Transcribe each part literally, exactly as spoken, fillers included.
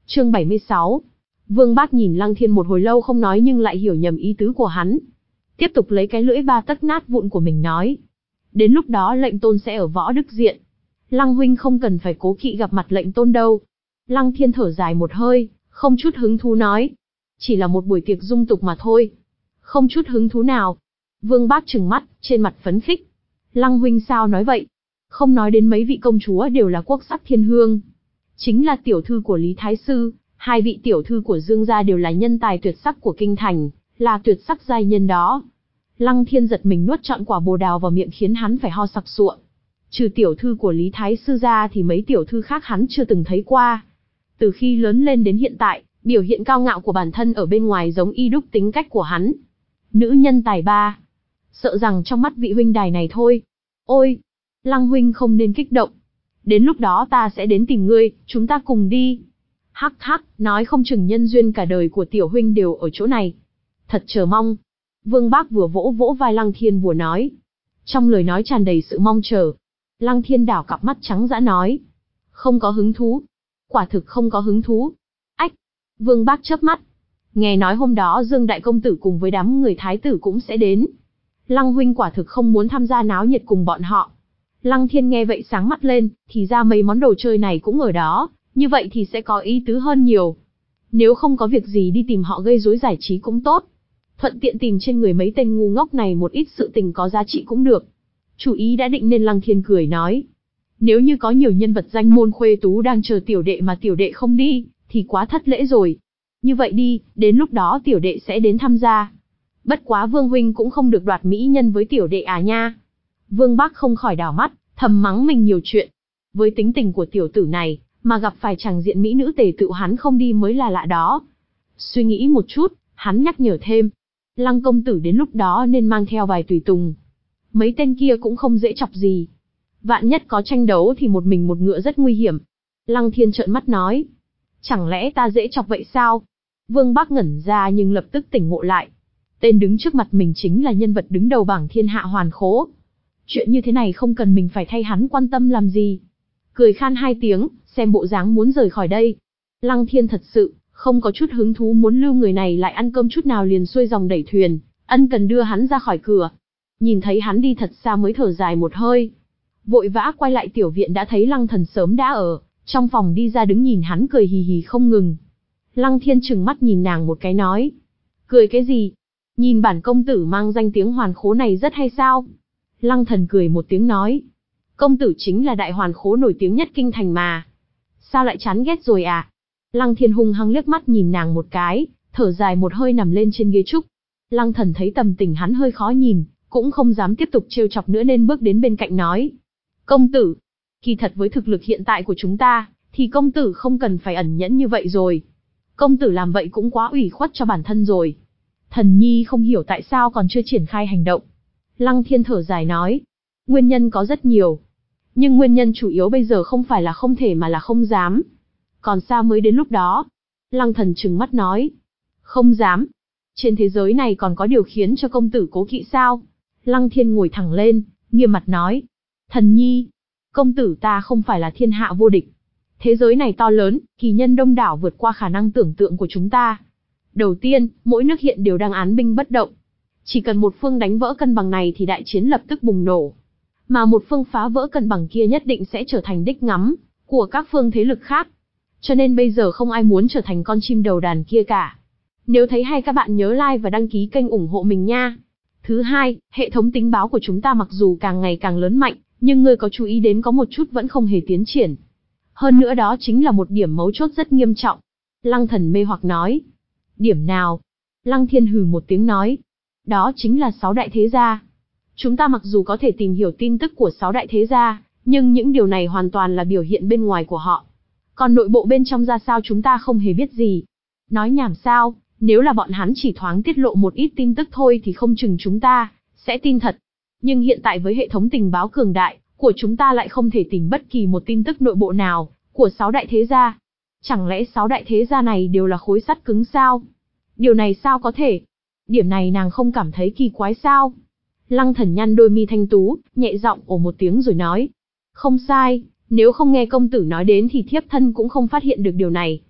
Chương bảy mươi sáu. Vương Bác nhìn Lăng Thiên một hồi lâu không nói nhưng lại hiểu nhầm ý tứ của hắn. Tiếp tục lấy cái lưỡi ba tấc nát vụn của mình nói. Đến lúc đó lệnh tôn sẽ ở Võ Đức Diện. Lăng huynh không cần phải cố kỵ gặp mặt lệnh tôn đâu. Lăng Thiên thở dài một hơi, không chút hứng thú nói. Chỉ là một buổi tiệc dung tục mà thôi. Không chút hứng thú nào. Vương Bác trừng mắt, trên mặt phấn khích. Lăng huynh sao nói vậy? Không nói đến mấy vị công chúa đều là quốc sắc thiên hương. Chính là tiểu thư của Lý Thái Sư, hai vị tiểu thư của Dương gia đều là nhân tài tuyệt sắc của kinh thành, là tuyệt sắc giai nhân đó. Lăng Thiên giật mình nuốt trọn quả bồ đào vào miệng khiến hắn phải ho sặc sụa. Trừ tiểu thư của Lý Thái Sư ra thì mấy tiểu thư khác hắn chưa từng thấy qua. Từ khi lớn lên đến hiện tại, biểu hiện cao ngạo của bản thân ở bên ngoài giống y đúc tính cách của hắn. Nữ nhân tài ba. Sợ rằng trong mắt vị huynh đài này thôi. Ôi! Lăng huynh không nên kích động. Đến lúc đó ta sẽ đến tìm ngươi, chúng ta cùng đi. Hắc hắc, nói không chừng nhân duyên cả đời của tiểu huynh đều ở chỗ này. Thật chờ mong. Vương Bác vừa vỗ vỗ vai Lăng Thiên vừa nói. Trong lời nói tràn đầy sự mong chờ. Lăng Thiên đảo cặp mắt trắng dã nói. Không có hứng thú. Quả thực không có hứng thú. Ách! Vương Bác chớp mắt. Nghe nói hôm đó Dương Đại Công Tử cùng với đám người thái tử cũng sẽ đến. Lăng huynh quả thực không muốn tham gia náo nhiệt cùng bọn họ. Lăng Thiên nghe vậy sáng mắt lên, thì ra mấy món đồ chơi này cũng ở đó, như vậy thì sẽ có ý tứ hơn nhiều. Nếu không có việc gì đi tìm họ gây rối giải trí cũng tốt. Thuận tiện tìm trên người mấy tên ngu ngốc này một ít sự tình có giá trị cũng được. Chủ ý đã định nên Lăng Thiên cười nói. Nếu như có nhiều nhân vật danh môn khuê tú đang chờ tiểu đệ mà tiểu đệ không đi, thì quá thất lễ rồi. Như vậy đi, đến lúc đó tiểu đệ sẽ đến tham gia. Bất quá Vương huynh cũng không được đoạt mỹ nhân với tiểu đệ à nha. Vương Bác không khỏi đảo mắt, thầm mắng mình nhiều chuyện. Với tính tình của tiểu tử này, mà gặp phải chàng diện mỹ nữ tề tựu hắn không đi mới là lạ đó. Suy nghĩ một chút, hắn nhắc nhở thêm. Lăng công tử đến lúc đó nên mang theo vài tùy tùng. Mấy tên kia cũng không dễ chọc gì. Vạn nhất có tranh đấu thì một mình một ngựa rất nguy hiểm. Lăng Thiên trợn mắt nói. Chẳng lẽ ta dễ chọc vậy sao? Vương Bác ngẩn ra nhưng lập tức tỉnh ngộ lại. Tên đứng trước mặt mình chính là nhân vật đứng đầu bảng thiên hạ Hoàn Khố. Chuyện như thế này không cần mình phải thay hắn quan tâm làm gì. Cười khan hai tiếng, xem bộ dáng muốn rời khỏi đây. Lăng Thiên thật sự, không có chút hứng thú muốn lưu người này lại ăn cơm chút nào liền xuôi dòng đẩy thuyền, ân cần đưa hắn ra khỏi cửa. Nhìn thấy hắn đi thật xa mới thở dài một hơi. Vội vã quay lại tiểu viện đã thấy Lăng Thần sớm đã ở, trong phòng đi ra đứng nhìn hắn cười hì hì không ngừng. Lăng Thiên trừng mắt nhìn nàng một cái nói. Cười cái gì? Nhìn bản công tử mang danh tiếng Hoàn Khố này rất hay sao? Lăng Thần cười một tiếng nói. Công tử chính là đại hoàn khố nổi tiếng nhất kinh thành mà. Sao lại chán ghét rồi à? Lăng Thiên hung hăng liếc mắt nhìn nàng một cái, thở dài một hơi nằm lên trên ghế trúc. Lăng Thần thấy tầm tình hắn hơi khó nhìn, cũng không dám tiếp tục trêu chọc nữa nên bước đến bên cạnh nói. Công tử, kỳ thật với thực lực hiện tại của chúng ta, thì công tử không cần phải ẩn nhẫn như vậy rồi. Công tử làm vậy cũng quá ủy khuất cho bản thân rồi. Thần nhi không hiểu tại sao còn chưa triển khai hành động. Lăng Thiên thở dài nói. Nguyên nhân có rất nhiều. Nhưng nguyên nhân chủ yếu bây giờ không phải là không thể mà là không dám. Còn xa mới đến lúc đó. Lăng Thần trừng mắt nói. Không dám. Trên thế giới này còn có điều khiến cho công tử cố kỵ sao? Lăng Thiên ngồi thẳng lên, nghiêm mặt nói. Thần nhi, công tử ta không phải là thiên hạ vô địch. Thế giới này to lớn, kỳ nhân đông đảo vượt qua khả năng tưởng tượng của chúng ta. Đầu tiên, mỗi nước hiện đều đang án binh bất động. Chỉ cần một phương đánh vỡ cân bằng này thì đại chiến lập tức bùng nổ. Mà một phương phá vỡ cân bằng kia nhất định sẽ trở thành đích ngắm của các phương thế lực khác. Cho nên bây giờ không ai muốn trở thành con chim đầu đàn kia cả. Nếu thấy hay các bạn nhớ like và đăng ký kênh ủng hộ mình nha. Thứ hai, hệ thống tình báo của chúng ta mặc dù càng ngày càng lớn mạnh, nhưng ngươi có chú ý đến có một chút vẫn không hề tiến triển. Hơn nữa đó chính là một điểm mấu chốt rất nghiêm trọng. Lăng Thần mê hoặc nói. Điểm nào? Lăng Thiên hừ một tiếng nói. Đó chính là sáu đại thế gia. Chúng ta mặc dù có thể tìm hiểu tin tức của sáu đại thế gia, nhưng những điều này hoàn toàn là biểu hiện bên ngoài của họ. Còn nội bộ bên trong ra sao chúng ta không hề biết gì. Nói nhảm sao, nếu là bọn hắn chỉ thoáng tiết lộ một ít tin tức thôi thì không chừng chúng ta sẽ tin thật. Nhưng hiện tại với hệ thống tình báo cường đại của chúng ta lại không thể tìm bất kỳ một tin tức nội bộ nào của sáu đại thế gia. Chẳng lẽ sáu đại thế gia này đều là khối sắt cứng sao? Điều này sao có thể? Điểm này nàng không cảm thấy kỳ quái sao? Lăng Thần nhăn đôi mi thanh tú, nhẹ giọng ồ một tiếng rồi nói. Không sai, nếu không nghe công tử nói đến thì thiếp thân cũng không phát hiện được điều này.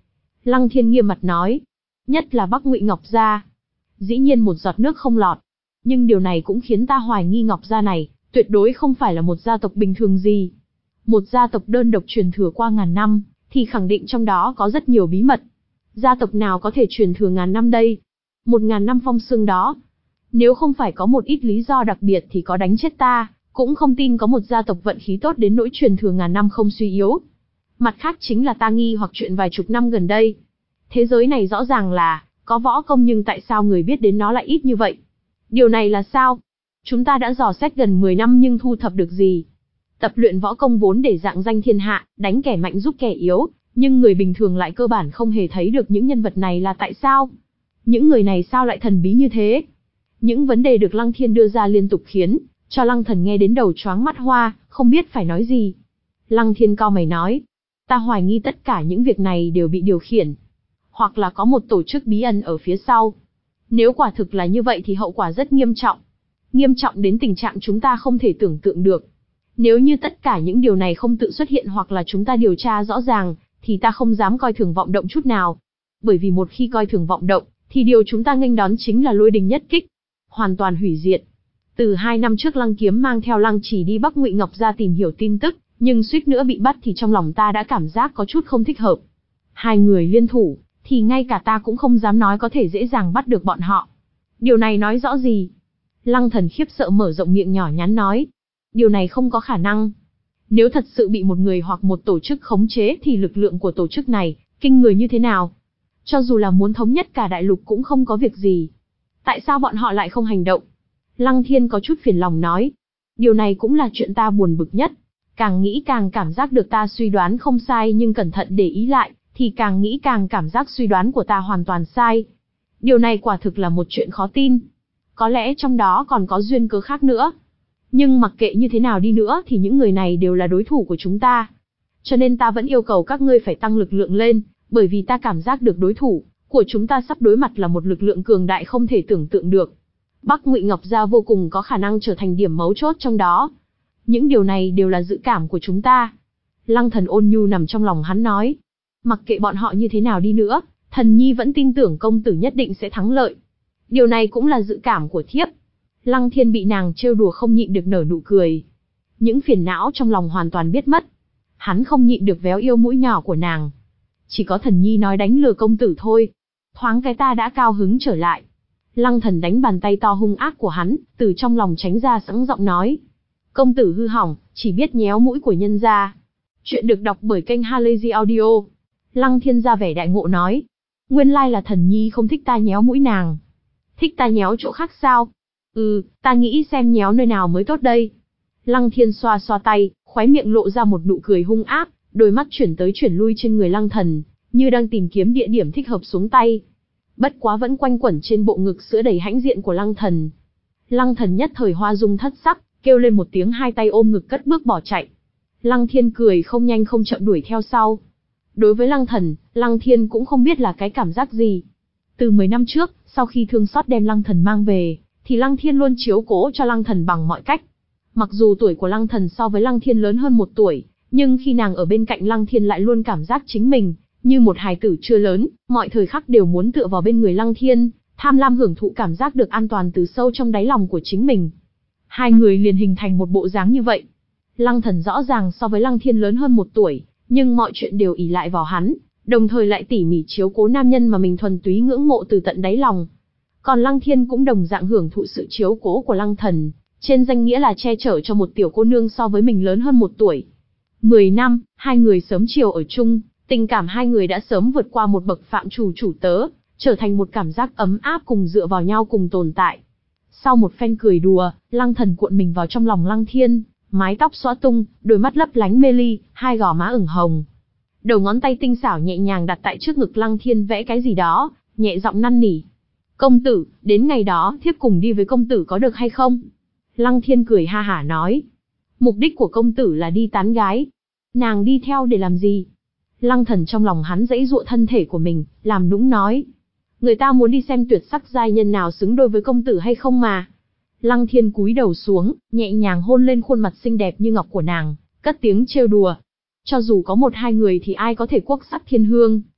Lăng Thiên nghiêm mặt nói. Nhất là Bắc Ngụy Ngọc Gia. Dĩ nhiên một giọt nước không lọt. Nhưng điều này cũng khiến ta hoài nghi Ngọc Gia này, tuyệt đối không phải là một gia tộc bình thường gì. Một gia tộc đơn độc truyền thừa qua ngàn năm, thì khẳng định trong đó có rất nhiều bí mật. Gia tộc nào có thể truyền thừa ngàn năm đây? Một ngàn năm phong sương đó. Nếu không phải có một ít lý do đặc biệt thì có đánh chết ta, cũng không tin có một gia tộc vận khí tốt đến nỗi truyền thừa ngàn năm không suy yếu. Mặt khác chính là ta nghi hoặc chuyện vài chục năm gần đây. Thế giới này rõ ràng là có võ công, nhưng tại sao người biết đến nó lại ít như vậy? Điều này là sao? Chúng ta đã dò xét gần mười năm nhưng thu thập được gì? Tập luyện võ công vốn để rạng danh thiên hạ, đánh kẻ mạnh giúp kẻ yếu, nhưng người bình thường lại cơ bản không hề thấy được những nhân vật này là tại sao? Những người này sao lại thần bí như thế? Những vấn đề được Lăng Thiên đưa ra liên tục khiến cho Lăng Thần nghe đến đầu choáng mắt hoa, không biết phải nói gì. Lăng Thiên cau mày nói, ta hoài nghi tất cả những việc này đều bị điều khiển, hoặc là có một tổ chức bí ẩn ở phía sau. Nếu quả thực là như vậy thì hậu quả rất nghiêm trọng. Nghiêm trọng đến tình trạng chúng ta không thể tưởng tượng được. Nếu như tất cả những điều này không tự xuất hiện hoặc là chúng ta điều tra rõ ràng, thì ta không dám coi thường vọng động chút nào. Bởi vì một khi coi thường vọng động, thì điều chúng ta nghênh đón chính là lôi đình nhất kích. Hoàn toàn hủy diệt. Từ hai năm trước Lăng Kiếm mang theo Lăng Chỉ đi Bắc Ngụy Ngọc Gia tìm hiểu tin tức, nhưng suýt nữa bị bắt thì trong lòng ta đã cảm giác có chút không thích hợp. Hai người liên thủ, thì ngay cả ta cũng không dám nói có thể dễ dàng bắt được bọn họ. Điều này nói rõ gì? Lăng Thần khiếp sợ mở rộng miệng nhỏ nhắn nói. Điều này không có khả năng. Nếu thật sự bị một người hoặc một tổ chức khống chế thì lực lượng của tổ chức này, kinh người như thế nào? Cho dù là muốn thống nhất cả đại lục cũng không có việc gì. Tại sao bọn họ lại không hành động? Lăng Thiên có chút phiền lòng nói. Điều này cũng là chuyện ta buồn bực nhất. Càng nghĩ càng cảm giác được ta suy đoán không sai, nhưng cẩn thận để ý lại, thì càng nghĩ càng cảm giác suy đoán của ta hoàn toàn sai. Điều này quả thực là một chuyện khó tin. Có lẽ trong đó còn có duyên cớ khác nữa. Nhưng mặc kệ như thế nào đi nữa thì những người này đều là đối thủ của chúng ta. Cho nên ta vẫn yêu cầu các ngươi phải tăng lực lượng lên, bởi vì ta cảm giác được đối thủ của chúng ta sắp đối mặt là một lực lượng cường đại không thể tưởng tượng được. Bắc Ngụy Ngọc Gia vô cùng có khả năng trở thành điểm mấu chốt trong đó. Những điều này đều là dự cảm của chúng ta. Lăng Thần ôn nhu nằm trong lòng hắn nói. Mặc kệ bọn họ như thế nào đi nữa, Thần Nhi vẫn tin tưởng công tử nhất định sẽ thắng lợi. Điều này cũng là dự cảm của thiếp. Lăng Thiên bị nàng trêu đùa không nhịn được nở nụ cười. Những phiền não trong lòng hoàn toàn biết mất. Hắn không nhịn được véo yêu mũi nhỏ của nàng. Chỉ có Thần Nhi nói đánh lừa công tử thôi. Thoáng cái ta đã cao hứng trở lại. Lăng Thần đánh bàn tay to hung ác của hắn, từ trong lòng tránh ra sẵn giọng nói. Công tử hư hỏng, chỉ biết nhéo mũi của nhân gia. Chuyện được đọc bởi kênh Halazy Audio. Lăng Thiên ra vẻ đại ngộ nói. Nguyên lai là Thần Nhi không thích ta nhéo mũi nàng. Thích ta nhéo chỗ khác sao? Ừ, ta nghĩ xem nhéo nơi nào mới tốt đây. Lăng Thiên xoa xoa tay, khóe miệng lộ ra một nụ cười hung ác, đôi mắt chuyển tới chuyển lui trên người Lăng Thần, như đang tìm kiếm địa điểm thích hợp xuống tay. Bất quá vẫn quanh quẩn trên bộ ngực sữa đầy hãnh diện của Lăng Thần. Lăng Thần nhất thời hoa dung thất sắc, kêu lên một tiếng, hai tay ôm ngực cất bước bỏ chạy. Lăng Thiên cười không nhanh không chậm đuổi theo sau. Đối với Lăng Thần, Lăng Thiên cũng không biết là cái cảm giác gì. Từ mười năm trước, sau khi thương xót đem Lăng Thần mang về, thì Lăng Thiên luôn chiếu cố cho Lăng Thần bằng mọi cách. Mặc dù tuổi của Lăng Thần so với Lăng Thiên lớn hơn một tuổi, nhưng khi nàng ở bên cạnh Lăng Thiên lại luôn cảm giác chính mình như một hài tử chưa lớn, mọi thời khắc đều muốn tựa vào bên người Lăng Thiên, tham lam hưởng thụ cảm giác được an toàn từ sâu trong đáy lòng của chính mình. Hai người liền hình thành một bộ dáng như vậy. Lăng Thần rõ ràng so với Lăng Thiên lớn hơn một tuổi, nhưng mọi chuyện đều ỷ lại vào hắn, đồng thời lại tỉ mỉ chiếu cố nam nhân mà mình thuần túy ngưỡng mộ từ tận đáy lòng. Còn Lăng Thiên cũng đồng dạng hưởng thụ sự chiếu cố của Lăng Thần, trên danh nghĩa là che chở cho một tiểu cô nương so với mình lớn hơn một tuổi. Mười năm, hai người sớm chiều ở chung, tình cảm hai người đã sớm vượt qua một bậc phạm trù chủ tớ, trở thành một cảm giác ấm áp cùng dựa vào nhau cùng tồn tại. Sau một phen cười đùa, Lăng Thần cuộn mình vào trong lòng Lăng Thiên, mái tóc xõa tung, đôi mắt lấp lánh mê ly, hai gò má ửng hồng. Đầu ngón tay tinh xảo nhẹ nhàng đặt tại trước ngực Lăng Thiên vẽ cái gì đó, nhẹ giọng năn nỉ. Công tử, đến ngày đó thiếp cùng đi với công tử có được hay không? Lăng Thiên cười ha hả nói. Mục đích của công tử là đi tán gái. Nàng đi theo để làm gì? Lăng Thần trong lòng hắn giãy giụa thân thể của mình, làm nũng nói. Người ta muốn đi xem tuyệt sắc giai nhân nào xứng đôi với công tử hay không mà. Lăng Thiên cúi đầu xuống, nhẹ nhàng hôn lên khuôn mặt xinh đẹp như ngọc của nàng, cất tiếng trêu đùa. Cho dù có một hai người thì ai có thể quốc sắc thiên hương,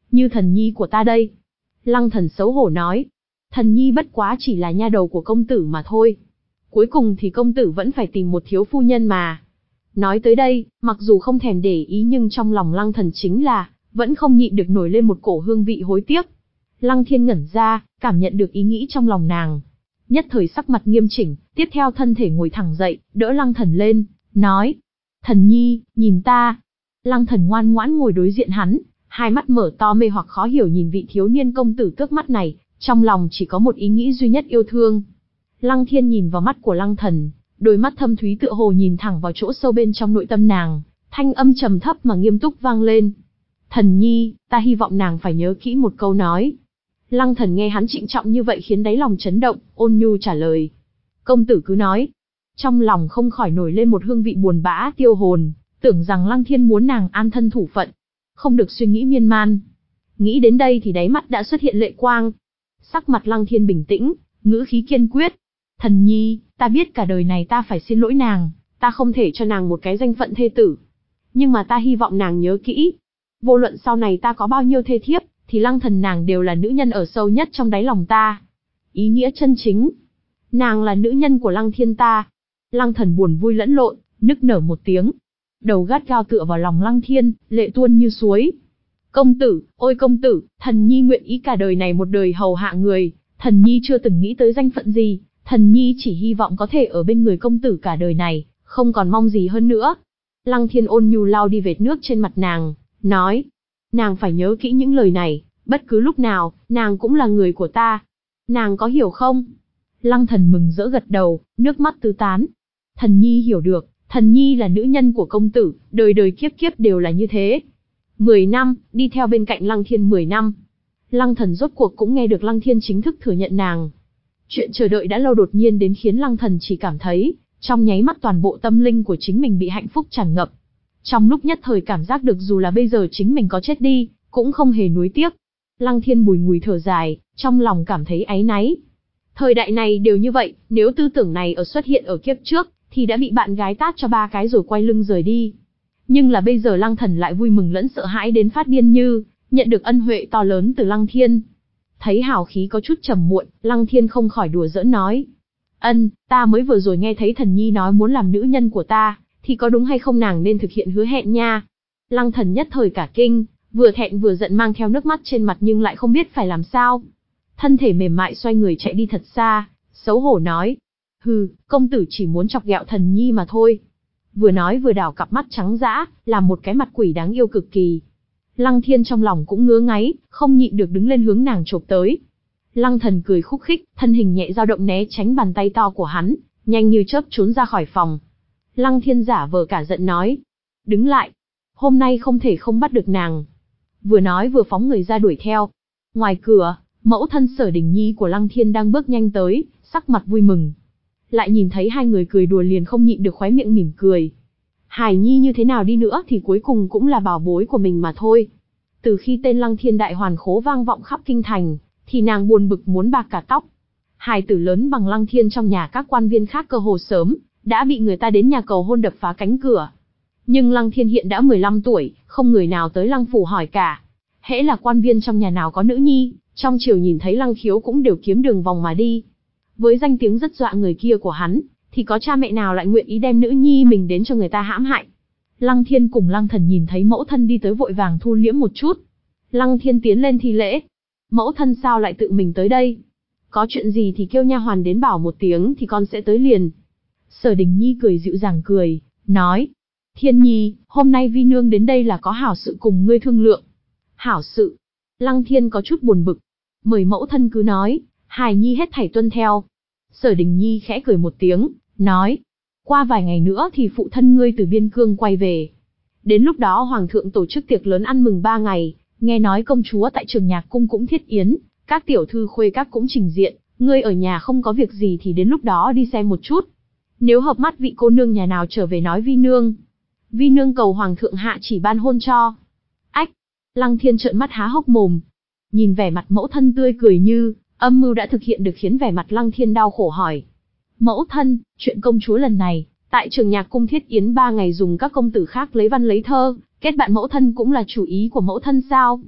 Như thần nhi của ta đây. Lăng Thần xấu hổ nói. Thần nhi bất quá chỉ là nha đầu của công tử mà thôi. Cuối cùng thì công tử vẫn phải tìm một thiếu phu nhân mà. Nói tới đây, mặc dù không thèm để ý nhưng trong lòng Lăng Thần chính là, vẫn không nhịn được nổi lên một cổ hương vị hối tiếc. Lăng Thiên ngẩn ra, cảm nhận được ý nghĩ trong lòng nàng. Nhất thời sắc mặt nghiêm chỉnh, tiếp theo thân thể ngồi thẳng dậy, đỡ Lăng Thần lên, nói. Thần nhi, nhìn ta. Lăng Thần ngoan ngoãn ngồi đối diện hắn, hai mắt mở to mê hoặc khó hiểu nhìn vị thiếu niên công tử tước mắt này, trong lòng chỉ có một ý nghĩ duy nhất yêu thương. Lăng Thiên nhìn vào mắt của Lăng Thần, đôi mắt thâm thúy tựa hồ nhìn thẳng vào chỗ sâu bên trong nội tâm nàng, thanh âm trầm thấp mà nghiêm túc vang lên. Thần nhi, ta hy vọng nàng phải nhớ kỹ một câu nói. Lăng Thần nghe hắn trịnh trọng như vậy khiến đáy lòng chấn động, ôn nhu trả lời. Công tử cứ nói. Trong lòng không khỏi nổi lên một hương vị buồn bã tiêu hồn, tưởng rằng Lăng Thiên muốn nàng an thân thủ phận. Không được suy nghĩ miên man. Nghĩ đến đây thì đáy mắt đã xuất hiện lệ quang. Sắc mặt Lăng Thiên bình tĩnh, ngữ khí kiên quyết. Thần nhi, ta biết cả đời này ta phải xin lỗi nàng, ta không thể cho nàng một cái danh phận thê tử. Nhưng mà ta hy vọng nàng nhớ kỹ. Vô luận sau này ta có bao nhiêu thê thiếp, thì Lăng Thần nàng đều là nữ nhân ở sâu nhất trong đáy lòng ta. Ý nghĩa chân chính. Nàng là nữ nhân của Lăng Thiên ta. Lăng Thần buồn vui lẫn lộn, nức nở một tiếng. Đầu gắt gao tựa vào lòng Lăng Thiên, lệ tuôn như suối. Công tử, ôi công tử, thần nhi nguyện ý cả đời này một đời hầu hạ người, thần nhi chưa từng nghĩ tới danh phận gì, thần nhi chỉ hy vọng có thể ở bên người công tử cả đời này, không còn mong gì hơn nữa. Lăng Thiên ôn nhu lau đi vệt nước trên mặt nàng, nói, nàng phải nhớ kỹ những lời này, bất cứ lúc nào, nàng cũng là người của ta. Nàng có hiểu không? Lăng Thần mừng rỡ gật đầu, nước mắt tứ tán. Thần nhi hiểu được, thần nhi là nữ nhân của công tử, đời đời kiếp kiếp đều là như thế. Mười năm, đi theo bên cạnh Lăng Thiên mười năm. Lăng Thần rốt cuộc cũng nghe được Lăng Thiên chính thức thừa nhận nàng. Chuyện chờ đợi đã lâu đột nhiên đến khiến Lăng Thần chỉ cảm thấy, trong nháy mắt toàn bộ tâm linh của chính mình bị hạnh phúc tràn ngập. Trong lúc nhất thời cảm giác được dù là bây giờ chính mình có chết đi, cũng không hề nuối tiếc. Lăng Thiên bùi ngùi thở dài, trong lòng cảm thấy áy náy. Thời đại này đều như vậy, nếu tư tưởng này ở xuất hiện ở kiếp trước, thì đã bị bạn gái tát cho ba cái rồi quay lưng rời đi. Nhưng là bây giờ Lăng Thần lại vui mừng lẫn sợ hãi đến phát điên như, nhận được ân huệ to lớn từ Lăng Thiên. Thấy hào khí có chút trầm muộn, Lăng Thiên không khỏi đùa giỡn nói. Ân, ta mới vừa rồi nghe thấy thần nhi nói muốn làm nữ nhân của ta, thì có đúng hay không nàng nên thực hiện hứa hẹn nha. Lăng Thần nhất thời cả kinh, vừa thẹn vừa giận mang theo nước mắt trên mặt nhưng lại không biết phải làm sao. Thân thể mềm mại xoay người chạy đi thật xa, xấu hổ nói. Hừ, công tử chỉ muốn chọc ghẹo thần nhi mà thôi. Vừa nói vừa đảo cặp mắt trắng dã, làm một cái mặt quỷ đáng yêu cực kỳ. Lăng Thiên trong lòng cũng ngứa ngáy, không nhịn được đứng lên hướng nàng chộp tới. Lăng Thần cười khúc khích, thân hình nhẹ dao động né tránh bàn tay to của hắn, nhanh như chớp trốn ra khỏi phòng. Lăng Thiên giả vờ cả giận nói. Đứng lại. Hôm nay không thể không bắt được nàng. Vừa nói vừa phóng người ra đuổi theo. Ngoài cửa, mẫu thân Sở Đình Nhi của Lăng Thiên đang bước nhanh tới, sắc mặt vui mừng. Lại nhìn thấy hai người cười đùa liền không nhịn được khóe miệng mỉm cười. Hải Nhi như thế nào đi nữa thì cuối cùng cũng là bảo bối của mình mà thôi. Từ khi tên Lăng Thiên đại hoàn khố vang vọng khắp kinh thành, thì nàng buồn bực muốn bạc cả tóc. Hài tử lớn bằng Lăng Thiên trong nhà các quan viên khác cơ hồ sớm đã bị người ta đến nhà cầu hôn đập phá cánh cửa. Nhưng Lăng Thiên hiện đã mười lăm tuổi, không người nào tới Lăng phủ hỏi cả. Hễ là quan viên trong nhà nào có nữ nhi, trong triều nhìn thấy Lăng Khiếu cũng đều kiếm đường vòng mà đi. Với danh tiếng rất dọa người kia của hắn, thì có cha mẹ nào lại nguyện ý đem nữ nhi mình đến cho người ta hãm hại. Lăng Thiên cùng Lăng Thần nhìn thấy mẫu thân đi tới vội vàng thu liễm một chút. Lăng Thiên tiến lên thi lễ. Mẫu thân sao lại tự mình tới đây? Có chuyện gì thì kêu nha hoàn đến bảo một tiếng thì con sẽ tới liền. Sở Đình Nhi cười dịu dàng cười, nói. Thiên Nhi, hôm nay vi nương đến đây là có hảo sự cùng ngươi thương lượng. Hảo sự? Lăng Thiên có chút buồn bực. Mời mẫu thân cứ nói, hài nhi hết thảy tuân theo. Sở Đình Nhi khẽ cười một tiếng, nói. Qua vài ngày nữa thì phụ thân ngươi từ biên cương quay về. Đến lúc đó hoàng thượng tổ chức tiệc lớn ăn mừng ba ngày, nghe nói công chúa tại Trường Nhạc cung cũng thiết yến, các tiểu thư khuê các cũng trình diện, ngươi ở nhà không có việc gì thì đến lúc đó đi xem một chút. Nếu hợp mắt vị cô nương nhà nào trở về nói vi nương. Vi nương cầu hoàng thượng hạ chỉ ban hôn cho. Ách! Lăng Thiên trợn mắt há hốc mồm. Nhìn vẻ mặt mẫu thân tươi cười như âm mưu đã thực hiện được khiến vẻ mặt Lăng Thiên đau khổ hỏi. Mẫu thân, chuyện công chúa lần này, tại Trường Nhạc cung thiết yến ba ngày dùng các công tử khác lấy văn lấy thơ, kết bạn mẫu thân cũng là chủ ý của mẫu thân sao?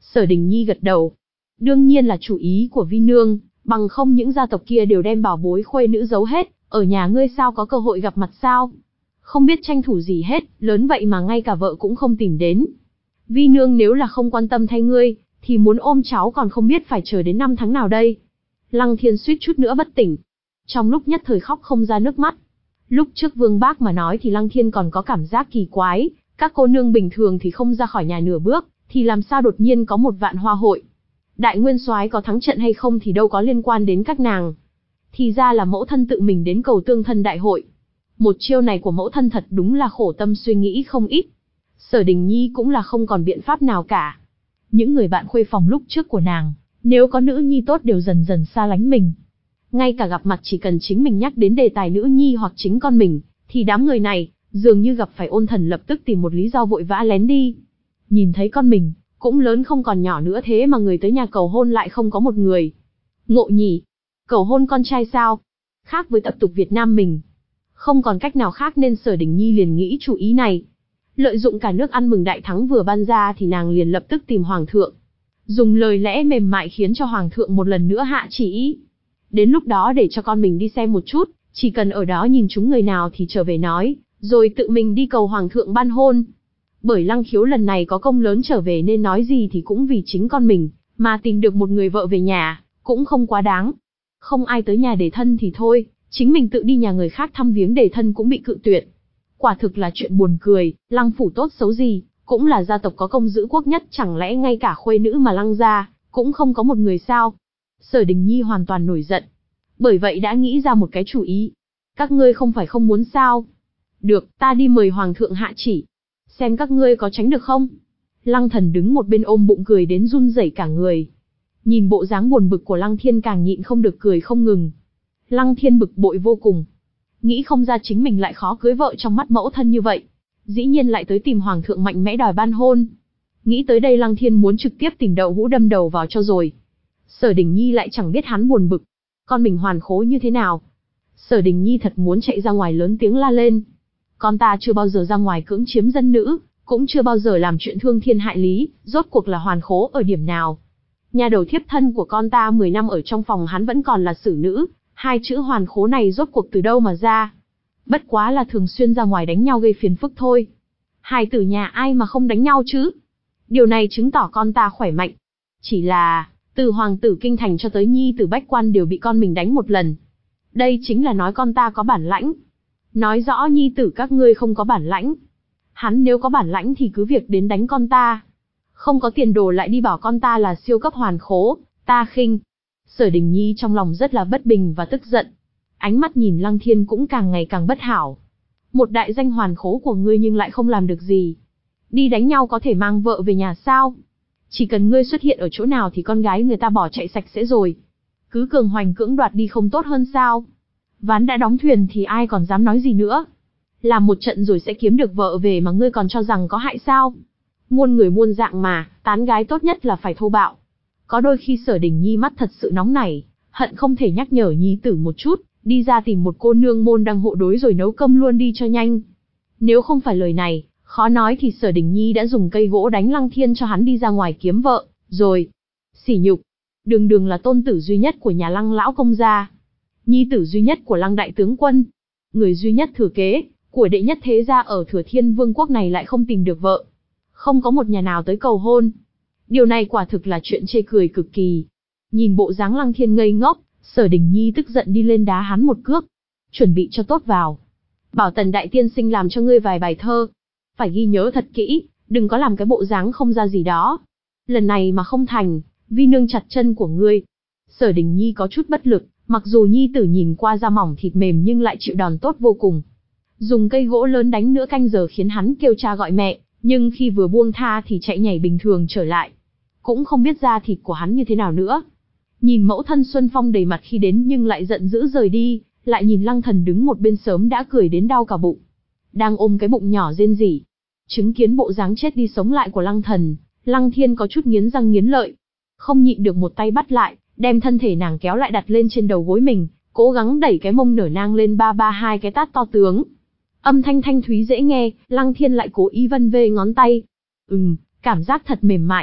Sở Đình Nhi gật đầu. Đương nhiên là chủ ý của Vi Nương, bằng không những gia tộc kia đều đem bảo bối khuê nữ giấu hết, ở nhà ngươi sao có cơ hội gặp mặt sao? Không biết tranh thủ gì hết, lớn vậy mà ngay cả vợ cũng không tìm đến. Vi Nương nếu là không quan tâm thay ngươi, thì muốn ôm cháu còn không biết phải chờ đến năm tháng nào đây. Lăng Thiên suýt chút nữa bất tỉnh. Trong lúc nhất thời khóc không ra nước mắt. Lúc trước Vương Bác mà nói thì Lăng Thiên còn có cảm giác kỳ quái, các cô nương bình thường thì không ra khỏi nhà nửa bước, thì làm sao đột nhiên có một vạn hoa hội. Đại nguyên soái có thắng trận hay không thì đâu có liên quan đến các nàng. Thì ra là mẫu thân tự mình đến cầu tương thân đại hội. Một chiêu này của mẫu thân thật đúng là khổ tâm suy nghĩ không ít. Sở Đình Nhi cũng là không còn biện pháp nào cả. Những người bạn khuê phòng lúc trước của nàng, nếu có nữ nhi tốt đều dần dần xa lánh mình. Ngay cả gặp mặt chỉ cần chính mình nhắc đến đề tài nữ nhi hoặc chính con mình, thì đám người này, dường như gặp phải ôn thần lập tức tìm một lý do vội vã lén đi. Nhìn thấy con mình, cũng lớn không còn nhỏ nữa thế mà người tới nhà cầu hôn lại không có một người. Ngộ nhỉ, cầu hôn con trai sao? Khác với tập tục Việt Nam mình. Không còn cách nào khác nên Sở Đình Nhi liền nghĩ chủ ý này. Lợi dụng cả nước ăn mừng đại thắng vừa ban ra thì nàng liền lập tức tìm Hoàng thượng. Dùng lời lẽ mềm mại khiến cho Hoàng thượng một lần nữa hạ chỉ ý. Đến lúc đó để cho con mình đi xem một chút, chỉ cần ở đó nhìn chúng người nào thì trở về nói, rồi tự mình đi cầu Hoàng thượng ban hôn. Bởi Lăng Khiếu lần này có công lớn trở về nên nói gì thì cũng vì chính con mình, mà tìm được một người vợ về nhà, cũng không quá đáng. Không ai tới nhà đề thân thì thôi, chính mình tự đi nhà người khác thăm viếng đề thân cũng bị cự tuyệt. Quả thực là chuyện buồn cười, Lăng phủ tốt xấu gì, cũng là gia tộc có công giữ quốc nhất, chẳng lẽ ngay cả khuê nữ mà Lăng gia cũng không có một người sao? Sở Đình Nhi hoàn toàn nổi giận. Bởi vậy đã nghĩ ra một cái chủ ý. Các ngươi không phải không muốn sao? Được, ta đi mời Hoàng thượng hạ chỉ. Xem các ngươi có tránh được không? Lăng Thần đứng một bên ôm bụng cười đến run rẩy cả người. Nhìn bộ dáng buồn bực của Lăng Thiên càng nhịn không được cười không ngừng. Lăng Thiên bực bội vô cùng. Nghĩ không ra chính mình lại khó cưới vợ trong mắt mẫu thân như vậy. Dĩ nhiên lại tới tìm Hoàng thượng mạnh mẽ đòi ban hôn. Nghĩ tới đây Lăng Thiên muốn trực tiếp tìm đậu hũ đâm đầu vào cho rồi. Sở Đình Nhi lại chẳng biết hắn buồn bực. Con mình hoàn khố như thế nào? Sở Đình Nhi thật muốn chạy ra ngoài lớn tiếng la lên. Con ta chưa bao giờ ra ngoài cưỡng chiếm dân nữ, cũng chưa bao giờ làm chuyện thương thiên hại lý, rốt cuộc là hoàn khố ở điểm nào? Nhà đầu thiếp thân của con ta mười năm ở trong phòng hắn vẫn còn là xử nữ, hai chữ hoàn khố này rốt cuộc từ đâu mà ra? Bất quá là thường xuyên ra ngoài đánh nhau gây phiền phức thôi. Hai tử nhà ai mà không đánh nhau chứ? Điều này chứng tỏ con ta khỏe mạnh. Chỉ là, từ hoàng tử kinh thành cho tới nhi tử bách quan đều bị con mình đánh một lần. Đây chính là nói con ta có bản lãnh. Nói rõ nhi tử các ngươi không có bản lãnh. Hắn nếu có bản lãnh thì cứ việc đến đánh con ta. Không có tiền đồ lại đi bảo con ta là siêu cấp hoàn khố, ta khinh. Sở Đình Nhi trong lòng rất là bất bình và tức giận. Ánh mắt nhìn Lăng Thiên cũng càng ngày càng bất hảo. Một đại danh hoàn khố của ngươi nhưng lại không làm được gì. Đi đánh nhau có thể mang vợ về nhà sao? Chỉ cần ngươi xuất hiện ở chỗ nào thì con gái người ta bỏ chạy sạch sẽ rồi. Cứ cường hoành cưỡng đoạt đi không tốt hơn sao? Ván đã đóng thuyền thì ai còn dám nói gì nữa. Làm một trận rồi sẽ kiếm được vợ về mà ngươi còn cho rằng có hại sao? Muôn người muôn dạng mà, tán gái tốt nhất là phải thô bạo. Có đôi khi Sở Đình Nhi mắt thật sự nóng nảy, hận không thể nhắc nhở nhi tử một chút, đi ra tìm một cô nương môn đăng hộ đối rồi nấu cơm luôn đi cho nhanh. Nếu không phải lời này, khó nói thì Sở Đình Nhi đã dùng cây gỗ đánh Lăng Thiên cho hắn đi ra ngoài kiếm vợ, rồi. Sỉ nhục, đường đường là tôn tử duy nhất của nhà Lăng lão công gia, nhi tử duy nhất của Lăng đại tướng quân, người duy nhất thừa kế của đệ nhất thế gia ở Thừa Thiên Vương quốc này lại không tìm được vợ. Không có một nhà nào tới cầu hôn. Điều này quả thực là chuyện chê cười cực kỳ. Nhìn bộ dáng Lăng Thiên ngây ngốc, Sở Đình Nhi tức giận đi lên đá hắn một cước. Chuẩn bị cho tốt vào. Bảo Tần đại tiên sinh làm cho ngươi vài bài thơ. Phải ghi nhớ thật kỹ, đừng có làm cái bộ dáng không ra gì đó. Lần này mà không thành, vi nương chặt chân của ngươi. Sở Đình Nhi có chút bất lực, mặc dù nhi tử nhìn qua da mỏng thịt mềm nhưng lại chịu đòn tốt vô cùng. Dùng cây gỗ lớn đánh nửa canh giờ khiến hắn kêu cha gọi mẹ, nhưng khi vừa buông tha thì chạy nhảy bình thường trở lại. Cũng không biết da thịt của hắn như thế nào nữa. Nhìn mẫu thân Xuân Phong đầy mặt khi đến nhưng lại giận dữ rời đi, lại nhìn Lăng Thần đứng một bên sớm đã cười đến đau cả bụng. Đang ôm cái bụng nhỏ rên rỉ. Chứng kiến bộ dáng chết đi sống lại của Lăng Thần, Lăng Thiên có chút nghiến răng nghiến lợi. Không nhịn được một tay bắt lại, đem thân thể nàng kéo lại đặt lên trên đầu gối mình, cố gắng đẩy cái mông nở nang lên ba ba hai cái tát to tướng. Âm thanh thanh thúy dễ nghe, Lăng Thiên lại cố ý vân vê ngón tay. Ừm, cảm giác thật mềm mại.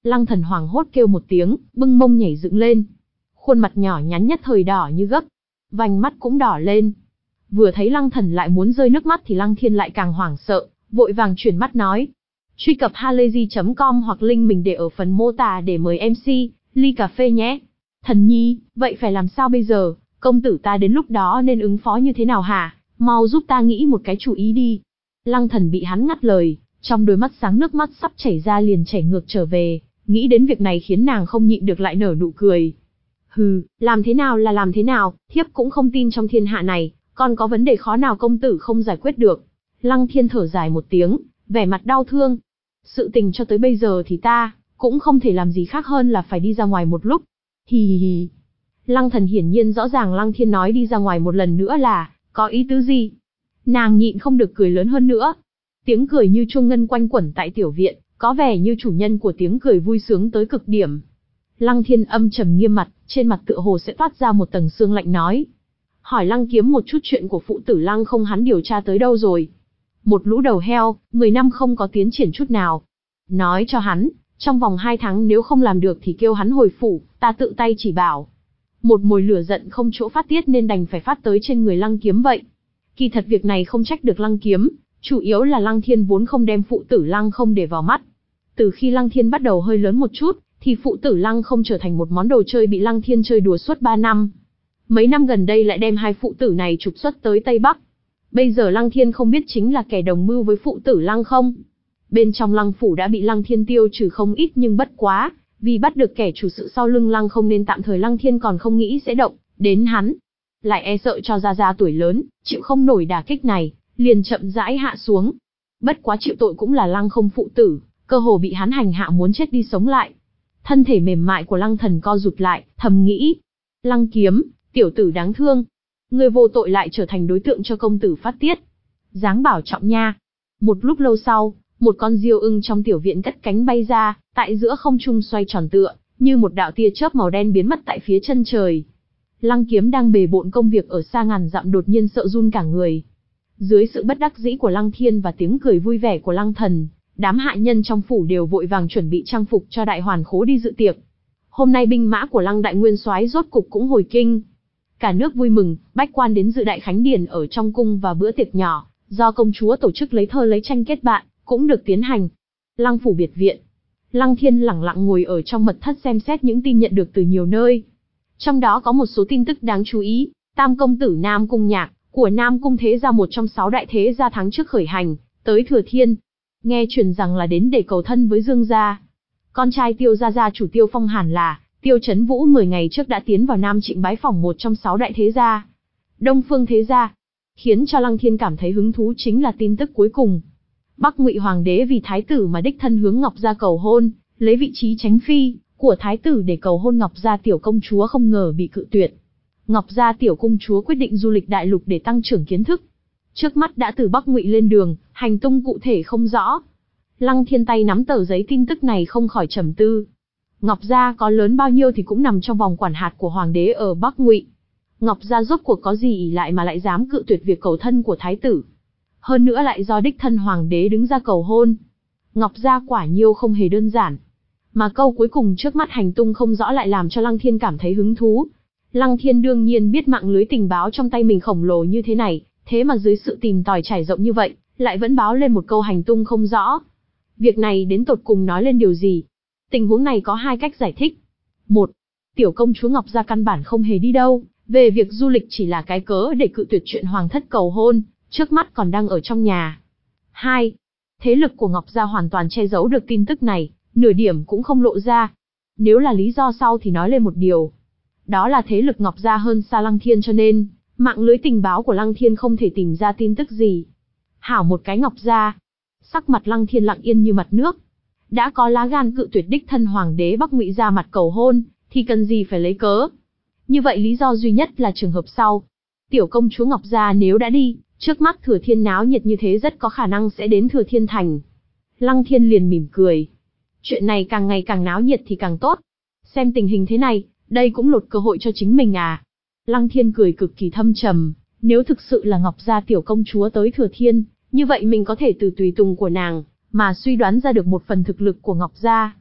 Lăng Thần hoảng hốt kêu một tiếng, bưng mông nhảy dựng lên. Khuôn mặt nhỏ nhắn nhất thời đỏ như gấc, vành mắt cũng đỏ lên. Vừa thấy Lăng Thần lại muốn rơi nước mắt thì Lăng Thiên lại càng hoảng sợ, vội vàng chuyển mắt nói. Truy cập halayzi chấm com hoặc link mình để ở phần mô tả để mời em xê, ly cà phê nhé. Thần nhi, vậy phải làm sao bây giờ, công tử ta đến lúc đó nên ứng phó như thế nào hả, mau giúp ta nghĩ một cái chủ ý đi. Lăng Thần bị hắn ngắt lời, trong đôi mắt sáng nước mắt sắp chảy ra liền chảy ngược trở về, nghĩ đến việc này khiến nàng không nhịn được lại nở nụ cười. Hừ, làm thế nào là làm thế nào, thiếp cũng không tin trong thiên hạ này, còn có vấn đề khó nào công tử không giải quyết được. Lăng Thiên thở dài một tiếng, vẻ mặt đau thương. Sự tình cho tới bây giờ thì ta cũng không thể làm gì khác hơn là phải đi ra ngoài một lúc. Hì hì hì. Lăng Thần hiển nhiên rõ ràng Lăng Thiên nói đi ra ngoài một lần nữa là có ý tứ gì. Nàng nhịn không được cười lớn hơn nữa. Tiếng cười như chuông ngân quanh quẩn tại tiểu viện, có vẻ như chủ nhân của tiếng cười vui sướng tới cực điểm. Lăng Thiên âm trầm nghiêm mặt, trên mặt tựa hồ sẽ toát ra một tầng sương lạnh nói. Hỏi Lăng Kiếm một chút chuyện của phụ tử Lăng không hắn điều tra tới đâu rồi. Một lũ đầu heo, mười năm không có tiến triển chút nào. Nói cho hắn, trong vòng hai tháng nếu không làm được thì kêu hắn hồi phủ, ta tự tay chỉ bảo. Một mồi lửa giận không chỗ phát tiết nên đành phải phát tới trên người Lăng Kiếm vậy. Kỳ thật việc này không trách được Lăng Kiếm, chủ yếu là Lăng Thiên vốn không đem phụ tử Lăng không để vào mắt. Từ khi Lăng Thiên bắt đầu hơi lớn một chút, thì phụ tử Lăng không trở thành một món đồ chơi bị Lăng Thiên chơi đùa suốt ba năm. Mấy năm gần đây lại đem hai phụ tử này trục xuất tới Tây Bắc. Bây giờ Lăng Thiên không biết chính là kẻ đồng mưu với phụ tử Lăng không. Bên trong Lăng phủ đã bị Lăng Thiên tiêu trừ không ít nhưng bất quá, vì bắt được kẻ chủ sự sau lưng Lăng không nên tạm thời Lăng Thiên còn không nghĩ sẽ động đến hắn. Lại e sợ cho Gia Gia tuổi lớn, chịu không nổi đả kích này, liền chậm rãi hạ xuống. Bất quá chịu tội cũng là Lăng không phụ tử, cơ hồ bị hắn hành hạ muốn chết đi sống lại. Thân thể mềm mại của Lăng Thần co rụt lại, thầm nghĩ. Lăng Kiếm, tiểu tử đáng thương. Người vô tội lại trở thành đối tượng cho công tử phát tiết. Dáng bảo trọng nha. Một lúc lâu sau, một con diêu ưng trong tiểu viện cất cánh bay ra, tại giữa không trung xoay tròn tựa, như một đạo tia chớp màu đen biến mất tại phía chân trời. Lăng Kiếm đang bề bộn công việc ở xa ngàn dặm đột nhiên sợ run cả người. Dưới sự bất đắc dĩ của Lăng Thiên và tiếng cười vui vẻ của Lăng Thần, đám hạ nhân trong phủ đều vội vàng chuẩn bị trang phục cho đại hoàn khố đi dự tiệc. Hôm nay binh mã của Lăng Đại Nguyên Soái rốt cục cũng hồi kinh. Cả nước vui mừng, bách quan đến dự đại khánh điển ở trong cung và bữa tiệc nhỏ, do công chúa tổ chức lấy thơ lấy tranh kết bạn, cũng được tiến hành. Lăng phủ biệt viện. Lăng Thiên lẳng lặng ngồi ở trong mật thất xem xét những tin nhận được từ nhiều nơi. Trong đó có một số tin tức đáng chú ý. Tam công tử Nam Cung Nhạc, của Nam Cung Thế Gia một trong sáu đại thế gia tháng trước khởi hành, tới Thừa Thiên. Nghe truyền rằng là đến để cầu thân với Dương gia. Con trai Tiêu gia gia chủ Tiêu Phong Hàn là Tiêu Chấn Vũ mười ngày trước đã tiến vào Nam Trịnh bái phỏng một trong sáu đại thế gia, Đông Phương Thế Gia. Khiến cho Lăng Thiên cảm thấy hứng thú chính là tin tức cuối cùng. Bắc Ngụy Hoàng đế vì thái tử mà đích thân hướng Ngọc gia cầu hôn, lấy vị trí tránh phi của thái tử để cầu hôn Ngọc gia tiểu công chúa không ngờ bị cự tuyệt. Ngọc gia tiểu công chúa quyết định du lịch đại lục để tăng trưởng kiến thức. Trước mắt đã từ Bắc Ngụy lên đường, hành tung cụ thể không rõ. Lăng Thiên tay nắm tờ giấy tin tức này không khỏi trầm tư. Ngọc gia có lớn bao nhiêu thì cũng nằm trong vòng quản hạt của hoàng đế ở Bắc Ngụy. Ngọc gia rốt cuộc có gì ỷ lại mà lại dám cự tuyệt việc cầu thân của thái tử. Hơn nữa lại do đích thân hoàng đế đứng ra cầu hôn. Ngọc gia quả nhiêu không hề đơn giản. Mà câu cuối cùng trước mắt hành tung không rõ lại làm cho Lăng Thiên cảm thấy hứng thú. Lăng Thiên đương nhiên biết mạng lưới tình báo trong tay mình khổng lồ như thế này, thế mà dưới sự tìm tòi trải rộng như vậy, lại vẫn báo lên một câu hành tung không rõ. Việc này đến tột cùng nói lên điều gì? Tình huống này có hai cách giải thích. Một, tiểu công chúa Ngọc gia căn bản không hề đi đâu, về việc du lịch chỉ là cái cớ để cự tuyệt chuyện hoàng thất cầu hôn, trước mắt còn đang ở trong nhà. Hai, thế lực của Ngọc gia hoàn toàn che giấu được tin tức này, nửa điểm cũng không lộ ra. Nếu là lý do sau thì nói lên một điều. Đó là thế lực Ngọc gia hơn xa Lăng Thiên cho nên, mạng lưới tình báo của Lăng Thiên không thể tìm ra tin tức gì. Hảo một cái Ngọc gia. Sắc mặt Lăng Thiên lặng yên như mặt nước. Đã có lá gan cự tuyệt đích thân hoàng đế Bắc Ngụy ra mặt cầu hôn, thì cần gì phải lấy cớ. Như vậy lý do duy nhất là trường hợp sau. Tiểu công chúa Ngọc gia nếu đã đi, trước mắt Thừa Thiên náo nhiệt như thế rất có khả năng sẽ đến Thừa Thiên thành. Lăng Thiên liền mỉm cười. Chuyện này càng ngày càng náo nhiệt thì càng tốt. Xem tình hình thế này, đây cũng lột cơ hội cho chính mình à. Lăng Thiên cười cực kỳ thâm trầm, nếu thực sự là Ngọc gia tiểu công chúa tới Thừa Thiên, như vậy mình có thể từ tùy tùng của nàng, mà suy đoán ra được một phần thực lực của Ngọc gia.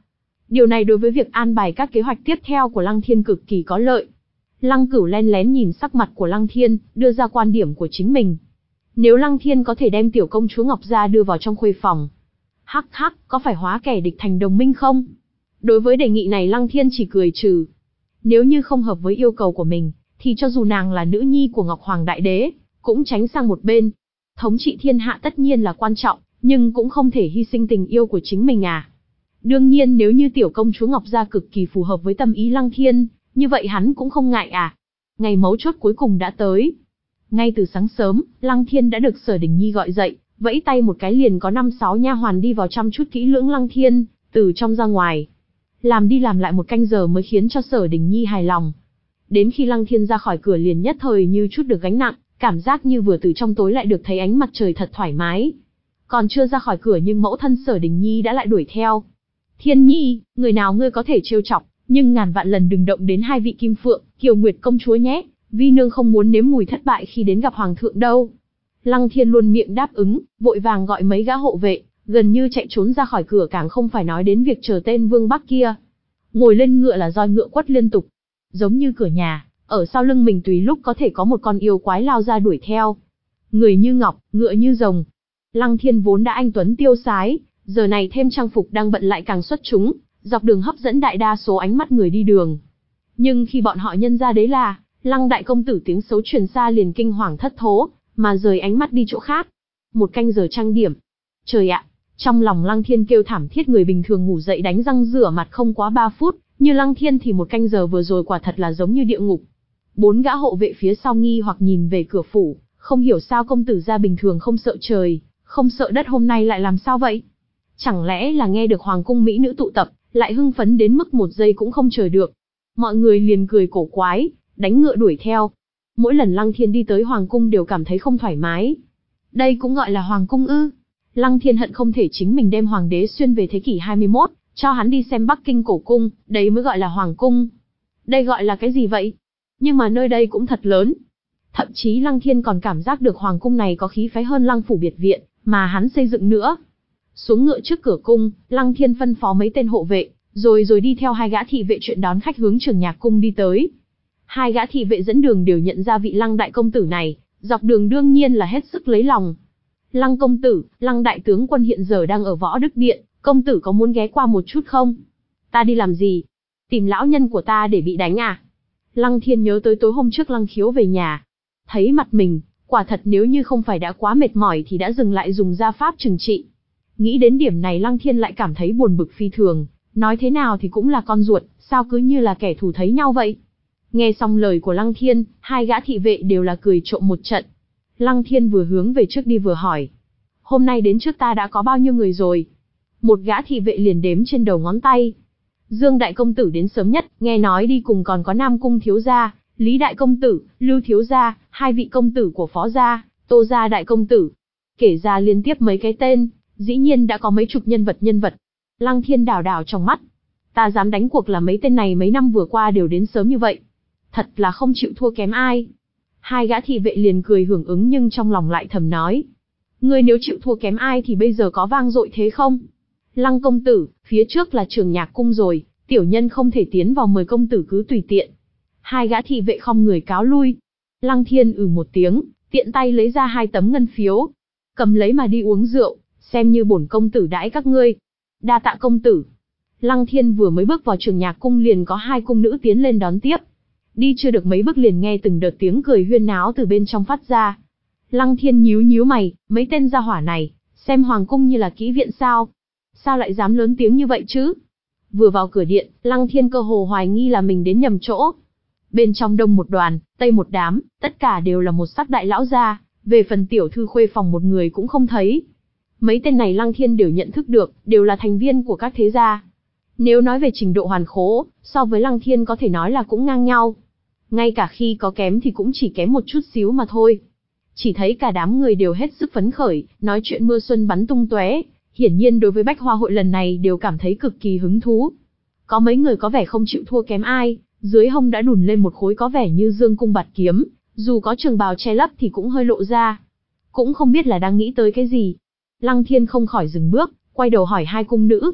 Điều này đối với việc an bài các kế hoạch tiếp theo của Lăng Thiên cực kỳ có lợi. Lăng Cửu len lén nhìn sắc mặt của Lăng Thiên, đưa ra quan điểm của chính mình. Nếu Lăng Thiên có thể đem tiểu công chúa Ngọc Gia đưa vào trong khuê phòng, hắc hắc, có phải hóa kẻ địch thành đồng minh không? Đối với đề nghị này Lăng Thiên chỉ cười trừ. Nếu như không hợp với yêu cầu của mình, thì cho dù nàng là nữ nhi của Ngọc Hoàng Đại Đế, cũng tránh sang một bên. Thống trị thiên hạ tất nhiên là quan trọng, nhưng cũng không thể hy sinh tình yêu của chính mình à. Đương nhiên nếu như tiểu công chúa Ngọc Gia cực kỳ phù hợp với tâm ý Lăng Thiên, như vậy hắn cũng không ngại à. Ngày mấu chốt cuối cùng đã tới. Ngay từ sáng sớm, Lăng Thiên đã được Sở Đình Nhi gọi dậy, vẫy tay một cái liền có năm sáu nha hoàn đi vào chăm chút kỹ lưỡng Lăng Thiên, từ trong ra ngoài. Làm đi làm lại một canh giờ mới khiến cho Sở Đình Nhi hài lòng. Đến khi Lăng Thiên ra khỏi cửa liền nhất thời như chút được gánh nặng, cảm giác như vừa từ trong tối lại được thấy ánh mặt trời thật thoải mái. Còn chưa ra khỏi cửa nhưng mẫu thân Sở Đình Nhi đã lại đuổi theo. Thiên Nhi, người nào ngươi có thể trêu chọc, nhưng ngàn vạn lần đừng động đến hai vị Kim Phượng, Kiều Nguyệt công chúa nhé, vi nương không muốn nếm mùi thất bại khi đến gặp hoàng thượng đâu. Lăng Thiên luôn miệng đáp ứng, vội vàng gọi mấy gã hộ vệ, gần như chạy trốn ra khỏi cửa, càng không phải nói đến việc chờ tên Vương Bắc kia. Ngồi lên ngựa là roi ngựa quất liên tục, giống như cửa nhà, ở sau lưng mình tùy lúc có thể có một con yêu quái lao ra đuổi theo. Người như ngọc, ngựa như rồng. Lăng Thiên vốn đã anh tuấn tiêu sái, giờ này thêm trang phục đang bận lại càng xuất chúng, dọc đường hấp dẫn đại đa số ánh mắt người đi đường. Nhưng khi bọn họ nhận ra đấy là Lăng đại công tử, tiếng xấu truyền xa liền kinh hoàng thất thố, mà rời ánh mắt đi chỗ khác. Một canh giờ trang điểm. Trời ạ, trong lòng Lăng Thiên kêu thảm thiết, người bình thường ngủ dậy đánh răng rửa mặt không quá ba phút, như Lăng Thiên thì một canh giờ vừa rồi quả thật là giống như địa ngục. Bốn gã hộ vệ phía sau nghi hoặc nhìn về cửa phủ, không hiểu sao công tử gia bình thường không sợ trời, không sợ đất, hôm nay lại làm sao vậy? Chẳng lẽ là nghe được hoàng cung mỹ nữ tụ tập, lại hưng phấn đến mức một giây cũng không chờ được. Mọi người liền cười cổ quái, đánh ngựa đuổi theo. Mỗi lần Lăng Thiên đi tới hoàng cung đều cảm thấy không thoải mái. Đây cũng gọi là hoàng cung ư? Lăng Thiên hận không thể chính mình đem hoàng đế xuyên về thế kỷ hai mươi mốt, cho hắn đi xem Bắc Kinh cổ cung, đấy mới gọi là hoàng cung. Đây gọi là cái gì vậy? Nhưng mà nơi đây cũng thật lớn. Thậm chí Lăng Thiên còn cảm giác được hoàng cung này có khí phái hơn Lăng phủ biệt viện mà hắn xây dựng nữa. Xuống ngựa trước cửa cung, Lăng Thiên phân phó mấy tên hộ vệ, rồi rồi đi theo hai gã thị vệ chuyện đón khách hướng Trường Nhạc cung đi tới. Hai gã thị vệ dẫn đường đều nhận ra vị Lăng đại công tử này, dọc đường đương nhiên là hết sức lấy lòng. Lăng công tử, Lăng đại tướng quân hiện giờ đang ở Võ Đức Điện, công tử có muốn ghé qua một chút không? Ta đi làm gì? Tìm lão nhân của ta để bị đánh à? Lăng Thiên nhớ tới tối hôm trước Lăng Khiếu về nhà, thấy mặt mình, quả thật nếu như không phải đã quá mệt mỏi thì đã dừng lại dùng gia pháp trừng trị. Nghĩ đến điểm này Lăng Thiên lại cảm thấy buồn bực phi thường, nói thế nào thì cũng là con ruột, sao cứ như là kẻ thù thấy nhau vậy? Nghe xong lời của Lăng Thiên, hai gã thị vệ đều là cười trộm một trận. Lăng Thiên vừa hướng về trước đi vừa hỏi, hôm nay đến trước ta đã có bao nhiêu người rồi? Một gã thị vệ liền đếm trên đầu ngón tay. Dương đại công tử đến sớm nhất, nghe nói đi cùng còn có Nam cung thiếu gia, Lý đại công tử, Lưu thiếu gia, hai vị công tử của Phó gia, Tô gia đại công tử. Kể ra liên tiếp mấy cái tên, dĩ nhiên đã có mấy chục nhân vật nhân vật. Lăng Thiên đảo đảo trong mắt. Ta dám đánh cuộc là mấy tên này mấy năm vừa qua đều đến sớm như vậy. Thật là không chịu thua kém ai. Hai gã thị vệ liền cười hưởng ứng nhưng trong lòng lại thầm nói. Ngươi nếu chịu thua kém ai thì bây giờ có vang dội thế không? Lăng công tử, phía trước là Trường Nhạc cung rồi, tiểu nhân không thể tiến vào, mời công tử cứ tùy tiện. Hai gã thị vệ không người cáo lui. Lăng Thiên ừ một tiếng, tiện tay lấy ra hai tấm ngân phiếu. Cầm lấy mà đi uống rượu, xem như bổn công tử đãi các ngươi. Đa tạ công tử. Lăng Thiên vừa mới bước vào Trường Nhạc cung liền có hai cung nữ tiến lên đón tiếp. Đi chưa được mấy bước liền nghe từng đợt tiếng cười huyên náo từ bên trong phát ra. Lăng Thiên nhíu nhíu mày, mấy tên gia hỏa này, xem hoàng cung như là kỹ viện sao? Sao lại dám lớn tiếng như vậy chứ? Vừa vào cửa điện, Lăng Thiên cơ hồ hoài nghi là mình đến nhầm chỗ. Bên trong đông một đoàn, tây một đám, tất cả đều là một sắc đại lão gia, về phần tiểu thư khuê phòng một người cũng không thấy. Mấy tên này Lăng Thiên đều nhận thức được, đều là thành viên của các thế gia. Nếu nói về trình độ hoàn khố, so với Lăng Thiên có thể nói là cũng ngang nhau. Ngay cả khi có kém thì cũng chỉ kém một chút xíu mà thôi. Chỉ thấy cả đám người đều hết sức phấn khởi, nói chuyện mưa xuân bắn tung tóe, hiển nhiên đối với Bách Hoa hội lần này đều cảm thấy cực kỳ hứng thú. Có mấy người có vẻ không chịu thua kém ai, dưới hông đã đùn lên một khối có vẻ như dương cung bạt kiếm, dù có trường bào che lấp thì cũng hơi lộ ra. Cũng không biết là đang nghĩ tới cái gì. Lăng Thiên không khỏi dừng bước, quay đầu hỏi hai cung nữ.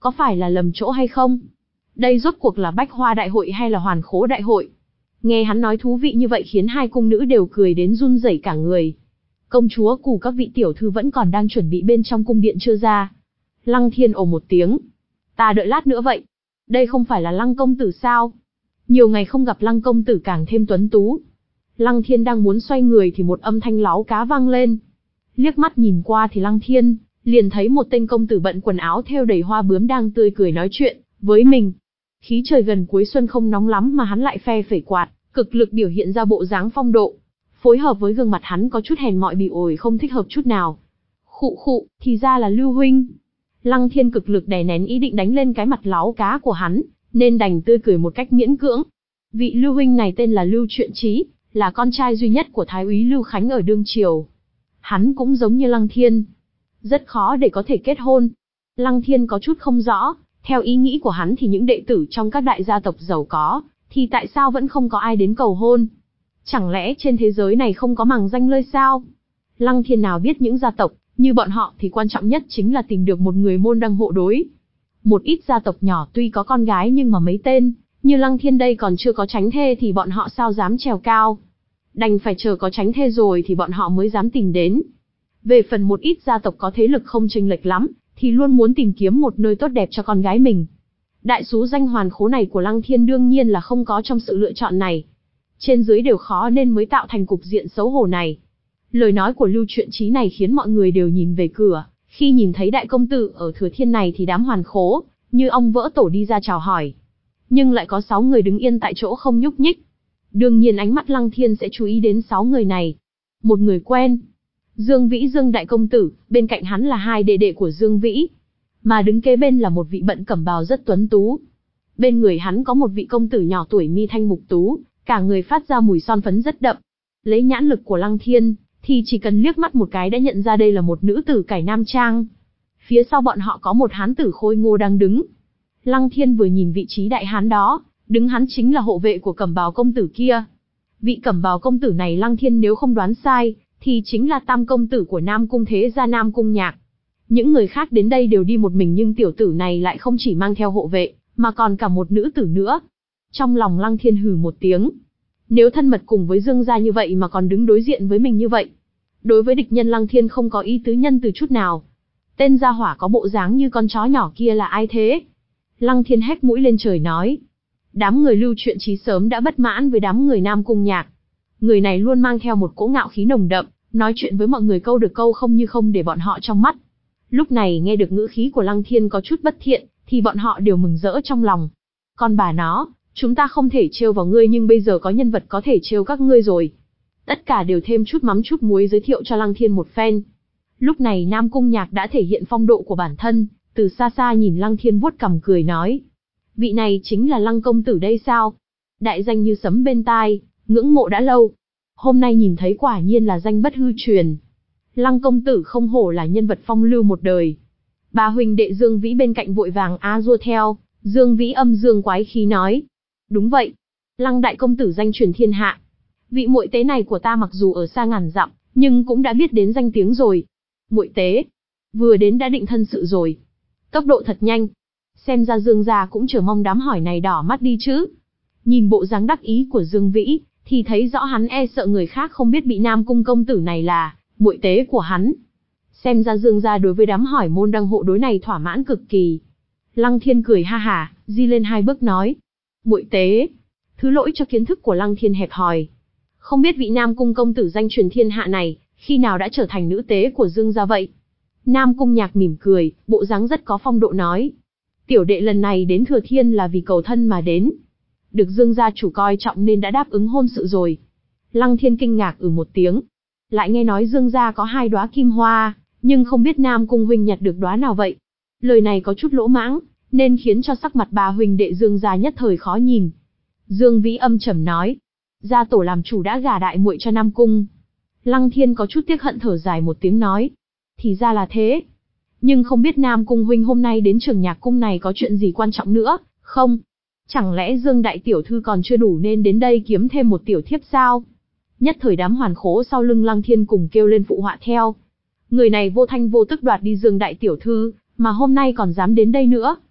có phải là lầm chỗ hay không? Đây rốt cuộc là Bách Hoa Đại hội hay là Hoàn Khố Đại hội? Nghe hắn nói thú vị như vậy khiến hai cung nữ đều cười đến run rẩy cả người. Công chúa cùng các vị tiểu thư vẫn còn đang chuẩn bị bên trong cung điện chưa ra. Lăng Thiên ồ một tiếng. Ta đợi lát nữa vậy. Đây không phải là Lăng công tử sao? Nhiều ngày không gặp Lăng công tử càng thêm tuấn tú. Lăng Thiên đang muốn xoay người thì một âm thanh láu cá vang lên. Liếc mắt nhìn qua thì Lăng Thiên liền thấy một tên công tử bận quần áo thêu đầy hoa bướm đang tươi cười nói chuyện với mình. Khí trời gần cuối xuân không nóng lắm mà hắn lại phe phẩy quạt, cực lực biểu hiện ra bộ dáng phong độ. Phối hợp với gương mặt hắn có chút hèn mọn bị ổi không thích hợp chút nào. Khụ khụ, thì ra là Lưu huynh. Lăng Thiên cực lực đè nén ý định đánh lên cái mặt láu cá của hắn, nên đành tươi cười một cách miễn cưỡng. Vị Lưu huynh này tên là Lưu Truyện Chí, là con trai duy nhất của Thái úy Lưu Khánh ở đương triều. Hắn cũng giống như Lăng Thiên, rất khó để có thể kết hôn. Lăng Thiên có chút không rõ, theo ý nghĩ của hắn thì những đệ tử trong các đại gia tộc giàu có, thì tại sao vẫn không có ai đến cầu hôn? Chẳng lẽ trên thế giới này không có màng danh lợi sao? Lăng Thiên nào biết những gia tộc như bọn họ thì quan trọng nhất chính là tìm được một người môn đăng hộ đối. Một ít gia tộc nhỏ tuy có con gái nhưng mà mấy tên như Lăng Thiên đây còn chưa có chánh thê thì bọn họ sao dám trèo cao. Đành phải chờ có chánh thê rồi thì bọn họ mới dám tìm đến. Về phần một ít gia tộc có thế lực không chênh lệch lắm, thì luôn muốn tìm kiếm một nơi tốt đẹp cho con gái mình. Đại số danh Hoàn Khố này của Lăng Thiên đương nhiên là không có trong sự lựa chọn này. Trên dưới đều khó nên mới tạo thành cục diện xấu hổ này. Lời nói của Lưu Truyện Chí này khiến mọi người đều nhìn về cửa, khi nhìn thấy đại công tử ở Thừa Thiên này thì đám Hoàn Khố như ong vỡ tổ đi ra chào hỏi. Nhưng lại có sáu người đứng yên tại chỗ không nhúc nhích. Đương nhiên ánh mắt Lăng Thiên sẽ chú ý đến sáu người này. Một người quen, Dương Vĩ Dương đại công tử, bên cạnh hắn là hai đệ đệ của Dương Vĩ, mà đứng kế bên là một vị bận cẩm bào rất tuấn tú. Bên người hắn có một vị công tử nhỏ tuổi mi thanh mục tú, cả người phát ra mùi son phấn rất đậm. Lấy nhãn lực của Lăng Thiên, thì chỉ cần liếc mắt một cái đã nhận ra đây là một nữ tử cải nam trang. Phía sau bọn họ có một hán tử khôi ngô đang đứng. Lăng Thiên vừa nhìn vị trí đại hán đó, đứng hắn chính là hộ vệ của cẩm bào công tử kia. Vị cẩm bào công tử này Lăng Thiên nếu không đoán sai, thì chính là tam công tử của Nam Cung Thế gia Nam Cung Nhạc. Những người khác đến đây đều đi một mình nhưng tiểu tử này lại không chỉ mang theo hộ vệ, mà còn cả một nữ tử nữa. Trong lòng Lăng Thiên hừ một tiếng. Nếu thân mật cùng với Dương gia như vậy mà còn đứng đối diện với mình như vậy. Đối với địch nhân Lăng Thiên không có ý tứ nhân từ chút nào. Tên gia hỏa có bộ dáng như con chó nhỏ kia là ai thế? Lăng Thiên hét mũi lên trời nói. Đám người Lưu Truyện Chí sớm đã bất mãn với đám người Nam Cung Nhạc. Người này luôn mang theo một cỗ ngạo khí nồng đậm, nói chuyện với mọi người câu được câu không như không để bọn họ trong mắt. Lúc này nghe được ngữ khí của Lăng Thiên có chút bất thiện, thì bọn họ đều mừng rỡ trong lòng. Con bà nó, chúng ta không thể trêu vào ngươi nhưng bây giờ có nhân vật có thể trêu các ngươi rồi. Tất cả đều thêm chút mắm chút muối giới thiệu cho Lăng Thiên một phen. Lúc này Nam Cung Nhạc đã thể hiện phong độ của bản thân, từ xa xa nhìn Lăng Thiên vuốt cằm cười nói. Vị này chính là Lăng công tử đây sao? Đại danh như sấm bên tai, ngưỡng mộ đã lâu. Hôm nay nhìn thấy quả nhiên là danh bất hư truyền. Lăng công tử không hổ là nhân vật phong lưu một đời. Bà huynh đệ Dương Vĩ bên cạnh vội vàng a dua theo, Dương Vĩ âm dương quái khí nói. Đúng vậy, Lăng đại công tử danh truyền thiên hạ. Vị muội tế này của ta mặc dù ở xa ngàn dặm, nhưng cũng đã biết đến danh tiếng rồi. Muội tế, vừa đến đã định thân sự rồi. Tốc độ thật nhanh. Xem ra Dương gia cũng chờ mong đám hỏi này đỏ mắt đi chứ. Nhìn bộ dáng đắc ý của Dương Vĩ, thì thấy rõ hắn e sợ người khác không biết bị Nam Cung công tử này là muội tế của hắn. Xem ra Dương gia đối với đám hỏi môn đăng hộ đối này thỏa mãn cực kỳ. Lăng Thiên cười ha hả, di lên hai bước nói. Muội tế, thứ lỗi cho kiến thức của Lăng Thiên hẹp hòi. Không biết vị Nam Cung công tử danh truyền thiên hạ này, khi nào đã trở thành nữ tế của Dương gia vậy? Nam Cung Nhạc mỉm cười, bộ dáng rất có phong độ nói. Tiểu đệ lần này đến Thừa Thiên là vì cầu thân mà đến. Được Dương gia chủ coi trọng nên đã đáp ứng hôn sự rồi. Lăng Thiên kinh ngạc ừ một tiếng. Lại nghe nói Dương gia có hai đóa kim hoa, nhưng không biết Nam Cung huynh nhặt được đóa nào vậy. Lời này có chút lỗ mãng, nên khiến cho sắc mặt bà huynh đệ Dương gia nhất thời khó nhìn. Dương Vĩ âm trầm nói. Gia tổ làm chủ đã gả đại muội cho Nam Cung. Lăng Thiên có chút tiếc hận thở dài một tiếng nói. Thì ra là thế. Nhưng không biết Nam Cung huynh hôm nay đến Trường Nhạc cung này có chuyện gì quan trọng nữa, không? Chẳng lẽ Dương đại tiểu thư còn chưa đủ nên đến đây kiếm thêm một tiểu thiếp sao? Nhất thời đám Hoàn Khố sau lưng Lăng Thiên cùng kêu lên phụ họa theo. Người này vô thanh vô tức đoạt đi Dương đại tiểu thư, mà hôm nay còn dám đến đây nữa.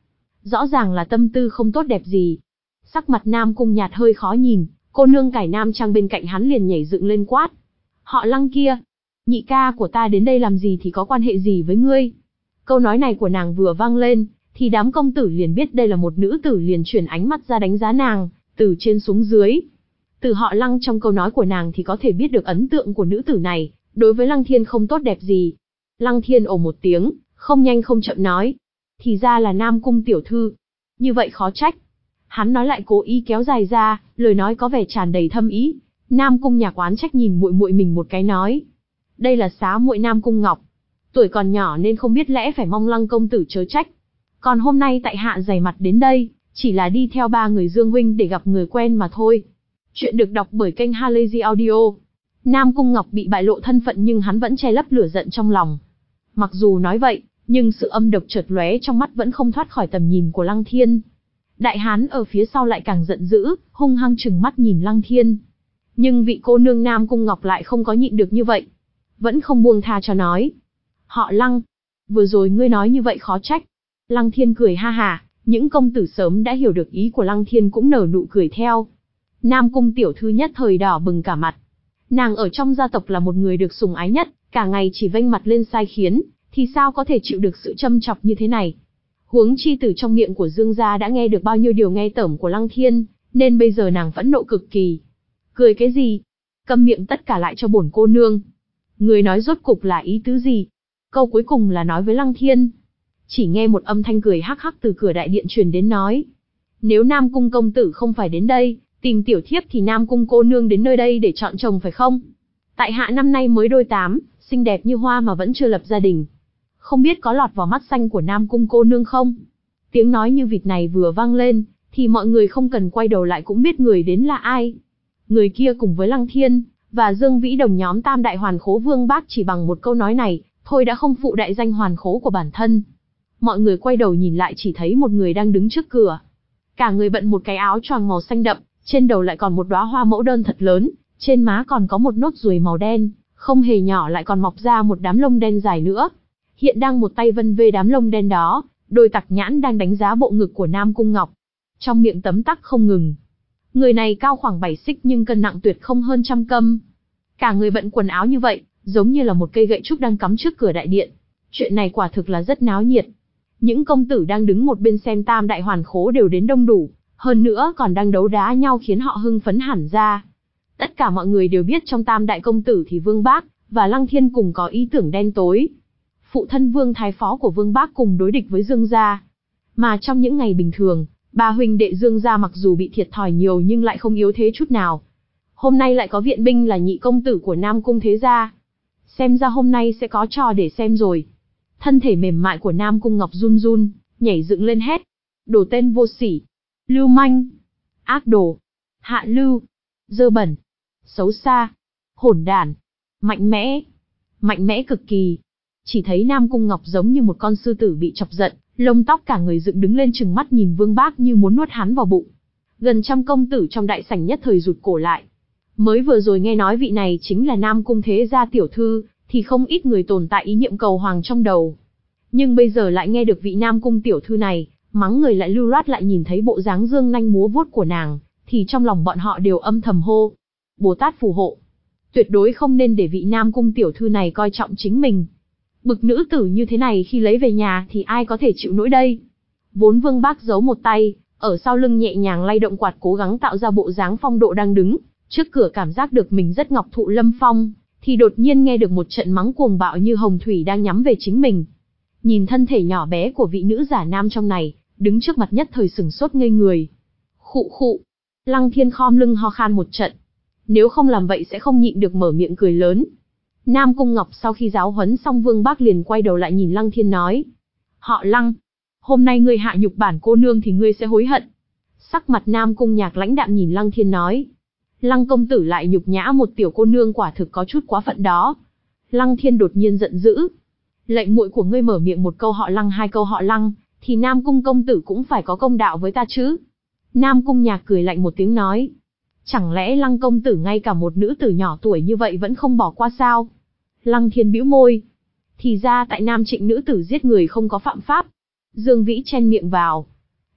rõ ràng là tâm tư không tốt đẹp gì. Sắc mặt Nam Cung Nhạt hơi khó nhìn, cô nương cải nam trang bên cạnh hắn liền nhảy dựng lên quát. Họ Lăng kia, nhị ca của ta đến đây làm gì thì có quan hệ gì với ngươi? Câu nói này của nàng vừa vang lên, thì đám công tử liền biết đây là một nữ tử, liền chuyển ánh mắt ra đánh giá nàng, từ trên xuống dưới. Từ họ Lăng trong câu nói của nàng thì có thể biết được ấn tượng của nữ tử này, đối với Lăng Thiên không tốt đẹp gì. Lăng Thiên ồ một tiếng, không nhanh không chậm nói. Thì ra là Nam Cung tiểu thư. Như vậy khó trách. Hắn nói lại cố ý kéo dài ra, lời nói có vẻ tràn đầy thâm ý. Nam Cung Nhạc oán trách nhìn muội muội mình một cái nói. Đây là xá muội Nam Cung Ngọc. Tuổi còn nhỏ nên không biết lẽ phải mong Lăng công tử chớ trách. Còn hôm nay tại hạ dày mặt đến đây, chỉ là đi theo ba người Dương huynh để gặp người quen mà thôi. Chuyện được đọc bởi kênh Halazy Audio. Nam Cung Ngọc bị bại lộ thân phận nhưng hắn vẫn che lấp lửa giận trong lòng. Mặc dù nói vậy, nhưng sự âm độc chợt lóe trong mắt vẫn không thoát khỏi tầm nhìn của Lăng Thiên. Đại hán ở phía sau lại càng giận dữ, hung hăng trừng mắt nhìn Lăng Thiên. Nhưng vị cô nương Nam Cung Ngọc lại không có nhịn được như vậy. Vẫn không buông tha cho nói. Họ Lăng, vừa rồi ngươi nói như vậy khó trách. Lăng Thiên cười ha hà, những công tử sớm đã hiểu được ý của Lăng Thiên cũng nở nụ cười theo. Nam Cung tiểu thư nhất thời đỏ bừng cả mặt. Nàng ở trong gia tộc là một người được sủng ái nhất, cả ngày chỉ vênh mặt lên sai khiến, thì sao có thể chịu được sự châm chọc như thế này. Huống chi từ trong miệng của Dương gia đã nghe được bao nhiêu điều nghe tởm của Lăng Thiên, nên bây giờ nàng phẫn nộ cực kỳ. Cười cái gì? Câm miệng tất cả lại cho bổn cô nương. Người nói rốt cục là ý tứ gì? Câu cuối cùng là nói với Lăng Thiên. Chỉ nghe một âm thanh cười hắc hắc từ cửa đại điện truyền đến nói. Nếu Nam Cung công tử không phải đến đây, tìm tiểu thiếp thì Nam Cung cô nương đến nơi đây để chọn chồng phải không? Tại hạ năm nay mới đôi tám, xinh đẹp như hoa mà vẫn chưa lập gia đình. Không biết có lọt vào mắt xanh của Nam Cung cô nương không? Tiếng nói như vịt này vừa vang lên, thì mọi người không cần quay đầu lại cũng biết người đến là ai. Người kia cùng với Lăng Thiên và Dương Vĩ đồng nhóm tam đại hoàn khố Vương Bác chỉ bằng một câu nói này, thôi đã không phụ đại danh hoàn khố của bản thân. Mọi người quay đầu nhìn lại chỉ thấy một người đang đứng trước cửa. Cả người bận một cái áo choàng màu xanh đậm, trên đầu lại còn một đóa hoa mẫu đơn thật lớn, trên má còn có một nốt ruồi màu đen, không hề nhỏ lại còn mọc ra một đám lông đen dài nữa. Hiện đang một tay vân vê đám lông đen đó, đôi tặc nhãn đang đánh giá bộ ngực của Nam Cung Ngọc. Trong miệng tấm tắc không ngừng. Người này cao khoảng bảy xích nhưng cân nặng tuyệt không hơn trăm cân. Cả người bận quần áo như vậy, giống như là một cây gậy trúc đang cắm trước cửa đại điện. Chuyện này quả thực là rất náo nhiệt. Những công tử đang đứng một bên xem tam đại hoàn khố đều đến đông đủ, hơn nữa còn đang đấu đá nhau khiến họ hưng phấn hẳn ra. Tất cả mọi người đều biết trong tam đại công tử thì Vương Bác và Lăng Thiên cùng có ý tưởng đen tối. Phụ thân Vương Thái Phó của Vương Bác cùng đối địch với Dương gia. Mà trong những ngày bình thường, ba huynh đệ Dương gia mặc dù bị thiệt thòi nhiều nhưng lại không yếu thế chút nào. Hôm nay lại có viện binh là nhị công tử của Nam Cung thế gia. Xem ra hôm nay sẽ có trò để xem rồi. Thân thể mềm mại của Nam Cung Ngọc run run, nhảy dựng lên hét. Đồ tên vô sỉ, lưu manh, ác đồ, hạ lưu, dơ bẩn, xấu xa, hỗn đản, mạnh mẽ, mạnh mẽ cực kỳ. Chỉ thấy Nam Cung Ngọc giống như một con sư tử bị chọc giận, lông tóc cả người dựng đứng lên trừng mắt nhìn Vương Bác như muốn nuốt hắn vào bụng. Gần trăm công tử trong đại sảnh nhất thời rụt cổ lại. Mới vừa rồi nghe nói vị này chính là Nam Cung thế gia tiểu thư, thì không ít người tồn tại ý niệm cầu hoàng trong đầu. Nhưng bây giờ lại nghe được vị Nam Cung tiểu thư này, mắng người lại lưu loát lại nhìn thấy bộ dáng dương nanh múa vuốt của nàng, thì trong lòng bọn họ đều âm thầm hô. Bồ Tát phù hộ. Tuyệt đối không nên để vị Nam Cung tiểu thư này coi trọng chính mình. Bực nữ tử như thế này khi lấy về nhà thì ai có thể chịu nổi đây. Vốn Vương Bác giấu một tay, ở sau lưng nhẹ nhàng lay động quạt cố gắng tạo ra bộ dáng phong độ đang đứng, trước cửa cảm giác được mình rất ngọc thụ lâm phong, thì đột nhiên nghe được một trận mắng cuồng bạo như hồng thủy đang nhắm về chính mình. Nhìn thân thể nhỏ bé của vị nữ giả nam trong này, đứng trước mặt nhất thời sừng sốt ngây người. Khụ khụ. Lăng Thiên khom lưng ho khan một trận. Nếu không làm vậy sẽ không nhịn được mở miệng cười lớn. Nam Cung Ngọc sau khi giáo huấn xong Vương Bác liền quay đầu lại nhìn Lăng Thiên nói. Họ Lăng, hôm nay ngươi hạ nhục bản cô nương thì ngươi sẽ hối hận. Sắc mặt Nam Cung Nhạc lãnh đạm nhìn Lăng Thiên nói. Lăng công tử lại nhục nhã một tiểu cô nương quả thực có chút quá phận đó. Lăng Thiên đột nhiên giận dữ. Lệnh muội của ngươi mở miệng một câu họ Lăng hai câu họ Lăng, thì Nam Cung công tử cũng phải có công đạo với ta chứ. Nam Cung Nhạc cười lạnh một tiếng nói. Chẳng lẽ Lăng công tử ngay cả một nữ tử nhỏ tuổi như vậy vẫn không bỏ qua sao? Lăng Thiên bĩu môi. Thì ra tại Nam Trịnh nữ tử giết người không có phạm pháp. Dương Vĩ chen miệng vào.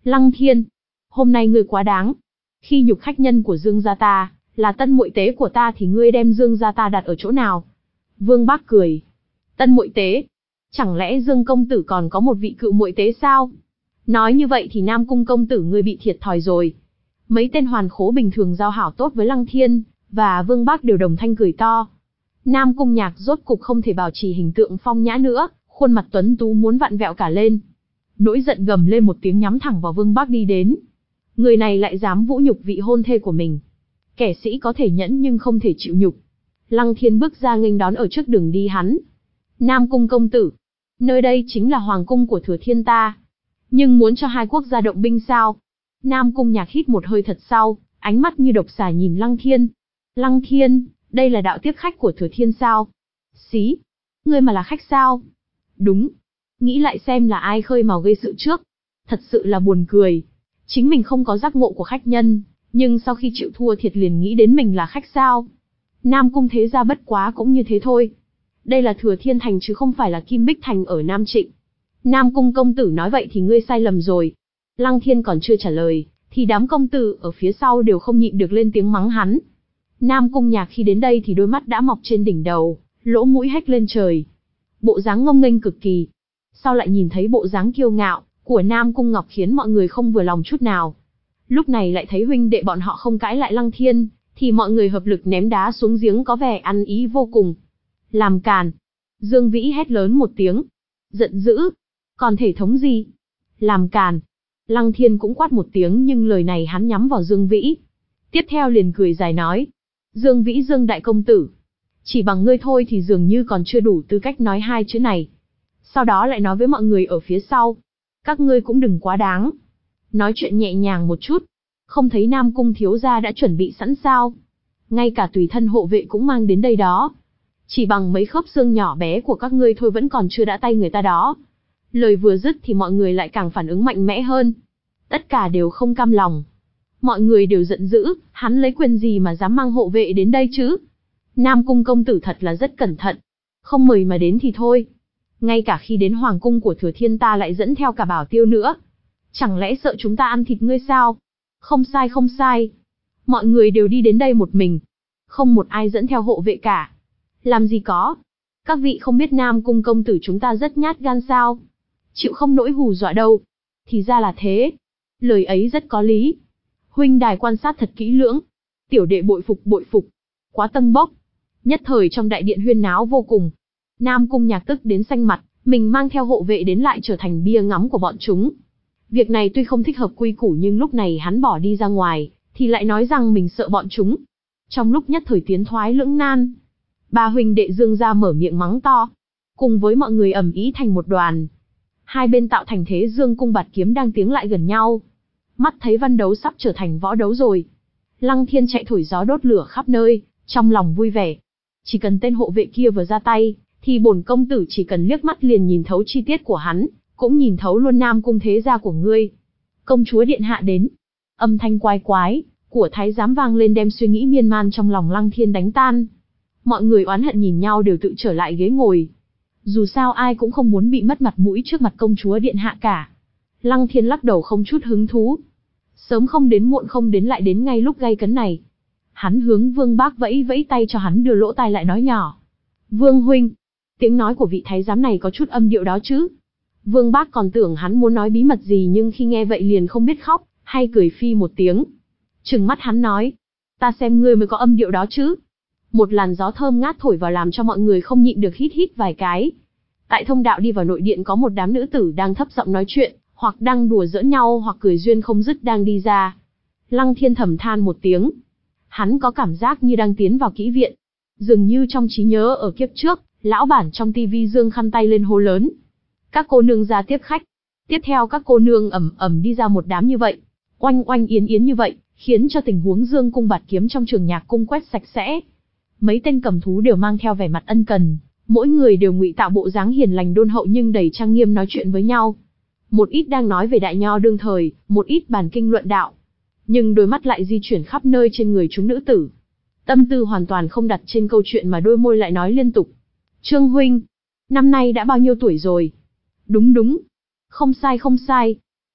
Lăng Thiên, hôm nay ngươi quá đáng. Khi nhục khách nhân của Dương gia ta, là tân muội tế của ta thì ngươi đem Dương gia ta đặt ở chỗ nào? Vương Bác cười. Tân muội tế? Chẳng lẽ Dương công tử còn có một vị cựu muội tế sao? Nói như vậy thì Nam Cung công tử ngươi bị thiệt thòi rồi. Mấy tên hoàn khố bình thường giao hảo tốt với Lăng Thiên và Vương Bác đều đồng thanh cười to. Nam Cung Nhạc rốt cục không thể bảo trì hình tượng phong nhã nữa, khuôn mặt tuấn tú muốn vặn vẹo cả lên. Nỗi giận gầm lên một tiếng nhắm thẳng vào Vương Bác đi đến. Người này lại dám vũ nhục vị hôn thê của mình. Kẻ sĩ có thể nhẫn nhưng không thể chịu nhục. Lăng Thiên bước ra nghênh đón ở trước đường đi hắn. Nam Cung công tử, nơi đây chính là hoàng cung của Thừa Thiên ta. Nhưng muốn cho hai quốc gia động binh sao? Nam Cung Nhạc hít một hơi thật sâu, ánh mắt như độc xà nhìn Lăng Thiên. Lăng Thiên, đây là đạo tiếp khách của Thừa Thiên sao? Xí, ngươi mà là khách sao? Đúng. Nghĩ lại xem là ai khơi mào gây sự trước. Thật sự là buồn cười. Chính mình không có giác ngộ của khách nhân, nhưng sau khi chịu thua thiệt liền nghĩ đến mình là khách sao? Nam Cung thế gia bất quá cũng như thế thôi. Đây là Thừa Thiên Thành chứ không phải là Kim Bích Thành ở Nam Trịnh. Nam Cung công tử nói vậy thì ngươi sai lầm rồi. Lăng Thiên còn chưa trả lời, thì đám công tử ở phía sau đều không nhịn được lên tiếng mắng hắn. Nam Cung Nhạc khi đến đây thì đôi mắt đã mọc trên đỉnh đầu, lỗ mũi hét lên trời. Bộ dáng ngông nghênh cực kỳ. Sau lại nhìn thấy bộ dáng kiêu ngạo của Nam Cung Ngọc khiến mọi người không vừa lòng chút nào. Lúc này lại thấy huynh đệ bọn họ không cãi lại Lăng Thiên, thì mọi người hợp lực ném đá xuống giếng có vẻ ăn ý vô cùng. Làm càn. Dương Vĩ hét lớn một tiếng. Giận dữ. Còn thể thống gì? Làm càn. Lăng Thiên cũng quát một tiếng nhưng lời này hắn nhắm vào Dương Vĩ. Tiếp theo liền cười dài nói. Dương Vĩ Dương đại công tử. Chỉ bằng ngươi thôi thì dường như còn chưa đủ tư cách nói hai chữ này. Sau đó lại nói với mọi người ở phía sau. Các ngươi cũng đừng quá đáng. Nói chuyện nhẹ nhàng một chút. Không thấy Nam Cung thiếu gia đã chuẩn bị sẵn sao? Ngay cả tùy thân hộ vệ cũng mang đến đây đó. Chỉ bằng mấy khớp xương nhỏ bé của các ngươi thôi vẫn còn chưa đã tay người ta đó. Lời vừa dứt thì mọi người lại càng phản ứng mạnh mẽ hơn. Tất cả đều không cam lòng. Mọi người đều giận dữ, hắn lấy quyền gì mà dám mang hộ vệ đến đây chứ? Nam Cung công tử thật là rất cẩn thận. Không mời mà đến thì thôi. Ngay cả khi đến hoàng cung của Thừa Thiên ta lại dẫn theo cả Bảo Tiêu nữa. Chẳng lẽ sợ chúng ta ăn thịt ngươi sao? Không sai không sai. Mọi người đều đi đến đây một mình. Không một ai dẫn theo hộ vệ cả. Làm gì có. Các vị không biết Nam Cung công tử chúng ta rất nhát gan sao? Chịu không nỗi hù dọa đâu. Thì ra là thế. Lời ấy rất có lý. Huynh đài quan sát thật kỹ lưỡng. Tiểu đệ bội phục bội phục. Quá tâng bốc. Nhất thời trong đại điện huyên náo vô cùng. Nam Cung Nhạc tức đến xanh mặt, mình mang theo hộ vệ đến lại trở thành bia ngắm của bọn chúng. Việc này tuy không thích hợp quy củ nhưng lúc này hắn bỏ đi ra ngoài, thì lại nói rằng mình sợ bọn chúng. Trong lúc nhất thời tiến thoái lưỡng nan, ba huynh đệ Dương gia mở miệng mắng to, cùng với mọi người ầm ĩ thành một đoàn. Hai bên tạo thành thế dương cung bạt kiếm đang tiến lại gần nhau. Mắt thấy văn đấu sắp trở thành võ đấu rồi. Lăng Thiên chạy thổi gió đốt lửa khắp nơi, trong lòng vui vẻ. Chỉ cần tên hộ vệ kia vừa ra tay, thì bổn công tử chỉ cần liếc mắt liền nhìn thấu chi tiết của hắn, cũng nhìn thấu luôn Nam Cung thế gia của ngươi. Công chúa điện hạ đến. Âm thanh quái quái của thái giám vang lên đem suy nghĩ miên man trong lòng Lăng Thiên đánh tan. Mọi người oán hận nhìn nhau đều tự trở lại ghế ngồi. Dù sao ai cũng không muốn bị mất mặt mũi trước mặt công chúa điện hạ cả. Lăng Thiên lắc đầu không chút hứng thú. Sớm không đến muộn không đến lại đến ngay lúc gay cấn này. Hắn hướng Vương Bác vẫy vẫy tay cho hắn đưa lỗ tai lại nói nhỏ. Vương huynh, tiếng nói của vị thái giám này có chút âm điệu đó chứ. Vương Bác còn tưởng hắn muốn nói bí mật gì nhưng khi nghe vậy liền không biết khóc, hay cười phi một tiếng. Trừng mắt hắn nói, ta xem ngươi mới có âm điệu đó chứ. Một làn gió thơm ngát thổi vào làm cho mọi người không nhịn được hít hít vài cái. Tại thông đạo đi vào nội điện có một đám nữ tử đang thấp giọng nói chuyện, hoặc đang đùa giỡn nhau hoặc cười duyên không dứt đang đi ra. Lăng Thiên thầm than một tiếng. Hắn có cảm giác như đang tiến vào kỹ viện. Dường như trong trí nhớ ở kiếp trước, lão bản trong tivi giương khăn tay lên hô lớn. Các cô nương ra tiếp khách. Tiếp theo các cô nương ầm ầm đi ra một đám như vậy. Oanh oanh yến yến như vậy, khiến cho tình huống dương cung bạt kiếm trong trường nhạc cung quét sạch sẽ. Mấy tên cầm thú đều mang theo vẻ mặt ân cần, mỗi người đều ngụy tạo bộ dáng hiền lành đôn hậu nhưng đầy trang nghiêm nói chuyện với nhau. Một ít đang nói về đại nho đương thời, một ít bàn kinh luận đạo. Nhưng đôi mắt lại di chuyển khắp nơi trên người chúng nữ tử. Tâm tư hoàn toàn không đặt trên câu chuyện mà đôi môi lại nói liên tục. Trương huynh, năm nay đã bao nhiêu tuổi rồi? Đúng đúng. Không sai không sai.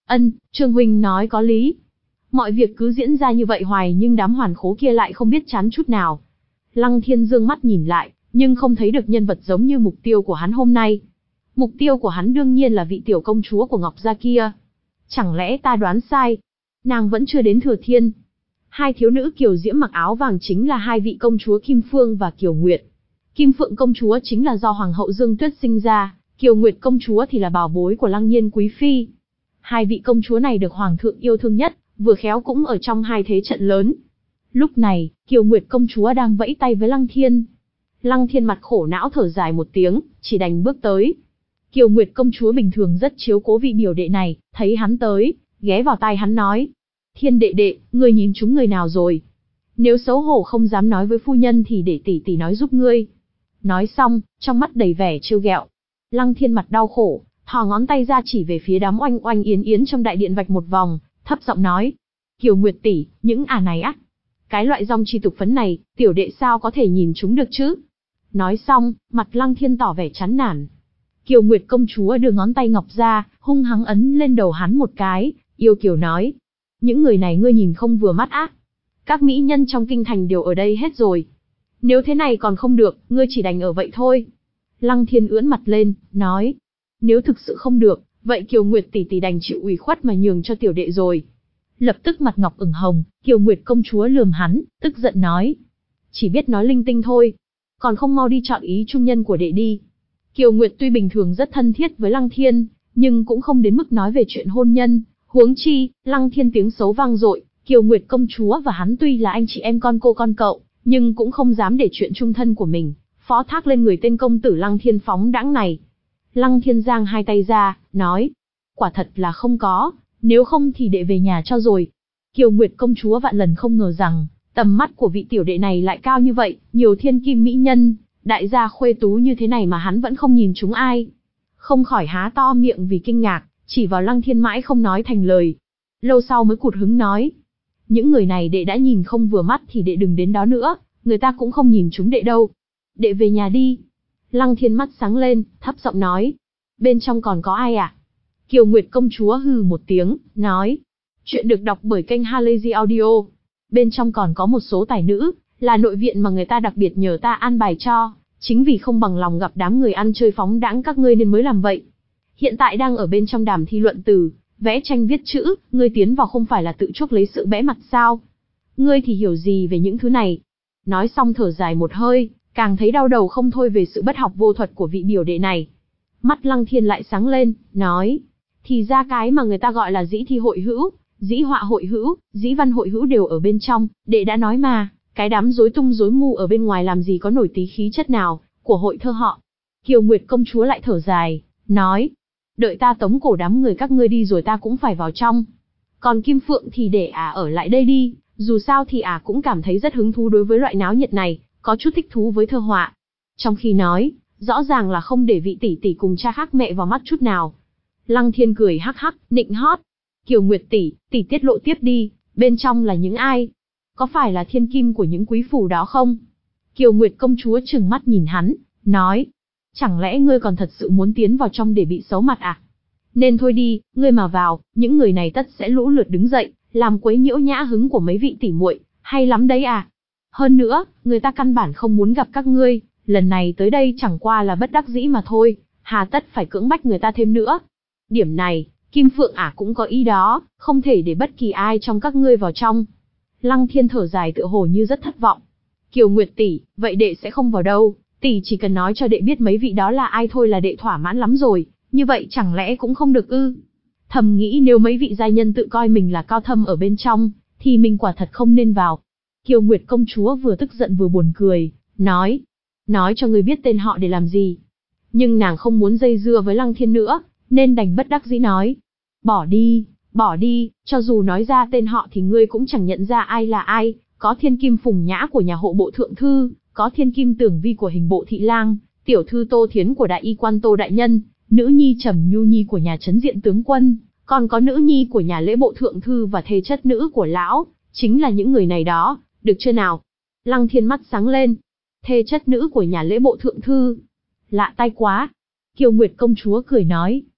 Ân, Trương huynh nói có lý. Mọi việc cứ diễn ra như vậy hoài nhưng đám hoàn khố kia lại không biết chán chút nào. Lăng Thiên dương mắt nhìn lại, nhưng không thấy được nhân vật giống như mục tiêu của hắn hôm nay. Mục tiêu của hắn đương nhiên là vị tiểu công chúa của Ngọc Gia kia. Chẳng lẽ ta đoán sai? Nàng vẫn chưa đến Thừa Thiên. Hai thiếu nữ kiều diễm mặc áo vàng chính là hai vị công chúa Kim Phương và Kiều Nguyệt. Kim Phượng công chúa chính là do Hoàng hậu Dương Tuyết sinh ra, Kiều Nguyệt công chúa thì là bảo bối của Lăng Nhiên quý phi. Hai vị công chúa này được Hoàng thượng yêu thương nhất, vừa khéo cũng ở trong hai thế trận lớn. Lúc này, Kiều Nguyệt công chúa đang vẫy tay với Lăng Thiên. Lăng Thiên mặt khổ não thở dài một tiếng, chỉ đành bước tới. Kiều Nguyệt công chúa bình thường rất chiếu cố vị biểu đệ này, thấy hắn tới, ghé vào tai hắn nói. Thiên đệ đệ, ngươi nhìn chúng người nào rồi? Nếu xấu hổ không dám nói với phu nhân thì để tỷ tỷ nói giúp ngươi. Nói xong, trong mắt đầy vẻ trêu ghẹo. Lăng Thiên mặt đau khổ, thò ngón tay ra chỉ về phía đám oanh oanh yến yến trong đại điện vạch một vòng, thấp giọng nói. Kiều Nguyệt tỷ, những ả này á. Cái loại rong chi tục phấn này, tiểu đệ sao có thể nhìn chúng được chứ? Nói xong, mặt Lăng Thiên tỏ vẻ chán nản. Kiều Nguyệt công chúa đưa ngón tay ngọc ra, hung hăng ấn lên đầu hắn một cái, yêu kiều nói. Những người này ngươi nhìn không vừa mắt á. Các mỹ nhân trong kinh thành đều ở đây hết rồi. Nếu thế này còn không được, ngươi chỉ đành ở vậy thôi. Lăng Thiên ưỡn mặt lên, nói. Nếu thực sự không được, vậy Kiều Nguyệt tỷ tỷ đành chịu ủy khuất mà nhường cho tiểu đệ rồi. Lập tức mặt ngọc ửng hồng, Kiều Nguyệt công chúa lườm hắn, tức giận nói. Chỉ biết nói linh tinh thôi. Còn không mau đi chọn ý trung nhân của đệ đi. Kiều Nguyệt tuy bình thường rất thân thiết với Lăng Thiên, nhưng cũng không đến mức nói về chuyện hôn nhân. Huống chi, Lăng Thiên tiếng xấu vang dội, Kiều Nguyệt công chúa và hắn tuy là anh chị em con cô con cậu, nhưng cũng không dám để chuyện chung thân của mình phó thác lên người tên công tử Lăng Thiên phóng đãng này. Lăng Thiên giang hai tay ra, nói, quả thật là không có, nếu không thì đệ về nhà cho rồi. Kiều Nguyệt công chúa vạn lần không ngờ rằng, tầm mắt của vị tiểu đệ này lại cao như vậy, nhiều thiên kim mỹ nhân, đại gia khuê tú như thế này mà hắn vẫn không nhìn chúng ai. Không khỏi há to miệng vì kinh ngạc, chỉ vào Lăng Thiên mãi không nói thành lời. Lâu sau mới cụt hứng nói, những người này đệ đã nhìn không vừa mắt thì đệ đừng đến đó nữa, người ta cũng không nhìn chúng đệ đâu. Đệ về nhà đi. Lăng Thiên mắt sáng lên, thấp giọng nói, bên trong còn có ai à? Kiều Nguyệt công chúa hừ một tiếng, nói, chuyện được đọc bởi kênh Halazy Audio. Bên trong còn có một số tài nữ, là nội viện mà người ta đặc biệt nhờ ta an bài cho, chính vì không bằng lòng gặp đám người ăn chơi phóng đãng các ngươi nên mới làm vậy. Hiện tại đang ở bên trong đàm thi luận từ, vẽ tranh viết chữ, ngươi tiến vào không phải là tự chuốc lấy sự bẽ mặt sao? Ngươi thì hiểu gì về những thứ này? Nói xong thở dài một hơi, càng thấy đau đầu không thôi về sự bất học vô thuật của vị biểu đệ này. Mắt Lăng Thiên lại sáng lên, nói, thì ra cái mà người ta gọi là dĩ thi hội hữu, dĩ họa hội hữu, dĩ văn hội hữu đều ở bên trong, đệ đã nói mà, cái đám rối tung rối mù ở bên ngoài làm gì có nổi tí khí chất nào của hội thơ họ. Kiều Nguyệt công chúa lại thở dài, nói, đợi ta tống cổ đám người các ngươi đi rồi ta cũng phải vào trong. Còn Kim Phượng thì để ả à ở lại đây đi, dù sao thì ả à cũng cảm thấy rất hứng thú đối với loại náo nhiệt này, có chút thích thú với thơ họa. Trong khi nói, rõ ràng là không để vị tỷ tỷ cùng cha khác mẹ vào mắt chút nào. Lăng Thiên cười hắc hắc, nịnh hót. Kiều Nguyệt tỷ, tỷ tiết lộ tiếp đi, bên trong là những ai? Có phải là thiên kim của những quý phủ đó không? Kiều Nguyệt công chúa trừng mắt nhìn hắn, nói, chẳng lẽ ngươi còn thật sự muốn tiến vào trong để bị xấu mặt à? Nên thôi đi, ngươi mà vào, những người này tất sẽ lũ lượt đứng dậy, làm quấy nhiễu nhã hứng của mấy vị tỷ muội, hay lắm đấy à? Hơn nữa, người ta căn bản không muốn gặp các ngươi, lần này tới đây chẳng qua là bất đắc dĩ mà thôi, hà tất phải cưỡng bách người ta thêm nữa. Điểm này, Kim Phượng ả cũng có ý đó, không thể để bất kỳ ai trong các ngươi vào trong. Lăng Thiên thở dài tựa hồ như rất thất vọng. Kiều Nguyệt tỷ, vậy đệ sẽ không vào đâu, tỷ chỉ cần nói cho đệ biết mấy vị đó là ai thôi là đệ thỏa mãn lắm rồi, như vậy chẳng lẽ cũng không được ư? Thầm nghĩ nếu mấy vị gia nhân tự coi mình là cao thâm ở bên trong, thì mình quả thật không nên vào. Kiều Nguyệt công chúa vừa tức giận vừa buồn cười, nói, nói cho ngươi biết tên họ để làm gì. Nhưng nàng không muốn dây dưa với Lăng Thiên nữa, nên đành bất đắc dĩ nói, bỏ đi, bỏ đi, cho dù nói ra tên họ thì ngươi cũng chẳng nhận ra ai là ai, có thiên kim Phùng Nhã của nhà hộ bộ thượng thư, có thiên kim Tưởng Vi của hình bộ thị lang, tiểu thư Tô Thiến của đại y quan Tô đại nhân, nữ nhi Trầm Nhu Nhi của nhà trấn diện tướng quân, còn có nữ nhi của nhà lễ bộ thượng thư và thê chất nữ của lão, chính là những người này đó, được chưa nào? Lăng Thiên mắt sáng lên, thê chất nữ của nhà lễ bộ thượng thư, lạ tai quá. Kiều Nguyệt công chúa cười nói,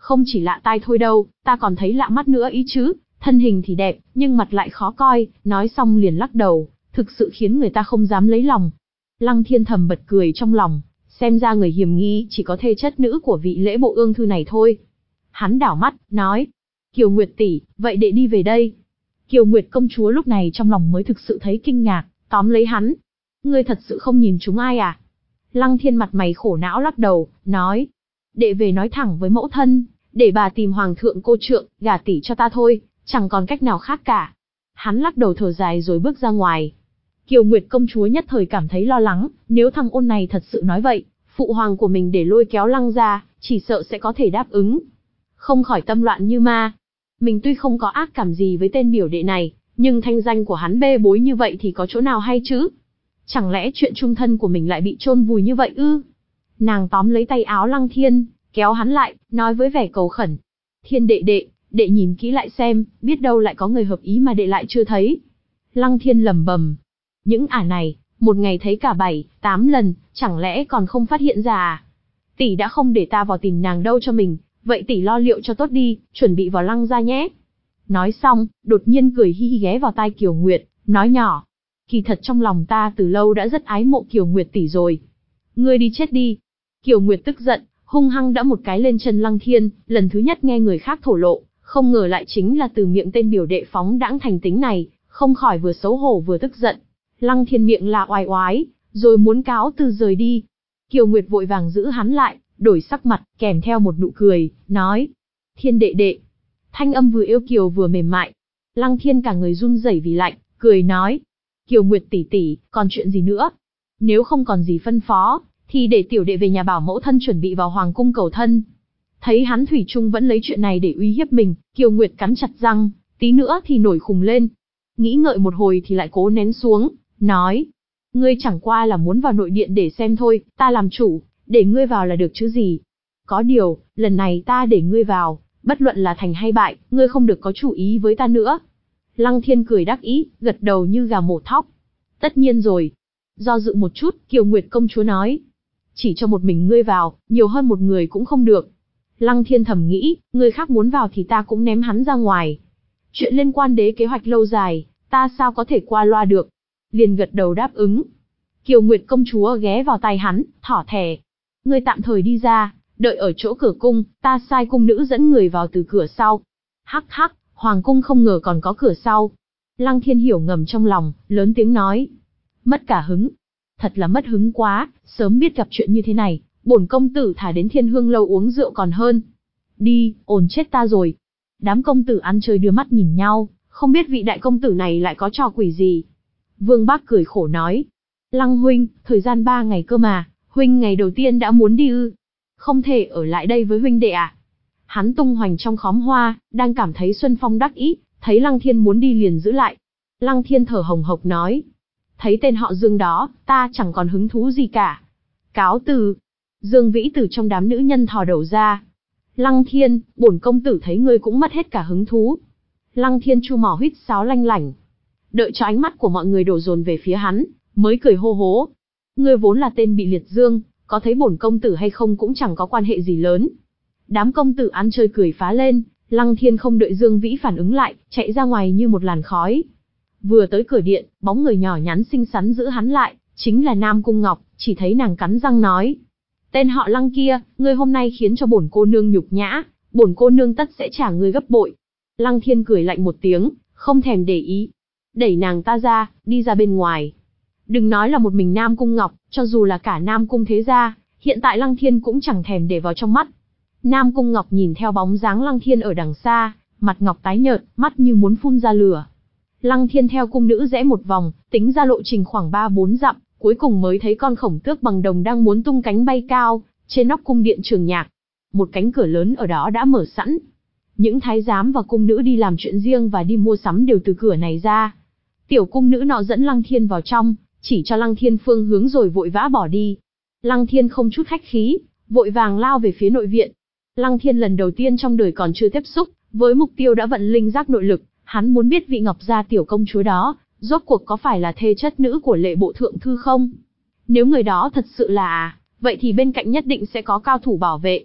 Không chỉ lạ tai thôi đâu, ta còn thấy lạ mắt nữa ý chứ, thân hình thì đẹp, nhưng mặt lại khó coi, nói xong liền lắc đầu, thực sự khiến người ta không dám lấy lòng. Lăng Thiên thầm bật cười trong lòng, xem ra người hiểm nghi chỉ có thê chất nữ của vị lễ bộ ương thư này thôi. Hắn đảo mắt, nói, Kiều Nguyệt tỷ, vậy đệ đi về đây. Kiều Nguyệt công chúa lúc này trong lòng mới thực sự thấy kinh ngạc, tóm lấy hắn. Ngươi thật sự không nhìn chúng ai à? Lăng Thiên mặt mày khổ não lắc đầu, nói, đệ về nói thẳng với mẫu thân, để bà tìm hoàng thượng cô trượng, gả tỷ cho ta thôi, chẳng còn cách nào khác cả. Hắn lắc đầu thở dài rồi bước ra ngoài. Kiều Nguyệt công chúa nhất thời cảm thấy lo lắng, nếu thằng ôn này thật sự nói vậy, phụ hoàng của mình để lôi kéo Lăng ra, chỉ sợ sẽ có thể đáp ứng. Không khỏi tâm loạn như ma. Mình tuy không có ác cảm gì với tên biểu đệ này, nhưng thanh danh của hắn bê bối như vậy thì có chỗ nào hay chứ? Chẳng lẽ chuyện chung thân của mình lại bị chôn vùi như vậy ư? Nàng tóm lấy tay áo Lăng Thiên, kéo hắn lại, nói với vẻ cầu khẩn. Thiên đệ đệ, đệ nhìn kỹ lại xem, biết đâu lại có người hợp ý mà đệ lại chưa thấy. Lăng Thiên lẩm bẩm, những ả này, một ngày thấy cả bảy, tám lần, chẳng lẽ còn không phát hiện ra à? Tỷ đã không để ta vào tìm nàng đâu cho mình, vậy tỷ lo liệu cho tốt đi, chuẩn bị vào Lăng ra nhé. Nói xong, đột nhiên cười hi hi ghé vào tai Kiều Nguyệt, nói nhỏ, kỳ thật trong lòng ta từ lâu đã rất ái mộ Kiều Nguyệt tỷ rồi. Ngươi đi chết đi. Kiều Nguyệt tức giận, hung hăng đỡ một cái lên chân Lăng Thiên, lần thứ nhất nghe người khác thổ lộ, không ngờ lại chính là từ miệng tên biểu đệ phóng đãng thành tính này, không khỏi vừa xấu hổ vừa tức giận. Lăng Thiên miệng là oai oái, rồi muốn cáo từ rời đi. Kiều Nguyệt vội vàng giữ hắn lại, đổi sắc mặt, kèm theo một nụ cười, nói, Thiên đệ đệ. Thanh âm vừa yêu kiều vừa mềm mại. Lăng Thiên cả người run rẩy vì lạnh, cười nói, Kiều Nguyệt tỷ tỷ, còn chuyện gì nữa? Nếu không còn gì phân phó, thì để tiểu đệ về nhà bảo mẫu thân chuẩn bị vào hoàng cung cầu thân. Thấy hắn thủy chung vẫn lấy chuyện này để uy hiếp mình, Kiều Nguyệt cắn chặt răng, tí nữa thì nổi khùng lên. Nghĩ ngợi một hồi thì lại cố nén xuống, nói, ngươi chẳng qua là muốn vào nội điện để xem thôi, ta làm chủ, để ngươi vào là được chứ gì. Có điều, lần này ta để ngươi vào, bất luận là thành hay bại, ngươi không được có chủ ý với ta nữa. Lăng Thiên cười đắc ý, gật đầu như gà mổ thóc. Tất nhiên rồi. Do dự một chút, Kiều Nguyệt công chúa nói, chỉ cho một mình ngươi vào, nhiều hơn một người cũng không được. Lăng Thiên thầm nghĩ, người khác muốn vào thì ta cũng ném hắn ra ngoài. Chuyện liên quan đến kế hoạch lâu dài, ta sao có thể qua loa được. Liền gật đầu đáp ứng. Kiều Nguyệt công chúa ghé vào tai hắn, thỏ thẻ. Ngươi tạm thời đi ra, đợi ở chỗ cửa cung, ta sai cung nữ dẫn người vào từ cửa sau. Hắc hắc, hoàng cung không ngờ còn có cửa sau. Lăng Thiên hiểu ngầm trong lòng, lớn tiếng nói. Mất cả hứng. Thật là mất hứng quá, sớm biết gặp chuyện như thế này, bổn công tử thả đến Thiên Hương lâu uống rượu còn hơn. Đi, ồn chết ta rồi. Đám công tử ăn chơi đưa mắt nhìn nhau, không biết vị đại công tử này lại có trò quỷ gì. Vương Bác cười khổ nói. Lăng huynh, thời gian ba ngày cơ mà, huynh ngày đầu tiên đã muốn đi ư? Không thể ở lại đây với huynh đệ à? Hắn tung hoành trong khóm hoa, đang cảm thấy xuân phong đắc ý, thấy Lăng Thiên muốn đi liền giữ lại. Lăng Thiên thở hồng hộc nói. Thấy tên họ Dương đó, ta chẳng còn hứng thú gì cả. Cáo từ. Dương Vĩ từ trong đám nữ nhân thò đầu ra. Lăng Thiên, bổn công tử thấy ngươi cũng mất hết cả hứng thú. Lăng Thiên chu mỏ huýt sáo lanh lảnh. Đợi cho ánh mắt của mọi người đổ dồn về phía hắn, mới cười hô hố. Ngươi vốn là tên bị liệt dương, có thấy bổn công tử hay không cũng chẳng có quan hệ gì lớn. Đám công tử ăn chơi cười phá lên, Lăng Thiên không đợi Dương Vĩ phản ứng lại, chạy ra ngoài như một làn khói. Vừa tới cửa điện, bóng người nhỏ nhắn xinh xắn giữ hắn lại, chính là Nam Cung Ngọc, chỉ thấy nàng cắn răng nói. Tên họ Lăng kia, ngươi hôm nay khiến cho bổn cô nương nhục nhã, bổn cô nương tất sẽ trả ngươi gấp bội. Lăng Thiên cười lạnh một tiếng, không thèm để ý. Đẩy nàng ta ra, đi ra bên ngoài. Đừng nói là một mình Nam Cung Ngọc, cho dù là cả Nam Cung thế gia, hiện tại Lăng Thiên cũng chẳng thèm để vào trong mắt. Nam Cung Ngọc nhìn theo bóng dáng Lăng Thiên ở đằng xa, mặt ngọc tái nhợt, mắt như muốn phun ra lửa. Lăng Thiên theo cung nữ rẽ một vòng, tính ra lộ trình khoảng ba bốn dặm, cuối cùng mới thấy con khổng tước bằng đồng đang muốn tung cánh bay cao, trên nóc cung điện Trường Nhạc. Một cánh cửa lớn ở đó đã mở sẵn. Những thái giám và cung nữ đi làm chuyện riêng và đi mua sắm đều từ cửa này ra. Tiểu cung nữ nọ dẫn Lăng Thiên vào trong, chỉ cho Lăng Thiên phương hướng rồi vội vã bỏ đi. Lăng Thiên không chút khách khí, vội vàng lao về phía nội viện. Lăng Thiên lần đầu tiên trong đời còn chưa tiếp xúc với mục tiêu đã vận linh giác nội lực, hắn muốn biết vị Ngọc gia tiểu công chúa đó, rốt cuộc có phải là thê chất nữ của lệ bộ thượng thư không? Nếu người đó thật sự là, vậy thì bên cạnh nhất định sẽ có cao thủ bảo vệ.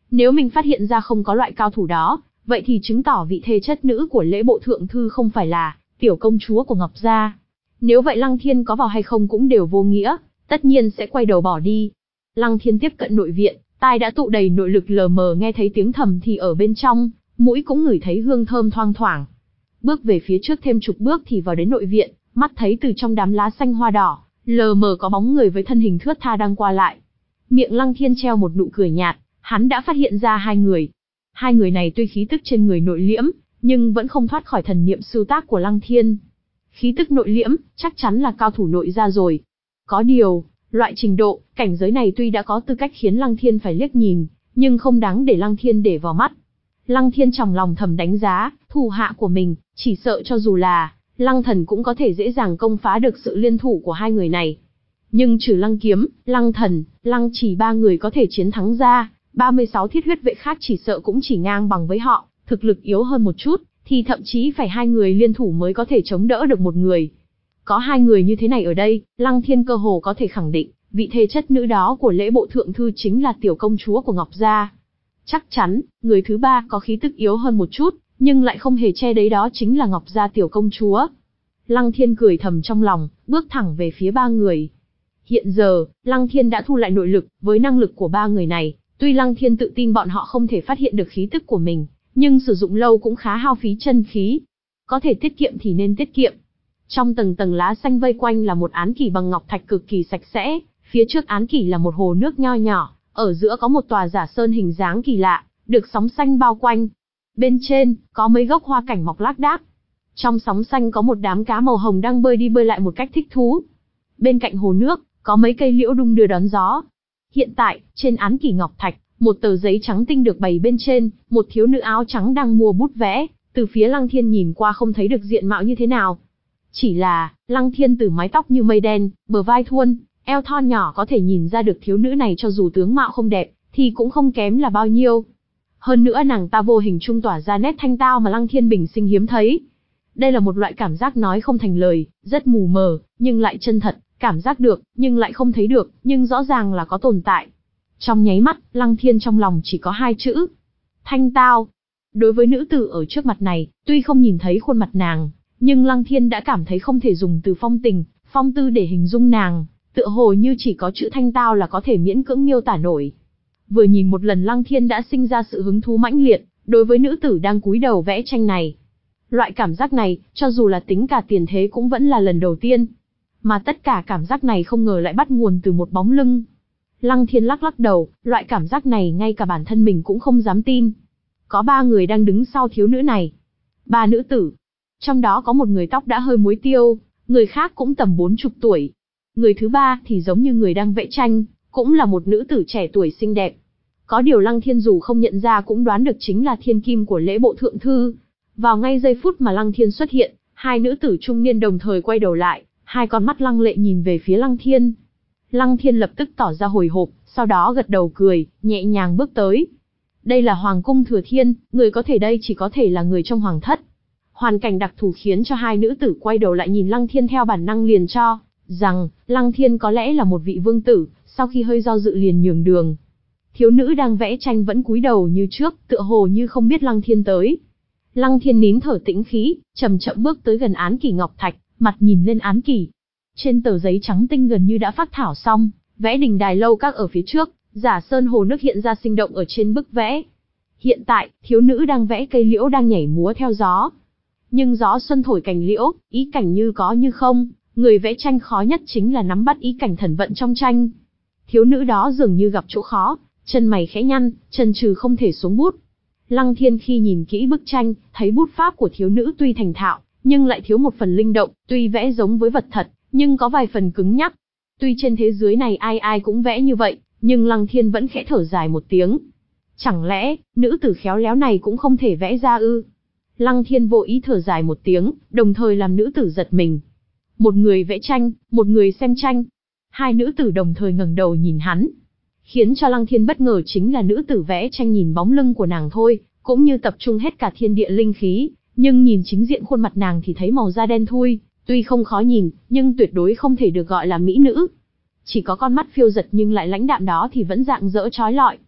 Nếu mình phát hiện ra không có loại cao thủ đó, vậy thì chứng tỏ vị thê chất nữ của lễ bộ thượng thư không phải là tiểu công chúa của Ngọc Gia. Nếu vậy Lăng Thiên có vào hay không cũng đều vô nghĩa, tất nhiên sẽ quay đầu bỏ đi. Lăng Thiên tiếp cận nội viện, tai đã tụ đầy nội lực, lờ mờ nghe thấy tiếng thầm thì ở bên trong, mũi cũng ngửi thấy hương thơm thoang thoảng. Bước về phía trước thêm chục bước thì vào đến nội viện, mắt thấy từ trong đám lá xanh hoa đỏ, lờ mờ có bóng người với thân hình thướt tha đang qua lại. Miệng Lăng Thiên treo một nụ cười nhạt, hắn đã phát hiện ra hai người. Hai người này tuy khí tức trên người nội liễm, nhưng vẫn không thoát khỏi thần niệm sưu tác của Lăng Thiên. Khí tức nội liễm, chắc chắn là cao thủ nội gia rồi. Có điều, loại trình độ, cảnh giới này tuy đã có tư cách khiến Lăng Thiên phải liếc nhìn, nhưng không đáng để Lăng Thiên để vào mắt. Lăng Thiên trong lòng thầm đánh giá, thủ hạ của mình, chỉ sợ cho dù là Lăng Thần cũng có thể dễ dàng công phá được sự liên thủ của hai người này. Nhưng trừ Lăng Kiếm, Lăng Thần, Lăng Chỉ ba người có thể chiến thắng ra, ba mươi sáu thiết huyết vệ khác chỉ sợ cũng chỉ ngang bằng với họ, thực lực yếu hơn một chút, thì thậm chí phải hai người liên thủ mới có thể chống đỡ được một người. Có hai người như thế này ở đây, Lăng Thiên cơ hồ có thể khẳng định, vị thê chất nữ đó của lễ bộ thượng thư chính là tiểu công chúa của Ngọc Gia. Chắc chắn, người thứ ba có khí tức yếu hơn một chút, nhưng lại không hề che đấy, đó chính là Ngọc Gia tiểu công chúa. Lăng Thiên cười thầm trong lòng, bước thẳng về phía ba người. Hiện giờ, Lăng Thiên đã thu lại nội lực, với năng lực của ba người này, tuy Lăng Thiên tự tin bọn họ không thể phát hiện được khí tức của mình, nhưng sử dụng lâu cũng khá hao phí chân khí. Có thể tiết kiệm thì nên tiết kiệm. Trong tầng tầng lá xanh vây quanh là một án kỷ bằng ngọc thạch cực kỳ sạch sẽ, phía trước án kỷ là một hồ nước nho nhỏ, ở giữa có một tòa giả sơn hình dáng kỳ lạ, được sóng xanh bao quanh. Bên trên, có mấy gốc hoa cảnh mọc lác đác. Trong sóng xanh có một đám cá màu hồng đang bơi đi bơi lại một cách thích thú. Bên cạnh hồ nước, có mấy cây liễu đung đưa đón gió. Hiện tại, trên án kỷ ngọc thạch, một tờ giấy trắng tinh được bày bên trên, một thiếu nữ áo trắng đang mua bút vẽ, từ phía Lăng Thiên nhìn qua không thấy được diện mạo như thế nào. Chỉ là, Lăng Thiên từ mái tóc như mây đen, bờ vai thuôn, eo thon nhỏ có thể nhìn ra được thiếu nữ này cho dù tướng mạo không đẹp, thì cũng không kém là bao nhiêu. Hơn nữa nàng ta vô hình trung tỏa ra nét thanh tao mà Lăng Thiên bình sinh hiếm thấy. Đây là một loại cảm giác nói không thành lời, rất mù mờ, nhưng lại chân thật, cảm giác được, nhưng lại không thấy được, nhưng rõ ràng là có tồn tại. Trong nháy mắt, Lăng Thiên trong lòng chỉ có hai chữ. Thanh tao. Đối với nữ tử ở trước mặt này, tuy không nhìn thấy khuôn mặt nàng, nhưng Lăng Thiên đã cảm thấy không thể dùng từ phong tình, phong tư để hình dung nàng, tựa hồ như chỉ có chữ thanh tao là có thể miễn cưỡng miêu tả nổi. Vừa nhìn một lần Lăng Thiên đã sinh ra sự hứng thú mãnh liệt, đối với nữ tử đang cúi đầu vẽ tranh này. Loại cảm giác này, cho dù là tính cả tiền thế cũng vẫn là lần đầu tiên. Mà tất cả cảm giác này không ngờ lại bắt nguồn từ một bóng lưng. Lăng Thiên lắc lắc đầu, loại cảm giác này ngay cả bản thân mình cũng không dám tin. Có ba người đang đứng sau thiếu nữ này. Ba nữ tử. Trong đó có một người tóc đã hơi muối tiêu, người khác cũng tầm bốn chục tuổi. Người thứ ba thì giống như người đang vẽ tranh, cũng là một nữ tử trẻ tuổi xinh đẹp. Có điều Lăng Thiên dù không nhận ra cũng đoán được chính là thiên kim của lễ bộ thượng thư. Vào ngay giây phút mà Lăng Thiên xuất hiện, hai nữ tử trung niên đồng thời quay đầu lại, hai con mắt lăng lệ nhìn về phía Lăng Thiên. Lăng Thiên lập tức tỏ ra hồi hộp, sau đó gật đầu cười, nhẹ nhàng bước tới. Đây là Hoàng cung Thừa Thiên, người có thể đây chỉ có thể là người trong hoàng thất. Hoàn cảnh đặc thù khiến cho hai nữ tử quay đầu lại nhìn Lăng Thiên, theo bản năng liền cho rằng Lăng Thiên có lẽ là một vị vương tử, sau khi hơi do dự liền nhường đường. Thiếu nữ đang vẽ tranh vẫn cúi đầu như trước, tựa hồ như không biết Lăng Thiên tới. Lăng Thiên nín thở tĩnh khí, chậm chậm bước tới gần án kỷ ngọc thạch, mặt nhìn lên án kỷ. Trên tờ giấy trắng tinh gần như đã phác thảo xong, vẽ đình đài lâu các ở phía trước, giả sơn hồ nước hiện ra sinh động ở trên bức vẽ. Hiện tại, thiếu nữ đang vẽ cây liễu đang nhảy múa theo gió. Nhưng gió xuân thổi cành liễu, ý cảnh như có như không, người vẽ tranh khó nhất chính là nắm bắt ý cảnh thần vận trong tranh. Thiếu nữ đó dường như gặp chỗ khó, chân mày khẽ nhăn, chần chừ không thể xuống bút. Lăng Thiên khi nhìn kỹ bức tranh, thấy bút pháp của thiếu nữ tuy thành thạo, nhưng lại thiếu một phần linh động, tuy vẽ giống với vật thật, nhưng có vài phần cứng nhắc. Tuy trên thế giới này ai ai cũng vẽ như vậy, nhưng Lăng Thiên vẫn khẽ thở dài một tiếng. Chẳng lẽ, nữ tử khéo léo này cũng không thể vẽ ra ư? Lăng Thiên vô ý thở dài một tiếng, đồng thời làm nữ tử giật mình. Một người vẽ tranh, một người xem tranh. Hai nữ tử đồng thời ngẩng đầu nhìn hắn. Khiến cho Lăng Thiên bất ngờ chính là nữ tử vẽ tranh nhìn bóng lưng của nàng thôi, cũng như tập trung hết cả thiên địa linh khí, nhưng nhìn chính diện khuôn mặt nàng thì thấy màu da đen thui, tuy không khó nhìn, nhưng tuyệt đối không thể được gọi là mỹ nữ. Chỉ có con mắt phiêu giật nhưng lại lãnh đạm đó thì vẫn rạng rỡ chói lọi.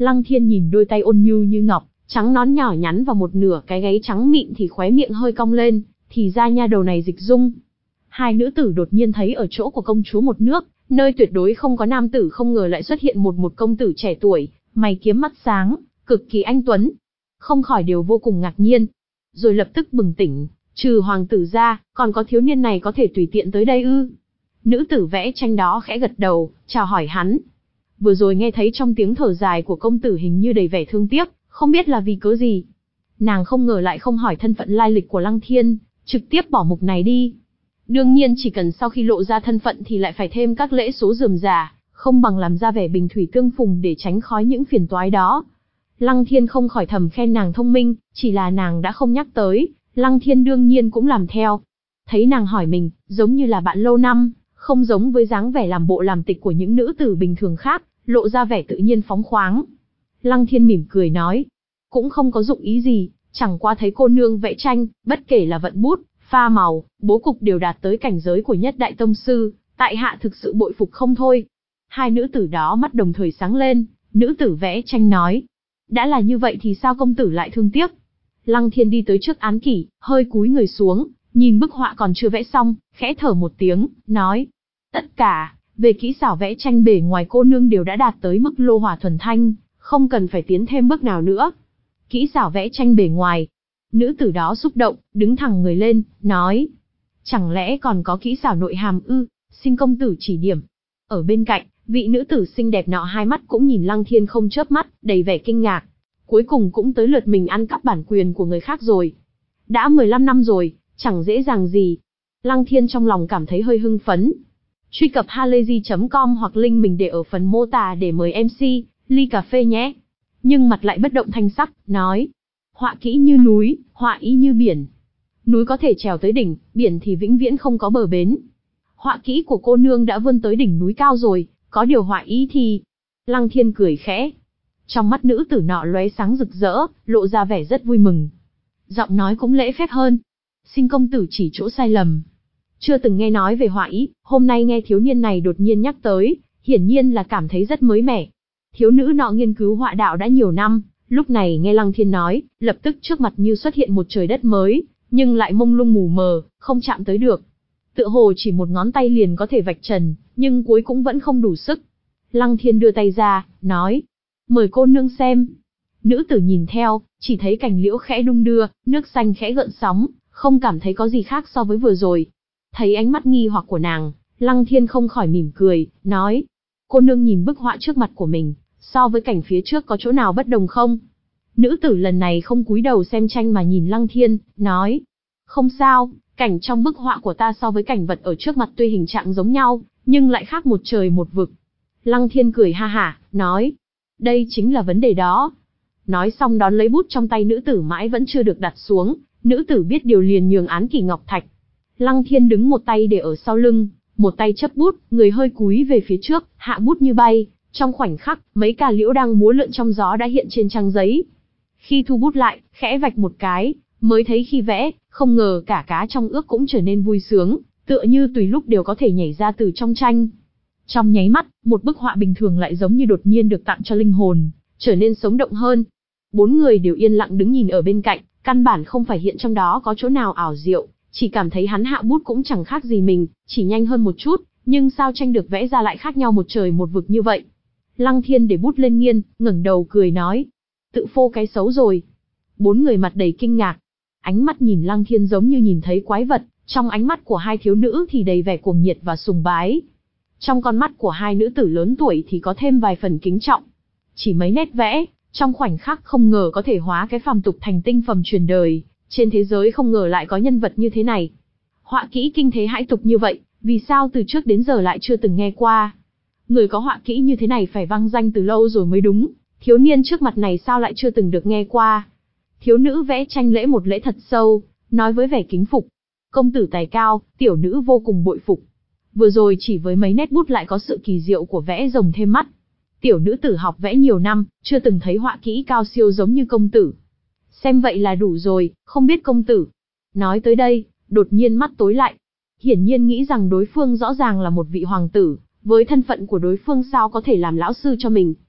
Lăng Thiên nhìn đôi tay ôn nhu như ngọc, trắng nõn nhỏ nhắn và một nửa cái gáy trắng mịn thì khóe miệng hơi cong lên, thì ra nha đầu này dịch dung. Hai nữ tử đột nhiên thấy ở chỗ của công chúa một nước, nơi tuyệt đối không có nam tử, không ngờ lại xuất hiện một một công tử trẻ tuổi, mày kiếm mắt sáng, cực kỳ anh tuấn. Không khỏi đều vô cùng ngạc nhiên. Rồi lập tức bừng tỉnh, trừ hoàng tử ra, còn có thiếu niên này có thể tùy tiện tới đây ư? Nữ tử vẽ tranh đó khẽ gật đầu, chào hỏi hắn. Vừa rồi nghe thấy trong tiếng thở dài của công tử hình như đầy vẻ thương tiếc, không biết là vì cớ gì. Nàng không ngờ lại không hỏi thân phận lai lịch của Lăng Thiên, trực tiếp bỏ mục này đi. Đương nhiên chỉ cần sau khi lộ ra thân phận thì lại phải thêm các lễ số rườm rà, không bằng làm ra vẻ bình thủy tương phùng để tránh khỏi những phiền toái đó. Lăng Thiên không khỏi thầm khen nàng thông minh, chỉ là nàng đã không nhắc tới, Lăng Thiên đương nhiên cũng làm theo. Thấy nàng hỏi mình, giống như là bạn lâu năm, không giống với dáng vẻ làm bộ làm tịch của những nữ tử bình thường khác, lộ ra vẻ tự nhiên phóng khoáng. Lăng Thiên mỉm cười nói, cũng không có dụng ý gì, chẳng qua thấy cô nương vẽ tranh, bất kể là vận bút, pha màu, bố cục đều đạt tới cảnh giới của nhất đại tông sư, tại hạ thực sự bội phục không thôi. Hai nữ tử đó mắt đồng thời sáng lên, nữ tử vẽ tranh nói, đã là như vậy thì sao công tử lại thương tiếc? Lăng Thiên đi tới trước án kỷ, hơi cúi người xuống, nhìn bức họa còn chưa vẽ xong, khẽ thở một tiếng, nói, tất cả, về kỹ xảo vẽ tranh bề ngoài cô nương đều đã đạt tới mức lô hỏa thuần thanh, không cần phải tiến thêm bước nào nữa. Kỹ xảo vẽ tranh bề ngoài. Nữ tử đó xúc động, đứng thẳng người lên, nói, chẳng lẽ còn có kỹ xảo nội hàm ư, xin công tử chỉ điểm. Ở bên cạnh, vị nữ tử xinh đẹp nọ hai mắt cũng nhìn Lăng Thiên không chớp mắt, đầy vẻ kinh ngạc. Cuối cùng cũng tới lượt mình ăn cắp bản quyền của người khác rồi. Đã mười lăm năm rồi, chẳng dễ dàng gì. Lăng Thiên trong lòng cảm thấy hơi hưng phấn. Truy cập halayzi chấm com hoặc link mình để ở phần mô tả để mời em xê, ly cà phê nhé. Nhưng mặt lại bất động thanh sắc, nói, họa kỹ như núi, họa ý như biển. Núi có thể trèo tới đỉnh, biển thì vĩnh viễn không có bờ bến. Họa kỹ của cô nương đã vươn tới đỉnh núi cao rồi, có điều họa ý thì... Lăng Thiên cười khẽ. Trong mắt nữ tử nọ lóe sáng rực rỡ, lộ ra vẻ rất vui mừng. Giọng nói cũng lễ phép hơn. Xin công tử chỉ chỗ sai lầm. Chưa từng nghe nói về họa ý, hôm nay nghe thiếu niên này đột nhiên nhắc tới, hiển nhiên là cảm thấy rất mới mẻ. Thiếu nữ nọ nghiên cứu họa đạo đã nhiều năm, lúc này nghe Lăng Thiên nói, lập tức trước mặt như xuất hiện một trời đất mới, nhưng lại mông lung mù mờ, không chạm tới được. Tựa hồ chỉ một ngón tay liền có thể vạch trần, nhưng cuối cũng vẫn không đủ sức. Lăng Thiên đưa tay ra, nói, mời cô nương xem. Nữ tử nhìn theo, chỉ thấy cành liễu khẽ đung đưa, nước xanh khẽ gợn sóng, không cảm thấy có gì khác so với vừa rồi. Thấy ánh mắt nghi hoặc của nàng, Lăng Thiên không khỏi mỉm cười, nói, cô nương nhìn bức họa trước mặt của mình, so với cảnh phía trước có chỗ nào bất đồng không? Nữ tử lần này không cúi đầu xem tranh mà nhìn Lăng Thiên, nói, không sao, cảnh trong bức họa của ta so với cảnh vật ở trước mặt tuy hình trạng giống nhau, nhưng lại khác một trời một vực. Lăng Thiên cười ha hả, nói, đây chính là vấn đề đó. Nói xong đón lấy bút trong tay nữ tử mãi vẫn chưa được đặt xuống, nữ tử biết điều liền nhường án kỷ ngọc thạch. Lăng Thiên đứng một tay để ở sau lưng, một tay chấp bút, người hơi cúi về phía trước, hạ bút như bay. Trong khoảnh khắc, mấy cà liễu đang múa lượn trong gió đã hiện trên trang giấy. Khi thu bút lại, khẽ vạch một cái, mới thấy khi vẽ, không ngờ cả cá trong ước cũng trở nên vui sướng, tựa như tùy lúc đều có thể nhảy ra từ trong tranh. Trong nháy mắt, một bức họa bình thường lại giống như đột nhiên được tặng cho linh hồn, trở nên sống động hơn. Bốn người đều yên lặng đứng nhìn ở bên cạnh, căn bản không phải hiện trong đó có chỗ nào ảo diệu, chỉ cảm thấy hắn hạ bút cũng chẳng khác gì mình, chỉ nhanh hơn một chút, nhưng sao tranh được vẽ ra lại khác nhau một trời một vực như vậy. Lăng Thiên để bút lên nghiên, ngẩng đầu cười nói, tự phô cái xấu rồi. Bốn người mặt đầy kinh ngạc, ánh mắt nhìn Lăng Thiên giống như nhìn thấy quái vật, trong ánh mắt của hai thiếu nữ thì đầy vẻ cuồng nhiệt và sùng bái. Trong con mắt của hai nữ tử lớn tuổi thì có thêm vài phần kính trọng. Chỉ mấy nét vẽ, trong khoảnh khắc không ngờ có thể hóa cái phàm tục thành tinh phẩm truyền đời, trên thế giới không ngờ lại có nhân vật như thế này. Họa kỹ kinh thế hãi tục như vậy, vì sao từ trước đến giờ lại chưa từng nghe qua? Người có họa kỹ như thế này phải vang danh từ lâu rồi mới đúng, thiếu niên trước mặt này sao lại chưa từng được nghe qua? Thiếu nữ vẽ tranh lễ một lễ thật sâu, nói với vẻ kính phục. Công tử tài cao, tiểu nữ vô cùng bội phục. Vừa rồi chỉ với mấy nét bút lại có sự kỳ diệu của vẽ rồng thêm mắt. Tiểu nữ tử học vẽ nhiều năm, chưa từng thấy họa kỹ cao siêu giống như công tử. Xem vậy là đủ rồi, không biết công tử. Nói tới đây, đột nhiên mắt tối lại. Hiển nhiên nghĩ rằng đối phương rõ ràng là một vị hoàng tử, với thân phận của đối phương sao có thể làm lão sư cho mình.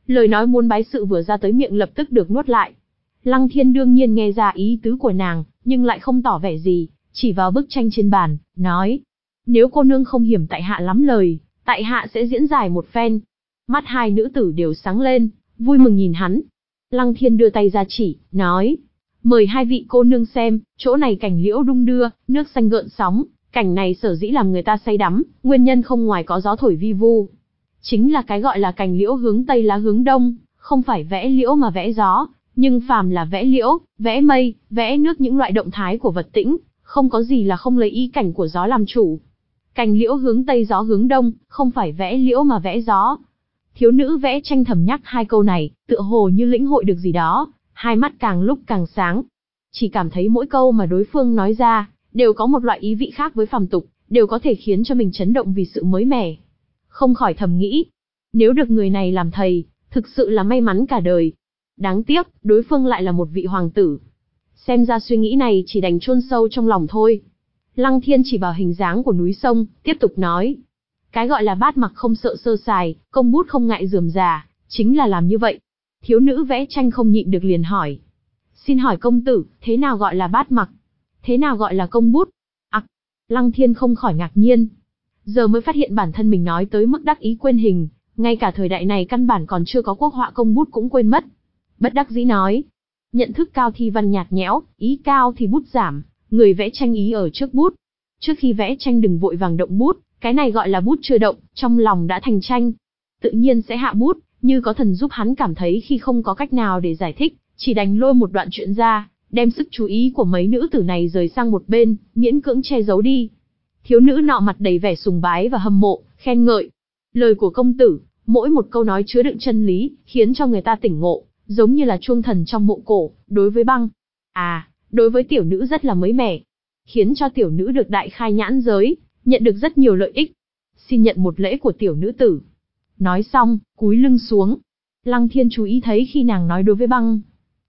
Lời nói muốn bái sự vừa ra tới miệng lập tức được nuốt lại. Lăng Thiên đương nhiên nghe ra ý tứ của nàng, nhưng lại không tỏ vẻ gì, chỉ vào bức tranh trên bàn, nói. Nếu cô nương không hiểm tại hạ lắm lời, tại hạ sẽ diễn giải một phen. Mắt hai nữ tử đều sáng lên, vui mừng nhìn hắn. Lăng Thiên đưa tay ra chỉ, nói. Mời hai vị cô nương xem, chỗ này cảnh liễu đung đưa, nước xanh gợn sóng, cảnh này sở dĩ làm người ta say đắm, nguyên nhân không ngoài có gió thổi vi vu. Chính là cái gọi là cảnh liễu hướng tây lá hướng đông, không phải vẽ liễu mà vẽ gió, nhưng phàm là vẽ liễu, vẽ mây, vẽ nước những loại động thái của vật tĩnh, không có gì là không lấy ý cảnh của gió làm chủ. Cảnh liễu hướng tây gió hướng đông, không phải vẽ liễu mà vẽ gió. Thiếu nữ vẽ tranh thầm nhắc hai câu này, tựa hồ như lĩnh hội được gì đó, hai mắt càng lúc càng sáng. Chỉ cảm thấy mỗi câu mà đối phương nói ra, đều có một loại ý vị khác với phàm tục, đều có thể khiến cho mình chấn động vì sự mới mẻ. Không khỏi thầm nghĩ, nếu được người này làm thầy, thực sự là may mắn cả đời. Đáng tiếc, đối phương lại là một vị hoàng tử. Xem ra suy nghĩ này chỉ đành chôn sâu trong lòng thôi. Lăng Thiên chỉ vào hình dáng của núi sông, tiếp tục nói. Cái gọi là bát mặc không sợ sơ sài, công bút không ngại rườm rà, chính là làm như vậy. Thiếu nữ vẽ tranh không nhịn được liền hỏi. Xin hỏi công tử, thế nào gọi là bát mặc? Thế nào gọi là công bút? Ặc, Lăng Thiên không khỏi ngạc nhiên. Giờ mới phát hiện bản thân mình nói tới mức đắc ý quên hình, ngay cả thời đại này căn bản còn chưa có quốc họa công bút cũng quên mất. Bất đắc dĩ nói. Nhận thức cao thì văn nhạt nhẽo, ý cao thì bút giảm, người vẽ tranh ý ở trước bút. Trước khi vẽ tranh đừng vội vàng động bút, cái này gọi là bút chưa động, trong lòng đã thành tranh. Tự nhiên sẽ hạ bút, như có thần giúp hắn cảm thấy khi không có cách nào để giải thích, chỉ đành lôi một đoạn chuyện ra, đem sức chú ý của mấy nữ tử này rời sang một bên, miễn cưỡng che giấu đi. Thiếu nữ nọ mặt đầy vẻ sùng bái và hâm mộ, khen ngợi. Lời của công tử, mỗi một câu nói chứa đựng chân lý, khiến cho người ta tỉnh ngộ, giống như là chuông thần trong mộ cổ, đối với băng. À, đối với tiểu nữ rất là mới mẻ, khiến cho tiểu nữ được đại khai nhãn giới, nhận được rất nhiều lợi ích. Xin nhận một lễ của tiểu nữ tử. Nói xong, cúi lưng xuống. Lăng Thiên chú ý thấy khi nàng nói đối với băng.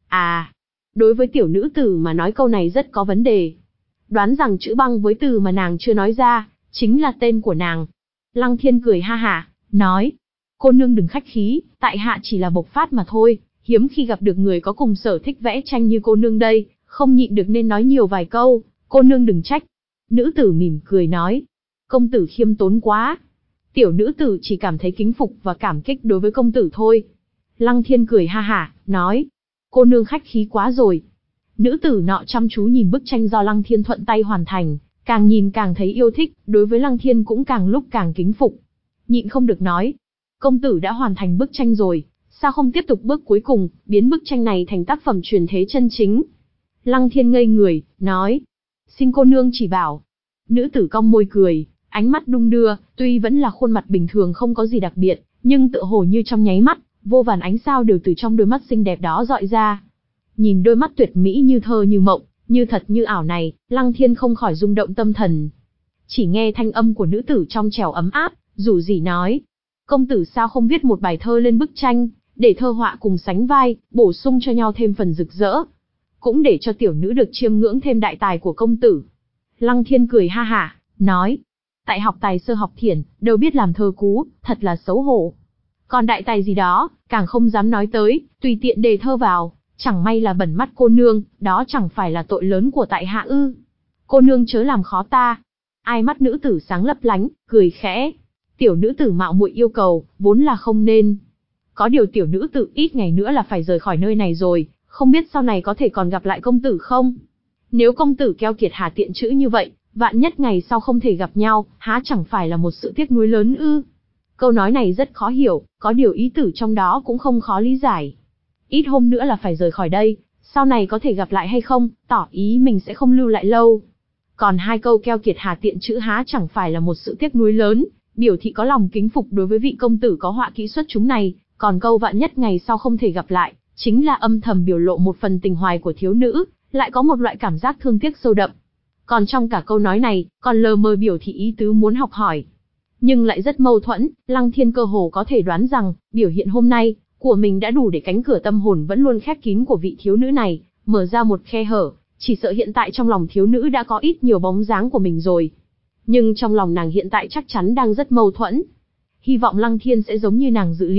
À, đối với tiểu nữ tử mà nói câu này rất có vấn đề. Đoán rằng chữ băng với từ mà nàng chưa nói ra, chính là tên của nàng. Lăng Thiên cười ha hả, nói. Cô nương đừng khách khí, tại hạ chỉ là bộc phát mà thôi, hiếm khi gặp được người có cùng sở thích vẽ tranh như cô nương đây, không nhịn được nên nói nhiều vài câu, cô nương đừng trách. Nữ tử mỉm cười nói. Công tử khiêm tốn quá. Tiểu nữ tử chỉ cảm thấy kính phục và cảm kích đối với công tử thôi. Lăng Thiên cười ha hả, nói. Cô nương khách khí quá rồi. Nữ tử nọ chăm chú nhìn bức tranh do Lăng Thiên thuận tay hoàn thành, càng nhìn càng thấy yêu thích, đối với Lăng Thiên cũng càng lúc càng kính phục. Nhịn không được nói. Công tử đã hoàn thành bức tranh rồi, sao không tiếp tục bước cuối cùng, biến bức tranh này thành tác phẩm truyền thế chân chính? Lăng Thiên ngây người, nói. Xin cô nương chỉ bảo. Nữ tử cong môi cười, ánh mắt đung đưa, tuy vẫn là khuôn mặt bình thường không có gì đặc biệt, nhưng tựa hồ như trong nháy mắt, vô vàn ánh sao đều từ trong đôi mắt xinh đẹp đó dọi ra. Nhìn đôi mắt tuyệt mỹ như thơ như mộng, như thật như ảo này, Lăng Thiên không khỏi rung động tâm thần. Chỉ nghe thanh âm của nữ tử trong trẻo ấm áp, rủ rỉ nói. Công tử sao không viết một bài thơ lên bức tranh, để thơ họa cùng sánh vai, bổ sung cho nhau thêm phần rực rỡ. Cũng để cho tiểu nữ được chiêm ngưỡng thêm đại tài của công tử. Lăng Thiên cười ha hả, nói. Tại học tài sơ học thiển, đâu biết làm thơ cú, thật là xấu hổ. Còn đại tài gì đó, càng không dám nói tới, tùy tiện đề thơ vào, chẳng may là bẩn mắt cô nương, đó chẳng phải là tội lớn của tại hạ ư. Cô nương chớ làm khó ta. Ai mắt nữ tử sáng lấp lánh, cười khẽ. Tiểu nữ tử mạo muội yêu cầu, vốn là không nên. Có điều tiểu nữ tử ít ngày nữa là phải rời khỏi nơi này rồi, không biết sau này có thể còn gặp lại công tử không? Nếu công tử keo kiệt hà tiện chữ như vậy, vạn nhất ngày sau không thể gặp nhau, há chẳng phải là một sự tiếc nuối lớn ư? Câu nói này rất khó hiểu, có điều ý tử trong đó cũng không khó lý giải. Ít hôm nữa là phải rời khỏi đây, sau này có thể gặp lại hay không, tỏ ý mình sẽ không lưu lại lâu. Còn hai câu keo kiệt hà tiện chữ há chẳng phải là một sự tiếc nuối lớn, biểu thị có lòng kính phục đối với vị công tử có họa kỹ xuất chúng này, còn câu vạn nhất ngày sau không thể gặp lại, chính là âm thầm biểu lộ một phần tình hoài của thiếu nữ, lại có một loại cảm giác thương tiếc sâu đậm. Còn trong cả câu nói này, còn lờ mờ biểu thị ý tứ muốn học hỏi. Nhưng lại rất mâu thuẫn, Lăng Thiên cơ hồ có thể đoán rằng, biểu hiện hôm nay, của mình đã đủ để cánh cửa tâm hồn vẫn luôn khép kín của vị thiếu nữ này, mở ra một khe hở, chỉ sợ hiện tại trong lòng thiếu nữ đã có ít nhiều bóng dáng của mình rồi. Nhưng trong lòng nàng hiện tại chắc chắn đang rất mâu thuẫn. Hy vọng Lăng Thiên sẽ giống như nàng dự liệu,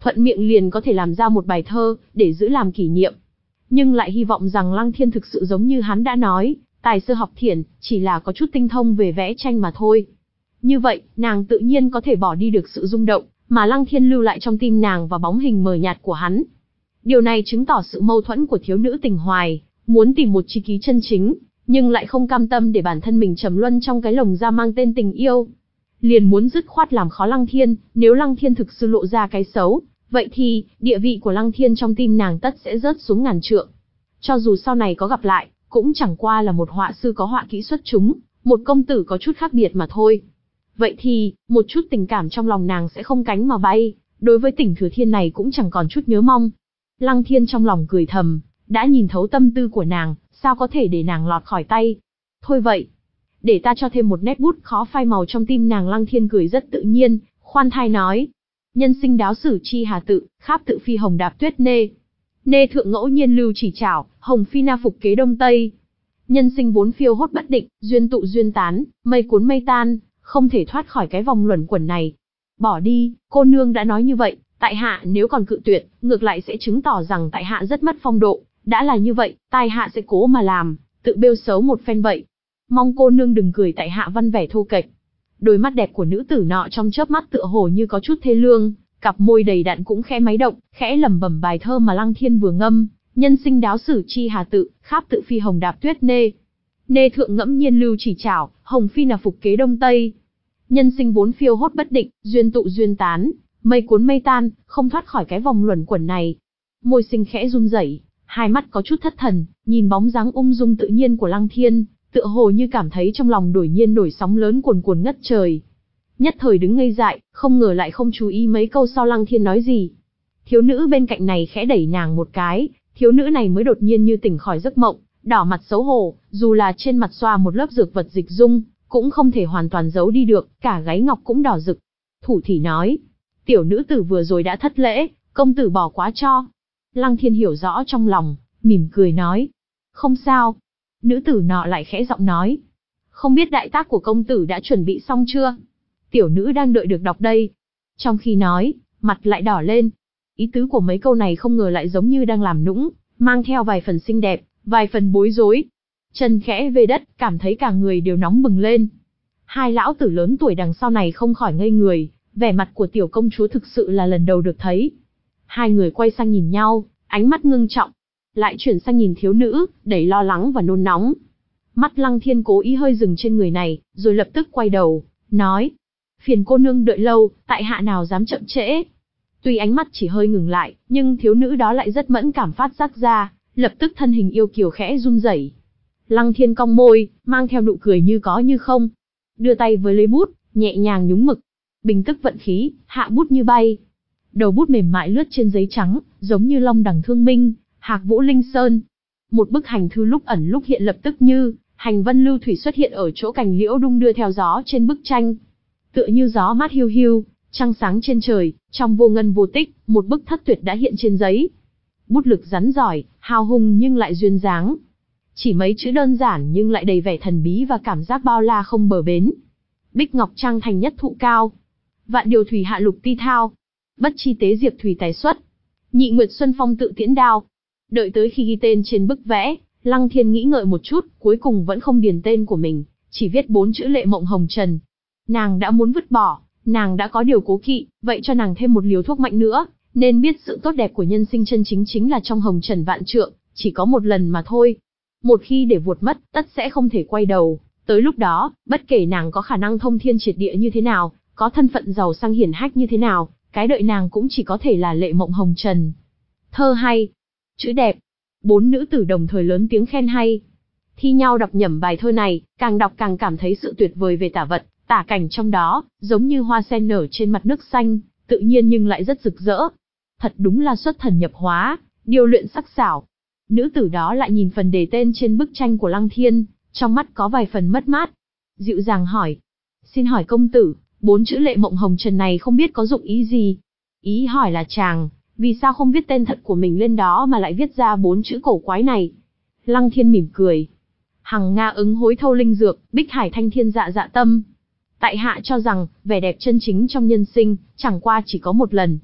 thuận miệng liền có thể làm ra một bài thơ, để giữ làm kỷ niệm. Nhưng lại hy vọng rằng Lăng Thiên thực sự giống như hắn đã nói, tài sơ học thiển, chỉ là có chút tinh thông về vẽ tranh mà thôi. Như vậy, nàng tự nhiên có thể bỏ đi được sự rung động, mà Lăng Thiên lưu lại trong tim nàng và bóng hình mờ nhạt của hắn. Điều này chứng tỏ sự mâu thuẫn của thiếu nữ tình hoài, muốn tìm một tri kỷ chân chính, nhưng lại không cam tâm để bản thân mình trầm luân trong cái lồng da mang tên tình yêu. Liền muốn dứt khoát làm khó Lăng Thiên, nếu Lăng Thiên thực sự lộ ra cái xấu, vậy thì, địa vị của Lăng Thiên trong tim nàng tất sẽ rớt xuống ngàn trượng. Cho dù sau này có gặp lại, cũng chẳng qua là một họa sư có họa kỹ xuất chúng, một công tử có chút khác biệt mà thôi. Vậy thì, một chút tình cảm trong lòng nàng sẽ không cánh mà bay, đối với Tỉnh Thừa Thiên này cũng chẳng còn chút nhớ mong. Lăng Thiên trong lòng cười thầm, đã nhìn thấu tâm tư của nàng, sao có thể để nàng lọt khỏi tay. Thôi vậy, để ta cho thêm một nét bút khó phai màu trong tim nàng. Lăng Thiên cười rất tự nhiên, khoan thai nói. Nhân sinh đáo sử chi hà tự, kháp tự phi hồng đạp tuyết nê. Nê thượng ngẫu nhiên lưu chỉ trảo, hồng phi na phục kế đông tây. Nhân sinh vốn phiêu hốt bất định, duyên tụ duyên tán, mây cuốn mây tan, không thể thoát khỏi cái vòng luẩn quẩn này. Bỏ đi, cô nương đã nói như vậy, tại hạ nếu còn cự tuyệt, ngược lại sẽ chứng tỏ rằng tại hạ rất mất phong độ. Đã là như vậy, tại hạ sẽ cố mà làm, tự bêu xấu một phen vậy. Mong cô nương đừng cười tại hạ văn vẻ thô kệch. Đôi mắt đẹp của nữ tử nọ trong chớp mắt tựa hồ như có chút thê lương, cặp môi đầy đặn cũng khẽ máy động, khẽ lẩm bẩm bài thơ mà Lăng Thiên vừa ngâm. Nhân sinh đáo sử chi hà tự, kháp tự phi hồng đạp tuyết nê. Nê thượng ngẫm nhiên lưu chỉ trảo, hồng phi là phục kế đông tây. Nhân sinh vốn phiêu hốt bất định, duyên tụ duyên tán, mây cuốn mây tan, không thoát khỏi cái vòng luẩn quẩn này. Môi xinh khẽ run rẩy, hai mắt có chút thất thần, nhìn bóng dáng ung dung tự nhiên của Lăng Thiên, tựa hồ như cảm thấy trong lòng đổi nhiên nổi sóng lớn cuồn cuộn ngất trời. Nhất thời đứng ngây dại, không ngờ lại không chú ý mấy câu sau Lăng Thiên nói gì. Thiếu nữ bên cạnh này khẽ đẩy nàng một cái, thiếu nữ này mới đột nhiên như tỉnh khỏi giấc mộng, đỏ mặt xấu hổ, dù là trên mặt xoa một lớp dược vật dịch dung, cũng không thể hoàn toàn giấu đi được, cả gáy ngọc cũng đỏ rực. Thủ thỉ nói, tiểu nữ tử vừa rồi đã thất lễ, công tử bỏ quá cho. Lăng Thiên hiểu rõ trong lòng, mỉm cười nói, không sao. Nữ tử nọ lại khẽ giọng nói, không biết đại tác của công tử đã chuẩn bị xong chưa? Tiểu nữ đang đợi được đọc đây. Trong khi nói, mặt lại đỏ lên. Ý tứ của mấy câu này không ngờ lại giống như đang làm nũng, mang theo vài phần xinh đẹp, vài phần bối rối. Chân khẽ về đất, cảm thấy cả người đều nóng bừng lên. Hai lão tử lớn tuổi đằng sau này không khỏi ngây người, vẻ mặt của tiểu công chúa thực sự là lần đầu được thấy. Hai người quay sang nhìn nhau, ánh mắt ngưng trọng, lại chuyển sang nhìn thiếu nữ, đầy lo lắng và nôn nóng. Mắt Lăng Thiên cố ý hơi dừng trên người này, rồi lập tức quay đầu, nói, phiền cô nương đợi lâu, tại hạ nào dám chậm trễ. Tuy ánh mắt chỉ hơi ngừng lại, nhưng thiếu nữ đó lại rất mẫn cảm phát giác ra, lập tức thân hình yêu kiều khẽ run rẩy. Lăng Thiên cong môi, mang theo nụ cười như có như không, đưa tay với lấy bút, nhẹ nhàng nhúng mực, bình tức vận khí, hạ bút như bay. Đầu bút mềm mại lướt trên giấy trắng, giống như long đằng thương minh, hạc vũ linh sơn. Một bức hành thư lúc ẩn lúc hiện lập tức như hành vân lưu thủy xuất hiện ở chỗ cành liễu đung đưa theo gió trên bức tranh. Tựa như gió mát hiu hiu, trăng sáng trên trời, trong vô ngân vô tích, một bức thất tuyệt đã hiện trên giấy. Bút lực rắn giỏi, hào hùng nhưng lại duyên dáng. Chỉ mấy chữ đơn giản nhưng lại đầy vẻ thần bí và cảm giác bao la không bờ bến. Bích ngọc trang thành nhất thụ cao, vạn điều thủy hạ lục ti thao, bất chi tế diệp thủy tài xuất, nhị nguyệt xuân phong tự tiễn đao. Đợi tới khi ghi tên trên bức vẽ, Lăng Thiên nghĩ ngợi một chút, cuối cùng vẫn không điền tên của mình, chỉ viết bốn chữ Lệ Mộng Hồng Trần. Nàng đã muốn vứt bỏ, nàng đã có điều cố kỵ, vậy cho nàng thêm một liều thuốc mạnh nữa, nên biết sự tốt đẹp của nhân sinh chân chính chính là trong hồng trần vạn trượng, chỉ có một lần mà thôi. Một khi để vuột mất, tất sẽ không thể quay đầu. Tới lúc đó, bất kể nàng có khả năng thông thiên triệt địa như thế nào, có thân phận giàu sang hiển hách như thế nào, cái đợi nàng cũng chỉ có thể là Lệ Mộng Hồng Trần. Thơ hay, chữ đẹp, bốn nữ tử đồng thời lớn tiếng khen hay. Thi nhau đọc nhẩm bài thơ này, càng đọc càng cảm thấy sự tuyệt vời về tả vật, tả cảnh trong đó, giống như hoa sen nở trên mặt nước xanh, tự nhiên nhưng lại rất rực rỡ. Thật đúng là xuất thần nhập hóa, điều luyện sắc sảo. Nữ tử đó lại nhìn phần đề tên trên bức tranh của Lăng Thiên, trong mắt có vài phần mất mát. Dịu dàng hỏi, xin hỏi công tử, bốn chữ Lệ Mộng Hồng Trần này không biết có dụng ý gì? Ý hỏi là chàng, vì sao không viết tên thật của mình lên đó mà lại viết ra bốn chữ cổ quái này? Lăng Thiên mỉm cười. Hằng Nga ứng hối thâu linh dược, bích hải thanh thiên dạ dạ tâm. Tại hạ cho rằng, vẻ đẹp chân chính trong nhân sinh, chẳng qua chỉ có một lần.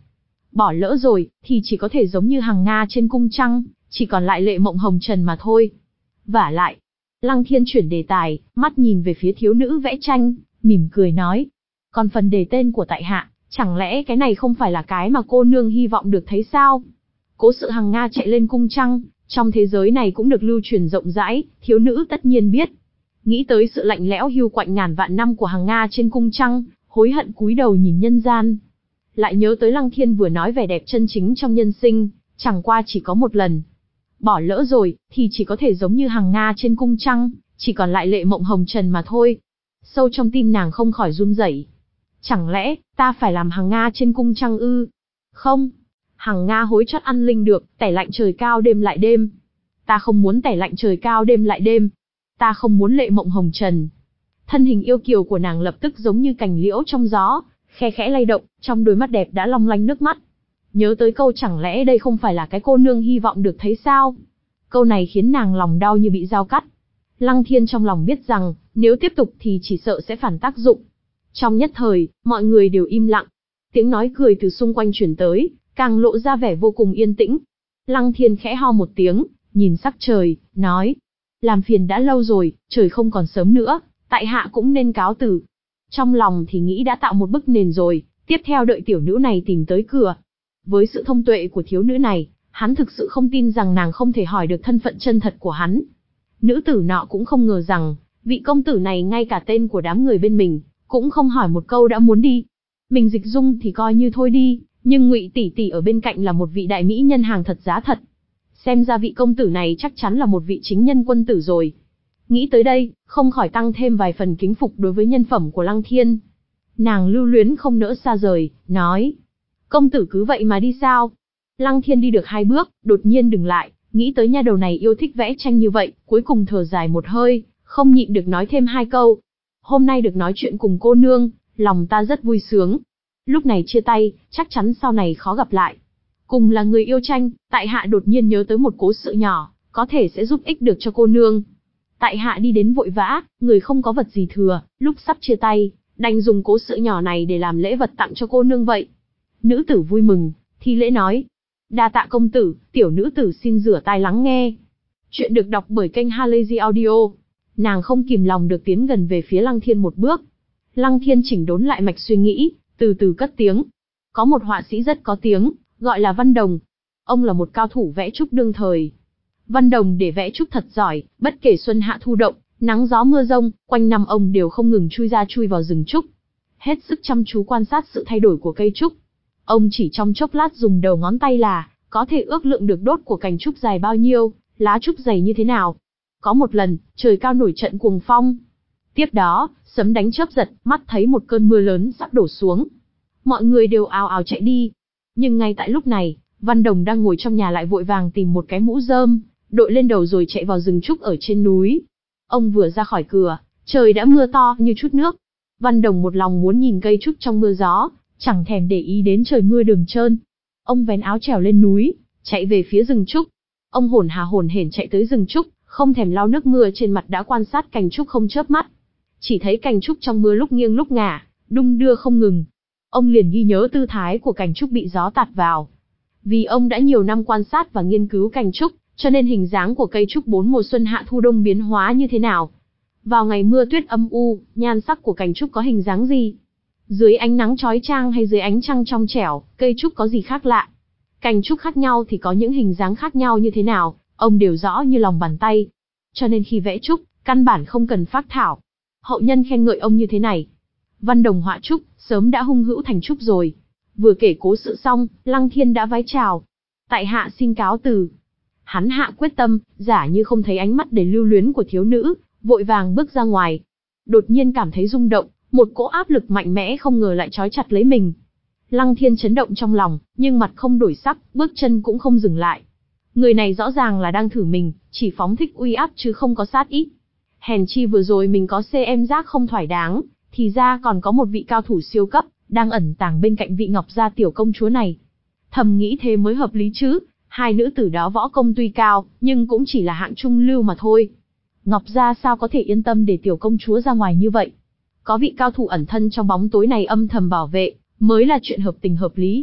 Bỏ lỡ rồi, thì chỉ có thể giống như hàng Nga trên cung trăng, chỉ còn lại lệ mộng hồng trần mà thôi. Vả lại, Lăng Thiên chuyển đề tài, mắt nhìn về phía thiếu nữ vẽ tranh, mỉm cười nói. Còn phần đề tên của tại hạ, chẳng lẽ cái này không phải là cái mà cô nương hy vọng được thấy sao? Cố sự hàng Nga chạy lên cung trăng, trong thế giới này cũng được lưu truyền rộng rãi, thiếu nữ tất nhiên biết. Nghĩ tới sự lạnh lẽo hiu quạnh ngàn vạn năm của hàng Nga trên cung trăng, hối hận cúi đầu nhìn nhân gian. Lại nhớ tới Lăng Thiên vừa nói vẻ đẹp chân chính trong nhân sinh, chẳng qua chỉ có một lần. Bỏ lỡ rồi, thì chỉ có thể giống như hàng Nga trên cung trăng, chỉ còn lại lệ mộng hồng trần mà thôi. Sâu trong tim nàng không khỏi run rẩy. Chẳng lẽ, ta phải làm hàng Nga trên cung trăng ư? Không. Hàng Nga hối chót ăn linh được, tẻ lạnh trời cao đêm lại đêm. Ta không muốn tẻ lạnh trời cao đêm lại đêm. Ta không muốn lệ mộng hồng trần. Thân hình yêu kiều của nàng lập tức giống như cành liễu trong gió, khe khẽ lay động, trong đôi mắt đẹp đã long lanh nước mắt. Nhớ tới câu chẳng lẽ đây không phải là cái cô nương hy vọng được thấy sao? Câu này khiến nàng lòng đau như bị dao cắt. Lăng Thiên trong lòng biết rằng, nếu tiếp tục thì chỉ sợ sẽ phản tác dụng. Trong nhất thời, mọi người đều im lặng. Tiếng nói cười từ xung quanh truyền tới, càng lộ ra vẻ vô cùng yên tĩnh. Lăng Thiên khẽ ho một tiếng, nhìn sắc trời, nói. Làm phiền đã lâu rồi, trời không còn sớm nữa, tại hạ cũng nên cáo từ. Trong lòng thì nghĩ đã tạo một bức nền rồi, tiếp theo đợi tiểu nữ này tìm tới cửa. Với sự thông tuệ của thiếu nữ này, hắn thực sự không tin rằng nàng không thể hỏi được thân phận chân thật của hắn. Nữ tử nọ cũng không ngờ rằng, vị công tử này ngay cả tên của đám người bên mình, cũng không hỏi một câu đã muốn đi. Mình dịch dung thì coi như thôi đi, nhưng Ngụy tỷ tỷ ở bên cạnh là một vị đại mỹ nhân hàng thật giá thật. Xem ra vị công tử này chắc chắn là một vị chính nhân quân tử rồi. Nghĩ tới đây, không khỏi tăng thêm vài phần kính phục đối với nhân phẩm của Lăng Thiên. Nàng lưu luyến không nỡ xa rời, nói. Công tử cứ vậy mà đi sao? Lăng Thiên đi được hai bước, đột nhiên dừng lại, nghĩ tới nha đầu này yêu thích vẽ tranh như vậy, cuối cùng thở dài một hơi, không nhịn được nói thêm hai câu. Hôm nay được nói chuyện cùng cô nương, lòng ta rất vui sướng. Lúc này chia tay, chắc chắn sau này khó gặp lại. Cùng là người yêu tranh, tại hạ đột nhiên nhớ tới một cố sự nhỏ, có thể sẽ giúp ích được cho cô nương. Tại hạ đi đến vội vã, người không có vật gì thừa, lúc sắp chia tay, đành dùng cố sự nhỏ này để làm lễ vật tặng cho cô nương vậy. Nữ tử vui mừng, thi lễ nói. Đa tạ công tử, tiểu nữ tử xin rửa tai lắng nghe. Chuyện được đọc bởi kênh Halazy Audio. Nàng không kìm lòng được tiến gần về phía Lăng Thiên một bước. Lăng Thiên chỉnh đốn lại mạch suy nghĩ, từ từ cất tiếng. Có một họa sĩ rất có tiếng, gọi là Văn Đồng. Ông là một cao thủ vẽ trúc đương thời. Văn Đồng để vẽ trúc thật giỏi, bất kể xuân hạ thu động, nắng gió mưa rông, quanh năm ông đều không ngừng chui ra chui vào rừng trúc. Hết sức chăm chú quan sát sự thay đổi của cây trúc. Ông chỉ trong chốc lát dùng đầu ngón tay là, có thể ước lượng được đốt của cành trúc dài bao nhiêu, lá trúc dày như thế nào. Có một lần, trời cao nổi trận cuồng phong. Tiếp đó, sấm đánh chớp giật, mắt thấy một cơn mưa lớn sắp đổ xuống. Mọi người đều ào ào chạy đi. Nhưng ngay tại lúc này, Văn Đồng đang ngồi trong nhà lại vội vàng tìm một cái mũ rơm, đội lên đầu rồi chạy vào rừng trúc ở trên núi. Ông vừa ra khỏi cửa, trời đã mưa to như chút nước. Văn Đồng một lòng muốn nhìn cây trúc trong mưa gió, chẳng thèm để ý đến trời mưa đường trơn. Ông vén áo trèo lên núi, chạy về phía rừng trúc. Ông hồn hà hồn hển chạy tới rừng trúc, không thèm lau nước mưa trên mặt đã quan sát cành trúc không chớp mắt. Chỉ thấy cành trúc trong mưa lúc nghiêng lúc ngả, đung đưa không ngừng. Ông liền ghi nhớ tư thái của cành trúc bị gió tạt vào. Vì ông đã nhiều năm quan sát và nghiên cứu cành trúc, cho nên hình dáng của cây trúc bốn mùa xuân hạ thu đông biến hóa như thế nào. Vào ngày mưa tuyết âm u, nhan sắc của cành trúc có hình dáng gì? Dưới ánh nắng chói chang hay dưới ánh trăng trong trẻo, cây trúc có gì khác lạ? Cành trúc khác nhau thì có những hình dáng khác nhau như thế nào, ông đều rõ như lòng bàn tay. Cho nên khi vẽ trúc, căn bản không cần phác thảo. Hậu nhân khen ngợi ông như thế này. Văn Đồng họa trúc, sớm đã hung hữu thành trúc rồi. Vừa kể cố sự xong, Lăng Thiên đã vái chào. Tại hạ xin cáo từ. Hắn hạ quyết tâm, giả như không thấy ánh mắt đầy lưu luyến của thiếu nữ, vội vàng bước ra ngoài. Đột nhiên cảm thấy rung động, một cỗ áp lực mạnh mẽ không ngờ lại trói chặt lấy mình. Lăng Thiên chấn động trong lòng, nhưng mặt không đổi sắc, bước chân cũng không dừng lại. Người này rõ ràng là đang thử mình, chỉ phóng thích uy áp chứ không có sát ý. Hèn chi vừa rồi mình có cm giác không thoải đáng, thì ra còn có một vị cao thủ siêu cấp, đang ẩn tàng bên cạnh vị Ngọc gia tiểu công chúa này. Thầm nghĩ thế mới hợp lý chứ, hai nữ tử đó võ công tuy cao, nhưng cũng chỉ là hạng trung lưu mà thôi. Ngọc gia sao có thể yên tâm để tiểu công chúa ra ngoài như vậy? Có vị cao thủ ẩn thân trong bóng tối này âm thầm bảo vệ, mới là chuyện hợp tình hợp lý.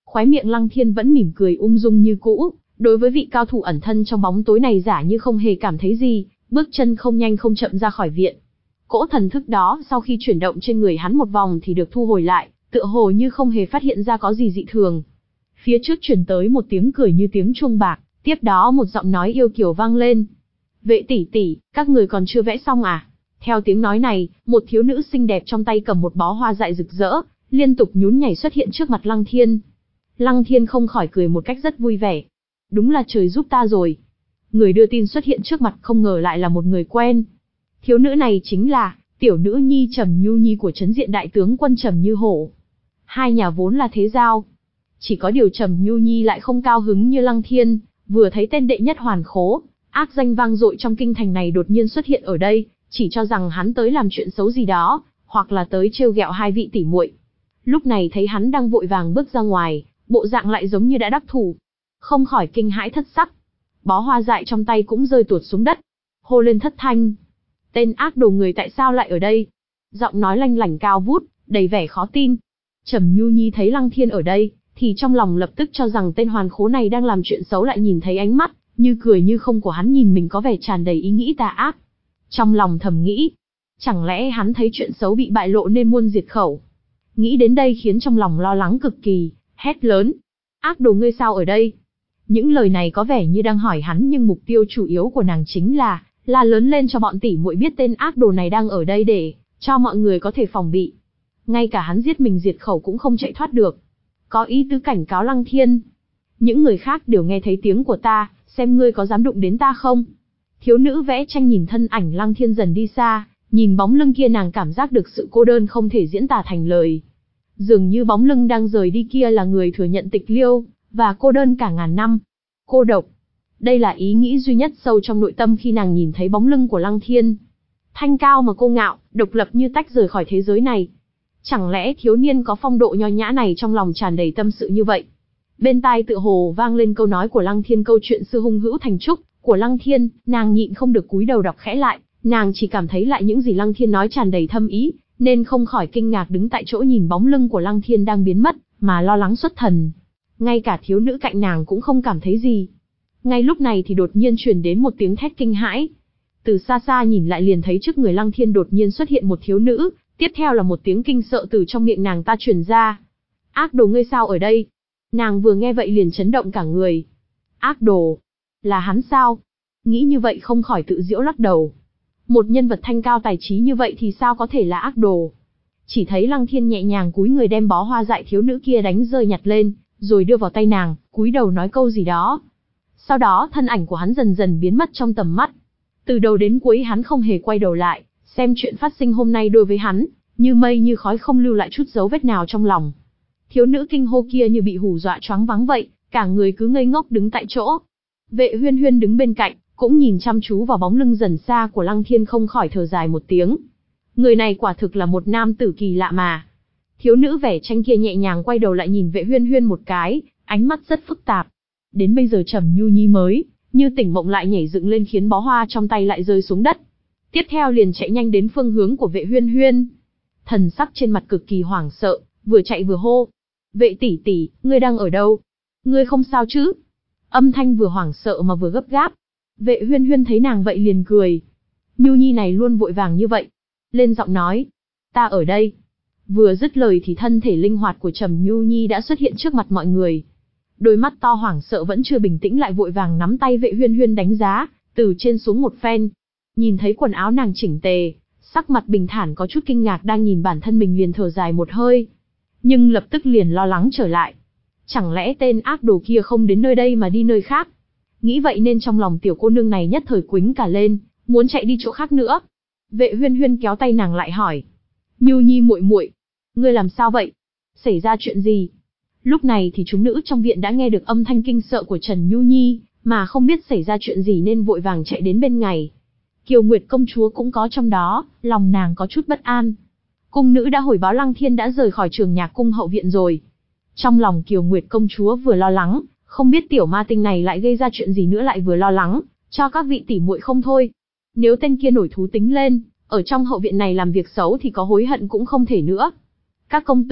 Khóe miệng Lăng Thiên vẫn mỉm cười ung dung như cũ, đối với vị cao thủ ẩn thân trong bóng tối này giả như không hề cảm thấy gì, bước chân không nhanh không chậm ra khỏi viện. Cỗ thần thức đó sau khi chuyển động trên người hắn một vòng thì được thu hồi lại, tựa hồ như không hề phát hiện ra có gì dị thường. Phía trước truyền tới một tiếng cười như tiếng chuông bạc, tiếp đó một giọng nói yêu kiều vang lên. Vệ tỷ tỷ, các người còn chưa vẽ xong à? Theo tiếng nói này, một thiếu nữ xinh đẹp trong tay cầm một bó hoa dại rực rỡ, liên tục nhún nhảy xuất hiện trước mặt Lăng Thiên. Lăng Thiên không khỏi cười một cách rất vui vẻ. Đúng là trời giúp ta rồi. Người đưa tin xuất hiện trước mặt không ngờ lại là một người quen. Thiếu nữ này chính là tiểu nữ nhi Trầm Nhu Nhi của trấn diện đại tướng quân Trầm Như Hổ. Hai nhà vốn là thế giao. Chỉ có điều Trầm Nhu Nhi lại không cao hứng như Lăng Thiên, vừa thấy tên đệ nhất hoàn khố, ác danh vang dội trong kinh thành này đột nhiên xuất hiện ở đây, chỉ cho rằng hắn tới làm chuyện xấu gì đó, hoặc là tới trêu ghẹo hai vị tỷ muội. Lúc này thấy hắn đang vội vàng bước ra ngoài, bộ dạng lại giống như đã đắc thủ, không khỏi kinh hãi thất sắc. Bó hoa dại trong tay cũng rơi tuột xuống đất, hô lên thất thanh. Tên ác đồ người tại sao lại ở đây? Giọng nói lanh lảnh cao vút, đầy vẻ khó tin. Trầm Nhu Nhi thấy Lăng Thiên ở đây, thì trong lòng lập tức cho rằng tên hoàn khố này đang làm chuyện xấu, lại nhìn thấy ánh mắt như cười như không của hắn nhìn mình có vẻ tràn đầy ý nghĩ tà ác. Trong lòng thầm nghĩ, chẳng lẽ hắn thấy chuyện xấu bị bại lộ nên muôn diệt khẩu. Nghĩ đến đây khiến trong lòng lo lắng cực kỳ, hét lớn. Ác đồ ngươi sao ở đây? Những lời này có vẻ như đang hỏi hắn nhưng mục tiêu chủ yếu của nàng chính là la lớn lên cho bọn tỷ muội biết tên ác đồ này đang ở đây để cho mọi người có thể phòng bị. Ngay cả hắn giết mình diệt khẩu cũng không chạy thoát được. Có ý tứ cảnh cáo Lăng Thiên. Những người khác đều nghe thấy tiếng của ta, xem ngươi có dám đụng đến ta không? Thiếu nữ vẽ tranh nhìn thân ảnh Lăng Thiên dần đi xa, nhìn bóng lưng kia nàng cảm giác được sự cô đơn không thể diễn tả thành lời. Dường như bóng lưng đang rời đi kia là người thừa nhận tịch liêu, và cô đơn cả ngàn năm. Cô độc. Đây là ý nghĩ duy nhất sâu trong nội tâm khi nàng nhìn thấy bóng lưng của Lăng Thiên. Thanh cao mà cô ngạo, độc lập như tách rời khỏi thế giới này. Chẳng lẽ thiếu niên có phong độ nho nhã này trong lòng tràn đầy tâm sự như vậy? Bên tai tựa hồ vang lên câu nói của Lăng Thiên, câu chuyện xưa hung hữu thành trúc của Lăng Thiên, nàng nhịn không được cúi đầu đọc khẽ lại, nàng chỉ cảm thấy lại những gì Lăng Thiên nói tràn đầy thâm ý, nên không khỏi kinh ngạc đứng tại chỗ nhìn bóng lưng của Lăng Thiên đang biến mất, mà lo lắng xuất thần. Ngay cả thiếu nữ cạnh nàng cũng không cảm thấy gì. Ngay lúc này thì đột nhiên truyền đến một tiếng thét kinh hãi. Từ xa xa nhìn lại liền thấy trước người Lăng Thiên đột nhiên xuất hiện một thiếu nữ, tiếp theo là một tiếng kinh sợ từ trong miệng nàng ta truyền ra. Ác đồ ngươi sao ở đây? Nàng vừa nghe vậy liền chấn động cả người. Ác đồ? Là hắn sao? Nghĩ như vậy không khỏi tự giễu lắc đầu. Một nhân vật thanh cao tài trí như vậy thì sao có thể là ác đồ? Chỉ thấy Lăng Thiên nhẹ nhàng cúi người đem bó hoa dại thiếu nữ kia đánh rơi nhặt lên, rồi đưa vào tay nàng, cúi đầu nói câu gì đó. Sau đó thân ảnh của hắn dần dần biến mất trong tầm mắt. Từ đầu đến cuối hắn không hề quay đầu lại, xem chuyện phát sinh hôm nay đối với hắn, như mây như khói không lưu lại chút dấu vết nào trong lòng. Thiếu nữ kinh hô kia như bị hù dọa choáng váng vậy, cả người cứ ngây ngốc đứng tại chỗ. Vệ Huyên Huyên đứng bên cạnh, cũng nhìn chăm chú vào bóng lưng dần xa của Lăng Thiên không khỏi thở dài một tiếng. Người này quả thực là một nam tử kỳ lạ mà. Thiếu nữ vẻ tranh kia nhẹ nhàng quay đầu lại nhìn Vệ Huyên Huyên một cái, ánh mắt rất phức tạp. Đến bây giờ Trầm Nhu Nhi mới như tỉnh mộng lại nhảy dựng lên khiến bó hoa trong tay lại rơi xuống đất. Tiếp theo liền chạy nhanh đến phương hướng của Vệ Huyên Huyên. Thần sắc trên mặt cực kỳ hoảng sợ, vừa chạy vừa hô. Vệ tỷ tỷ, ngươi đang ở đâu? Ngươi không sao chứ? Âm thanh vừa hoảng sợ mà vừa gấp gáp. Vệ Huyên Huyên thấy nàng vậy liền cười. Nhu Nhi này luôn vội vàng như vậy. Lên giọng nói. Ta ở đây. Vừa dứt lời thì thân thể linh hoạt của Trầm Nhu Nhi đã xuất hiện trước mặt mọi người. Đôi mắt to hoảng sợ vẫn chưa bình tĩnh lại vội vàng nắm tay Vệ Huyên Huyên đánh giá, từ trên xuống một phen. Nhìn thấy quần áo nàng chỉnh tề, sắc mặt bình thản có chút kinh ngạc đang nhìn bản thân mình liền thở dài một hơi. Nhưng lập tức liền lo lắng trở lại. Chẳng lẽ tên ác đồ kia không đến nơi đây mà đi nơi khác? Nghĩ vậy nên trong lòng tiểu cô nương này nhất thời quính cả lên, muốn chạy đi chỗ khác nữa. Vệ Huyên Huyên kéo tay nàng lại hỏi. Nhu Nhi muội muội, ngươi làm sao vậy? Xảy ra chuyện gì? Lúc này thì chúng nữ trong viện đã nghe được âm thanh kinh sợ của Trần Nhu Nhi, mà không biết xảy ra chuyện gì nên vội vàng chạy đến bên ngày. Kiều Nguyệt công chúa cũng có trong đó, lòng nàng có chút bất an. Cung nữ đã hồi báo Lăng Thiên đã rời khỏi Trường Nhạc cung hậu viện rồi. Trong lòng Kiều Nguyệt công chúa vừa lo lắng, không biết tiểu ma tinh này lại gây ra chuyện gì nữa, lại vừa lo lắng cho các vị tỷ muội không thôi. Nếu tên kia nổi thú tính lên, ở trong hậu viện này làm việc xấu thì có hối hận cũng không thể nữa. Các công tử,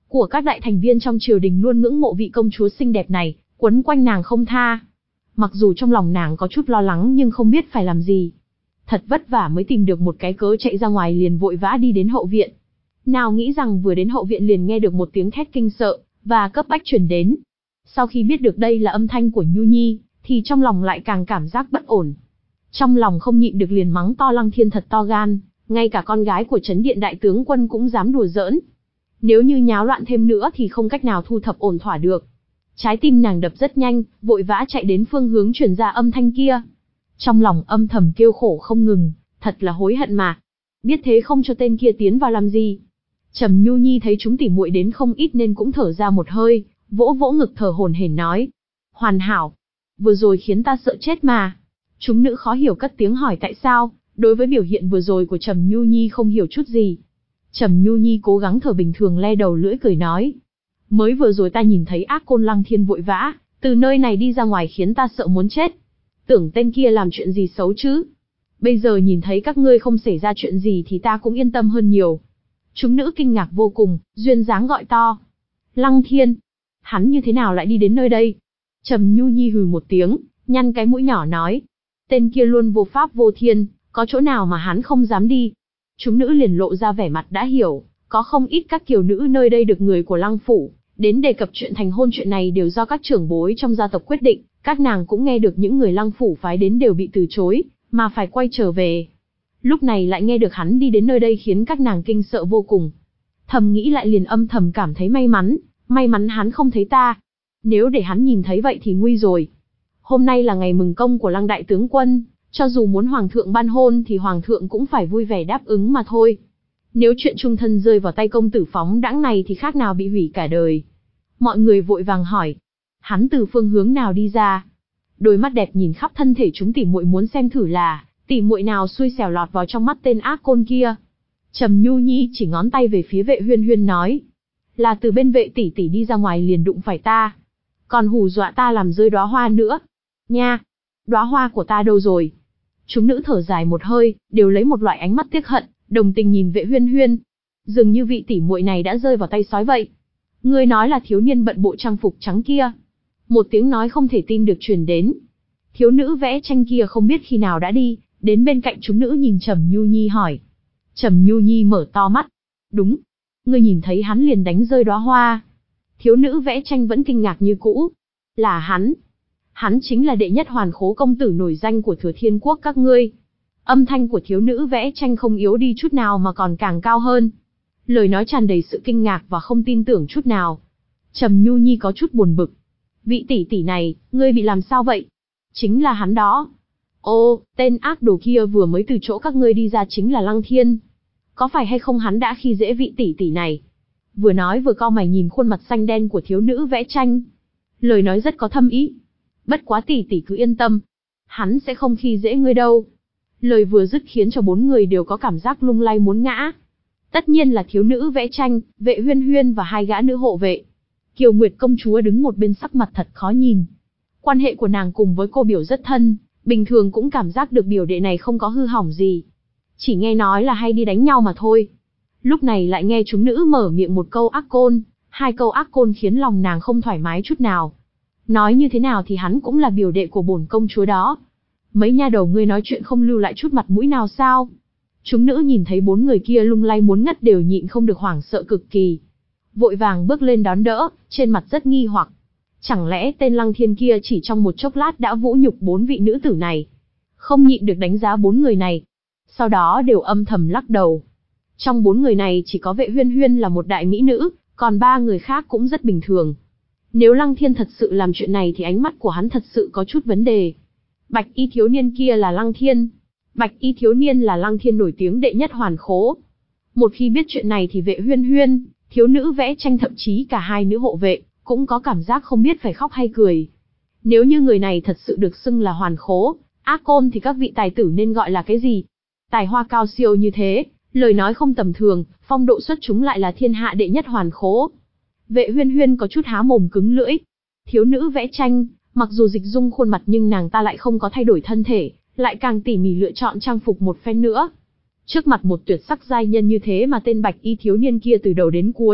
của các đại thành viên trong triều đình luôn ngưỡng mộ vị công chúa xinh đẹp này, quấn quanh nàng không tha. Mặc dù trong lòng nàng có chút lo lắng nhưng không biết phải làm gì. Thật vất vả mới tìm được một cái cớ chạy ra ngoài, liền vội vã đi đến hậu viện. Nào nghĩ rằng vừa đến hậu viện liền nghe được một tiếng thét kinh sợ và cấp bách truyền đến. Sau khi biết được đây là âm thanh của Nhu Nhi, thì trong lòng lại càng cảm giác bất ổn. Trong lòng không nhịn được liền mắng to Lăng Thiên thật to gan, ngay cả con gái của Trấn Điện đại tướng quân cũng dám đùa giỡn. Nếu như nháo loạn thêm nữa thì không cách nào thu thập ổn thỏa được. Trái tim nàng đập rất nhanh, vội vã chạy đến phương hướng truyền ra âm thanh kia. Trong lòng âm thầm kêu khổ không ngừng, thật là hối hận mà. Biết thế không cho tên kia tiến vào làm gì. Trầm Nhu Nhi thấy chúng tỉ muội đến không ít nên cũng thở ra một hơi, vỗ vỗ ngực thở hổn hển nói: "Hoàn hảo, vừa rồi khiến ta sợ chết mà." Chúng nữ khó hiểu cất tiếng hỏi tại sao, đối với biểu hiện vừa rồi của Trầm Nhu Nhi không hiểu chút gì. Trầm Nhu Nhi cố gắng thở bình thường le đầu lưỡi cười nói: "Mới vừa rồi ta nhìn thấy ác côn Lăng Thiên vội vã từ nơi này đi ra ngoài khiến ta sợ muốn chết. Tưởng tên kia làm chuyện gì xấu chứ? Bây giờ nhìn thấy các ngươi không xảy ra chuyện gì thì ta cũng yên tâm hơn nhiều." Chúng nữ kinh ngạc vô cùng, duyên dáng gọi to: "Lăng Thiên, hắn như thế nào lại đi đến nơi đây?" Trầm Nhu Nhi hừ một tiếng, nhăn cái mũi nhỏ nói: "Tên kia luôn vô pháp vô thiên, có chỗ nào mà hắn không dám đi?" Chúng nữ liền lộ ra vẻ mặt đã hiểu, có không ít các kiều nữ nơi đây được người của Lăng phủ đến đề cập chuyện thành hôn, chuyện này đều do các trưởng bối trong gia tộc quyết định, các nàng cũng nghe được những người Lăng phủ phái đến đều bị từ chối, mà phải quay trở về. Lúc này lại nghe được hắn đi đến nơi đây khiến các nàng kinh sợ vô cùng. Thầm nghĩ lại liền âm thầm cảm thấy may mắn, may mắn hắn không thấy ta. Nếu để hắn nhìn thấy vậy thì nguy rồi. Hôm nay là ngày mừng công của Lăng đại tướng quân, cho dù muốn hoàng thượng ban hôn thì hoàng thượng cũng phải vui vẻ đáp ứng mà thôi. Nếu chuyện chung thân rơi vào tay công tử phóng đãng này thì khác nào bị hủy cả đời. Mọi người vội vàng hỏi: "Hắn từ phương hướng nào đi ra?" Đôi mắt đẹp nhìn khắp thân thể chúng tỉ muội muốn xem thử là tỉ muội nào xui xẻo lọt vào trong mắt tên ác côn kia. Trầm Nhu Nhi chỉ ngón tay về phía Vệ Huyên Huyên nói: "Là từ bên Vệ tỷ tỷ đi ra ngoài liền đụng phải ta, còn hù dọa ta làm rơi đóa hoa nữa. Nha, đóa hoa của ta đâu rồi?" Chúng nữ thở dài một hơi, đều lấy một loại ánh mắt tiếc hận, đồng tình nhìn Vệ Huyên Huyên. Dường như vị tỷ muội này đã rơi vào tay sói vậy. "Ngươi nói là thiếu niên bận bộ trang phục trắng kia?" Một tiếng nói không thể tin được truyền đến. Thiếu nữ vẽ tranh kia không biết khi nào đã đi đến bên cạnh chúng nữ, nhìn Trầm Nhu Nhi hỏi. Trầm Nhu Nhi mở to mắt. "Đúng, ngươi nhìn thấy hắn liền đánh rơi đóa hoa." Thiếu nữ vẽ tranh vẫn kinh ngạc như cũ. "Là hắn? Hắn chính là đệ nhất hoàn khố công tử nổi danh của Thừa Thiên Quốc các ngươi." Âm thanh của thiếu nữ vẽ tranh không yếu đi chút nào mà còn càng cao hơn. Lời nói tràn đầy sự kinh ngạc và không tin tưởng chút nào. Trầm Nhu Nhi có chút buồn bực. "Vị tỷ tỷ này, ngươi bị làm sao vậy?" "Chính là hắn đó." "Ô, tên ác đồ kia vừa mới từ chỗ các ngươi đi ra chính là Lăng Thiên. Có phải hay không hắn đã khi dễ vị tỷ tỷ này?" Vừa nói vừa cau mày nhìn khuôn mặt xanh đen của thiếu nữ vẽ tranh. Lời nói rất có thâm ý. "Bất quá tỷ tỷ cứ yên tâm, hắn sẽ không khi dễ ngươi đâu." Lời vừa dứt khiến cho bốn người đều có cảm giác lung lay muốn ngã. Tất nhiên là thiếu nữ vẽ tranh, Vệ Huyên Huyên và hai gã nữ hộ vệ. Kiều Nguyệt công chúa đứng một bên sắc mặt thật khó nhìn. Quan hệ của nàng cùng với cô biểu rất thân, bình thường cũng cảm giác được biểu đệ này không có hư hỏng gì. Chỉ nghe nói là hay đi đánh nhau mà thôi. Lúc này lại nghe chúng nữ mở miệng một câu ác côn, hai câu ác côn khiến lòng nàng không thoải mái chút nào. Nói như thế nào thì hắn cũng là biểu đệ của bổn công chúa đó. Mấy nha đầu ngươi nói chuyện không lưu lại chút mặt mũi nào sao? Chúng nữ nhìn thấy bốn người kia lung lay muốn ngất đều nhịn không được hoảng sợ cực kỳ. Vội vàng bước lên đón đỡ, trên mặt rất nghi hoặc. Chẳng lẽ tên Lăng Thiên kia chỉ trong một chốc lát đã vũ nhục bốn vị nữ tử này? Không nhịn được đánh giá bốn người này. Sau đó đều âm thầm lắc đầu. Trong bốn người này chỉ có Vệ Huyên Huyên là một đại mỹ nữ, còn ba người khác cũng rất bình thường. Nếu Lăng Thiên thật sự làm chuyện này thì ánh mắt của hắn thật sự có chút vấn đề. Bạch y thiếu niên kia là Lăng Thiên. Bạch y thiếu niên là Lăng Thiên nổi tiếng đệ nhất hoàn khố. Một khi biết chuyện này thì Vệ Huyên Huyên, thiếu nữ vẽ tranh thậm chí cả hai nữ hộ vệ, cũng có cảm giác không biết phải khóc hay cười. Nếu như người này thật sự được xưng là hoàn khố, ác côn thì các vị tài tử nên gọi là cái gì? Tài hoa cao siêu như thế, lời nói không tầm thường, phong độ xuất chúng lại là thiên hạ đệ nhất hoàn khố. Vệ Huyên Huyên có chút há mồm cứng lưỡi. Thiếu nữ vẽ tranh, mặc dù dịch dung khuôn mặt nhưng nàng ta lại không có thay đổi thân thể, lại càng tỉ mỉ lựa chọn trang phục một phen nữa. Trước mặt một tuyệt sắc giai nhân như thế mà tên bạch y thiếu niên kia từ đầu đến cuối,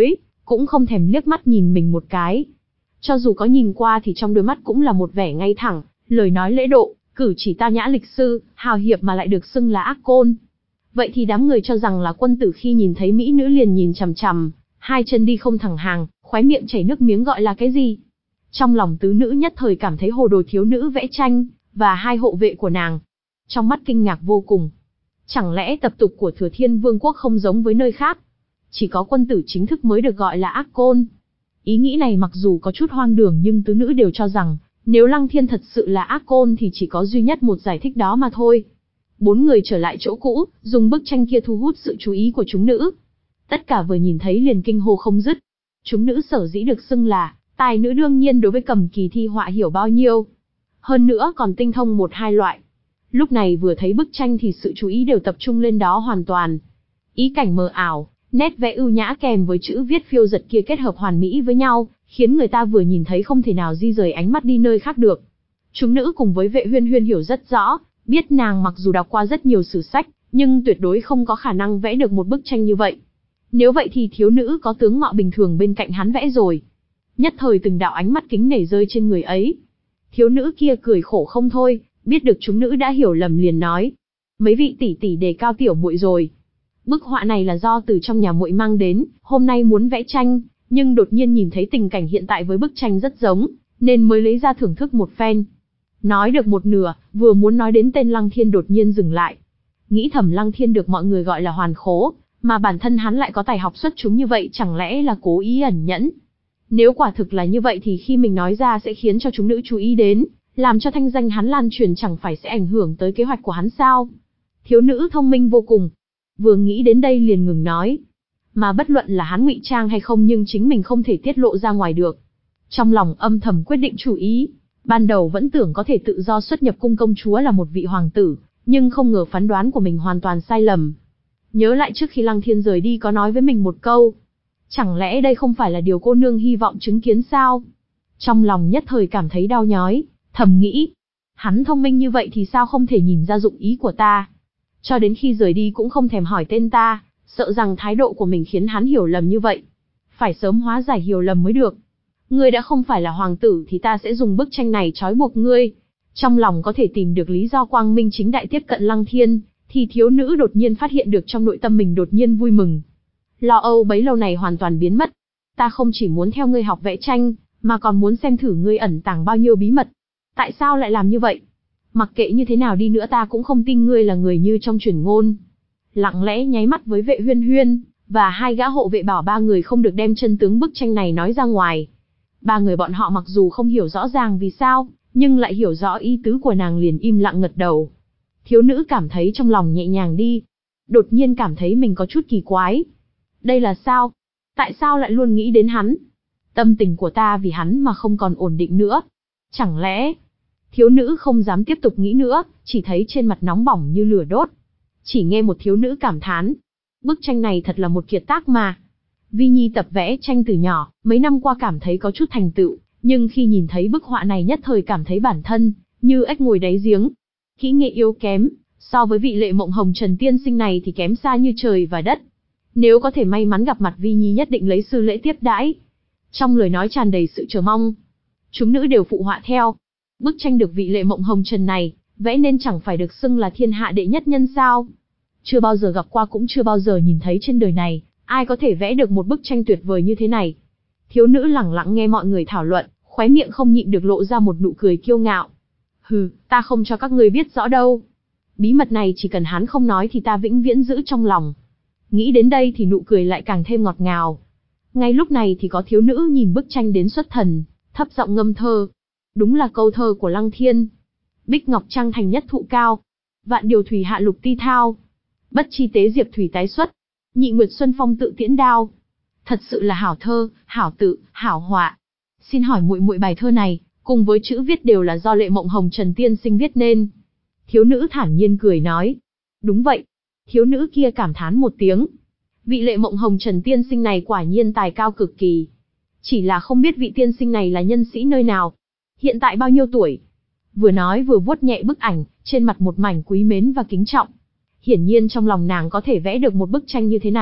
cũng không thèm liếc mắt nhìn mình một cái. Cho dù có nhìn qua thì trong đôi mắt cũng là một vẻ ngay thẳng, lời nói lễ độ, cử chỉ tao nhã lịch sự, hào hiệp mà lại được xưng là ác côn. Vậy thì đám người cho rằng là quân tử khi nhìn thấy mỹ nữ liền nhìn chằm chằm, hai chân đi không thẳng hàng, khóe miệng chảy nước miếng gọi là cái gì? Trong lòng tứ nữ nhất thời cảm thấy hồ đồ thiếu nữ vẽ tranh, và hai hộ vệ của nàng. Trong mắt kinh ngạc vô cùng. Chẳng lẽ tập tục của Thừa Thiên Vương quốc không giống với nơi khác? Chỉ có quân tử chính thức mới được gọi là ác côn. Ý nghĩ này mặc dù có chút hoang đường nhưng tứ nữ đều cho rằng, nếu Lăng Thiên thật sự là ác côn thì chỉ có duy nhất một giải thích đó mà thôi. Bốn người trở lại chỗ cũ, dùng bức tranh kia thu hút sự chú ý của chúng nữ. Tất cả vừa nhìn thấy liền kinh hô không dứt. Chúng nữ sở dĩ được xưng là tài nữ đương nhiên đối với cầm kỳ thi họa hiểu bao nhiêu. Hơn nữa còn tinh thông một hai loại. Lúc này vừa thấy bức tranh thì sự chú ý đều tập trung lên đó hoàn toàn. Ý cảnh mờ ảo, nét vẽ ưu nhã kèm với chữ viết phiêu dật kia kết hợp hoàn mỹ với nhau, khiến người ta vừa nhìn thấy không thể nào di rời ánh mắt đi nơi khác được. Chúng nữ cùng với Vệ Huyên Huyên hiểu rất rõ, biết nàng mặc dù đọc qua rất nhiều sử sách, nhưng tuyệt đối không có khả năng vẽ được một bức tranh như vậy. Nếu vậy thì thiếu nữ có tướng mạo bình thường bên cạnh hắn vẽ rồi. Nhất thời từng đạo ánh mắt kính nể rơi trên người ấy. Thiếu nữ kia cười khổ không thôi, biết được chúng nữ đã hiểu lầm liền nói: mấy vị tỷ tỷ đề cao tiểu muội rồi. Bức họa này là do từ trong nhà muội mang đến, hôm nay muốn vẽ tranh, nhưng đột nhiên nhìn thấy tình cảnh hiện tại với bức tranh rất giống, nên mới lấy ra thưởng thức một phen. Nói được một nửa, vừa muốn nói đến tên Lăng Thiên đột nhiên dừng lại. Nghĩ thầm Lăng Thiên được mọi người gọi là hoàn khố, mà bản thân hắn lại có tài học xuất chúng như vậy, chẳng lẽ là cố ý ẩn nhẫn. Nếu quả thực là như vậy thì khi mình nói ra sẽ khiến cho chúng nữ chú ý đến, làm cho thanh danh hắn lan truyền, chẳng phải sẽ ảnh hưởng tới kế hoạch của hắn sao? Thiếu nữ thông minh vô cùng. Vừa nghĩ đến đây liền ngừng nói. Mà bất luận là hắn ngụy trang hay không nhưng chính mình không thể tiết lộ ra ngoài được. Trong lòng âm thầm quyết định chủ ý. Ban đầu vẫn tưởng có thể tự do xuất nhập cung công chúa là một vị hoàng tử, nhưng không ngờ phán đoán của mình hoàn toàn sai lầm. Nhớ lại trước khi Lăng Thiên rời đi có nói với mình một câu. Chẳng lẽ đây không phải là điều cô nương hy vọng chứng kiến sao? Trong lòng nhất thời cảm thấy đau nhói, thầm nghĩ. Hắn thông minh như vậy thì sao không thể nhìn ra dụng ý của ta? Cho đến khi rời đi cũng không thèm hỏi tên ta, sợ rằng thái độ của mình khiến hắn hiểu lầm như vậy. Phải sớm hóa giải hiểu lầm mới được. Ngươi đã không phải là hoàng tử thì ta sẽ dùng bức tranh này trói buộc ngươi. Trong lòng có thể tìm được lý do quang minh chính đại tiếp cận Lăng Thiên, thì thiếu nữ đột nhiên phát hiện được trong nội tâm mình đột nhiên vui mừng. Lo âu bấy lâu này hoàn toàn biến mất. Ta không chỉ muốn theo ngươi học vẽ tranh, mà còn muốn xem thử ngươi ẩn tàng bao nhiêu bí mật. Tại sao lại làm như vậy? Mặc kệ như thế nào đi nữa ta cũng không tin ngươi là người như trong truyền ngôn. Lặng lẽ nháy mắt với Vệ Huyên Huyên, và hai gã hộ vệ bảo ba người không được đem chân tướng bức tranh này nói ra ngoài. Ba người bọn họ mặc dù không hiểu rõ ràng vì sao, nhưng lại hiểu rõ ý tứ của nàng liền im lặng gật đầu. Thiếu nữ cảm thấy trong lòng nhẹ nhàng đi. Đột nhiên cảm thấy mình có chút kỳ quái. Đây là sao? Tại sao lại luôn nghĩ đến hắn? Tâm tình của ta vì hắn mà không còn ổn định nữa. Chẳng lẽ... Thiếu nữ không dám tiếp tục nghĩ nữa, chỉ thấy trên mặt nóng bỏng như lửa đốt. Chỉ nghe một thiếu nữ cảm thán. Bức tranh này thật là một kiệt tác mà. Vi Nhi tập vẽ tranh từ nhỏ, mấy năm qua cảm thấy có chút thành tựu, nhưng khi nhìn thấy bức họa này nhất thời cảm thấy bản thân như ếch ngồi đáy giếng. Kỹ nghệ yếu kém, so với vị Lệ Mộng Hồng Trần tiên sinh này thì kém xa như trời và đất. Nếu có thể may mắn gặp mặt Vi Nhi nhất định lấy sư lễ tiếp đãi. Trong lời nói tràn đầy sự chờ mong. Chúng nữ đều phụ họa theo. Bức tranh được vị Lệ Mộng Hồng Trần này vẽ nên chẳng phải được xưng là thiên hạ đệ nhất nhân sao? Chưa bao giờ gặp qua cũng chưa bao giờ nhìn thấy trên đời này, ai có thể vẽ được một bức tranh tuyệt vời như thế này? Thiếu nữ lẳng lặng nghe mọi người thảo luận, khóe miệng không nhịn được lộ ra một nụ cười kiêu ngạo. Hừ, ta không cho các ngươi biết rõ đâu. Bí mật này chỉ cần hắn không nói thì ta vĩnh viễn giữ trong lòng. Nghĩ đến đây thì nụ cười lại càng thêm ngọt ngào. Ngay lúc này thì có thiếu nữ nhìn bức tranh đến xuất thần, thấp giọng ngâm thơ. Đúng là câu thơ của Lăng Thiên. Bích ngọc trăng thành nhất thụ cao, vạn điều thủy hạ lục ti thao. Bất chi tế diệp thủy tái xuất, nhị nguyệt xuân phong tự tiễn đao. Thật sự là hảo thơ, hảo tự, hảo họa. Xin hỏi muội muội bài thơ này, cùng với chữ viết đều là do Lệ Mộng Hồng Trần tiên sinh viết nên. Thiếu nữ thản nhiên cười nói. Đúng vậy. Thiếu nữ kia cảm thán một tiếng. Vị Lệ Mộng Hồng Trần tiên sinh này quả nhiên tài cao cực kỳ. Chỉ là không biết vị tiên sinh này là nhân sĩ nơi nào, hiện tại bao nhiêu tuổi. Vừa nói vừa vuốt nhẹ bức ảnh, trên mặt một mảnh quý mến và kính trọng. Hiển nhiên trong lòng nàng có thể vẽ được một bức tranh như thế này,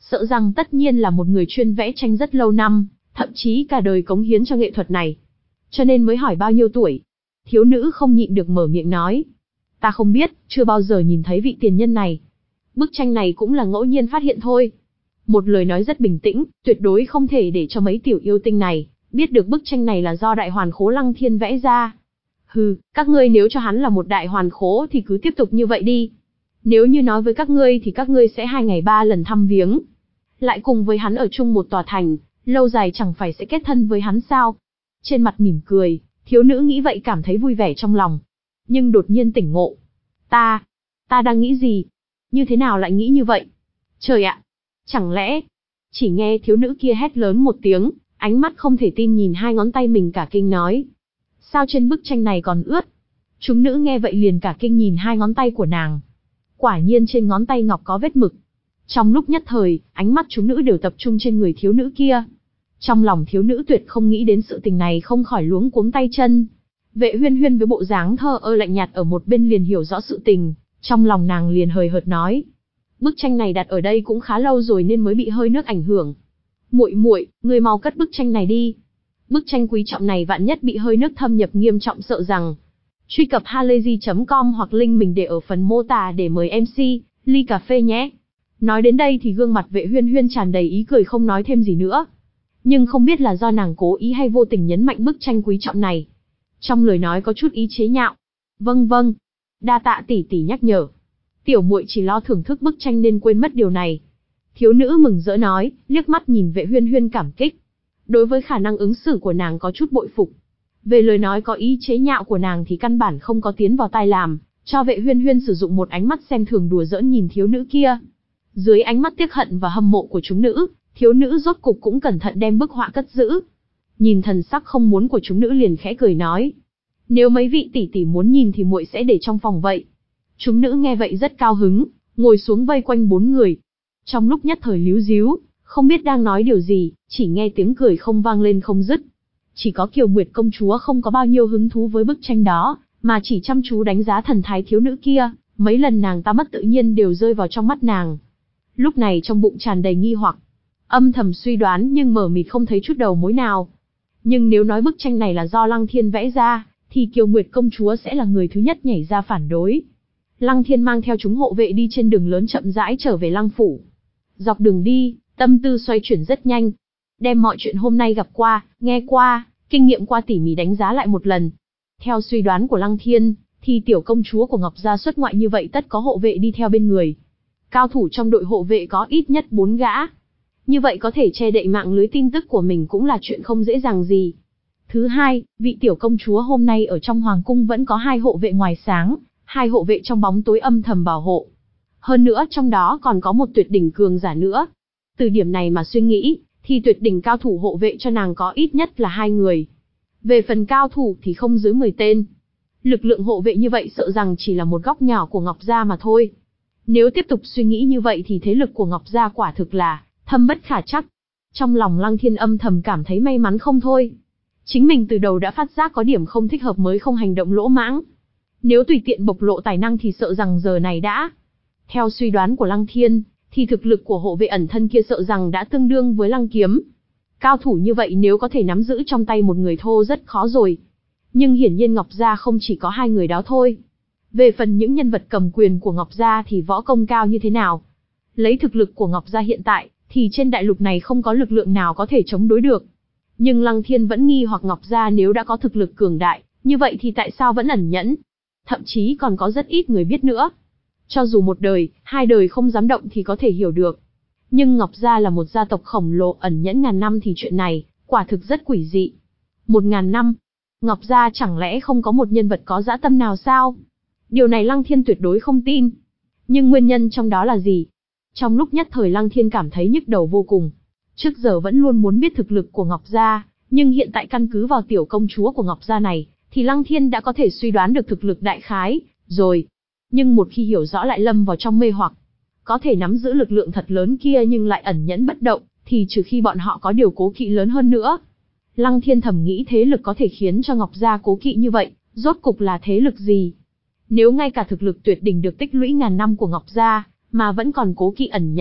sợ rằng tất nhiên là một người chuyên vẽ tranh rất lâu năm, thậm chí cả đời cống hiến cho nghệ thuật này. Cho nên mới hỏi bao nhiêu tuổi. Thiếu nữ không nhịn được mở miệng nói. Ta không biết, chưa bao giờ nhìn thấy vị tiền nhân này. Bức tranh này cũng là ngẫu nhiên phát hiện thôi. Một lời nói rất bình tĩnh, tuyệt đối không thể để cho mấy tiểu yêu tinh này biết được bức tranh này là do đại hoàn khố Lăng Thiên vẽ ra. Hừ, các ngươi nếu cho hắn là một đại hoàn khố thì cứ tiếp tục như vậy đi. Nếu như nói với các ngươi thì các ngươi sẽ hai ngày ba lần thăm viếng. Lại cùng với hắn ở chung một tòa thành, lâu dài chẳng phải sẽ kết thân với hắn sao? Trên mặt mỉm cười, thiếu nữ nghĩ vậy cảm thấy vui vẻ trong lòng. Nhưng đột nhiên tỉnh ngộ. Ta, ta đang nghĩ gì? Như thế nào lại nghĩ như vậy? Trời ạ! Chẳng lẽ... Chỉ nghe thiếu nữ kia hét lớn một tiếng, ánh mắt không thể tin nhìn hai ngón tay mình cả kinh nói. Sao trên bức tranh này còn ướt? Chúng nữ nghe vậy liền cả kinh nhìn hai ngón tay của nàng. Quả nhiên trên ngón tay ngọc có vết mực. Trong lúc nhất thời, ánh mắt chúng nữ đều tập trung trên người thiếu nữ kia. Trong lòng thiếu nữ tuyệt không nghĩ đến sự tình này không khỏi luống cuống tay chân. Vệ Huyên Huyên với bộ dáng thờ ơ lạnh nhạt ở một bên liền hiểu rõ sự tình, trong lòng nàng liền hời hợt nói. Bức tranh này đặt ở đây cũng khá lâu rồi nên mới bị hơi nước ảnh hưởng. Muội muội, ngươi mau cất bức tranh này đi. Bức tranh quý trọng này vạn nhất bị hơi nước thâm nhập nghiêm trọng sợ rằng. Truy cập halayzi chấm com hoặc link mình để ở phần mô tả để mời em xê, ly cà phê nhé. Nói đến đây thì gương mặt Vệ Huyên Huyên tràn đầy ý cười không nói thêm gì nữa. Nhưng không biết là do nàng cố ý hay vô tình nhấn mạnh bức tranh quý trọng này. Trong lời nói có chút ý chế nhạo. Vâng vâng, đa tạ tỷ tỷ nhắc nhở. Tiểu muội chỉ lo thưởng thức bức tranh nên quên mất điều này. Thiếu nữ mừng rỡ nói, liếc mắt nhìn Vệ Huyên Huyên cảm kích. Đối với khả năng ứng xử của nàng có chút bội phục. Về lời nói có ý chế nhạo của nàng thì căn bản không có tiến vào tai làm, cho Vệ Huyên Huyên sử dụng một ánh mắt xem thường đùa giỡn nhìn thiếu nữ kia. Dưới ánh mắt tiếc hận và hâm mộ của chúng nữ, thiếu nữ rốt cục cũng cẩn thận đem bức họa cất giữ. Nhìn thần sắc không muốn của chúng nữ liền khẽ cười nói. Nếu mấy vị tỷ tỷ muốn nhìn thì muội sẽ để trong phòng vậy. Chúng nữ nghe vậy rất cao hứng, ngồi xuống vây quanh bốn người. Trong lúc nhất thời líu díu, không biết đang nói điều gì, chỉ nghe tiếng cười không vang lên không dứt. Chỉ có Kiều Nguyệt công chúa không có bao nhiêu hứng thú với bức tranh đó, mà chỉ chăm chú đánh giá thần thái thiếu nữ kia, mấy lần nàng ta mất tự nhiên đều rơi vào trong mắt nàng. Lúc này trong bụng tràn đầy nghi hoặc, âm thầm suy đoán nhưng mờ mịt không thấy chút đầu mối nào. Nhưng nếu nói bức tranh này là do Lăng Thiên vẽ ra, thì Kiều Nguyệt công chúa sẽ là người thứ nhất nhảy ra phản đối. Lăng Thiên mang theo chúng hộ vệ đi trên đường lớn chậm rãi trở về Lăng phủ. Dọc đường đi, tâm tư xoay chuyển rất nhanh, đem mọi chuyện hôm nay gặp qua, nghe qua, kinh nghiệm qua tỉ mỉ đánh giá lại một lần. Theo suy đoán của Lăng Thiên, thì tiểu công chúa của Ngọc Gia xuất ngoại như vậy tất có hộ vệ đi theo bên người. Cao thủ trong đội hộ vệ có ít nhất bốn gã. Như vậy có thể che đậy mạng lưới tin tức của mình cũng là chuyện không dễ dàng gì. Thứ hai, vị tiểu công chúa hôm nay ở trong hoàng cung vẫn có hai hộ vệ ngoài sáng, hai hộ vệ trong bóng tối âm thầm bảo hộ. Hơn nữa trong đó còn có một tuyệt đỉnh cường giả nữa. Từ điểm này mà suy nghĩ, thì tuyệt đỉnh cao thủ hộ vệ cho nàng có ít nhất là hai người. Về phần cao thủ thì không dưới mười tên. Lực lượng hộ vệ như vậy sợ rằng chỉ là một góc nhỏ của Ngọc Gia mà thôi. Nếu tiếp tục suy nghĩ như vậy thì thế lực của Ngọc Gia quả thực là thâm bất khả trắc. Trong lòng Lăng Thiên âm thầm cảm thấy may mắn không thôi. Chính mình từ đầu đã phát giác có điểm không thích hợp mới không hành động lỗ mãng. Nếu tùy tiện bộc lộ tài năng thì sợ rằng giờ này đã. Theo suy đoán của Lăng Thiên, thì thực lực của hộ vệ ẩn thân kia sợ rằng đã tương đương với Lăng Kiếm. Cao thủ như vậy nếu có thể nắm giữ trong tay một người thô rất khó rồi. Nhưng hiển nhiên Ngọc Gia không chỉ có hai người đó thôi. Về phần những nhân vật cầm quyền của Ngọc Gia thì võ công cao như thế nào? Lấy thực lực của Ngọc Gia hiện tại, thì trên đại lục này không có lực lượng nào có thể chống đối được. Nhưng Lăng Thiên vẫn nghi hoặc Ngọc Gia nếu đã có thực lực cường đại, như vậy thì tại sao vẫn ẩn nhẫn? Thậm chí còn có rất ít người biết nữa. Cho dù một đời, hai đời không dám động thì có thể hiểu được. Nhưng Ngọc Gia là một gia tộc khổng lồ ẩn nhẫn ngàn năm thì chuyện này, quả thực rất quỷ dị. Một ngàn năm, Ngọc Gia chẳng lẽ không có một nhân vật có dã tâm nào sao? Điều này Lăng Thiên tuyệt đối không tin. Nhưng nguyên nhân trong đó là gì? Trong lúc nhất thời Lăng Thiên cảm thấy nhức đầu vô cùng. Trước giờ vẫn luôn muốn biết thực lực của Ngọc Gia, nhưng hiện tại căn cứ vào tiểu công chúa của Ngọc Gia này, thì Lăng Thiên đã có thể suy đoán được thực lực đại khái, rồi. Nhưng một khi hiểu rõ lại lâm vào trong mê hoặc. Có thể nắm giữ lực lượng thật lớn kia nhưng lại ẩn nhẫn bất động, thì trừ khi bọn họ có điều cố kỵ lớn hơn nữa. Lăng Thiên thầm nghĩ thế lực có thể khiến cho Ngọc Gia cố kỵ như vậy, rốt cục là thế lực gì? Nếu ngay cả thực lực tuyệt đỉnh được tích lũy ngàn năm của Ngọc Gia, mà vẫn còn cố kỵ ẩn nhẫn,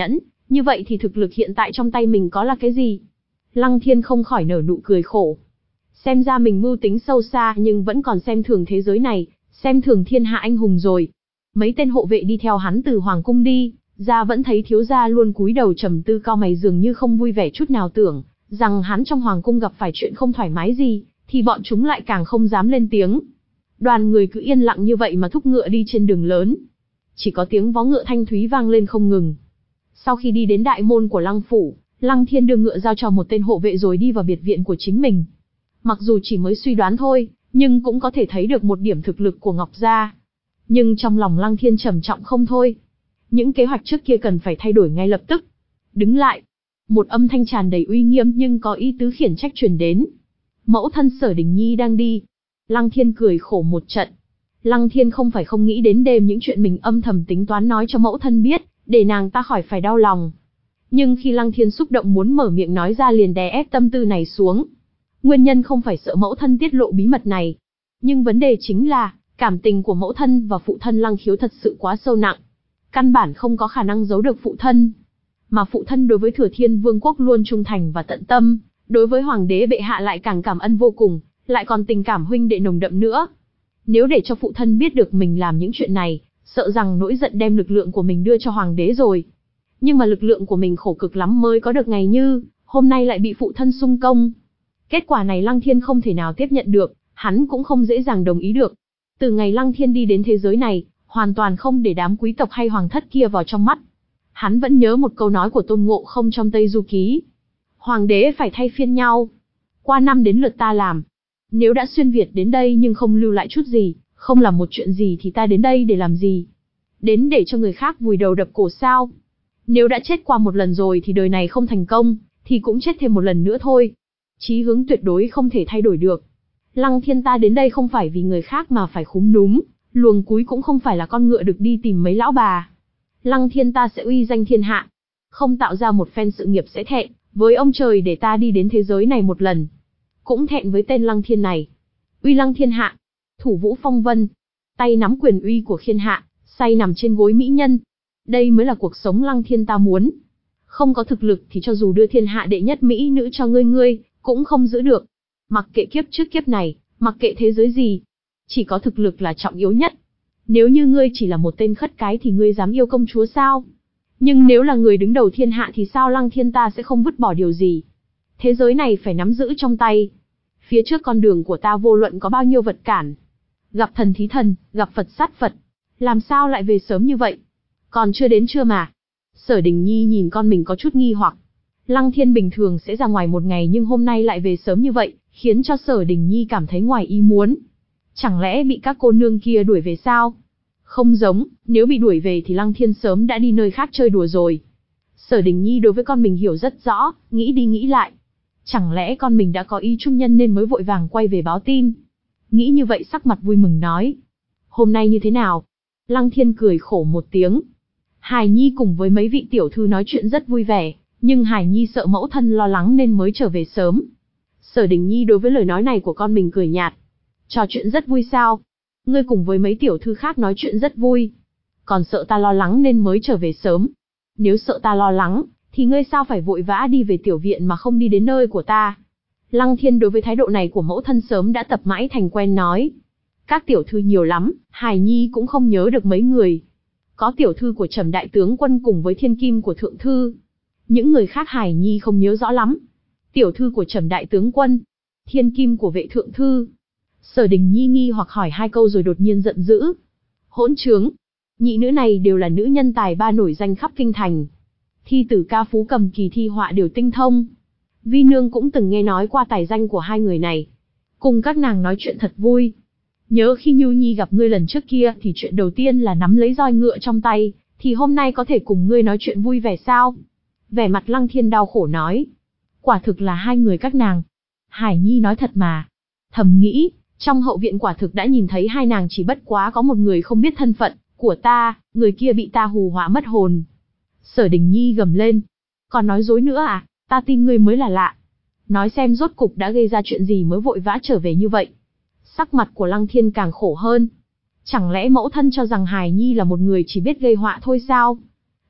Như vậy thì thực lực hiện tại trong tay mình có là cái gì? Lăng Thiên không khỏi nở nụ cười khổ. Xem ra mình mưu tính sâu xa nhưng vẫn còn xem thường thế giới này, xem thường thiên hạ anh hùng rồi. Mấy tên hộ vệ đi theo hắn từ hoàng cung đi, ra vẫn thấy thiếu gia luôn cúi đầu trầm tư cau mày dường như không vui vẻ chút nào, tưởng rằng hắn trong hoàng cung gặp phải chuyện không thoải mái gì, thì bọn chúng lại càng không dám lên tiếng. Đoàn người cứ yên lặng như vậy mà thúc ngựa đi trên đường lớn. Chỉ có tiếng vó ngựa thanh thúy vang lên không ngừng. Sau khi đi đến đại môn của Lăng phủ, Lăng Thiên đưa ngựa giao cho một tên hộ vệ rồi đi vào biệt viện của chính mình. Mặc dù chỉ mới suy đoán thôi, nhưng cũng có thể thấy được một điểm thực lực của Ngọc gia. Nhưng trong lòng Lăng Thiên trầm trọng không thôi. Những kế hoạch trước kia cần phải thay đổi ngay lập tức. Đứng lại. Một âm thanh tràn đầy uy nghiêm nhưng có ý tứ khiển trách truyền đến. Mẫu thân Sở Đình Nhi đang đi. Lăng Thiên cười khổ một trận. Lăng Thiên không phải không nghĩ đến đêm những chuyện mình âm thầm tính toán nói cho mẫu thân biết, để nàng ta khỏi phải đau lòng. Nhưng khi Lăng Thiên xúc động muốn mở miệng nói ra liền đè ép tâm tư này xuống. Nguyên nhân không phải sợ mẫu thân tiết lộ bí mật này. Nhưng vấn đề chính là, cảm tình của mẫu thân và phụ thân Lăng Khiếu thật sự quá sâu nặng. Căn bản không có khả năng giấu được phụ thân. Mà phụ thân đối với Thừa Thiên Vương quốc luôn trung thành và tận tâm, đối với Hoàng đế bệ hạ lại càng cảm ơn vô cùng, lại còn tình cảm huynh đệ nồng đậm nữa. Nếu để cho phụ thân biết được mình làm những chuyện này, sợ rằng nỗi giận đem lực lượng của mình đưa cho Hoàng đế rồi. Nhưng mà lực lượng của mình khổ cực lắm mới có được ngày như, hôm nay lại bị phụ thân xung công. Kết quả này Lăng Thiên không thể nào tiếp nhận được, hắn cũng không dễ dàng đồng ý được. Từ ngày Lăng Thiên đi đến thế giới này, hoàn toàn không để đám quý tộc hay hoàng thất kia vào trong mắt. Hắn vẫn nhớ một câu nói của Tôn Ngộ Không trong Tây Du Ký. Hoàng đế phải thay phiên nhau. Qua năm đến lượt ta làm. Nếu đã xuyên Việt đến đây nhưng không lưu lại chút gì, không làm một chuyện gì thì ta đến đây để làm gì? Đến để cho người khác vùi đầu đập cổ sao? Nếu đã chết qua một lần rồi thì đời này không thành công, thì cũng chết thêm một lần nữa thôi. Chí hướng tuyệt đối không thể thay đổi được. Lăng Thiên ta đến đây không phải vì người khác mà phải khúm núm, luồng cúi cũng không phải là con ngựa được đi tìm mấy lão bà. Lăng Thiên ta sẽ uy danh thiên hạ. Không tạo ra một phen sự nghiệp sẽ thẹn với ông trời để ta đi đến thế giới này một lần. Cũng thẹn với tên Lăng Thiên này. Uy Lăng thiên hạ, thủ vũ phong vân, tay nắm quyền uy của thiên hạ, say nằm trên gối mỹ nhân. Đây mới là cuộc sống Lăng Thiên ta muốn. Không có thực lực thì cho dù đưa thiên hạ đệ nhất mỹ nữ cho ngươi ngươi, cũng không giữ được. Mặc kệ kiếp trước kiếp này, mặc kệ thế giới gì, chỉ có thực lực là trọng yếu nhất. Nếu như ngươi chỉ là một tên khất cái thì ngươi dám yêu công chúa sao? Nhưng nếu là người đứng đầu thiên hạ thì sao Lăng Thiên ta sẽ không vứt bỏ điều gì? Thế giới này phải nắm giữ trong tay. Phía trước con đường của ta vô luận có bao nhiêu vật cản. Gặp thần thí thần, gặp Phật sát Phật. Làm sao lại về sớm như vậy? Còn chưa đến trưa mà. Sở Đình Nhi nhìn con mình có chút nghi hoặc. Lăng Thiên bình thường sẽ ra ngoài một ngày nhưng hôm nay lại về sớm như vậy, khiến cho Sở Đình Nhi cảm thấy ngoài ý muốn. Chẳng lẽ bị các cô nương kia đuổi về sao? Không giống, nếu bị đuổi về thì Lăng Thiên sớm đã đi nơi khác chơi đùa rồi. Sở Đình Nhi đối với con mình hiểu rất rõ, nghĩ đi nghĩ lại. Chẳng lẽ con mình đã có ý trung nhân nên mới vội vàng quay về báo tin? Nghĩ như vậy sắc mặt vui mừng nói. Hôm nay như thế nào? Lăng Thiên cười khổ một tiếng. Hải Nhi cùng với mấy vị tiểu thư nói chuyện rất vui vẻ, nhưng Hải Nhi sợ mẫu thân lo lắng nên mới trở về sớm. Sở Đình Nhi đối với lời nói này của con mình cười nhạt. Trò chuyện rất vui sao? Ngươi cùng với mấy tiểu thư khác nói chuyện rất vui. Còn sợ ta lo lắng nên mới trở về sớm. Nếu sợ ta lo lắng, thì ngươi sao phải vội vã đi về tiểu viện mà không đi đến nơi của ta? Lăng Thiên đối với thái độ này của mẫu thân sớm đã tập mãi thành quen nói. Các tiểu thư nhiều lắm, Hải Nhi cũng không nhớ được mấy người. Có tiểu thư của Trầm đại tướng quân cùng với thiên kim của thượng thư. Những người khác Hải Nhi không nhớ rõ lắm. Tiểu thư của Trầm đại tướng quân, thiên kim của vệ thượng thư. Sở Đình Nhi nghi hoặc hỏi hai câu rồi đột nhiên giận dữ. Hỗn trướng! Nhị nữ này đều là nữ nhân tài ba nổi danh khắp kinh thành. Thi tử ca phú cầm kỳ thi họa đều tinh thông. Vi nương cũng từng nghe nói qua tài danh của hai người này. Cùng các nàng nói chuyện thật vui. Nhớ khi Nhu Nhi gặp ngươi lần trước kia thì chuyện đầu tiên là nắm lấy roi ngựa trong tay, thì hôm nay có thể cùng ngươi nói chuyện vui vẻ sao? Vẻ mặt Lăng Thiên đau khổ nói. Quả thực là hai người các nàng. Hải Nhi nói thật mà. Thầm nghĩ, trong hậu viện quả thực đã nhìn thấy hai nàng chỉ bất quá có một người không biết thân phận của ta, người kia bị ta hù họa mất hồn. Sở Đình Nhi gầm lên. Còn nói dối nữa à, ta tin ngươi mới là lạ. Nói xem rốt cục đã gây ra chuyện gì mới vội vã trở về như vậy. Sắc mặt của Lăng Thiên càng khổ hơn. Chẳng lẽ mẫu thân cho rằng Hải Nhi là một người chỉ biết gây họa thôi sao?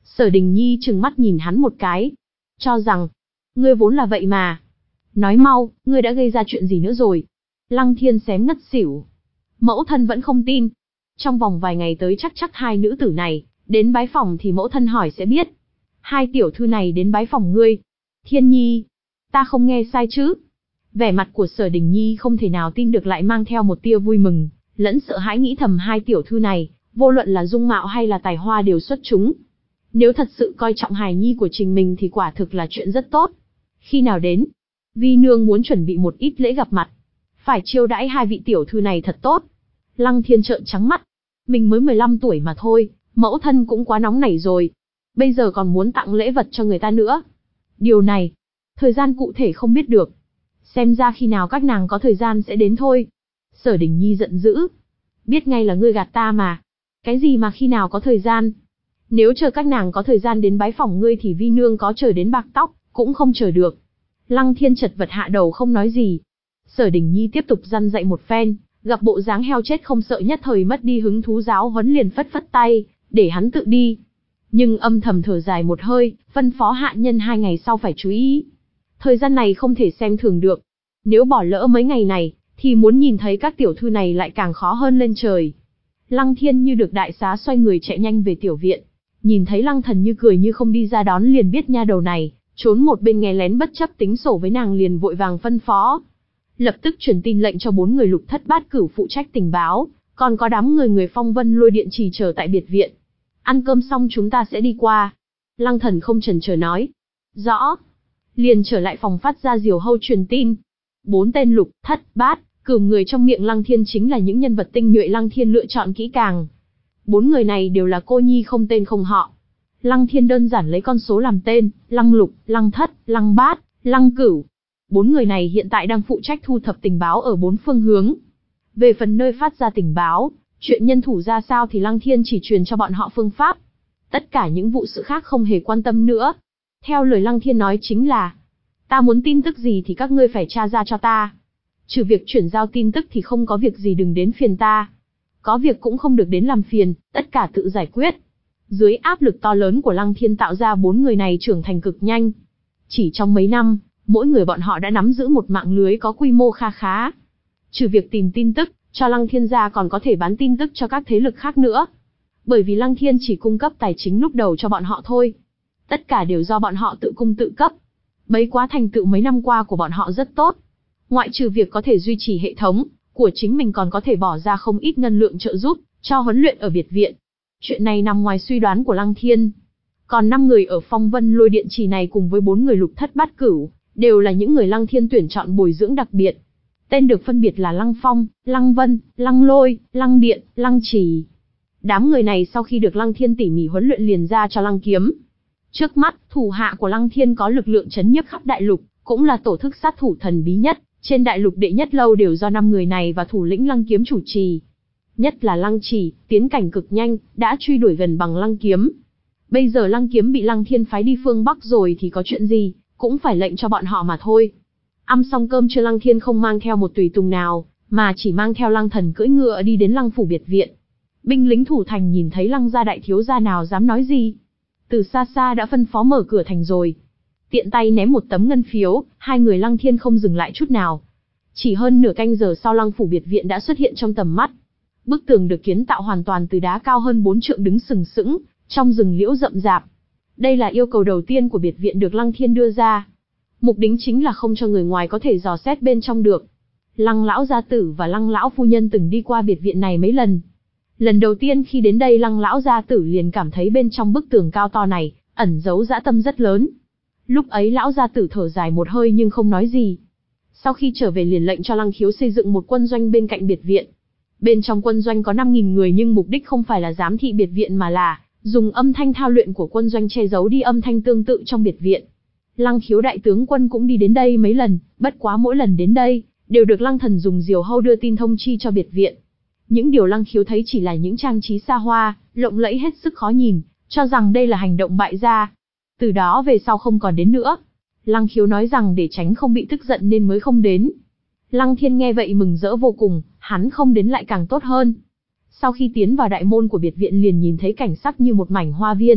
Sở Đình Nhi trừng mắt nhìn hắn một cái. Cho rằng, ngươi vốn là vậy mà. Nói mau, ngươi đã gây ra chuyện gì nữa rồi? Lăng Thiên xém ngất xỉu. Mẫu thân vẫn không tin. Trong vòng vài ngày tới chắc chắc hai nữ tử này, đến bái phòng thì mẫu thân hỏi sẽ biết. Hai tiểu thư này đến bái phòng ngươi. Thiên Nhi, ta không nghe sai chứ? Vẻ mặt của Sở Đình Nhi không thể nào tin được lại mang theo một tia vui mừng, lẫn sợ hãi nghĩ thầm hai tiểu thư này, vô luận là dung mạo hay là tài hoa đều xuất chúng. Nếu thật sự coi trọng hài nhi của trình mình thì quả thực là chuyện rất tốt. Khi nào đến? Vi nương muốn chuẩn bị một ít lễ gặp mặt. Phải chiêu đãi hai vị tiểu thư này thật tốt. Lăng Thiên trợn trắng mắt. Mình mới mười lăm tuổi mà thôi, mẫu thân cũng quá nóng nảy rồi. Bây giờ còn muốn tặng lễ vật cho người ta nữa. Điều này, thời gian cụ thể không biết được. Xem ra khi nào các nàng có thời gian sẽ đến thôi. Sở Đình Nhi giận dữ. Biết ngay là ngươi gạt ta mà. Cái gì mà khi nào có thời gian? Nếu chờ các nàng có thời gian đến bái phỏng ngươi thì vi nương có chờ đến bạc tóc, cũng không chờ được. Lăng Thiên chật vật hạ đầu không nói gì. Sở Đình Nhi tiếp tục răn dạy một phen, gặp bộ dáng heo chết không sợ nhất thời mất đi hứng thú giáo huấn liền phất phất tay, để hắn tự đi. Nhưng âm thầm thở dài một hơi, phân phó hạ nhân hai ngày sau phải chú ý. Thời gian này không thể xem thường được. Nếu bỏ lỡ mấy ngày này, thì muốn nhìn thấy các tiểu thư này lại càng khó hơn lên trời. Lăng Thiên như được đại xá xoay người chạy nhanh về tiểu viện. Nhìn thấy Lăng Thần như cười như không đi ra đón liền biết nha đầu này, trốn một bên nghe lén bất chấp tính sổ với nàng liền vội vàng phân phó. Lập tức truyền tin lệnh cho bốn người Lục Thất Bát Cửu phụ trách tình báo, còn có đám người người Phong Vân Lôi Điện trì chờ tại biệt viện. Ăn cơm xong chúng ta sẽ đi qua. Lăng Thần không chần chờ nói. Rõ. Liền trở lại phòng phát ra diều hâu truyền tin. Bốn tên Lục Thất Bát Cửu người trong miệng Lăng Thiên chính là những nhân vật tinh nhuệ Lăng Thiên lựa chọn kỹ càng. Bốn người này đều là cô nhi không tên không họ. Lăng Thiên đơn giản lấy con số làm tên, Lăng Lục, Lăng Thất, Lăng Bát, Lăng Cửu. Bốn người này hiện tại đang phụ trách thu thập tình báo ở bốn phương hướng. Về phần nơi phát ra tình báo, chuyện nhân thủ ra sao thì Lăng Thiên chỉ truyền cho bọn họ phương pháp. Tất cả những vụ sự khác không hề quan tâm nữa. Theo lời Lăng Thiên nói chính là, ta muốn tin tức gì thì các ngươi phải tra ra cho ta. Trừ việc chuyển giao tin tức thì không có việc gì đừng đến phiền ta. Có việc cũng không được đến làm phiền, tất cả tự giải quyết. Dưới áp lực to lớn của Lăng Thiên tạo ra bốn người này trưởng thành cực nhanh. Chỉ trong mấy năm, mỗi người bọn họ đã nắm giữ một mạng lưới có quy mô kha khá. Trừ việc tìm tin tức, cho Lăng Thiên ra còn có thể bán tin tức cho các thế lực khác nữa. Bởi vì Lăng Thiên chỉ cung cấp tài chính lúc đầu cho bọn họ thôi. Tất cả đều do bọn họ tự cung tự cấp. Bấy quá thành tựu mấy năm qua của bọn họ rất tốt. Ngoại trừ việc có thể duy trì hệ thống, của chính mình còn có thể bỏ ra không ít ngân lượng trợ giúp, cho huấn luyện ở biệt viện. Chuyện này nằm ngoài suy đoán của Lăng Thiên. Còn năm người ở Phong Vân Lôi Điện trì này cùng với bốn người Lục Thất Bát Cửu, đều là những người Lăng Thiên tuyển chọn bồi dưỡng đặc biệt. Tên được phân biệt là Lăng Phong, Lăng Vân, Lăng Lôi, Lăng Điện, Lăng Trì. Đám người này sau khi được Lăng Thiên tỉ mỉ huấn luyện liền ra cho Lăng Kiếm. Trước mắt, thủ hạ của Lăng Thiên có lực lượng chấn nhiếp khắp đại lục, cũng là tổ chức sát thủ thần bí nhất, trên đại lục đệ nhất lâu đều do năm người này và thủ lĩnh Lăng Kiếm chủ trì. Nhất là Lăng Trì, tiến cảnh cực nhanh, đã truy đuổi gần bằng Lăng Kiếm. Bây giờ Lăng Kiếm bị Lăng Thiên phái đi phương Bắc rồi thì có chuyện gì, cũng phải lệnh cho bọn họ mà thôi. Ăn xong cơm trưa Lăng Thiên không mang theo một tùy tùng nào, mà chỉ mang theo Lăng Thần cưỡi ngựa đi đến Lăng phủ biệt viện. Binh lính thủ thành nhìn thấy Lăng gia đại thiếu gia nào dám nói gì. Từ xa xa đã phân phó mở cửa thành rồi. Tiện tay ném một tấm ngân phiếu, hai người Lăng Thiên không dừng lại chút nào. Chỉ hơn nửa canh giờ sau Lăng phủ biệt viện đã xuất hiện trong tầm mắt. Bức tường được kiến tạo hoàn toàn từ đá cao hơn bốn trượng đứng sừng sững, trong rừng liễu rậm rạp. Đây là yêu cầu đầu tiên của biệt viện được Lăng Thiên đưa ra. Mục đích chính là không cho người ngoài có thể dò xét bên trong được. Lăng lão gia tử và Lăng lão phu nhân từng đi qua biệt viện này mấy lần. Lần đầu tiên khi đến đây Lăng lão gia tử liền cảm thấy bên trong bức tường cao to này, ẩn giấu dã tâm rất lớn. Lúc ấy lão gia tử thở dài một hơi nhưng không nói gì. Sau khi trở về liền lệnh cho Lăng Khiếu xây dựng một quân doanh bên cạnh biệt viện. Bên trong quân doanh có năm nghìn người nhưng mục đích không phải là giám thị biệt viện mà là dùng âm thanh thao luyện của quân doanh che giấu đi âm thanh tương tự trong biệt viện. Lăng Khiếu đại tướng quân cũng đi đến đây mấy lần, bất quá mỗi lần đến đây, đều được Lăng Thần dùng diều hâu đưa tin thông chi cho biệt viện. Những điều Lăng Khiếu thấy chỉ là những trang trí xa hoa, lộng lẫy hết sức khó nhìn, cho rằng đây là hành động bại gia. Từ đó về sau không còn đến nữa. Lăng Khiếu nói rằng để tránh không bị tức giận nên mới không đến. Lăng Thiên nghe vậy mừng rỡ vô cùng, hắn không đến lại càng tốt hơn. Sau khi tiến vào đại môn của biệt viện liền nhìn thấy cảnh sắc như một mảnh hoa viên,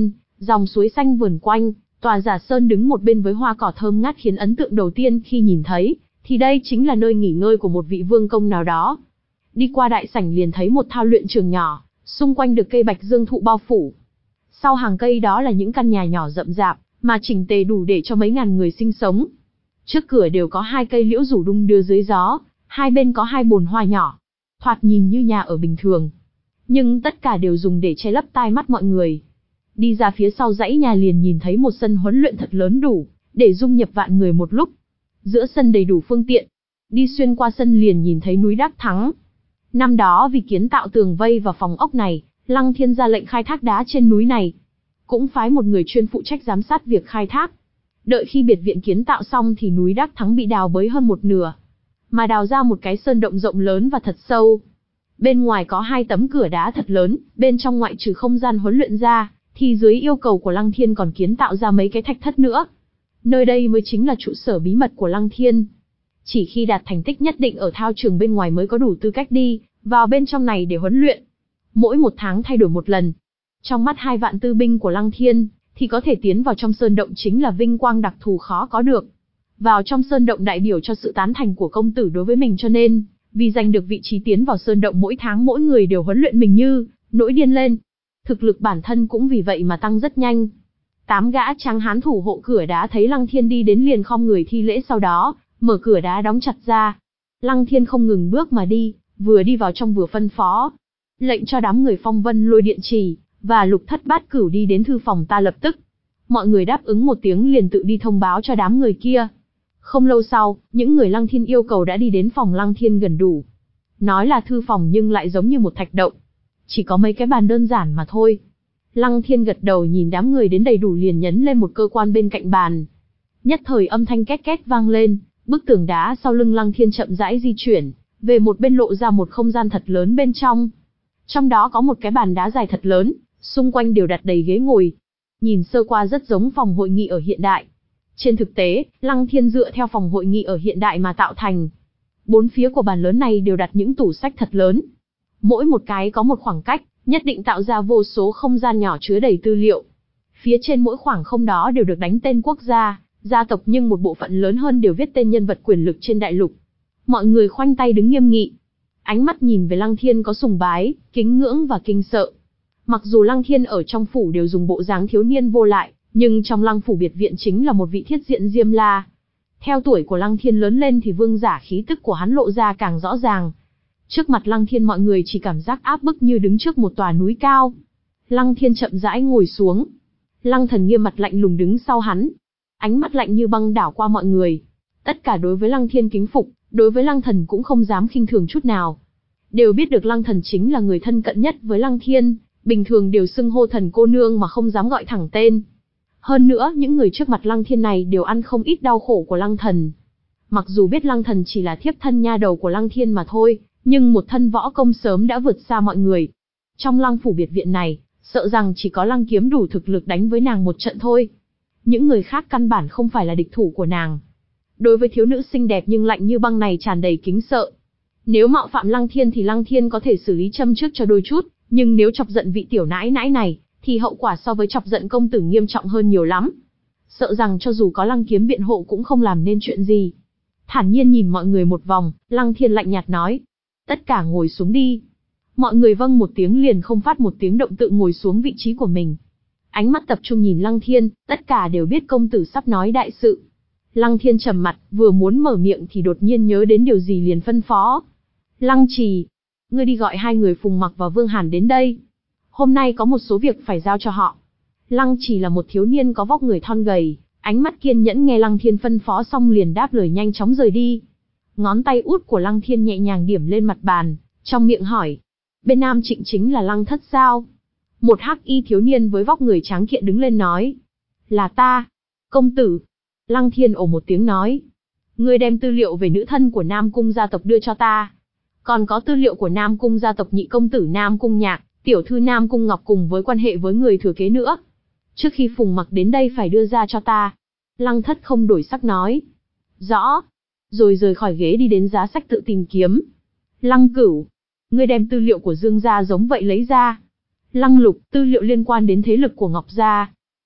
dòng suối xanh vườn quanh, tòa giả sơn đứng một bên với hoa cỏ thơm ngát khiến ấn tượng đầu tiên khi nhìn thấy, thì đây chính là nơi nghỉ ngơi của một vị vương công nào đó. Đi qua đại sảnh liền thấy một thao luyện trường nhỏ, xung quanh được cây bạch dương thụ bao phủ. Sau hàng cây đó là những căn nhà nhỏ rậm rạp, mà chỉnh tề đủ để cho mấy ngàn người sinh sống. Trước cửa đều có hai cây liễu rủ đung đưa dưới gió, hai bên có hai bồn hoa nhỏ. Thoạt nhìn như nhà ở bình thường, nhưng tất cả đều dùng để che lấp tai mắt mọi người. Đi ra phía sau dãy nhà liền nhìn thấy một sân huấn luyện thật lớn đủ để dung nhập vạn người một lúc. Giữa sân đầy đủ phương tiện. Đi xuyên qua sân liền nhìn thấy núi Đắc Thắng. Năm đó vì kiến tạo tường vây và phòng ốc này, Lăng Thiên ra lệnh khai thác đá trên núi này. Cũng phái một người chuyên phụ trách giám sát việc khai thác. Đợi khi biệt viện kiến tạo xong thì núi Đắc Thắng bị đào bới hơn một nửa, mà đào ra một cái sơn động rộng lớn và thật sâu. Bên ngoài có hai tấm cửa đá thật lớn, bên trong ngoại trừ không gian huấn luyện ra, thì dưới yêu cầu của Lăng Thiên còn kiến tạo ra mấy cái thạch thất nữa. Nơi đây mới chính là trụ sở bí mật của Lăng Thiên. Chỉ khi đạt thành tích nhất định ở thao trường bên ngoài mới có đủ tư cách đi vào bên trong này để huấn luyện. Mỗi một tháng thay đổi một lần. Trong mắt hai vạn tư binh của Lăng Thiên, thì có thể tiến vào trong sơn động chính là vinh quang đặc thù khó có được. Vào trong sơn động đại biểu cho sự tán thành của công tử đối với mình, cho nên, vì giành được vị trí tiến vào sơn động mỗi tháng mỗi người đều huấn luyện mình như nỗi điên lên. Thực lực bản thân cũng vì vậy mà tăng rất nhanh. Tám gã tráng hán thủ hộ cửa đá thấy Lăng Thiên đi đến liền khom người thi lễ, sau đó mở cửa đá đóng chặt ra. Lăng Thiên không ngừng bước mà đi, vừa đi vào trong vừa phân phó, lệnh cho đám người Phong Vân Lôi Điện Trì và Lục Thất Bát Cửu đi đến thư phòng ta lập tức. Mọi người đáp ứng một tiếng liền tự đi thông báo cho đám người kia. Không lâu sau, những người Lăng Thiên yêu cầu đã đi đến phòng Lăng Thiên gần đủ. Nói là thư phòng nhưng lại giống như một thạch động. Chỉ có mấy cái bàn đơn giản mà thôi. Lăng Thiên gật đầu nhìn đám người đến đầy đủ liền nhấn lên một cơ quan bên cạnh bàn. Nhất thời âm thanh két két vang lên, bức tường đá sau lưng Lăng Thiên chậm rãi di chuyển, về một bên lộ ra một không gian thật lớn bên trong. Trong đó có một cái bàn đá dài thật lớn, xung quanh đều đặt đầy ghế ngồi. Nhìn sơ qua rất giống phòng hội nghị ở hiện đại. Trên thực tế, Lăng Thiên dựa theo phòng hội nghị ở hiện đại mà tạo thành. Bốn phía của bàn lớn này đều đặt những tủ sách thật lớn. Mỗi một cái có một khoảng cách, nhất định tạo ra vô số không gian nhỏ chứa đầy tư liệu. Phía trên mỗi khoảng không đó đều được đánh tên quốc gia, gia tộc, nhưng một bộ phận lớn hơn đều viết tên nhân vật quyền lực trên đại lục. Mọi người khoanh tay đứng nghiêm nghị. Ánh mắt nhìn về Lăng Thiên có sùng bái, kính ngưỡng và kinh sợ. Mặc dù Lăng Thiên ở trong phủ đều dùng bộ dáng thiếu niên vô lại, nhưng trong Lăng phủ biệt viện chính là một vị thiết diện diêm la. Theo tuổi của Lăng Thiên lớn lên thì vương giả khí tức của hắn lộ ra càng rõ ràng. Trước mặt Lăng Thiên mọi người chỉ cảm giác áp bức như đứng trước một tòa núi cao. Lăng Thiên chậm rãi ngồi xuống. Lăng Thần nghiêm mặt lạnh lùng đứng sau hắn. Ánh mắt lạnh như băng đảo qua mọi người. Tất cả đối với Lăng Thiên kính phục, đối với Lăng Thần cũng không dám khinh thường chút nào. Đều biết được Lăng Thần chính là người thân cận nhất với Lăng Thiên, bình thường đều xưng hô thần cô nương mà không dám gọi thẳng tên. Hơn nữa, những người trước mặt Lăng Thiên này đều ăn không ít đau khổ của Lăng Thần. Mặc dù biết Lăng Thần chỉ là thiếp thân nha đầu của Lăng Thiên mà thôi, nhưng một thân võ công sớm đã vượt xa mọi người. Trong Lăng phủ biệt viện này, sợ rằng chỉ có Lăng Kiếm đủ thực lực đánh với nàng một trận thôi. Những người khác căn bản không phải là địch thủ của nàng. Đối với thiếu nữ xinh đẹp nhưng lạnh như băng này tràn đầy kính sợ. Nếu mạo phạm Lăng Thiên thì Lăng Thiên có thể xử lý châm trước cho đôi chút, nhưng nếu chọc giận vị tiểu nãi nãi này, thì hậu quả so với chọc giận công tử nghiêm trọng hơn nhiều lắm. Sợ rằng cho dù có Lăng Kiếm biện hộ cũng không làm nên chuyện gì. Thản nhiên nhìn mọi người một vòng, Lăng Thiên lạnh nhạt nói: tất cả ngồi xuống đi. Mọi người vâng một tiếng liền không phát một tiếng động tự ngồi xuống vị trí của mình. Ánh mắt tập trung nhìn Lăng Thiên, tất cả đều biết công tử sắp nói đại sự. Lăng Thiên trầm mặt, vừa muốn mở miệng thì đột nhiên nhớ đến điều gì liền phân phó: Lăng Trì, ngươi đi gọi hai người Phùng Mặc và Vương Hàn đến đây. Hôm nay có một số việc phải giao cho họ. Lăng Trì là một thiếu niên có vóc người thon gầy, ánh mắt kiên nhẫn nghe Lăng Thiên phân phó xong liền đáp lời nhanh chóng rời đi. Ngón tay út của Lăng Thiên nhẹ nhàng điểm lên mặt bàn, trong miệng hỏi: bên Nam Trịnh chính là Lăng thất sao? Một hắc y thiếu niên với vóc người tráng kiện đứng lên nói: là ta. Công tử. Lăng Thiên ồ một tiếng nói: ngươi đem tư liệu về nữ thân của Nam Cung gia tộc đưa cho ta. Còn có tư liệu của Nam Cung gia tộc nhị công tử Nam Cung Nhạc, tiểu thư Nam Cung Ngọc cùng với quan hệ với người thừa kế nữa. Trước khi Phùng Mặc đến đây phải đưa ra cho ta. Lăng thất không đổi sắc nói: rõ. Rồi rời khỏi ghế đi đến giá sách tự tìm kiếm. Lăng Cửu, ngươi đem tư liệu của Dương gia giống vậy lấy ra. Lăng Lục, tư liệu liên quan đến thế lực của Ngọc gia.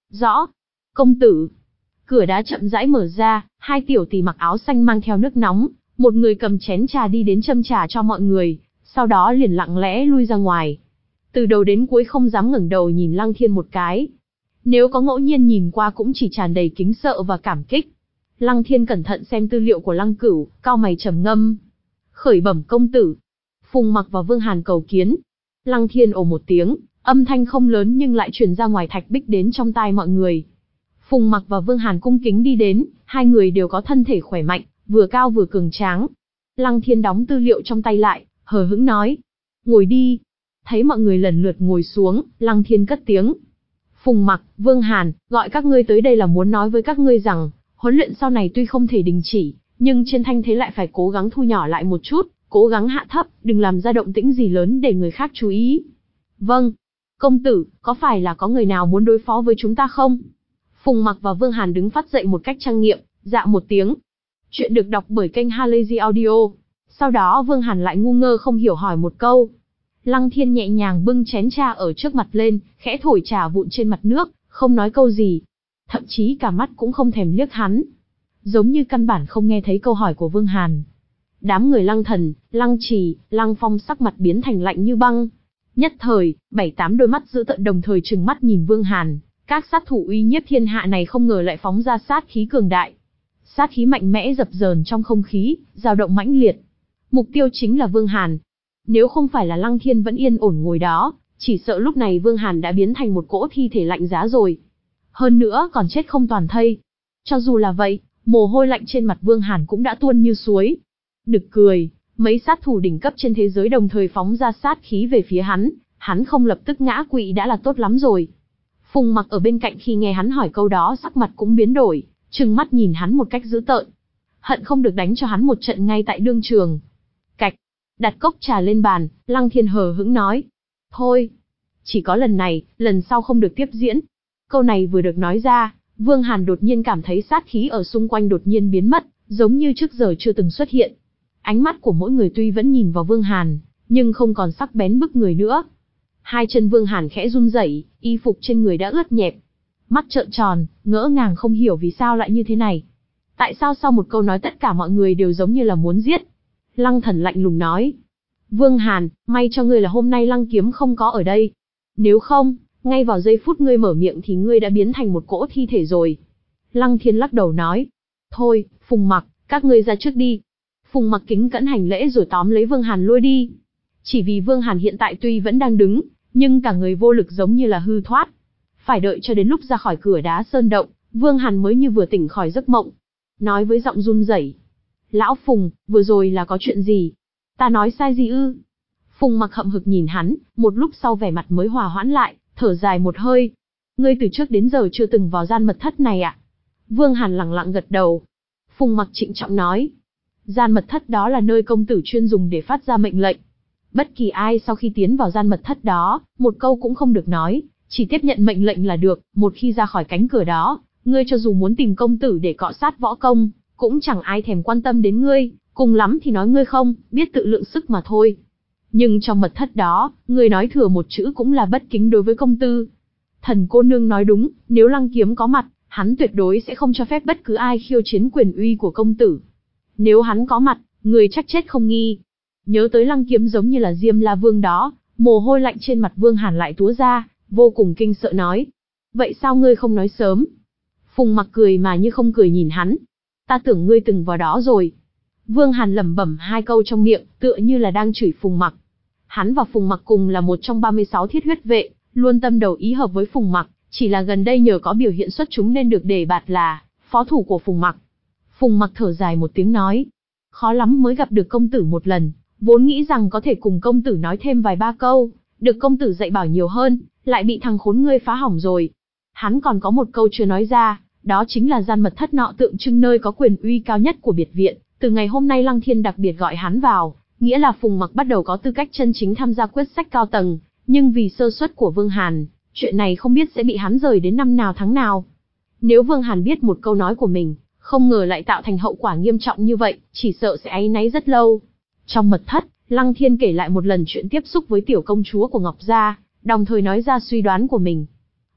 Rõ. Công tử. Cửa đá chậm rãi mở ra, hai tiểu tỷ mặc áo xanh mang theo nước nóng, một người cầm chén trà đi đến châm trà cho mọi người, sau đó liền lặng lẽ lui ra ngoài. Từ đầu đến cuối không dám ngẩng đầu nhìn Lăng Thiên một cái. Nếu có ngẫu nhiên nhìn qua cũng chỉ tràn đầy kính sợ và cảm kích. Lăng Thiên cẩn thận xem tư liệu của Lăng Cửu, cau mày trầm ngâm. Khởi bẩm công tử. Phùng Mặc và Vương Hàn cầu kiến. Lăng Thiên ồ một tiếng, âm thanh không lớn nhưng lại truyền ra ngoài thạch bích đến trong tai mọi người. Phùng Mặc và Vương Hàn cung kính đi đến, hai người đều có thân thể khỏe mạnh, vừa cao vừa cường tráng. Lăng Thiên đóng tư liệu trong tay lại, hờ hững nói. Ngồi đi. Thấy mọi người lần lượt ngồi xuống, Lăng Thiên cất tiếng. Phùng Mặc, Vương Hàn, gọi các ngươi tới đây là muốn nói với các ngươi rằng, huấn luyện sau này tuy không thể đình chỉ, nhưng trên thanh thế lại phải cố gắng thu nhỏ lại một chút, cố gắng hạ thấp, đừng làm ra động tĩnh gì lớn để người khác chú ý. Vâng. Công tử, có phải là có người nào muốn đối phó với chúng ta không? Phùng Mặc và Vương Hàn đứng phát dậy một cách trang nghiêm, dạ một tiếng. Chuyện được đọc bởi kênh Halazy Audio. Sau đó Vương Hàn lại ngu ngơ không hiểu hỏi một câu. Lăng Thiên nhẹ nhàng bưng chén trà ở trước mặt lên, khẽ thổi trà vụn trên mặt nước, không nói câu gì. Thậm chí cả mắt cũng không thèm liếc hắn. Giống như căn bản không nghe thấy câu hỏi của Vương Hàn. Đám người Lăng Thần, Lăng Trì, Lăng Phong sắc mặt biến thành lạnh như băng. Nhất thời, bảy tám đôi mắt dữ tợn đồng thời trừng mắt nhìn Vương Hàn. Các sát thủ uy nhiếp thiên hạ này không ngờ lại phóng ra sát khí cường đại. Sát khí mạnh mẽ dập dờn trong không khí, dao động mãnh liệt. Mục tiêu chính là Vương Hàn. Nếu không phải là Lăng Thiên vẫn yên ổn ngồi đó, chỉ sợ lúc này Vương Hàn đã biến thành một cỗ thi thể lạnh giá rồi. Hơn nữa còn chết không toàn thây. Cho dù là vậy, mồ hôi lạnh trên mặt Vương Hàn cũng đã tuôn như suối. Nực cười, mấy sát thủ đỉnh cấp trên thế giới đồng thời phóng ra sát khí về phía hắn, hắn không lập tức ngã quỵ đã là tốt lắm rồi. Phùng Mặc ở bên cạnh khi nghe hắn hỏi câu đó sắc mặt cũng biến đổi, trừng mắt nhìn hắn một cách dữ tợn. Hận không được đánh cho hắn một trận ngay tại đương trường. Cạch, đặt cốc trà lên bàn, Lăng Thiên hờ hững nói. Thôi, chỉ có lần này, lần sau không được tiếp diễn. Câu này vừa được nói ra, Vương Hàn đột nhiên cảm thấy sát khí ở xung quanh đột nhiên biến mất, giống như trước giờ chưa từng xuất hiện. Ánh mắt của mỗi người tuy vẫn nhìn vào Vương Hàn, nhưng không còn sắc bén bức người nữa. Hai chân Vương Hàn khẽ run rẩy, y phục trên người đã ướt nhẹp. Mắt trợn tròn, ngỡ ngàng không hiểu vì sao lại như thế này. Tại sao sau một câu nói tất cả mọi người đều giống như là muốn giết? Lăng Thần lạnh lùng nói. Vương Hàn, may cho ngươi là hôm nay Lăng Kiếm không có ở đây. Nếu không, ngay vào giây phút ngươi mở miệng thì ngươi đã biến thành một cỗ thi thể rồi. Lăng Thiên lắc đầu nói. Thôi, Phùng Mặc, các ngươi ra trước đi. Phùng Mặc kính cẩn hành lễ rồi tóm lấy Vương Hàn lôi đi. Chỉ vì Vương Hàn hiện tại tuy vẫn đang đứng, nhưng cả người vô lực giống như là hư thoát. Phải đợi cho đến lúc ra khỏi cửa đá sơn động, Vương Hàn mới như vừa tỉnh khỏi giấc mộng. Nói với giọng run rẩy. Lão Phùng, vừa rồi là có chuyện gì? Ta nói sai gì ư? Phùng Mặc hậm hực nhìn hắn, một lúc sau vẻ mặt mới hòa hoãn lại, thở dài một hơi. Ngươi từ trước đến giờ chưa từng vào gian mật thất này ạ? Vương Hàn lặng lặng gật đầu. Phùng Mặc trịnh trọng nói. Gian mật thất đó là nơi công tử chuyên dùng để phát ra mệnh lệnh. Bất kỳ ai sau khi tiến vào gian mật thất đó, một câu cũng không được nói, chỉ tiếp nhận mệnh lệnh là được. Một khi ra khỏi cánh cửa đó, ngươi cho dù muốn tìm công tử để cọ sát võ công, cũng chẳng ai thèm quan tâm đến ngươi, cùng lắm thì nói ngươi không biết tự lượng sức mà thôi. Nhưng trong mật thất đó, ngươi nói thừa một chữ cũng là bất kính đối với công tử. Thần cô nương nói đúng, nếu Lăng Kiếm có mặt, hắn tuyệt đối sẽ không cho phép bất cứ ai khiêu chiến quyền uy của công tử. Nếu hắn có mặt, người chắc chết không nghi. Nhớ tới Lăng Kiếm giống như là Diêm La Vương đó, mồ hôi lạnh trên mặt Vương Hàn lại túa ra, vô cùng kinh sợ nói. Vậy sao ngươi không nói sớm? Phùng Mặc cười mà như không cười nhìn hắn. Ta tưởng ngươi từng vào đó rồi. Vương Hàn lẩm bẩm hai câu trong miệng, tựa như là đang chửi Phùng Mặc. Hắn và Phùng Mặc cùng là một trong ba mươi sáu thiết huyết vệ, luôn tâm đầu ý hợp với Phùng Mặc, chỉ là gần đây nhờ có biểu hiện xuất chúng nên được đề bạt là phó thủ của Phùng Mặc. Phùng Mặc thở dài một tiếng nói, khó lắm mới gặp được công tử một lần, vốn nghĩ rằng có thể cùng công tử nói thêm vài ba câu, được công tử dạy bảo nhiều hơn, lại bị thằng khốn ngươi phá hỏng rồi. Hắn còn có một câu chưa nói ra, đó chính là gian mật thất nọ tượng trưng nơi có quyền uy cao nhất của biệt viện, từ ngày hôm nay Lăng Thiên đặc biệt gọi hắn vào, nghĩa là Phùng Mặc bắt đầu có tư cách chân chính tham gia quyết sách cao tầng, nhưng vì sơ suất của Vương Hàn, chuyện này không biết sẽ bị hắn rời đến năm nào tháng nào. Nếu Vương Hàn biết một câu nói của mình, không ngờ lại tạo thành hậu quả nghiêm trọng như vậy, chỉ sợ sẽ áy náy rất lâu. Trong mật thất, Lăng Thiên kể lại một lần chuyện tiếp xúc với tiểu công chúa của Ngọc Gia, đồng thời nói ra suy đoán của mình.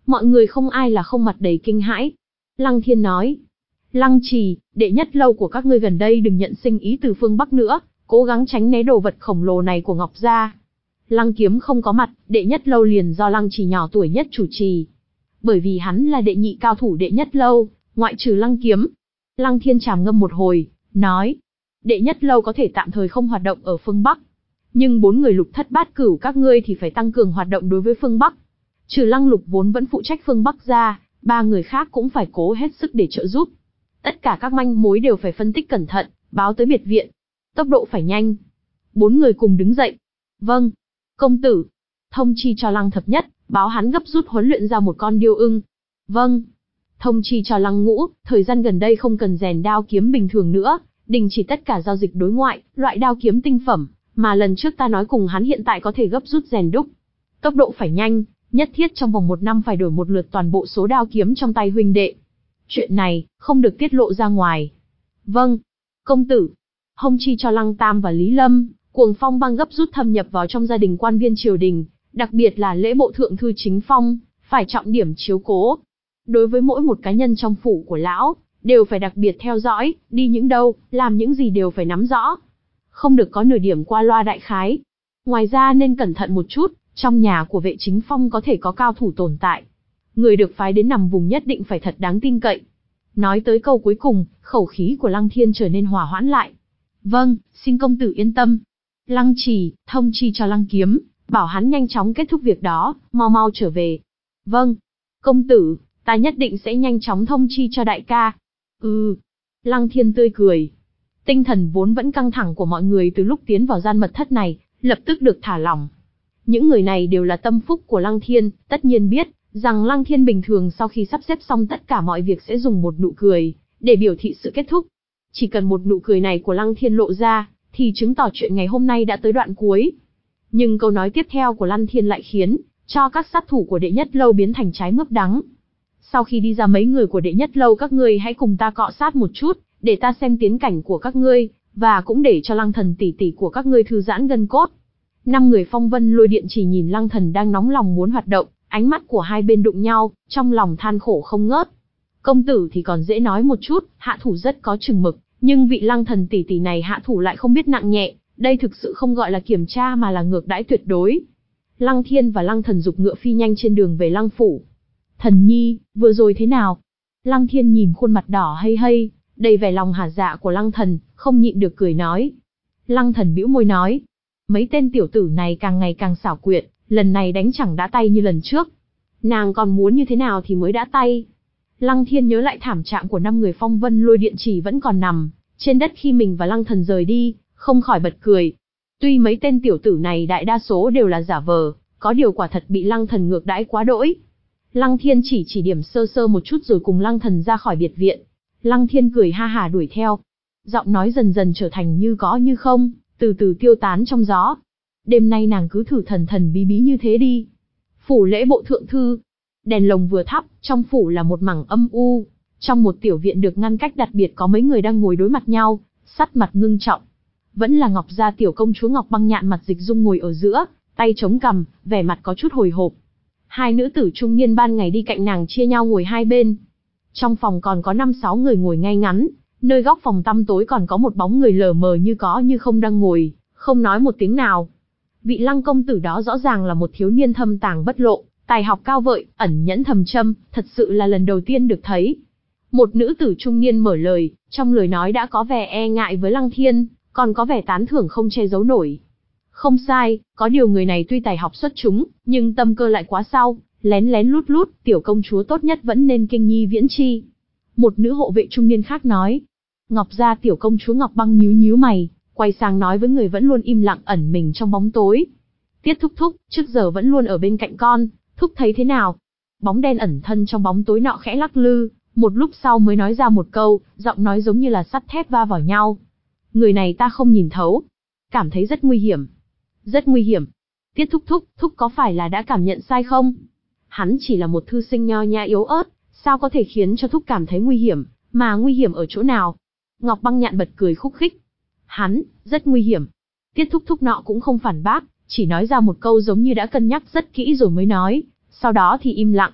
Mọi người không ai là không mặt đầy kinh hãi. Lăng Thiên nói, Lăng Trì, đệ nhất lâu của các ngươi gần đây đừng nhận sinh ý từ phương Bắc nữa, cố gắng tránh né đồ vật khổng lồ này của Ngọc gia. Lăng Kiếm không có mặt, đệ nhất lâu liền do Lăng Trì nhỏ tuổi nhất chủ trì. Bởi vì hắn là đệ nhị cao thủ đệ nhất lâu, ngoại trừ Lăng Kiếm. Lăng Thiên trầm ngâm một hồi, nói, đệ nhất lâu có thể tạm thời không hoạt động ở phương Bắc. Nhưng bốn người lục thất bát cửu các ngươi thì phải tăng cường hoạt động đối với phương Bắc. Trừ Lăng Lục vốn vẫn phụ trách phương Bắc ra, ba người khác cũng phải cố hết sức để trợ giúp. Tất cả các manh mối đều phải phân tích cẩn thận, báo tới biệt viện. Tốc độ phải nhanh. Bốn người cùng đứng dậy. Vâng. Công tử. Thông chi cho Lăng Thập Nhất, báo hắn gấp rút huấn luyện ra một con điêu ưng. Vâng. Thông chi cho Lăng Ngũ, thời gian gần đây không cần rèn đao kiếm bình thường nữa, đình chỉ tất cả giao dịch đối ngoại, loại đao kiếm tinh phẩm, mà lần trước ta nói cùng hắn hiện tại có thể gấp rút rèn đúc. Tốc độ phải nhanh, nhất thiết trong vòng một năm phải đổi một lượt toàn bộ số đao kiếm trong tay huynh đệ. Chuyện này, không được tiết lộ ra ngoài. Vâng. Công tử. Thông chi cho Lăng Tam và Lý Lâm, Cuồng Phong bang gấp rút thâm nhập vào trong gia đình quan viên triều đình, đặc biệt là lễ bộ thượng thư Chính Phong, phải trọng điểm chiếu cố. Đối với mỗi một cá nhân trong phủ của lão, đều phải đặc biệt theo dõi, đi những đâu, làm những gì đều phải nắm rõ. Không được có nửa điểm qua loa đại khái. Ngoài ra nên cẩn thận một chút, trong nhà của vệ Chính Phong có thể có cao thủ tồn tại. Người được phái đến nằm vùng nhất định phải thật đáng tin cậy. Nói tới câu cuối cùng, khẩu khí của Lăng Thiên trở nên hòa hoãn lại. Vâng, xin công tử yên tâm. Lăng Trì, thông chi cho Lăng Kiếm, bảo hắn nhanh chóng kết thúc việc đó, mau mau trở về. Vâng. Công tử, ta nhất định sẽ nhanh chóng thông chi cho đại ca. Ừ. Lăng Thiên tươi cười. Tinh thần vốn vẫn căng thẳng của mọi người từ lúc tiến vào gian mật thất này, lập tức được thả lỏng. Những người này đều là tâm phúc của Lăng Thiên, tất nhiên biết rằng Lăng Thiên bình thường sau khi sắp xếp xong tất cả mọi việc sẽ dùng một nụ cười để biểu thị sự kết thúc. Chỉ cần một nụ cười này của Lăng Thiên lộ ra, thì chứng tỏ chuyện ngày hôm nay đã tới đoạn cuối. Nhưng câu nói tiếp theo của Lăng Thiên lại khiến cho các sát thủ của đệ nhất lâu biến thành trái mướp đắng. Sau khi đi ra mấy người của đệ nhất lâu các ngươi hãy cùng ta cọ sát một chút, để ta xem tiến cảnh của các ngươi, và cũng để cho Lăng Thần tỷ tỷ của các ngươi thư giãn gân cốt. Năm người phong vân lôi điện chỉ nhìn Lăng Thần đang nóng lòng muốn hoạt động, ánh mắt của hai bên đụng nhau, trong lòng than khổ không ngớt. Công tử thì còn dễ nói một chút, hạ thủ rất có chừng mực, nhưng vị Lăng Thần tỷ tỷ này hạ thủ lại không biết nặng nhẹ, đây thực sự không gọi là kiểm tra mà là ngược đãi tuyệt đối. Lăng Thiên và Lăng Thần dục ngựa phi nhanh trên đường về Lăng phủ. Thần nhi, vừa rồi thế nào? Lăng Thiên nhìn khuôn mặt đỏ hây hây, đầy vẻ lòng hả dạ của Lăng Thần, không nhịn được cười nói. Lăng Thần bĩu môi nói, mấy tên tiểu tử này càng ngày càng xảo quyệt, lần này đánh chẳng đã tay như lần trước. Nàng còn muốn như thế nào thì mới đã tay. Lăng Thiên nhớ lại thảm trạng của năm người phong vân lôi điện chỉ vẫn còn nằm trên đất khi mình và Lăng Thần rời đi, không khỏi bật cười. Tuy mấy tên tiểu tử này đại đa số đều là giả vờ, có điều quả thật bị Lăng Thần ngược đãi quá đỗi. Lăng Thiên chỉ chỉ điểm sơ sơ một chút rồi cùng Lăng Thần ra khỏi biệt viện. Lăng Thiên cười ha hả đuổi theo. Giọng nói dần dần trở thành như có như không, từ từ tiêu tán trong gió. Đêm nay nàng cứ thử thần thần bí bí như thế đi. Phủ lễ bộ thượng thư. Đèn lồng vừa thắp, trong phủ là một mảng âm u. Trong một tiểu viện được ngăn cách đặc biệt có mấy người đang ngồi đối mặt nhau, sắc mặt ngưng trọng. Vẫn là Ngọc gia tiểu công chúa Ngọc Băng Nhạn mặt dịch dung ngồi ở giữa, tay chống cằm, vẻ mặt có chút hồi hộp. Hai nữ tử trung niên ban ngày đi cạnh nàng chia nhau ngồi hai bên. Trong phòng còn có năm sáu người ngồi ngay ngắn, nơi góc phòng tăm tối còn có một bóng người lờ mờ như có như không đang ngồi, không nói một tiếng nào. Vị Lăng công tử đó rõ ràng là một thiếu niên thâm tàng bất lộ, tài học cao vợi, ẩn nhẫn thầm châm, thật sự là lần đầu tiên được thấy. Một nữ tử trung niên mở lời, trong lời nói đã có vẻ e ngại với Lăng Thiên, còn có vẻ tán thưởng không che giấu nổi. Không sai, có điều người này tuy tài học xuất chúng, nhưng tâm cơ lại quá sau, lén lén lút lút, tiểu công chúa tốt nhất vẫn nên kinh nhi viễn chi. Một nữ hộ vệ trung niên khác nói. Ngọc gia tiểu công chúa Ngọc Băng nhíu nhíu mày, quay sang nói với người vẫn luôn im lặng ẩn mình trong bóng tối. Tiết thúc thúc, trước giờ vẫn luôn ở bên cạnh con, thúc thấy thế nào? Bóng đen ẩn thân trong bóng tối nọ khẽ lắc lư, một lúc sau mới nói ra một câu, giọng nói giống như là sắt thép va vào nhau. Người này ta không nhìn thấu, cảm thấy rất nguy hiểm. Rất nguy hiểm. Tiết thúc thúc, thúc có phải là đã cảm nhận sai không? Hắn chỉ là một thư sinh nho nhã yếu ớt, sao có thể khiến cho thúc cảm thấy nguy hiểm, mà nguy hiểm ở chỗ nào? Ngọc Băng Nhạn bật cười khúc khích. Hắn, rất nguy hiểm. Tiết thúc thúc nọ cũng không phản bác, chỉ nói ra một câu giống như đã cân nhắc rất kỹ rồi mới nói, sau đó thì im lặng.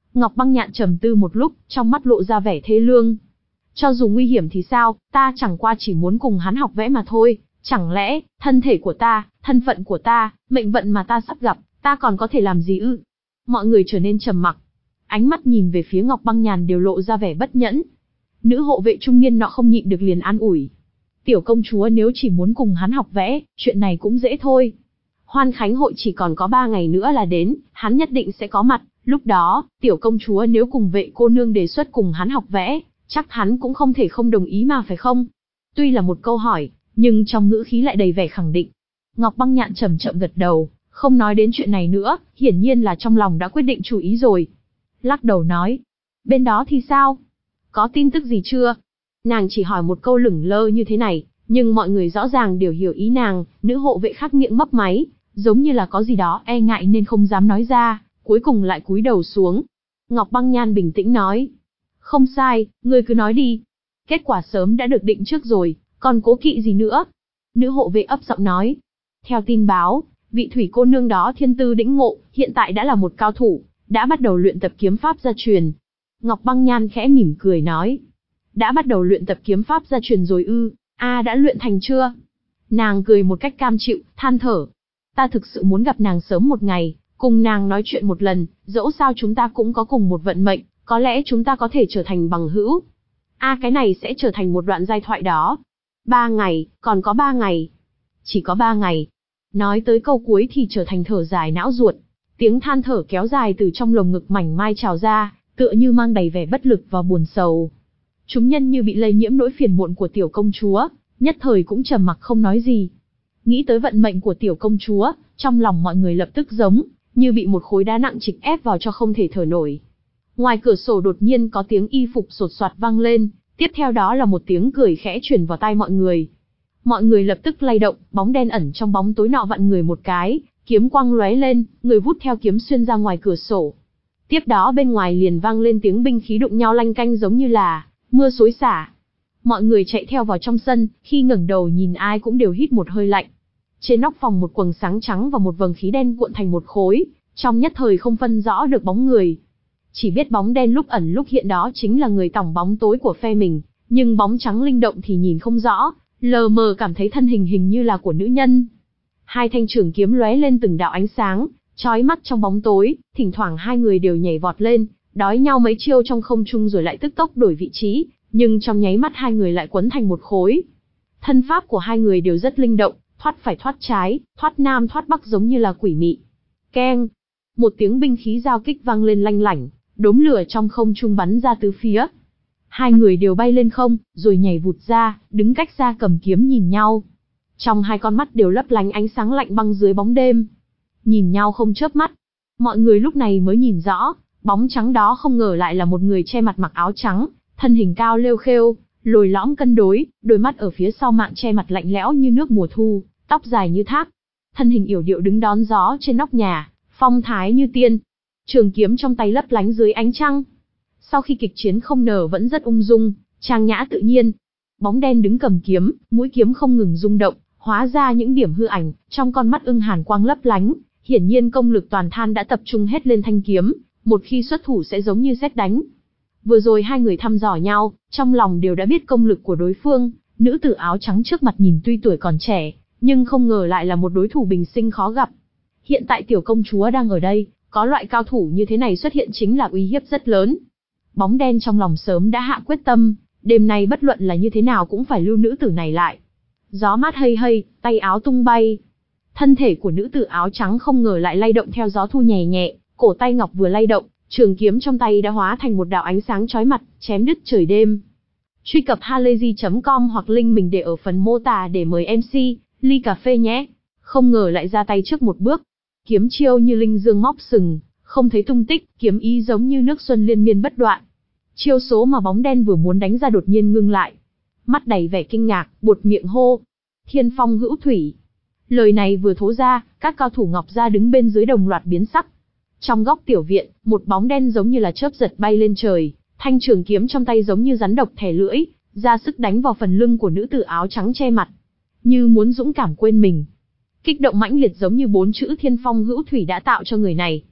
Ngọc Băng Nhạn trầm tư một lúc, trong mắt lộ ra vẻ thê lương. Cho dù nguy hiểm thì sao, ta chẳng qua chỉ muốn cùng hắn học vẽ mà thôi, chẳng lẽ, thân thể của ta, thân phận của ta, mệnh vận mà ta sắp gặp, ta còn có thể làm gì ư? Mọi người trở nên trầm mặc. Ánh mắt nhìn về phía Ngọc Băng Nhàn đều lộ ra vẻ bất nhẫn. Nữ hộ vệ trung niên nọ không nhịn được liền an ủi. Tiểu công chúa nếu chỉ muốn cùng hắn học vẽ, chuyện này cũng dễ thôi. Hoan khánh hội chỉ còn có ba ngày nữa là đến, hắn nhất định sẽ có mặt. Lúc đó, tiểu công chúa nếu cùng vệ cô nương đề xuất cùng hắn học vẽ, chắc hắn cũng không thể không đồng ý mà phải không? Tuy là một câu hỏi, nhưng trong ngữ khí lại đầy vẻ khẳng định. Ngọc Băng Nhạn chậm chậm gật đầu, không nói đến chuyện này nữa, hiển nhiên là trong lòng đã quyết định chủ ý rồi. Lắc đầu nói, bên đó thì sao? Có tin tức gì chưa? Nàng chỉ hỏi một câu lửng lơ như thế này, nhưng mọi người rõ ràng đều hiểu ý nàng. Nữ hộ vệ khác miệng mấp máy, giống như là có gì đó e ngại nên không dám nói ra, cuối cùng lại cúi đầu xuống. Ngọc Băng Nhan bình tĩnh nói, không sai, ngươi cứ nói đi. Kết quả sớm đã được định trước rồi, còn cố kỵ gì nữa? Nữ hộ vệ ấp giọng nói, theo tin báo, vị thủy cô nương đó thiên tư đĩnh ngộ, hiện tại đã là một cao thủ, đã bắt đầu luyện tập kiếm pháp gia truyền. Ngọc Băng Nhan khẽ mỉm cười nói, đã bắt đầu luyện tập kiếm pháp gia truyền rồi ư? A đã luyện thành chưa? Nàng cười một cách cam chịu, than thở. Ta thực sự muốn gặp nàng sớm một ngày, cùng nàng nói chuyện một lần, dẫu sao chúng ta cũng có cùng một vận mệnh, có lẽ chúng ta có thể trở thành bằng hữu. A cái này sẽ trở thành một đoạn giai thoại đó. Ba ngày, còn có ba ngày. Chỉ có ba ngày. Nói tới câu cuối thì trở thành thở dài não ruột. Tiếng than thở kéo dài từ trong lồng ngực mảnh mai trào ra, tựa như mang đầy vẻ bất lực và buồn sầu. Chúng nhân như bị lây nhiễm nỗi phiền muộn của tiểu công chúa, nhất thời cũng trầm mặc không nói gì. Nghĩ tới vận mệnh của tiểu công chúa, trong lòng mọi người lập tức giống như bị một khối đá nặng trịch ép vào cho không thể thở nổi. Ngoài cửa sổ đột nhiên có tiếng y phục sột soạt vang lên, tiếp theo đó là một tiếng cười khẽ truyền vào tai mọi người. Mọi người lập tức lay động, bóng đen ẩn trong bóng tối nọ vặn người một cái, kiếm quang lóe lên, người vút theo kiếm xuyên ra ngoài cửa sổ. Tiếp đó bên ngoài liền vang lên tiếng binh khí đụng nhau lanh canh giống như là mưa xối xả. Mọi người chạy theo vào trong sân, khi ngẩng đầu nhìn ai cũng đều hít một hơi lạnh. Trên nóc phòng một quầng sáng trắng và một vầng khí đen cuộn thành một khối, trong nhất thời không phân rõ được bóng người. Chỉ biết bóng đen lúc ẩn lúc hiện đó chính là người tòng bóng tối của phe mình, nhưng bóng trắng linh động thì nhìn không rõ, lờ mờ cảm thấy thân hình hình như là của nữ nhân. Hai thanh trường kiếm lóe lên từng đạo ánh sáng, chói mắt trong bóng tối, thỉnh thoảng hai người đều nhảy vọt lên, đói nhau mấy chiêu trong không trung rồi lại tức tốc đổi vị trí, nhưng trong nháy mắt hai người lại quấn thành một khối. Thân pháp của hai người đều rất linh động, thoát phải thoát trái, thoát nam thoát bắc giống như là quỷ mị. Keng! Một tiếng binh khí giao kích vang lên lanh lảnh, đốm lửa trong không trung bắn ra tứ phía. Hai người đều bay lên không, rồi nhảy vụt ra, đứng cách xa cầm kiếm nhìn nhau. Trong hai con mắt đều lấp lánh ánh sáng lạnh băng dưới bóng đêm. Nhìn nhau không chớp mắt. Mọi người lúc này mới nhìn rõ, bóng trắng đó không ngờ lại là một người che mặt mặc áo trắng, thân hình cao lêu khêu, lồi lõm cân đối, đôi mắt ở phía sau mạng che mặt lạnh lẽo như nước mùa thu, tóc dài như thác. Thân hình yểu điệu đứng đón gió trên nóc nhà, phong thái như tiên. Trường kiếm trong tay lấp lánh dưới ánh trăng. Sau khi kịch chiến không nở vẫn rất ung dung, trang nhã tự nhiên. Bóng đen đứng cầm kiếm, mũi kiếm không ngừng rung động, hóa ra những điểm hư ảnh, trong con mắt ưng hàn quang lấp lánh, hiển nhiên công lực toàn than đã tập trung hết lên thanh kiếm, một khi xuất thủ sẽ giống như sét đánh. Vừa rồi hai người thăm dò nhau, trong lòng đều đã biết công lực của đối phương, nữ tử áo trắng trước mặt nhìn tuy tuổi còn trẻ, nhưng không ngờ lại là một đối thủ bình sinh khó gặp. Hiện tại tiểu công chúa đang ở đây, có loại cao thủ như thế này xuất hiện chính là uy hiếp rất lớn. Bóng đen trong lòng sớm đã hạ quyết tâm, đêm nay bất luận là như thế nào cũng phải lưu nữ tử này lại. Gió mát hây hây, tay áo tung bay. Thân thể của nữ tử áo trắng không ngờ lại lay động theo gió thu nhẹ nhẹ, cổ tay ngọc vừa lay động, trường kiếm trong tay đã hóa thành một đạo ánh sáng chói mặt, chém đứt trời đêm. Truy cập halayzi chấm com hoặc link mình để ở phần mô tả để mời em xê, ly cà phê nhé. Không ngờ lại ra tay trước một bước. Kiếm chiêu như linh dương móc sừng, không thấy tung tích, kiếm ý giống như nước xuân liên miên bất đoạn. Chiêu số mà bóng đen vừa muốn đánh ra đột nhiên ngưng lại. Mắt đầy vẻ kinh ngạc, buột miệng hô. Thiên phong hữu thủy. Lời này vừa thốt ra, các cao thủ Ngọc Gia đứng bên dưới đồng loạt biến sắc. Trong góc tiểu viện, một bóng đen giống như là chớp giật bay lên trời, thanh trường kiếm trong tay giống như rắn độc thè lưỡi, ra sức đánh vào phần lưng của nữ tử áo trắng che mặt, như muốn dũng cảm quên mình. Kích động mãnh liệt giống như bốn chữ thiên phong hữu thủy đã tạo cho người này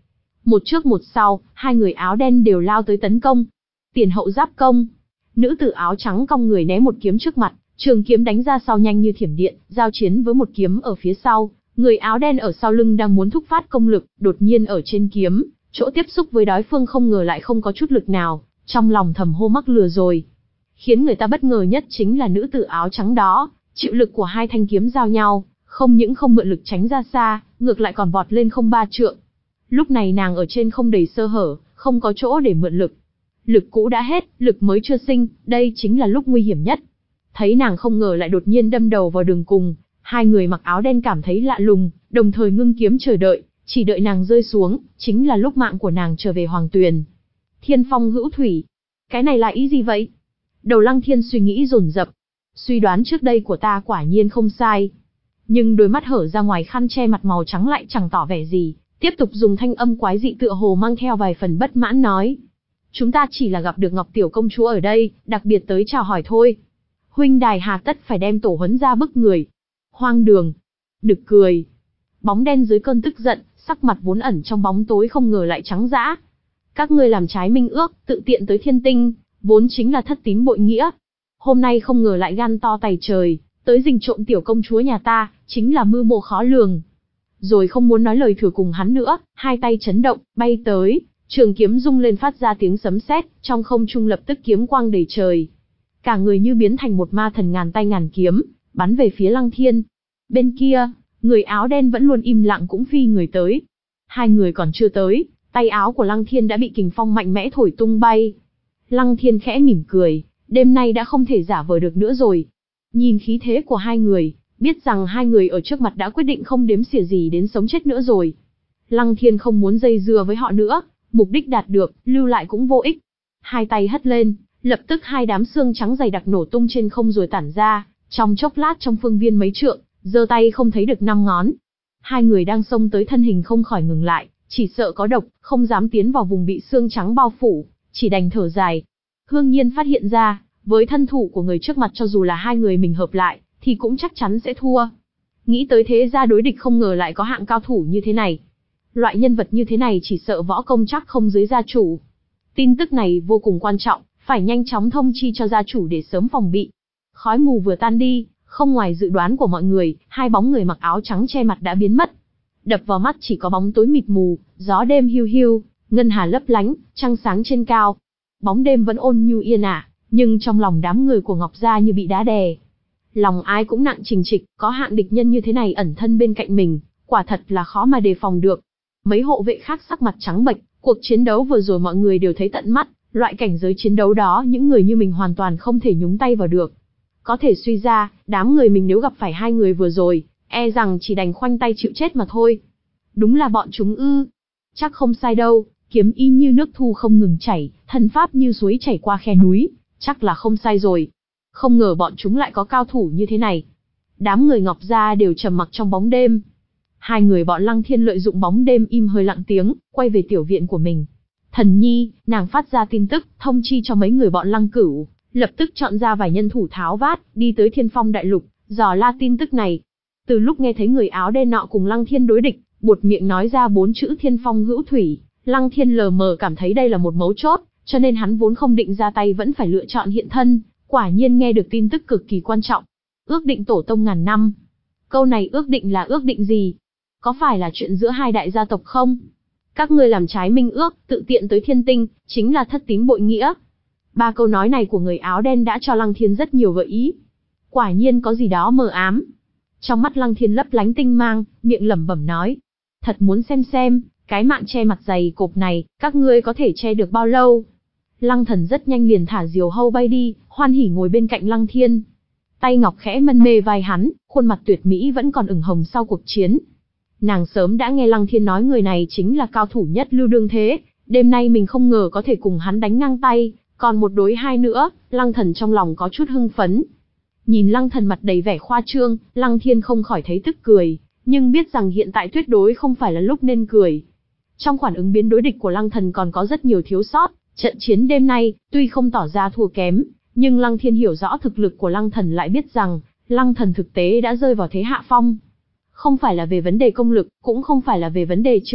Một trước một sau, hai người áo đen đều lao tới tấn công. Tiền hậu giáp công. Nữ tử áo trắng cong người né một kiếm trước mặt, trường kiếm đánh ra sau nhanh như thiểm điện, giao chiến với một kiếm ở phía sau. Người áo đen ở sau lưng đang muốn thúc phát công lực, đột nhiên ở trên kiếm, chỗ tiếp xúc với đối phương không ngờ lại không có chút lực nào, trong lòng thầm hô mắc lừa rồi. Khiến người ta bất ngờ nhất chính là nữ tử áo trắng đó, chịu lực của hai thanh kiếm giao nhau, không những không mượn lực tránh ra xa, ngược lại còn vọt lên không ba trượng. Lúc này nàng ở trên không đầy sơ hở, không có chỗ để mượn lực. Lực cũ đã hết, lực mới chưa sinh, đây chính là lúc nguy hiểm nhất. Thấy nàng không ngờ lại đột nhiên đâm đầu vào đường cùng, hai người mặc áo đen cảm thấy lạ lùng, đồng thời ngưng kiếm chờ đợi, chỉ đợi nàng rơi xuống, chính là lúc mạng của nàng trở về Hoàng Tuyền. Thiên phong hữu thủy. Cái này là ý gì vậy? Đầu Lăng Thiên suy nghĩ dồn dập. Suy đoán trước đây của ta quả nhiên không sai. Nhưng đôi mắt hở ra ngoài khăn che mặt màu trắng lại chẳng tỏ vẻ gì, tiếp tục dùng thanh âm quái dị tựa hồ mang theo vài phần bất mãn nói. Chúng ta chỉ là gặp được Ngọc Tiểu Công Chúa ở đây, đặc biệt tới chào hỏi thôi. Huynh đài hà tất phải đem tổ huấn ra bức người. Hoang đường. Nực cười. Bóng đen dưới cơn tức giận, sắc mặt vốn ẩn trong bóng tối không ngờ lại trắng dã. Các ngươi làm trái minh ước, tự tiện tới thiên tinh, vốn chính là thất tín bội nghĩa. Hôm nay không ngờ lại gan to tày trời, tới rình trộm tiểu công chúa nhà ta, chính là mưu mô khó lường. Rồi không muốn nói lời thừa cùng hắn nữa, hai tay chấn động, bay tới, trường kiếm rung lên phát ra tiếng sấm sét, trong không trung lập tức kiếm quang đầy trời. Cả người như biến thành một ma thần ngàn tay ngàn kiếm, bắn về phía Lăng Thiên. Bên kia, người áo đen vẫn luôn im lặng cũng phi người tới. Hai người còn chưa tới, tay áo của Lăng Thiên đã bị kình phong mạnh mẽ thổi tung bay. Lăng Thiên khẽ mỉm cười, đêm nay đã không thể giả vờ được nữa rồi. Nhìn khí thế của hai người, biết rằng hai người ở trước mặt đã quyết định không đếm xỉa gì đến sống chết nữa rồi. Lăng Thiên không muốn dây dưa với họ nữa, mục đích đạt được, lưu lại cũng vô ích. Hai tay hất lên, lập tức hai đám xương trắng dày đặc nổ tung trên không rồi tản ra, trong chốc lát trong phương viên mấy trượng, giơ tay không thấy được năm ngón. Hai người đang xông tới thân hình không khỏi ngừng lại, chỉ sợ có độc, không dám tiến vào vùng bị xương trắng bao phủ, chỉ đành thở dài. Hương Nhiên phát hiện ra, với thân thủ của người trước mặt cho dù là hai người mình hợp lại, thì cũng chắc chắn sẽ thua. Nghĩ tới thế ra đối địch không ngờ lại có hạng cao thủ như thế này. Loại nhân vật như thế này chỉ sợ võ công chắc không dưới gia chủ. Tin tức này vô cùng quan trọng, phải nhanh chóng thông chi cho gia chủ để sớm phòng bị. Khói mù vừa tan đi, không ngoài dự đoán của mọi người, hai bóng người mặc áo trắng che mặt đã biến mất. Đập vào mắt chỉ có bóng tối mịt mù, gió đêm hiu hiu, ngân hà lấp lánh, trăng sáng trên cao. Bóng đêm vẫn ôn nhu yên ả, nhưng trong lòng đám người của Ngọc Gia như bị đá đè. Lòng ai cũng nặng trịch trịch, có hạng địch nhân như thế này ẩn thân bên cạnh mình, quả thật là khó mà đề phòng được. Mấy hộ vệ khác sắc mặt trắng bệch, cuộc chiến đấu vừa rồi mọi người đều thấy tận mắt, loại cảnh giới chiến đấu đó những người như mình hoàn toàn không thể nhúng tay vào được. Có thể suy ra, đám người mình nếu gặp phải hai người vừa rồi, e rằng chỉ đành khoanh tay chịu chết mà thôi. Đúng là bọn chúng ư. Chắc không sai đâu, kiếm y như nước thu không ngừng chảy, thân pháp như suối chảy qua khe núi, chắc là không sai rồi. Không ngờ bọn chúng lại có cao thủ như thế này. Đám người Ngọc Gia đều trầm mặc trong bóng đêm. Hai người bọn Lăng Thiên lợi dụng bóng đêm im hơi lặng tiếng, quay về tiểu viện của mình. Thần Nhi, nàng phát ra tin tức, thông chi cho mấy người bọn Lăng Cửu, lập tức chọn ra vài nhân thủ tháo vát, đi tới Thiên Phong Đại Lục, dò la tin tức này. Từ lúc nghe thấy người áo đen nọ cùng Lăng Thiên đối địch, buột miệng nói ra bốn chữ Thiên Phong hữu thủy, Lăng Thiên lờ mờ cảm thấy đây là một mấu chốt, cho nên hắn vốn không định ra tay vẫn phải lựa chọn hiện thân, quả nhiên nghe được tin tức cực kỳ quan trọng. Ước định tổ tông ngàn năm. Câu này ước định là ước định gì? Có phải là chuyện giữa hai đại gia tộc không? Các ngươi làm trái minh ước, tự tiện tới thiên tinh, chính là thất tín bội nghĩa. Ba câu nói này của người áo đen đã cho Lăng Thiên rất nhiều gợi ý. Quả nhiên có gì đó mờ ám. Trong mắt Lăng Thiên lấp lánh tinh mang, miệng lẩm bẩm nói. Thật muốn xem xem, cái mạng che mặt dày cộp này, các ngươi có thể che được bao lâu? Lăng Thần rất nhanh liền thả diều hâu bay đi, hoan hỉ ngồi bên cạnh Lăng Thiên. Tay ngọc khẽ mân mê vai hắn, khuôn mặt tuyệt mỹ vẫn còn ửng hồng sau cuộc chiến. Nàng sớm đã nghe Lăng Thiên nói người này chính là cao thủ nhất lưu đương thế, đêm nay mình không ngờ có thể cùng hắn đánh ngang tay, còn một đối hai nữa, Lăng Thần trong lòng có chút hưng phấn. Nhìn Lăng Thần mặt đầy vẻ khoa trương, Lăng Thiên không khỏi thấy tức cười, nhưng biết rằng hiện tại tuyệt đối không phải là lúc nên cười. Trong khoản ứng biến đối địch của Lăng Thần còn có rất nhiều thiếu sót, trận chiến đêm nay, tuy không tỏ ra thua kém, nhưng Lăng Thiên hiểu rõ thực lực của Lăng Thần lại biết rằng, Lăng Thần thực tế đã rơi vào thế hạ phong. Không phải là về vấn đề công lực, cũng không phải là về vấn đề chiêu thức,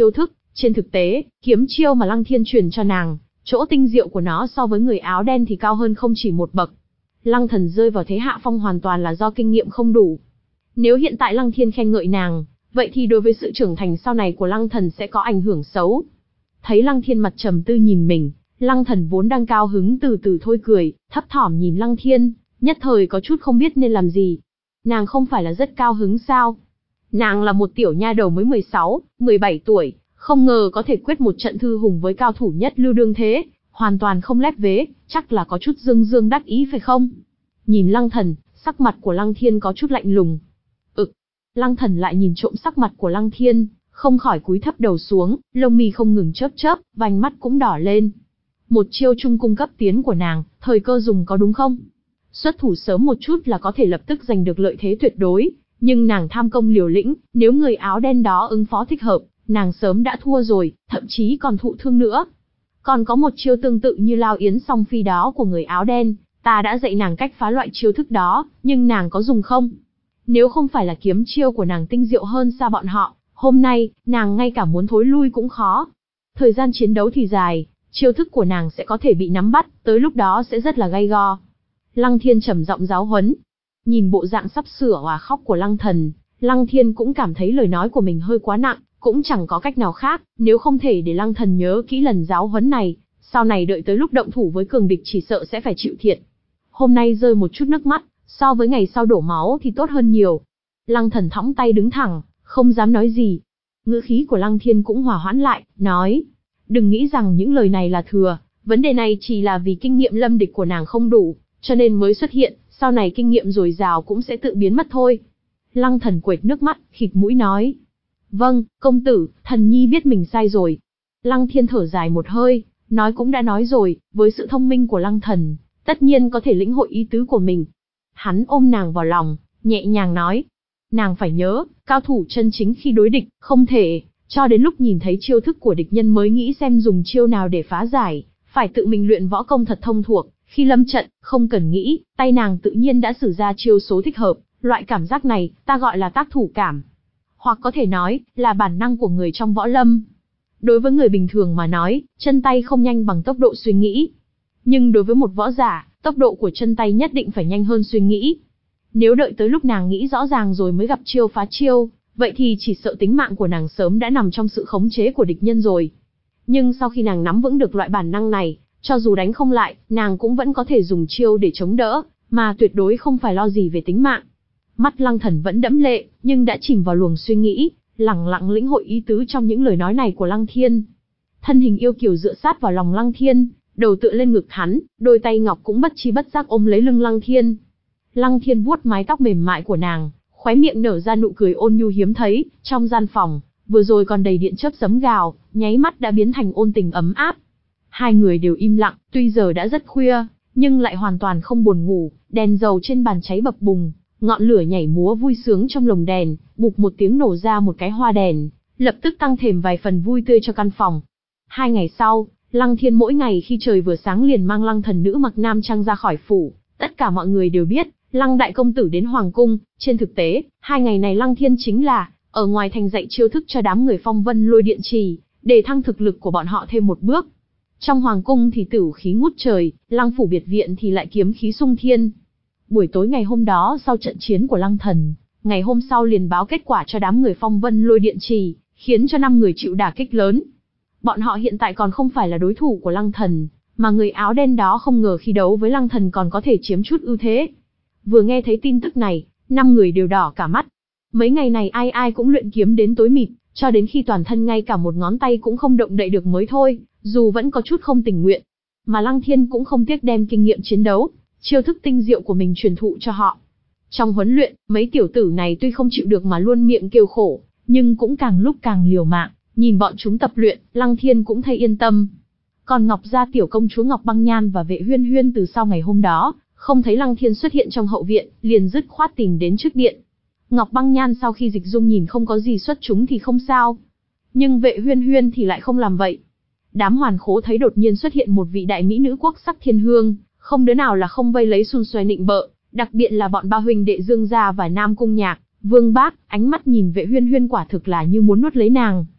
Trên thực tế, kiếm chiêu mà Lăng Thiên truyền cho nàng, chỗ tinh diệu của nó so với người áo đen thì cao hơn không chỉ một bậc. Lăng Thần rơi vào thế hạ phong hoàn toàn là do kinh nghiệm không đủ. Nếu hiện tại Lăng Thiên khen ngợi nàng, vậy thì đối với sự trưởng thành sau này của Lăng Thần sẽ có ảnh hưởng xấu. Thấy Lăng Thiên mặt trầm tư nhìn mình, Lăng Thần vốn đang cao hứng từ từ thôi cười, thấp thỏm nhìn Lăng Thiên, nhất thời có chút không biết nên làm gì. Nàng không phải là rất cao hứng sao? Nàng là một tiểu nha đầu mới mười sáu, mười bảy tuổi, không ngờ có thể quyết một trận thư hùng với cao thủ nhất lưu đương thế, hoàn toàn không lép vế, chắc là có chút dương dương đắc ý phải không? Nhìn Lăng Thần, sắc mặt của Lăng Thiên có chút lạnh lùng. Ực, Lăng Thần lại nhìn trộm sắc mặt của Lăng Thiên, không khỏi cúi thấp đầu xuống, lông mi không ngừng chớp chớp, vành mắt cũng đỏ lên. Một chiêu trung cung cấp tiến của nàng, thời cơ dùng có đúng không? Xuất thủ sớm một chút là có thể lập tức giành được lợi thế tuyệt đối, nhưng nàng tham công liều lĩnh, nếu người áo đen đó ứng phó thích hợp, nàng sớm đã thua rồi, thậm chí còn thụ thương nữa. Còn có một chiêu tương tự như Lao Yến Song Phi đó của người áo đen, ta đã dạy nàng cách phá loại chiêu thức đó, nhưng nàng có dùng không? Nếu không phải là kiếm chiêu của nàng tinh diệu hơn xa bọn họ, hôm nay, nàng ngay cả muốn thối lui cũng khó. Thời gian chiến đấu thì dài, chiêu thức của nàng sẽ có thể bị nắm bắt, tới lúc đó sẽ rất là gay go. Lăng Thiên trầm giọng giáo huấn. Nhìn bộ dạng sắp sửa òa khóc của Lăng Thần, Lăng Thiên cũng cảm thấy lời nói của mình hơi quá nặng, cũng chẳng có cách nào khác, nếu không thể để Lăng Thần nhớ kỹ lần giáo huấn này, sau này đợi tới lúc động thủ với cường địch chỉ sợ sẽ phải chịu thiệt. Hôm nay rơi một chút nước mắt, so với ngày sau đổ máu thì tốt hơn nhiều. Lăng Thần thõng tay đứng thẳng, không dám nói gì. Ngữ khí của Lăng Thiên cũng hòa hoãn lại, nói, đừng nghĩ rằng những lời này là thừa, vấn đề này chỉ là vì kinh nghiệm lâm địch của nàng không đủ, cho nên mới xuất hiện, sau này kinh nghiệm dồi dào cũng sẽ tự biến mất thôi. Lăng Thần quệt nước mắt, khịt mũi nói, vâng, công tử, thần nhi biết mình sai rồi. Lăng Thiên thở dài một hơi, nói cũng đã nói rồi, với sự thông minh của Lăng Thần, tất nhiên có thể lĩnh hội ý tứ của mình. Hắn ôm nàng vào lòng, nhẹ nhàng nói, nàng phải nhớ, cao thủ chân chính khi đối địch, không thể, cho đến lúc nhìn thấy chiêu thức của địch nhân mới nghĩ xem dùng chiêu nào để phá giải, phải tự mình luyện võ công thật thông thuộc, khi lâm trận, không cần nghĩ, tay nàng tự nhiên đã sử ra chiêu số thích hợp, loại cảm giác này, ta gọi là tác thủ cảm. Hoặc có thể nói, là bản năng của người trong võ lâm. Đối với người bình thường mà nói, chân tay không nhanh bằng tốc độ suy nghĩ. Nhưng đối với một võ giả, tốc độ của chân tay nhất định phải nhanh hơn suy nghĩ. Nếu đợi tới lúc nàng nghĩ rõ ràng rồi mới gặp chiêu phá chiêu, vậy thì chỉ sợ tính mạng của nàng sớm đã nằm trong sự khống chế của địch nhân rồi. Nhưng sau khi nàng nắm vững được loại bản năng này, cho dù đánh không lại, nàng cũng vẫn có thể dùng chiêu để chống đỡ, mà tuyệt đối không phải lo gì về tính mạng. Mắt Lăng Thần vẫn đẫm lệ, nhưng đã chìm vào luồng suy nghĩ, lẳng lặng lĩnh hội ý tứ trong những lời nói này của Lăng Thiên. Thân hình yêu kiều dựa sát vào lòng Lăng Thiên, đầu tựa lên ngực hắn, đôi tay ngọc cũng bất chi bất giác ôm lấy lưng Lăng Thiên. Lăng Thiên vuốt mái tóc mềm mại của nàng, khóe miệng nở ra nụ cười ôn nhu hiếm thấy, trong gian phòng, vừa rồi còn đầy điện chớp sấm gào, nháy mắt đã biến thành ôn tình ấm áp. Hai người đều im lặng, tuy giờ đã rất khuya, nhưng lại hoàn toàn không buồn ngủ, đèn dầu trên bàn cháy bập bùng, ngọn lửa nhảy múa vui sướng trong lồng đèn, bụp một tiếng nổ ra một cái hoa đèn, lập tức tăng thêm vài phần vui tươi cho căn phòng. Hai ngày sau, Lăng Thiên mỗi ngày khi trời vừa sáng liền mang Lăng Thần nữ mặc nam trang ra khỏi phủ, tất cả mọi người đều biết, Lăng đại công tử đến hoàng cung, trên thực tế, hai ngày này Lăng Thiên chính là ở ngoài thành dạy chiêu thức cho đám người Phong Vân Lôi Điện Trì, để thăng thực lực của bọn họ thêm một bước. Trong hoàng cung thì tử khí ngút trời, Lăng phủ biệt viện thì lại kiếm khí sung thiên. Buổi tối ngày hôm đó sau trận chiến của Lăng Thần, ngày hôm sau liền báo kết quả cho đám người Phong Vân Lôi Điện Trì, khiến cho năm người chịu đả kích lớn. Bọn họ hiện tại còn không phải là đối thủ của Lăng Thần, mà người áo đen đó không ngờ khi đấu với Lăng Thần còn có thể chiếm chút ưu thế. Vừa nghe thấy tin tức này, năm người đều đỏ cả mắt. Mấy ngày này ai ai cũng luyện kiếm đến tối mịt, cho đến khi toàn thân ngay cả một ngón tay cũng không động đậy được mới thôi, dù vẫn có chút không tình nguyện. Mà Lăng Thiên cũng không tiếc đem kinh nghiệm chiến đấu, chiêu thức tinh diệu của mình truyền thụ cho họ. Trong huấn luyện, mấy tiểu tử này tuy không chịu được mà luôn miệng kêu khổ, nhưng cũng càng lúc càng liều mạng, nhìn bọn chúng tập luyện, Lăng Thiên cũng thấy yên tâm. Còn Ngọc gia tiểu công chúa Ngọc Băng Nhan và Vệ Huyên Huyên từ sau ngày hôm đó, không thấy Lăng Thiên xuất hiện trong hậu viện, liền dứt khoát tìm đến trước điện. Ngọc Băng Nhan sau khi dịch dung nhìn không có gì xuất chúng thì không sao, nhưng Vệ Huyên Huyên thì lại không làm vậy. Đám hoàn khố thấy đột nhiên xuất hiện một vị đại mỹ nữ quốc sắc thiên hương, không đứa nào là không vây lấy xun xoe nịnh bợ, đặc biệt là bọn ba huynh đệ Dương gia và Nam Cung Nhạc, Vương Bác, ánh mắt nhìn Vệ Huyên Huyên quả thực là như muốn nuốt lấy nàng.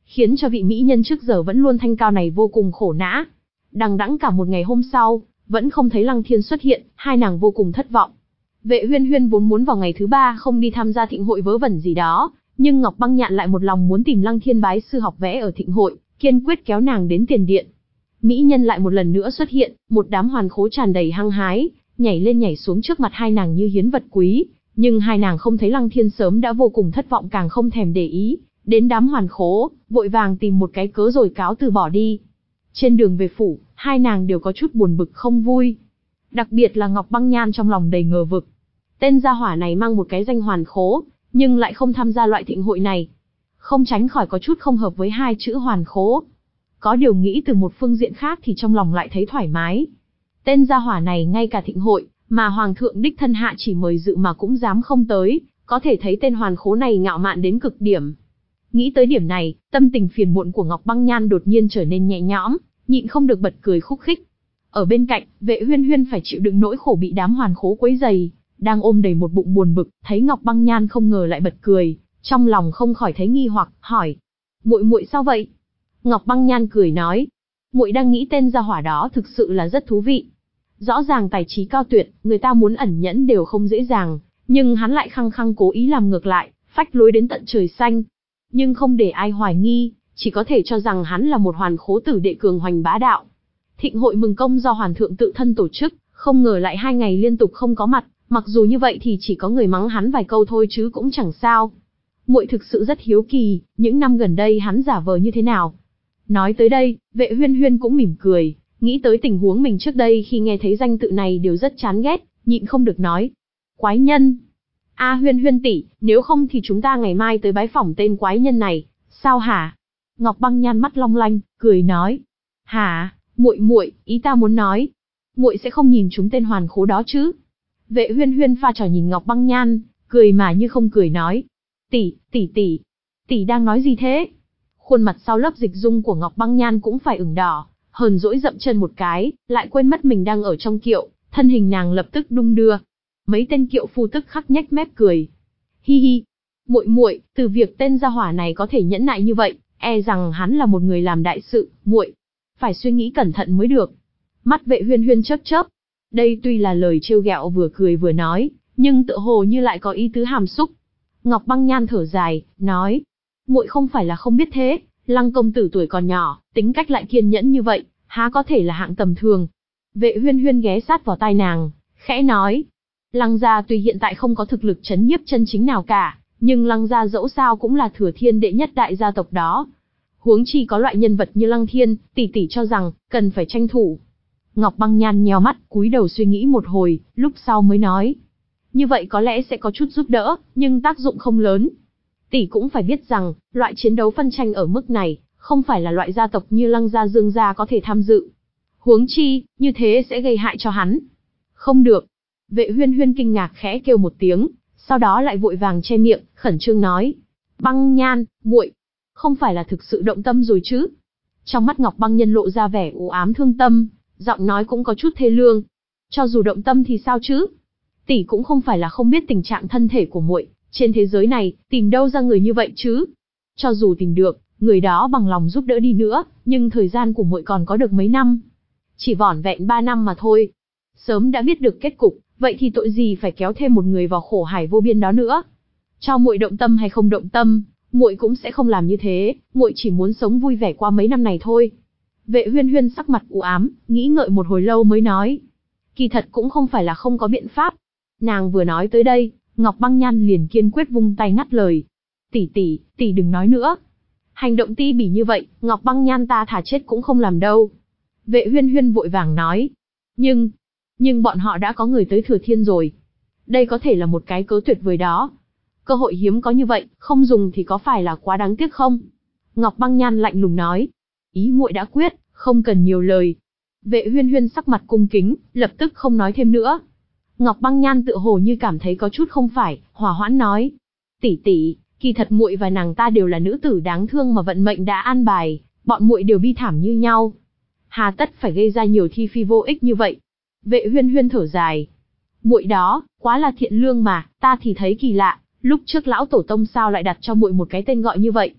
khiến cho vị mỹ nhân trước giờ vẫn luôn thanh cao này vô cùng khổ não. Đằng đẵng cả một ngày hôm sau, vẫn không thấy Lăng Thiên xuất hiện, hai nàng vô cùng thất vọng. Vệ Huyên Huyên vốn muốn vào ngày thứ ba không đi tham gia thịnh hội vớ vẩn gì đó, nhưng Ngọc Băng Nhạn lại một lòng muốn tìm Lăng Thiên bái sư học vẽ ở thịnh hội, kiên quyết kéo nàng đến tiền điện. Mỹ nhân lại một lần nữa xuất hiện, một đám hoàn khố tràn đầy hăng hái, nhảy lên nhảy xuống trước mặt hai nàng như hiến vật quý, nhưng hai nàng không thấy Lăng Thiên sớm đã vô cùng thất vọng, càng không thèm để ý đến đám hoàn khố, vội vàng tìm một cái cớ rồi cáo từ bỏ đi. Trên đường về phủ, hai nàng đều có chút buồn bực không vui. Đặc biệt là Ngọc Băng Nhan trong lòng đầy ngờ vực. Tên gia hỏa này mang một cái danh hoàn khố, nhưng lại không tham gia loại thịnh hội này. Không tránh khỏi có chút không hợp với hai chữ hoàn khố. Có điều nghĩ từ một phương diện khác thì trong lòng lại thấy thoải mái. Tên gia hỏa này ngay cả thịnh hội, mà Hoàng thượng đích thân hạ chỉ mời dự mà cũng dám không tới, có thể thấy tên hoàn khố này ngạo mạn đến cực điểm. Nghĩ tới điểm này, tâm tình phiền muộn của Ngọc Băng Nhan đột nhiên trở nên nhẹ nhõm, nhịn không được bật cười khúc khích. Ở bên cạnh, Vệ Huyên Huyên phải chịu đựng nỗi khổ bị đám hoàn khố quấy rầy, đang ôm đầy một bụng buồn bực, thấy Ngọc Băng Nhan không ngờ lại bật cười, trong lòng không khỏi thấy nghi hoặc, hỏi: "Muội muội sao vậy?" Ngọc Băng Nhan cười nói: "Muội đang nghĩ tên gia hỏa đó thực sự là rất thú vị. Rõ ràng tài trí cao tuyệt, người ta muốn ẩn nhẫn đều không dễ dàng, nhưng hắn lại khăng khăng cố ý làm ngược lại, phách lối đến tận trời xanh. Nhưng không để ai hoài nghi, chỉ có thể cho rằng hắn là một hoàn khố tử đệ cường hoành bá đạo. Thịnh hội mừng công do Hoàng thượng tự thân tổ chức, không ngờ lại hai ngày liên tục không có mặt, mặc dù như vậy thì chỉ có người mắng hắn vài câu thôi chứ cũng chẳng sao. Muội thực sự rất hiếu kỳ, những năm gần đây hắn giả vờ như thế nào." Nói tới đây, Vệ Huyên Huyên cũng mỉm cười, nghĩ tới tình huống mình trước đây khi nghe thấy danh tự này đều rất chán ghét, nhịn không được nói: "Quái nhân. A Huyên Huyên tỷ, nếu không thì chúng ta ngày mai tới bái phỏng tên quái nhân này, sao hả?" Ngọc Băng Nhan mắt long lanh, cười nói: "Hả, muội muội, ý ta muốn nói, muội sẽ không nhìn chúng tên hoàn khố đó chứ?" Vệ Huyên Huyên pha trò nhìn Ngọc Băng Nhan, cười mà như không cười nói: "Tỷ, tỷ tỷ, tỷ đang nói gì thế?" Khuôn mặt sau lớp dịch dung của Ngọc Băng Nhan cũng phải ửng đỏ, hờn dỗi dậm chân một cái, lại quên mất mình đang ở trong kiệu, thân hình nàng lập tức đung đưa. Mấy tên kiệu phu tức khắc nhếch mép cười. "Hi hi, muội muội, từ việc tên gia hỏa này có thể nhẫn nại như vậy, e rằng hắn là một người làm đại sự, muội phải suy nghĩ cẩn thận mới được." Mắt Vệ Huyên Huyên chớp chớp. Đây tuy là lời trêu ghẹo vừa cười vừa nói, nhưng tựa hồ như lại có ý tứ hàm xúc. Ngọc Băng Nhan thở dài, nói: "Muội không phải là không biết thế, Lăng công tử tuổi còn nhỏ, tính cách lại kiên nhẫn như vậy, há có thể là hạng tầm thường." Vệ Huyên Huyên ghé sát vào tai nàng, khẽ nói: "Lăng gia tuy hiện tại không có thực lực chấn nhiếp chân chính nào cả, nhưng Lăng gia dẫu sao cũng là thừa thiên đệ nhất đại gia tộc đó. Huống chi có loại nhân vật như Lăng Thiên, tỷ tỷ cho rằng cần phải tranh thủ." Ngọc Băng Nhan nheo mắt, cúi đầu suy nghĩ một hồi, lúc sau mới nói: "Như vậy có lẽ sẽ có chút giúp đỡ, nhưng tác dụng không lớn. Tỷ cũng phải biết rằng, loại chiến đấu phân tranh ở mức này, không phải là loại gia tộc như Lăng gia Dương gia có thể tham dự. Huống chi, như thế sẽ gây hại cho hắn." "Không được." Vệ Huyên Huyên kinh ngạc khẽ kêu một tiếng, sau đó lại vội vàng che miệng, khẩn trương nói: "Băng Nhan, muội, không phải là thực sự động tâm rồi chứ?" Trong mắt Ngọc Băng Nhân lộ ra vẻ u ám thương tâm, giọng nói cũng có chút thê lương. "Cho dù động tâm thì sao chứ? Tỷ cũng không phải là không biết tình trạng thân thể của muội, trên thế giới này, tìm đâu ra người như vậy chứ? Cho dù tìm được, người đó bằng lòng giúp đỡ đi nữa, nhưng thời gian của muội còn có được mấy năm? Chỉ vỏn vẹn ba năm mà thôi. Sớm đã biết được kết cục, vậy thì tội gì phải kéo thêm một người vào khổ hải vô biên đó nữa? Cho muội động tâm hay không động tâm, muội cũng sẽ không làm như thế, muội chỉ muốn sống vui vẻ qua mấy năm này thôi." Vệ Huyên Huyên sắc mặt u ám, nghĩ ngợi một hồi lâu mới nói: "Kỳ thật cũng không phải là không có biện pháp." Nàng vừa nói tới đây, Ngọc Băng Nhan liền kiên quyết vung tay ngắt lời: "Tỷ tỷ, tỷ đừng nói nữa. Hành động ti bỉ như vậy, Ngọc Băng Nhan ta thà chết cũng không làm đâu." Vệ Huyên Huyên vội vàng nói: "Nhưng, nhưng bọn họ đã có người tới Thừa Thiên rồi. Đây có thể là một cái cớ tuyệt vời đó. Cơ hội hiếm có như vậy, không dùng thì có phải là quá đáng tiếc không?" Ngọc Băng Nhan lạnh lùng nói: "Ý muội đã quyết, không cần nhiều lời." Vệ Huyên Huyên sắc mặt cung kính, lập tức không nói thêm nữa. Ngọc Băng Nhan tựa hồ như cảm thấy có chút không phải, hòa hoãn nói: "Tỷ tỷ, kỳ thật muội và nàng ta đều là nữ tử đáng thương mà vận mệnh đã an bài, bọn muội đều bi thảm như nhau. Hà tất phải gây ra nhiều thi phi vô ích như vậy." Vệ Huyên Huyên thở dài: "Muội đó, quá là thiện lương mà, ta thì thấy kỳ lạ, lúc trước lão tổ tông sao lại đặt cho muội một cái tên gọi như vậy?"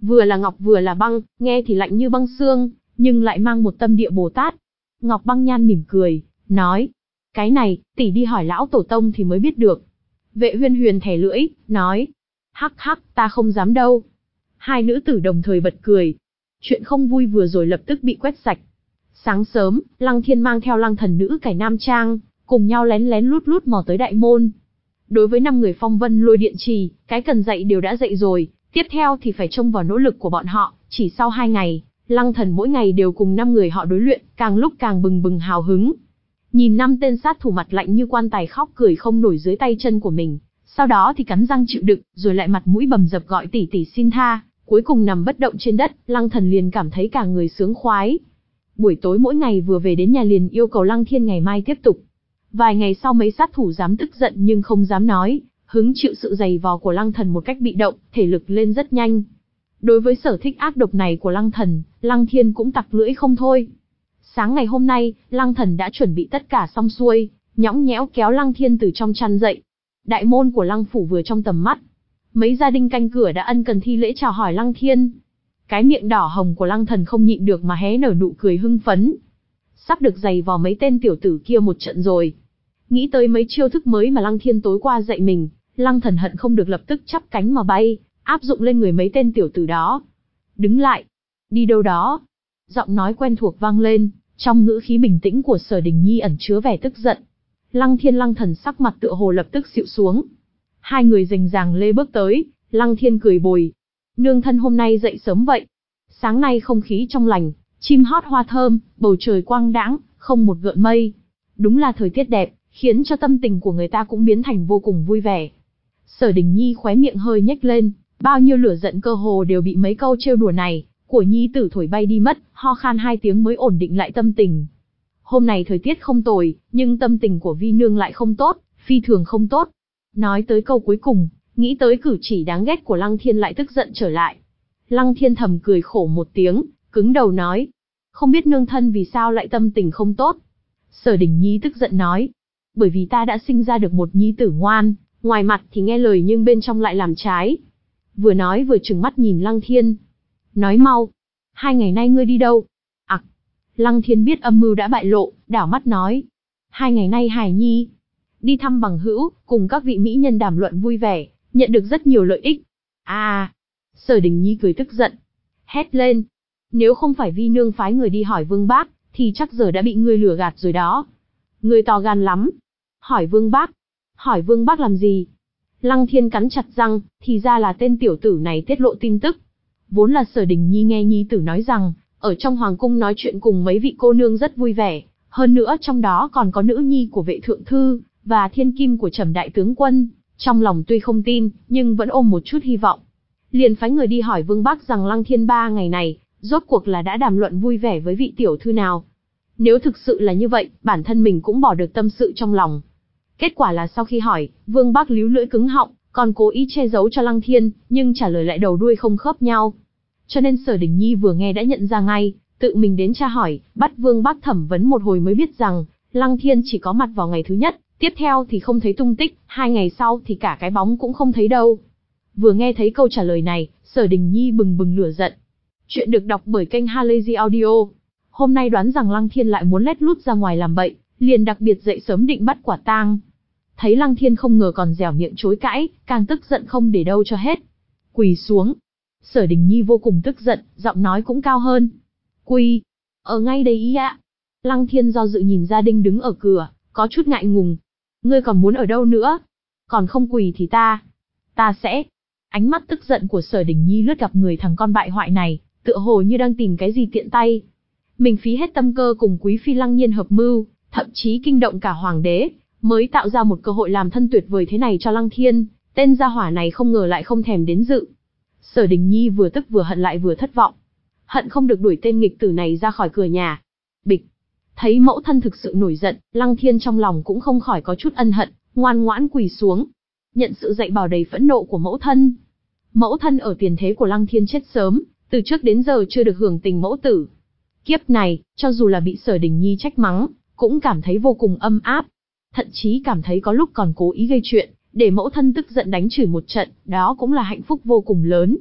Vừa là ngọc vừa là băng, nghe thì lạnh như băng xương, nhưng lại mang một tâm địa Bồ Tát. Ngọc Băng Nhan mỉm cười, nói, cái này, tỷ đi hỏi lão tổ tông thì mới biết được. Vệ Huyên Huyền thẻ lưỡi, nói, hắc hắc, ta không dám đâu. Hai nữ tử đồng thời bật cười. Chuyện không vui vừa rồi lập tức bị quét sạch. Sáng sớm, Lăng Thiên mang theo Lăng Thần nữ cải nam trang, cùng nhau lén lén lút lút mò tới đại môn. Đối với năm người phong vân lôi điện trì, cái cần dạy đều đã dạy rồi, tiếp theo thì phải trông vào nỗ lực của bọn họ. Chỉ sau hai ngày, Lăng Thần mỗi ngày đều cùng năm người họ đối luyện, càng lúc càng bừng bừng hào hứng. Nhìn năm tên sát thủ mặt lạnh như quan tài khóc cười không nổi dưới tay chân của mình, sau đó thì cắn răng chịu đựng, rồi lại mặt mũi bầm dập gọi tỷ tỷ xin tha, cuối cùng nằm bất động trên đất, Lăng Thần liền cảm thấy cả người sướng khoái. Buổi tối mỗi ngày vừa về đến nhà liền yêu cầu Lăng Thiên ngày mai tiếp tục. Vài ngày sau mấy sát thủ dám tức giận nhưng không dám nói, hứng chịu sự giày vò của Lăng Thần một cách bị động, thể lực lên rất nhanh. Đối với sở thích ác độc này của Lăng Thần, Lăng Thiên cũng tặc lưỡi không thôi. Sáng ngày hôm nay, Lăng Thần đã chuẩn bị tất cả xong xuôi, nhõng nhẽo kéo Lăng Thiên từ trong chăn dậy. Đại môn của Lăng phủ vừa trong tầm mắt, mấy gia đình canh cửa đã ân cần thi lễ chào hỏi Lăng Thiên. Cái miệng đỏ hồng của Lăng Thần không nhịn được mà hé nở nụ cười hưng phấn. Sắp được giày vò mấy tên tiểu tử kia một trận rồi. Nghĩ tới mấy chiêu thức mới mà Lăng Thiên tối qua dạy mình, Lăng Thần hận không được lập tức chắp cánh mà bay, áp dụng lên người mấy tên tiểu tử đó. Đứng lại! Đi đâu đó? Giọng nói quen thuộc vang lên, trong ngữ khí bình tĩnh của Sở Đình Nhi ẩn chứa vẻ tức giận. Lăng Thiên Lăng Thần sắc mặt tựa hồ lập tức xịu xuống. Hai người rành ràng lê bước tới, Lăng Thiên cười bồi. Nương thân hôm nay dậy sớm vậy. Sáng nay không khí trong lành, chim hót hoa thơm, bầu trời quang đãng, không một gợn mây. Đúng là thời tiết đẹp, khiến cho tâm tình của người ta cũng biến thành vô cùng vui vẻ. Sở Đình Nhi khóe miệng hơi nhếch lên, bao nhiêu lửa giận cơ hồ đều bị mấy câu trêu đùa này của nhi tử thổi bay đi mất, ho khan hai tiếng mới ổn định lại tâm tình. Hôm nay thời tiết không tồi, nhưng tâm tình của Vi nương lại không tốt, phi thường không tốt. Nói tới câu cuối cùng, nghĩ tới cử chỉ đáng ghét của Lăng Thiên lại tức giận trở lại. Lăng Thiên thầm cười khổ một tiếng, cứng đầu nói, không biết nương thân vì sao lại tâm tình không tốt. Sở Đình Nhi tức giận nói, bởi vì ta đã sinh ra được một nhi tử ngoan, ngoài mặt thì nghe lời nhưng bên trong lại làm trái. Vừa nói vừa trừng mắt nhìn Lăng Thiên. Nói mau, hai ngày nay ngươi đi đâu? Ặc, Lăng Thiên biết âm mưu đã bại lộ, đảo mắt nói, hai ngày nay Hải Nhi đi thăm bằng hữu, cùng các vị mỹ nhân đàm luận vui vẻ, nhận được rất nhiều lợi ích. À, Sở Đình Nhi cười tức giận, hét lên, nếu không phải Vi nương phái người đi hỏi Vương Bác, thì chắc giờ đã bị ngươi lừa gạt rồi đó. Ngươi to gan lắm. Hỏi Vương Bác? Hỏi Vương Bác làm gì? Lăng Thiên cắn chặt răng, thì ra là tên tiểu tử này tiết lộ tin tức. Vốn là Sở Đình Nhi nghe nhi tử nói rằng, ở trong hoàng cung nói chuyện cùng mấy vị cô nương rất vui vẻ, hơn nữa trong đó còn có nữ nhi của vệ thượng thư, và thiên kim của Trầm đại tướng quân, trong lòng tuy không tin, nhưng vẫn ôm một chút hy vọng. Liền phái người đi hỏi Vương Bác rằng Lăng Thiên ba ngày này, rốt cuộc là đã đàm luận vui vẻ với vị tiểu thư nào. Nếu thực sự là như vậy, bản thân mình cũng bỏ được tâm sự trong lòng. Kết quả là sau khi hỏi, Vương Bác líu lưỡi cứng họng, còn cố ý che giấu cho Lăng Thiên, nhưng trả lời lại đầu đuôi không khớp nhau. Cho nên Sở Đình Nhi vừa nghe đã nhận ra ngay, tự mình đến tra hỏi, bắt Vương Bác thẩm vấn một hồi mới biết rằng, Lăng Thiên chỉ có mặt vào ngày thứ nhất, tiếp theo thì không thấy tung tích, hai ngày sau thì cả cái bóng cũng không thấy đâu. Vừa nghe thấy câu trả lời này, Sở Đình Nhi bừng bừng lửa giận. Chuyện được đọc bởi kênh Halazy Audio. Hôm nay đoán rằng Lăng Thiên lại muốn lét lút ra ngoài làm bậy, liền đặc biệt dậy sớm định bắt quả tang. Thấy Lăng Thiên không ngờ còn dẻo miệng chối cãi, càng tức giận không để đâu cho hết. Quỳ xuống. Sở Đình Nhi vô cùng tức giận, giọng nói cũng cao hơn. Quỳ. Ở ngay đây ý ạ. Lăng Thiên do dự nhìn gia đình đứng ở cửa, có chút ngại ngùng. Ngươi còn muốn ở đâu nữa? Còn không quỳ thì ta. Ta sẽ. Ánh mắt tức giận của Sở Đình Nhi lướt gặp người thằng con bại hoại này, tựa hồ như đang tìm cái gì tiện tay. Mình phí hết tâm cơ cùng quý phi Lăng Nhiên hợp mưu, thậm chí kinh động cả hoàng đế, mới tạo ra một cơ hội làm thân tuyệt vời thế này cho Lăng Thiên, tên gia hỏa này không ngờ lại không thèm đến dự. Sở Đình Nhi vừa tức vừa hận lại vừa thất vọng. Hận không được đuổi tên nghịch tử này ra khỏi cửa nhà. Bịch. Thấy mẫu thân thực sự nổi giận, Lăng Thiên trong lòng cũng không khỏi có chút ân hận, ngoan ngoãn quỳ xuống. Nhận sự dạy bảo đầy phẫn nộ của mẫu thân. Mẫu thân ở tiền thế của Lăng Thiên chết sớm, từ trước đến giờ chưa được hưởng tình mẫu tử. Kiếp này, cho dù là bị Sở Đình Nhi trách mắng, cũng cảm thấy vô cùng âm áp. Thậm chí cảm thấy có lúc còn cố ý gây chuyện, để mẫu thân tức giận đánh chửi một trận, đó cũng là hạnh phúc vô cùng lớn.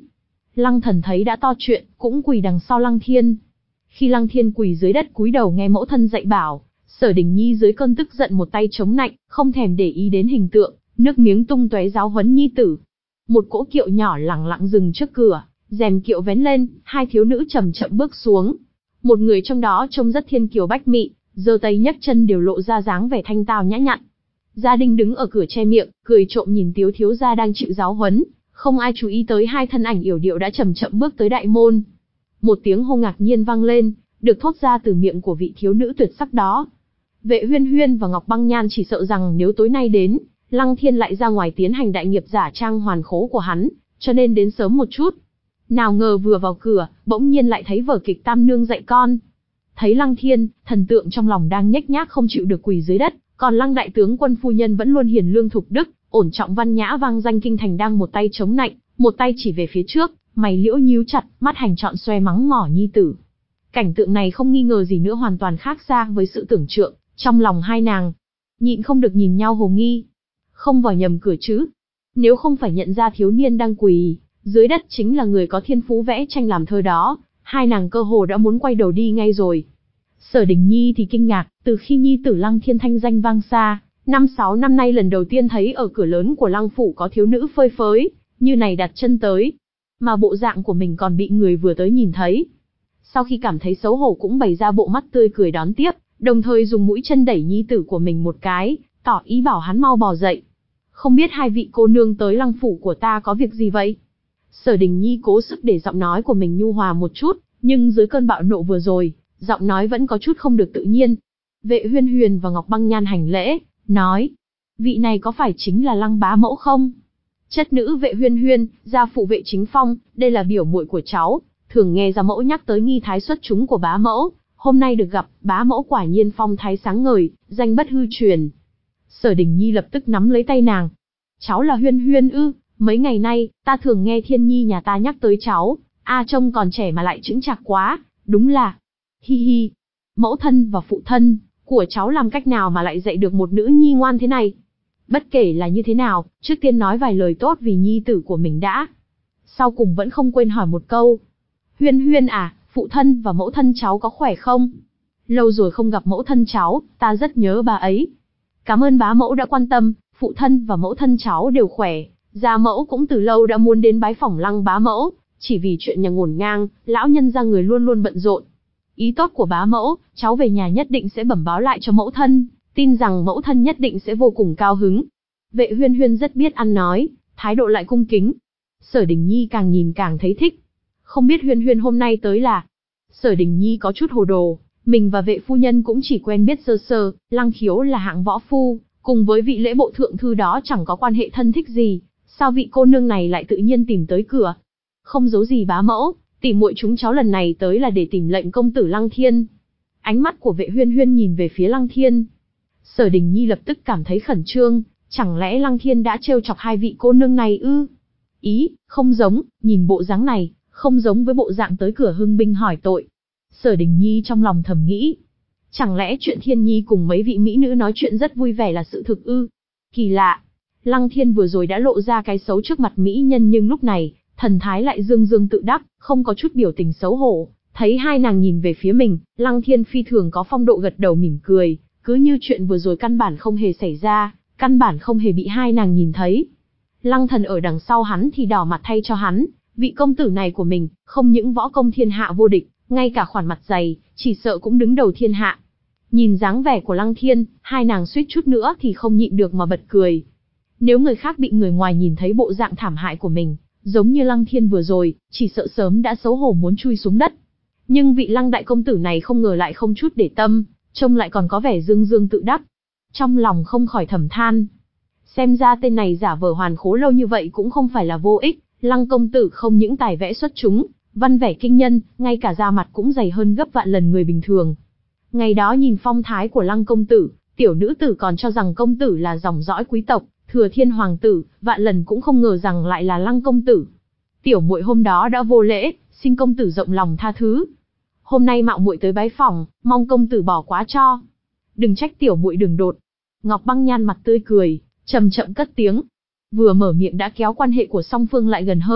Lăng Thần thấy đã to chuyện, cũng quỳ đằng sau Lăng Thiên. Khi Lăng Thiên quỳ dưới đất cúi đầu nghe mẫu thân dạy bảo, Sở Đình Nhi dưới cơn tức giận một tay chống nạnh, không thèm để ý đến hình tượng, nước miếng tung tóe giáo huấn nhi tử. Một cỗ kiệu nhỏ lẳng lặng dừng trước cửa, rèm kiệu vén lên, hai thiếu nữ chậm chậm bước xuống. Một người trong đó trông rất thiên kiều bách mị, giơ tay nhấc chân đều lộ ra dáng vẻ thanh tao nhã nhặn. Gia Đình đứng ở cửa che miệng, cười trộm nhìn Tiếu thiếu gia đang chịu giáo huấn, không ai chú ý tới hai thân ảnh yểu điệu đã chậm chậm bước tới đại môn. Một tiếng hô ngạc nhiên vang lên, được thốt ra từ miệng của vị thiếu nữ tuyệt sắc đó. Vệ Huyên Huyên và Ngọc Băng Nhan chỉ sợ rằng nếu tối nay đến, Lăng Thiên lại ra ngoài tiến hành đại nghiệp giả trang hoàn khố của hắn, cho nên đến sớm một chút. Nào ngờ vừa vào cửa, bỗng nhiên lại thấy vở kịch Tam Nương dạy con. Thấy Lăng Thiên, thần tượng trong lòng đang nhếch nhác không chịu được quỳ dưới đất, còn Lăng đại tướng quân phu nhân vẫn luôn hiền lương thục đức, ổn trọng văn nhã vang danh kinh thành đang một tay chống nạnh, một tay chỉ về phía trước, mày liễu nhíu chặt, mắt hành trọn xoe mắng mỏ nhi tử. Cảnh tượng này không nghi ngờ gì nữa hoàn toàn khác xa với sự tưởng tượng trong lòng hai nàng. Nhịn không được nhìn nhau hồ nghi. Không vào nhầm cửa chứ? Nếu không phải nhận ra thiếu niên đang quỳ dưới đất chính là người có thiên phú vẽ tranh làm thơ đó, hai nàng cơ hồ đã muốn quay đầu đi ngay rồi. Sở Đình Nhi thì kinh ngạc, từ khi nhi tử Lăng Thiên thanh danh vang xa, năm sáu năm nay lần đầu tiên thấy ở cửa lớn của Lăng phủ có thiếu nữ phơi phới như này đặt chân tới, mà bộ dạng của mình còn bị người vừa tới nhìn thấy. Sau khi cảm thấy xấu hổ cũng bày ra bộ mắt tươi cười đón tiếp, đồng thời dùng mũi chân đẩy nhi tử của mình một cái, tỏ ý bảo hắn mau bò dậy. Không biết hai vị cô nương tới Lăng phủ của ta có việc gì vậy? Sở Đình Nhi cố sức để giọng nói của mình nhu hòa một chút, nhưng dưới cơn bạo nộ vừa rồi, giọng nói vẫn có chút không được tự nhiên. Vệ Huyên Huyền và Ngọc Băng Nhan hành lễ, nói, vị này có phải chính là Lăng bá mẫu không? Chất nữ Vệ Huyên Huyên, gia phụ Vệ Chính Phong, đây là biểu muội của cháu, thường nghe gia mẫu nhắc tới nghi thái xuất chúng của bá mẫu, hôm nay được gặp, bá mẫu quả nhiên phong thái sáng ngời, danh bất hư truyền. Sở Đình Nhi lập tức nắm lấy tay nàng. Cháu là Huyên Huyên ư? Mấy ngày nay, ta thường nghe Thiên Nhi nhà ta nhắc tới cháu, a trông còn trẻ mà lại chững chạc quá, đúng là, hi hi, mẫu thân và phụ thân của cháu làm cách nào mà lại dạy được một nữ nhi ngoan thế này? Bất kể là như thế nào, trước tiên nói vài lời tốt vì nhi tử của mình đã. Sau cùng vẫn không quên hỏi một câu. Huyên Huyên à, phụ thân và mẫu thân cháu có khỏe không? Lâu rồi không gặp mẫu thân cháu, ta rất nhớ bà ấy. Cảm ơn bá mẫu đã quan tâm, phụ thân và mẫu thân cháu đều khỏe. Gia mẫu cũng từ lâu đã muốn đến bái phỏng Lăng bá mẫu, chỉ vì chuyện nhà ngổn ngang, lão nhân gia người luôn luôn bận rộn. Ý tốt của bá mẫu, cháu về nhà nhất định sẽ bẩm báo lại cho mẫu thân, tin rằng mẫu thân nhất định sẽ vô cùng cao hứng. Vệ Huyên Huyên rất biết ăn nói, thái độ lại cung kính. Sở Đình Nhi càng nhìn càng thấy thích. Không biết Huyên Huyên hôm nay tới là... Sở Đình Nhi có chút hồ đồ, mình và vệ phu nhân cũng chỉ quen biết sơ sơ, Lăng Khiếu là hạng võ phu, cùng với vị lễ bộ thượng thư đó chẳng có quan hệ thân thích gì, sao vị cô nương này lại tự nhiên tìm tới cửa? Không giấu gì bá mẫu, tỷ muội chúng cháu lần này tới là để tìm lệnh công tử Lăng Thiên. Ánh mắt của Vệ Huyên Huyên nhìn về phía Lăng Thiên. Sở Đình Nhi lập tức cảm thấy khẩn trương, chẳng lẽ Lăng Thiên đã trêu chọc hai vị cô nương này ư? Ý, không giống, nhìn bộ dáng này, không giống với bộ dạng tới cửa hưng binh hỏi tội. Sở Đình Nhi trong lòng thầm nghĩ, chẳng lẽ chuyện Thiên Nhi cùng mấy vị mỹ nữ nói chuyện rất vui vẻ là sự thực ư? Kỳ lạ, Lăng Thiên vừa rồi đã lộ ra cái xấu trước mặt mỹ nhân nhưng lúc này, thần thái lại dương dương tự đắc, không có chút biểu tình xấu hổ. Thấy hai nàng nhìn về phía mình, Lăng Thiên phi thường có phong độ gật đầu mỉm cười, cứ như chuyện vừa rồi căn bản không hề xảy ra, căn bản không hề bị hai nàng nhìn thấy. Lăng Thần ở đằng sau hắn thì đỏ mặt thay cho hắn, vị công tử này của mình, không những võ công thiên hạ vô địch, ngay cả khoản mặt dày, chỉ sợ cũng đứng đầu thiên hạ. Nhìn dáng vẻ của Lăng Thiên, hai nàng suýt chút nữa thì không nhịn được mà bật cười. Nếu người khác bị người ngoài nhìn thấy bộ dạng thảm hại của mình, giống như Lăng Thiên vừa rồi, chỉ sợ sớm đã xấu hổ muốn chui xuống đất. Nhưng vị Lăng đại công tử này không ngờ lại không chút để tâm, trông lại còn có vẻ dương dương tự đắc. Trong lòng không khỏi thầm than. Xem ra tên này giả vờ hoàn khố lâu như vậy cũng không phải là vô ích, Lăng công tử không những tài vẽ xuất chúng, văn vẻ kinh nhân, ngay cả da mặt cũng dày hơn gấp vạn lần người bình thường. Ngày đó nhìn phong thái của Lăng công tử, tiểu nữ tử còn cho rằng công tử là dòng dõi quý tộc, thừa thiên hoàng tử, vạn lần cũng không ngờ rằng lại là Lăng công tử. Tiểu muội hôm đó đã vô lễ, xin công tử rộng lòng tha thứ. Hôm nay mạo muội tới bái phỏng, mong công tử bỏ quá cho. Đừng trách tiểu muội đường đột. Ngọc Băng Nhan mặt tươi cười, chậm chậm cất tiếng. Vừa mở miệng đã kéo quan hệ của song phương lại gần hơn,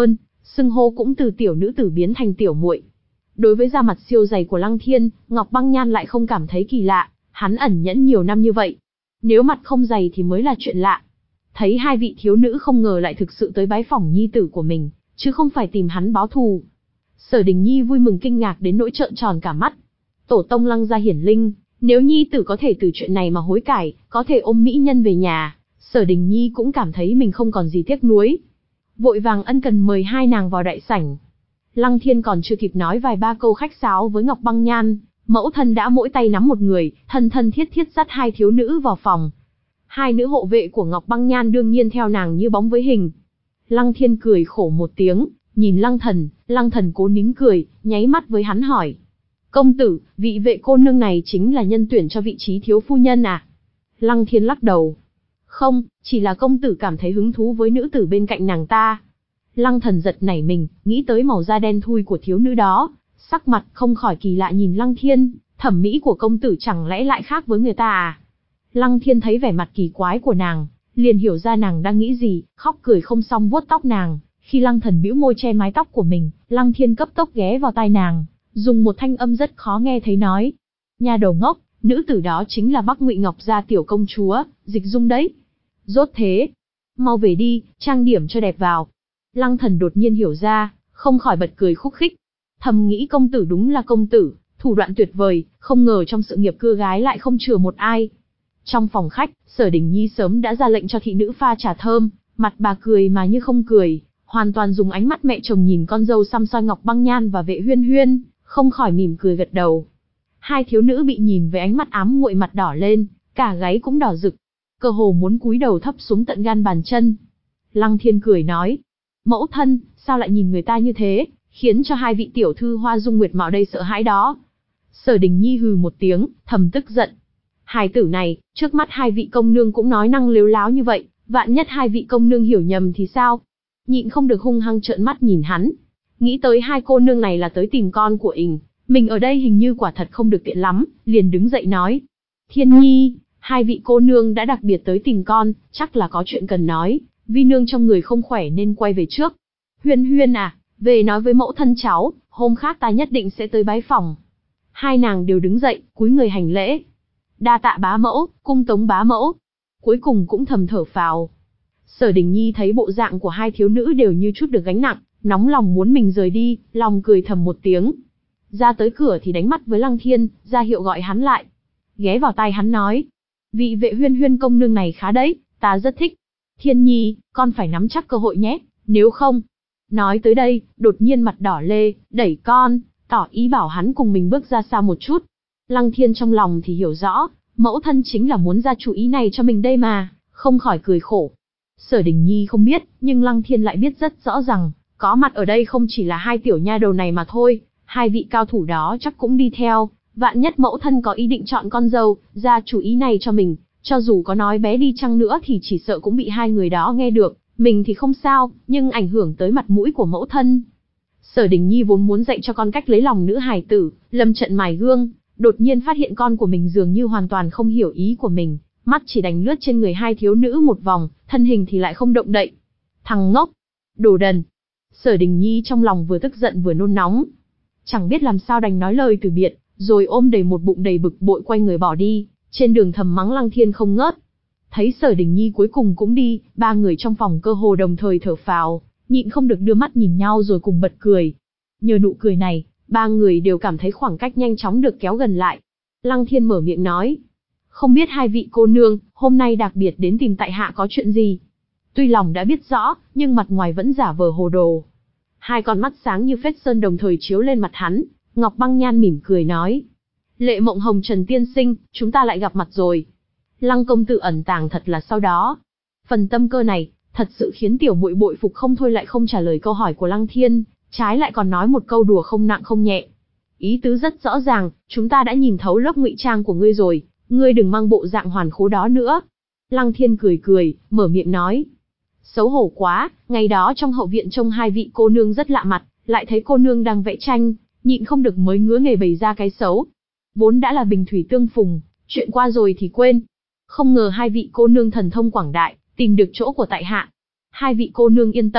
xưng hô cũng từ tiểu nữ tử biến thành tiểu muội. Đối với da mặt siêu dày của Lăng Thiên, Ngọc Băng Nhan lại không cảm thấy kỳ lạ, hắn ẩn nhẫn nhiều năm như vậy. Nếu mặt không dày thì mới là chuyện lạ. Thấy hai vị thiếu nữ không ngờ lại thực sự tới bái phỏng nhi tử của mình, chứ không phải tìm hắn báo thù. Sở Đình Nhi vui mừng kinh ngạc đến nỗi trợn tròn cả mắt. Tổ tông Lăng gia hiển linh, nếu nhi tử có thể từ chuyện này mà hối cải, có thể ôm mỹ nhân về nhà, Sở Đình Nhi cũng cảm thấy mình không còn gì tiếc nuối. Vội vàng ân cần mời hai nàng vào đại sảnh. Lăng Thiên còn chưa kịp nói vài ba câu khách sáo với Ngọc Băng Nhan, mẫu thân đã mỗi tay nắm một người, thân thân thiết thiết dắt hai thiếu nữ vào phòng. Hai nữ hộ vệ của Ngọc Băng Nhan đương nhiên theo nàng như bóng với hình. Lăng Thiên cười khổ một tiếng, nhìn Lăng Thần, Lăng Thần cố nín cười, nháy mắt với hắn hỏi. Công tử, vị vệ cô nương này chính là nhân tuyển cho vị trí thiếu phu nhân à? Lăng Thiên lắc đầu. Không, chỉ là công tử cảm thấy hứng thú với nữ tử bên cạnh nàng ta. Lăng Thần giật nảy mình, nghĩ tới màu da đen thui của thiếu nữ đó, sắc mặt không khỏi kỳ lạ nhìn Lăng Thiên, thẩm mỹ của công tử chẳng lẽ lại khác với người ta à? Lăng Thiên thấy vẻ mặt kỳ quái của nàng, liền hiểu ra nàng đang nghĩ gì, khóc cười không xong vuốt tóc nàng. Khi Lăng Thần bĩu môi che mái tóc của mình, Lăng Thiên cấp tốc ghé vào tai nàng, dùng một thanh âm rất khó nghe thấy nói: Nhà đầu ngốc, nữ tử đó chính là Bắc Ngụy Ngọc gia tiểu công chúa, Dịch Dung đấy. Rốt thế, mau về đi, trang điểm cho đẹp vào. Lăng Thần đột nhiên hiểu ra, không khỏi bật cười khúc khích. Thầm nghĩ công tử đúng là công tử, thủ đoạn tuyệt vời, không ngờ trong sự nghiệp cưa gái lại không chừa một ai. Trong phòng khách, Sở Đình Nhi sớm đã ra lệnh cho thị nữ pha trà thơm, mặt bà cười mà như không cười, hoàn toàn dùng ánh mắt mẹ chồng nhìn con dâu xăm soi Ngọc Băng Nhan và Vệ Huyên Huyên, không khỏi mỉm cười gật đầu. Hai thiếu nữ bị nhìn với ánh mắt ám muội mặt đỏ lên, cả gáy cũng đỏ rực, cơ hồ muốn cúi đầu thấp xuống tận gan bàn chân. Lăng Thiên cười nói: Mẫu thân, sao lại nhìn người ta như thế, khiến cho hai vị tiểu thư Hoa Dung Nguyệt Mạo đây sợ hãi đó. Sở Đình Nhi hừ một tiếng, thầm tức giận. Hài tử này, trước mắt hai vị công nương cũng nói năng lếu láo như vậy, vạn nhất hai vị công nương hiểu nhầm thì sao? Nhịn không được hung hăng trợn mắt nhìn hắn. Nghĩ tới hai cô nương này là tới tìm con của ình, mình ở đây hình như quả thật không được tiện lắm, liền đứng dậy nói: Thiên Nhi, hai vị cô nương đã đặc biệt tới tìm con, chắc là có chuyện cần nói, vi nương trong người không khỏe nên quay về trước. Huyên Huyên à, về nói với mẫu thân cháu, hôm khác ta nhất định sẽ tới bái phòng. Hai nàng đều đứng dậy, cúi người hành lễ. Đa tạ bá mẫu, cung tống bá mẫu. Cuối cùng cũng thầm thở phào. Sở Đình Nhi thấy bộ dạng của hai thiếu nữ đều như chút được gánh nặng, nóng lòng muốn mình rời đi, lòng cười thầm một tiếng. Ra tới cửa thì đánh mắt với Lăng Thiên, ra hiệu gọi hắn lại. Ghé vào tai hắn nói: Vị Vệ Huyên Huyên công nương này khá đấy, ta rất thích. Thiên Nhi, con phải nắm chắc cơ hội nhé, nếu không... Nói tới đây, đột nhiên mặt đỏ lê, đẩy con, tỏ ý bảo hắn cùng mình bước ra xa một chút. Lăng Thiên trong lòng thì hiểu rõ, mẫu thân chính là muốn ra chủ ý này cho mình đây mà, không khỏi cười khổ. Sở Đình Nhi không biết, nhưng Lăng Thiên lại biết rất rõ rằng, có mặt ở đây không chỉ là hai tiểu nha đầu này mà thôi, hai vị cao thủ đó chắc cũng đi theo, vạn nhất mẫu thân có ý định chọn con dâu, ra chủ ý này cho mình, cho dù có nói bé đi chăng nữa thì chỉ sợ cũng bị hai người đó nghe được, mình thì không sao, nhưng ảnh hưởng tới mặt mũi của mẫu thân. Sở Đình Nhi vốn muốn dạy cho con cách lấy lòng nữ hài tử, lâm trận mài gương, đột nhiên phát hiện con của mình dường như hoàn toàn không hiểu ý của mình, mắt chỉ đành lướt trên người hai thiếu nữ một vòng, thân hình thì lại không động đậy. Thằng ngốc, đồ đần. Sở Đình Nhi trong lòng vừa tức giận vừa nôn nóng, chẳng biết làm sao đành nói lời từ biệt, rồi ôm đầy một bụng đầy bực bội quay người bỏ đi, trên đường thầm mắng Lăng Thiên không ngớt. Thấy Sở Đình Nhi cuối cùng cũng đi, ba người trong phòng cơ hồ đồng thời thở phào, nhịn không được đưa mắt nhìn nhau rồi cùng bật cười. Nhờ nụ cười này, ba người đều cảm thấy khoảng cách nhanh chóng được kéo gần lại. Lăng Thiên mở miệng nói: Không biết hai vị cô nương, hôm nay đặc biệt đến tìm tại hạ có chuyện gì? Tuy lòng đã biết rõ, nhưng mặt ngoài vẫn giả vờ hồ đồ. Hai con mắt sáng như phết sơn đồng thời chiếu lên mặt hắn, Ngọc Băng Nhan mỉm cười nói: Lệ Mộng Hồng Trần tiên sinh, chúng ta lại gặp mặt rồi. Lăng công tử ẩn tàng thật là sau đó. Phần tâm cơ này, thật sự khiến tiểu muội bội phục không thôi, lại không trả lời câu hỏi của Lăng Thiên, trái lại còn nói một câu đùa không nặng không nhẹ. Ý tứ rất rõ ràng, chúng ta đã nhìn thấu lớp ngụy trang của ngươi rồi, ngươi đừng mang bộ dạng hoàn khố đó nữa. Lăng Thiên cười cười, mở miệng nói: Xấu hổ quá, ngày đó trong hậu viện trông hai vị cô nương rất lạ mặt, lại thấy cô nương đang vẽ tranh, nhịn không được mới ngứa nghề bày ra cái xấu. Vốn đã là bình thủy tương phùng, chuyện qua rồi thì quên. Không ngờ hai vị cô nương thần thông quảng đại, tìm được chỗ của tại hạ. Hai vị cô nương yên tâm,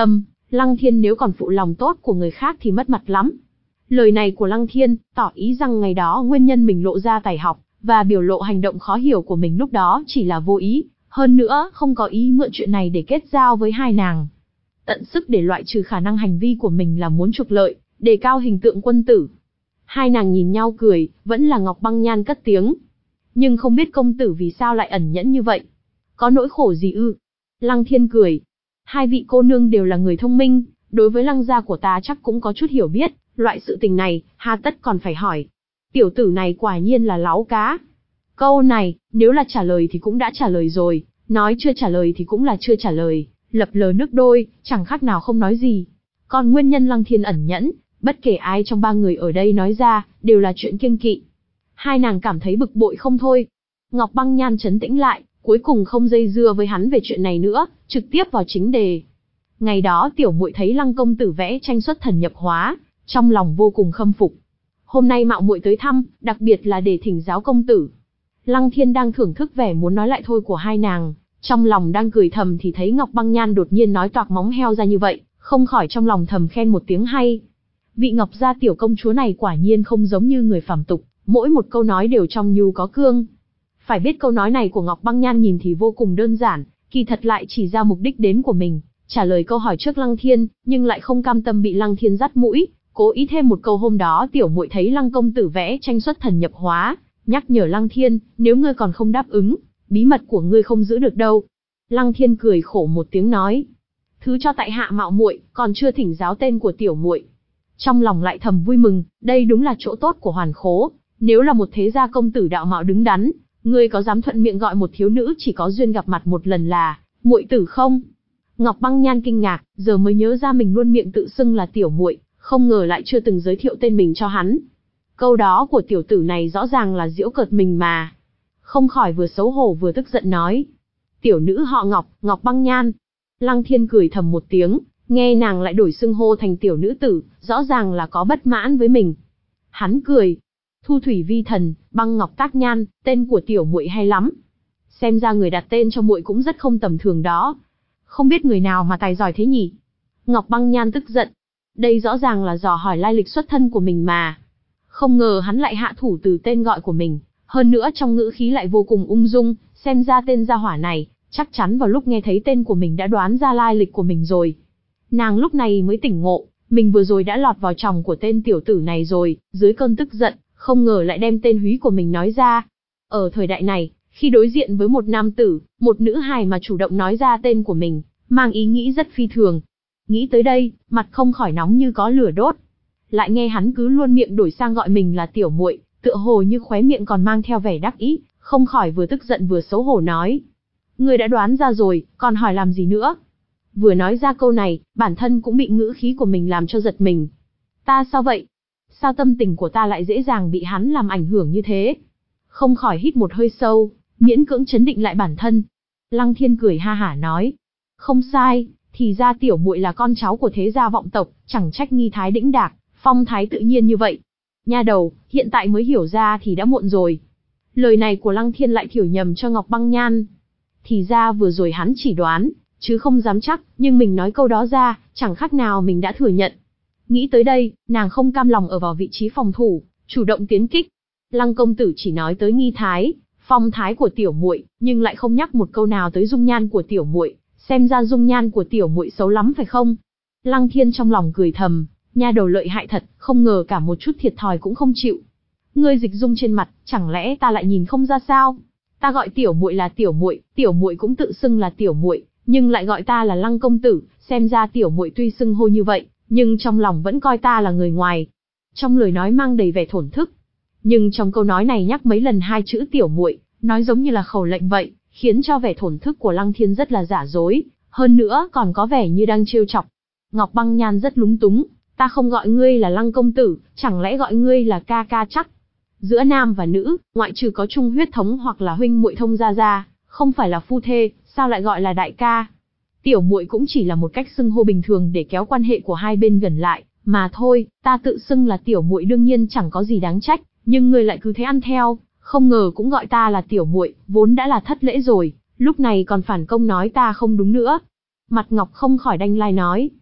Lăng Thiên nếu còn phụ lòng tốt của người khác thì mất mặt lắm. Lời này của Lăng Thiên, tỏ ý rằng ngày đó nguyên nhân mình lộ ra tài học, và biểu lộ hành động khó hiểu của mình lúc đó chỉ là vô ý, hơn nữa không có ý mượn chuyện này để kết giao với hai nàng. Tận sức để loại trừ khả năng hành vi của mình là muốn trục lợi, đề cao hình tượng quân tử. Hai nàng nhìn nhau cười, vẫn là Ngọc Băng Nhan cất tiếng. Nhưng không biết công tử vì sao lại ẩn nhẫn như vậy? Có nỗi khổ gì ư? Lăng Thiên cười. Hai vị cô nương đều là người thông minh, đối với Lăng gia của ta chắc cũng có chút hiểu biết, loại sự tình này, hà tất còn phải hỏi. Tiểu tử này quả nhiên là láo cá. Câu này, nếu là trả lời thì cũng đã trả lời rồi, nói chưa trả lời thì cũng là chưa trả lời, lập lờ nước đôi, chẳng khác nào không nói gì. Còn nguyên nhân Lăng Thiên ẩn nhẫn, bất kể ai trong ba người ở đây nói ra, đều là chuyện kiêng kỵ. Hai nàng cảm thấy bực bội không thôi. Ngọc Băng Nhan trấn tĩnh lại, cuối cùng không dây dưa với hắn về chuyện này nữa, trực tiếp vào chính đề. Ngày đó tiểu muội thấy Lăng công tử vẽ tranh xuất thần nhập hóa, trong lòng vô cùng khâm phục. Hôm nay mạo muội tới thăm, đặc biệt là để thỉnh giáo công tử. Lăng Thiên đang thưởng thức vẻ muốn nói lại thôi của hai nàng, trong lòng đang cười thầm thì thấy Ngọc Băng Nhan đột nhiên nói toạc móng heo ra như vậy, không khỏi trong lòng thầm khen một tiếng hay. Vị Ngọc gia tiểu công chúa này quả nhiên không giống như người phàm tục, mỗi một câu nói đều trong nhu có cương. Phải biết câu nói này của Ngọc Băng Nhan nhìn thì vô cùng đơn giản, kỳ thật lại chỉ ra mục đích đến của mình, trả lời câu hỏi trước Lăng Thiên, nhưng lại không cam tâm bị Lăng Thiên dắt mũi, cố ý thêm một câu hôm đó tiểu muội thấy Lăng công tử vẽ tranh xuất thần nhập hóa, nhắc nhở Lăng Thiên, nếu ngươi còn không đáp ứng, bí mật của ngươi không giữ được đâu. Lăng Thiên cười khổ một tiếng nói, thứ cho tại hạ mạo muội, còn chưa thỉnh giáo tên của tiểu muội. Trong lòng lại thầm vui mừng, đây đúng là chỗ tốt của Hoàn Khố, nếu là một thế gia công tử đạo mạo đứng đắn, ngươi có dám thuận miệng gọi một thiếu nữ chỉ có duyên gặp mặt một lần là muội tử không? Ngọc Băng Nhan kinh ngạc, giờ mới nhớ ra mình luôn miệng tự xưng là tiểu muội, không ngờ lại chưa từng giới thiệu tên mình cho hắn. Câu đó của tiểu tử này rõ ràng là giễu cợt mình mà. Không khỏi vừa xấu hổ vừa tức giận nói. Tiểu nữ họ Ngọc, Ngọc Băng Nhan. Lăng Thiên cười thầm một tiếng, nghe nàng lại đổi xưng hô thành tiểu nữ tử, rõ ràng là có bất mãn với mình. Hắn cười. Thu thủy vi thần, băng ngọc tác nhan, tên của tiểu muội hay lắm. Xem ra người đặt tên cho muội cũng rất không tầm thường đó. Không biết người nào mà tài giỏi thế nhỉ? Ngọc Băng Nhan tức giận. Đây rõ ràng là dò hỏi lai lịch xuất thân của mình mà. Không ngờ hắn lại hạ thủ từ tên gọi của mình, hơn nữa trong ngữ khí lại vô cùng ung dung, xem ra tên gia hỏa này, chắc chắn vào lúc nghe thấy tên của mình đã đoán ra lai lịch của mình rồi. Nàng lúc này mới tỉnh ngộ, mình vừa rồi đã lọt vào chòng của tên tiểu tử này rồi, dưới cơn tức giận, không ngờ lại đem tên húy của mình nói ra. Ở thời đại này, khi đối diện với một nam tử, một nữ hài mà chủ động nói ra tên của mình, mang ý nghĩ rất phi thường. Nghĩ tới đây, mặt không khỏi nóng như có lửa đốt. Lại nghe hắn cứ luôn miệng đổi sang gọi mình là tiểu muội, tựa hồ như khóe miệng còn mang theo vẻ đắc ý, không khỏi vừa tức giận vừa xấu hổ nói. Ngươi đã đoán ra rồi, còn hỏi làm gì nữa? Vừa nói ra câu này, bản thân cũng bị ngữ khí của mình làm cho giật mình. Ta sao vậy? Sao tâm tình của ta lại dễ dàng bị hắn làm ảnh hưởng như thế? Không khỏi hít một hơi sâu, miễn cưỡng trấn định lại bản thân. Lăng Thiên cười ha hả nói. Không sai, thì ra tiểu muội là con cháu của thế gia vọng tộc, chẳng trách nghi thái đĩnh đạc, phong thái tự nhiên như vậy. Nha đầu, hiện tại mới hiểu ra thì đã muộn rồi. Lời này của Lăng Thiên lại hiểu nhầm cho Ngọc Băng Nhan. Thì ra vừa rồi hắn chỉ đoán, chứ không dám chắc, nhưng mình nói câu đó ra, chẳng khác nào mình đã thừa nhận. Nghĩ tới đây, nàng không cam lòng ở vào vị trí phòng thủ, chủ động tiến kích. Lăng công tử chỉ nói tới nghi thái, phong thái của tiểu muội, nhưng lại không nhắc một câu nào tới dung nhan của tiểu muội, xem ra dung nhan của tiểu muội xấu lắm phải không? Lăng Thiên trong lòng cười thầm, nha đầu lợi hại thật, không ngờ cả một chút thiệt thòi cũng không chịu. Ngươi dịch dung trên mặt, chẳng lẽ ta lại nhìn không ra sao? Ta gọi tiểu muội là tiểu muội, tiểu muội cũng tự xưng là tiểu muội, nhưng lại gọi ta là Lăng công tử, xem ra tiểu muội tuy xưng hô như vậy, nhưng trong lòng vẫn coi ta là người ngoài. Trong lời nói mang đầy vẻ thổn thức, nhưng trong câu nói này nhắc mấy lần hai chữ tiểu muội, nói giống như là khẩu lệnh vậy, khiến cho vẻ thổn thức của Lăng Thiên rất là giả dối, hơn nữa còn có vẻ như đang trêu chọc. Ngọc Băng Nhan rất lúng túng, ta không gọi ngươi là Lăng công tử, chẳng lẽ gọi ngươi là ca ca chắc? Giữa nam và nữ, ngoại trừ có chung huyết thống hoặc là huynh muội thông gia gia, không phải là phu thê, sao lại gọi là đại ca? Tiểu muội cũng chỉ là một cách xưng hô bình thường để kéo quan hệ của hai bên gần lại, mà thôi, ta tự xưng là tiểu muội đương nhiên chẳng có gì đáng trách, nhưng ngươi lại cứ thế ăn theo, không ngờ cũng gọi ta là tiểu muội, vốn đã là thất lễ rồi, lúc này còn phản công nói ta không đúng nữa. Mặt Ngọc không khỏi đanh lai nói.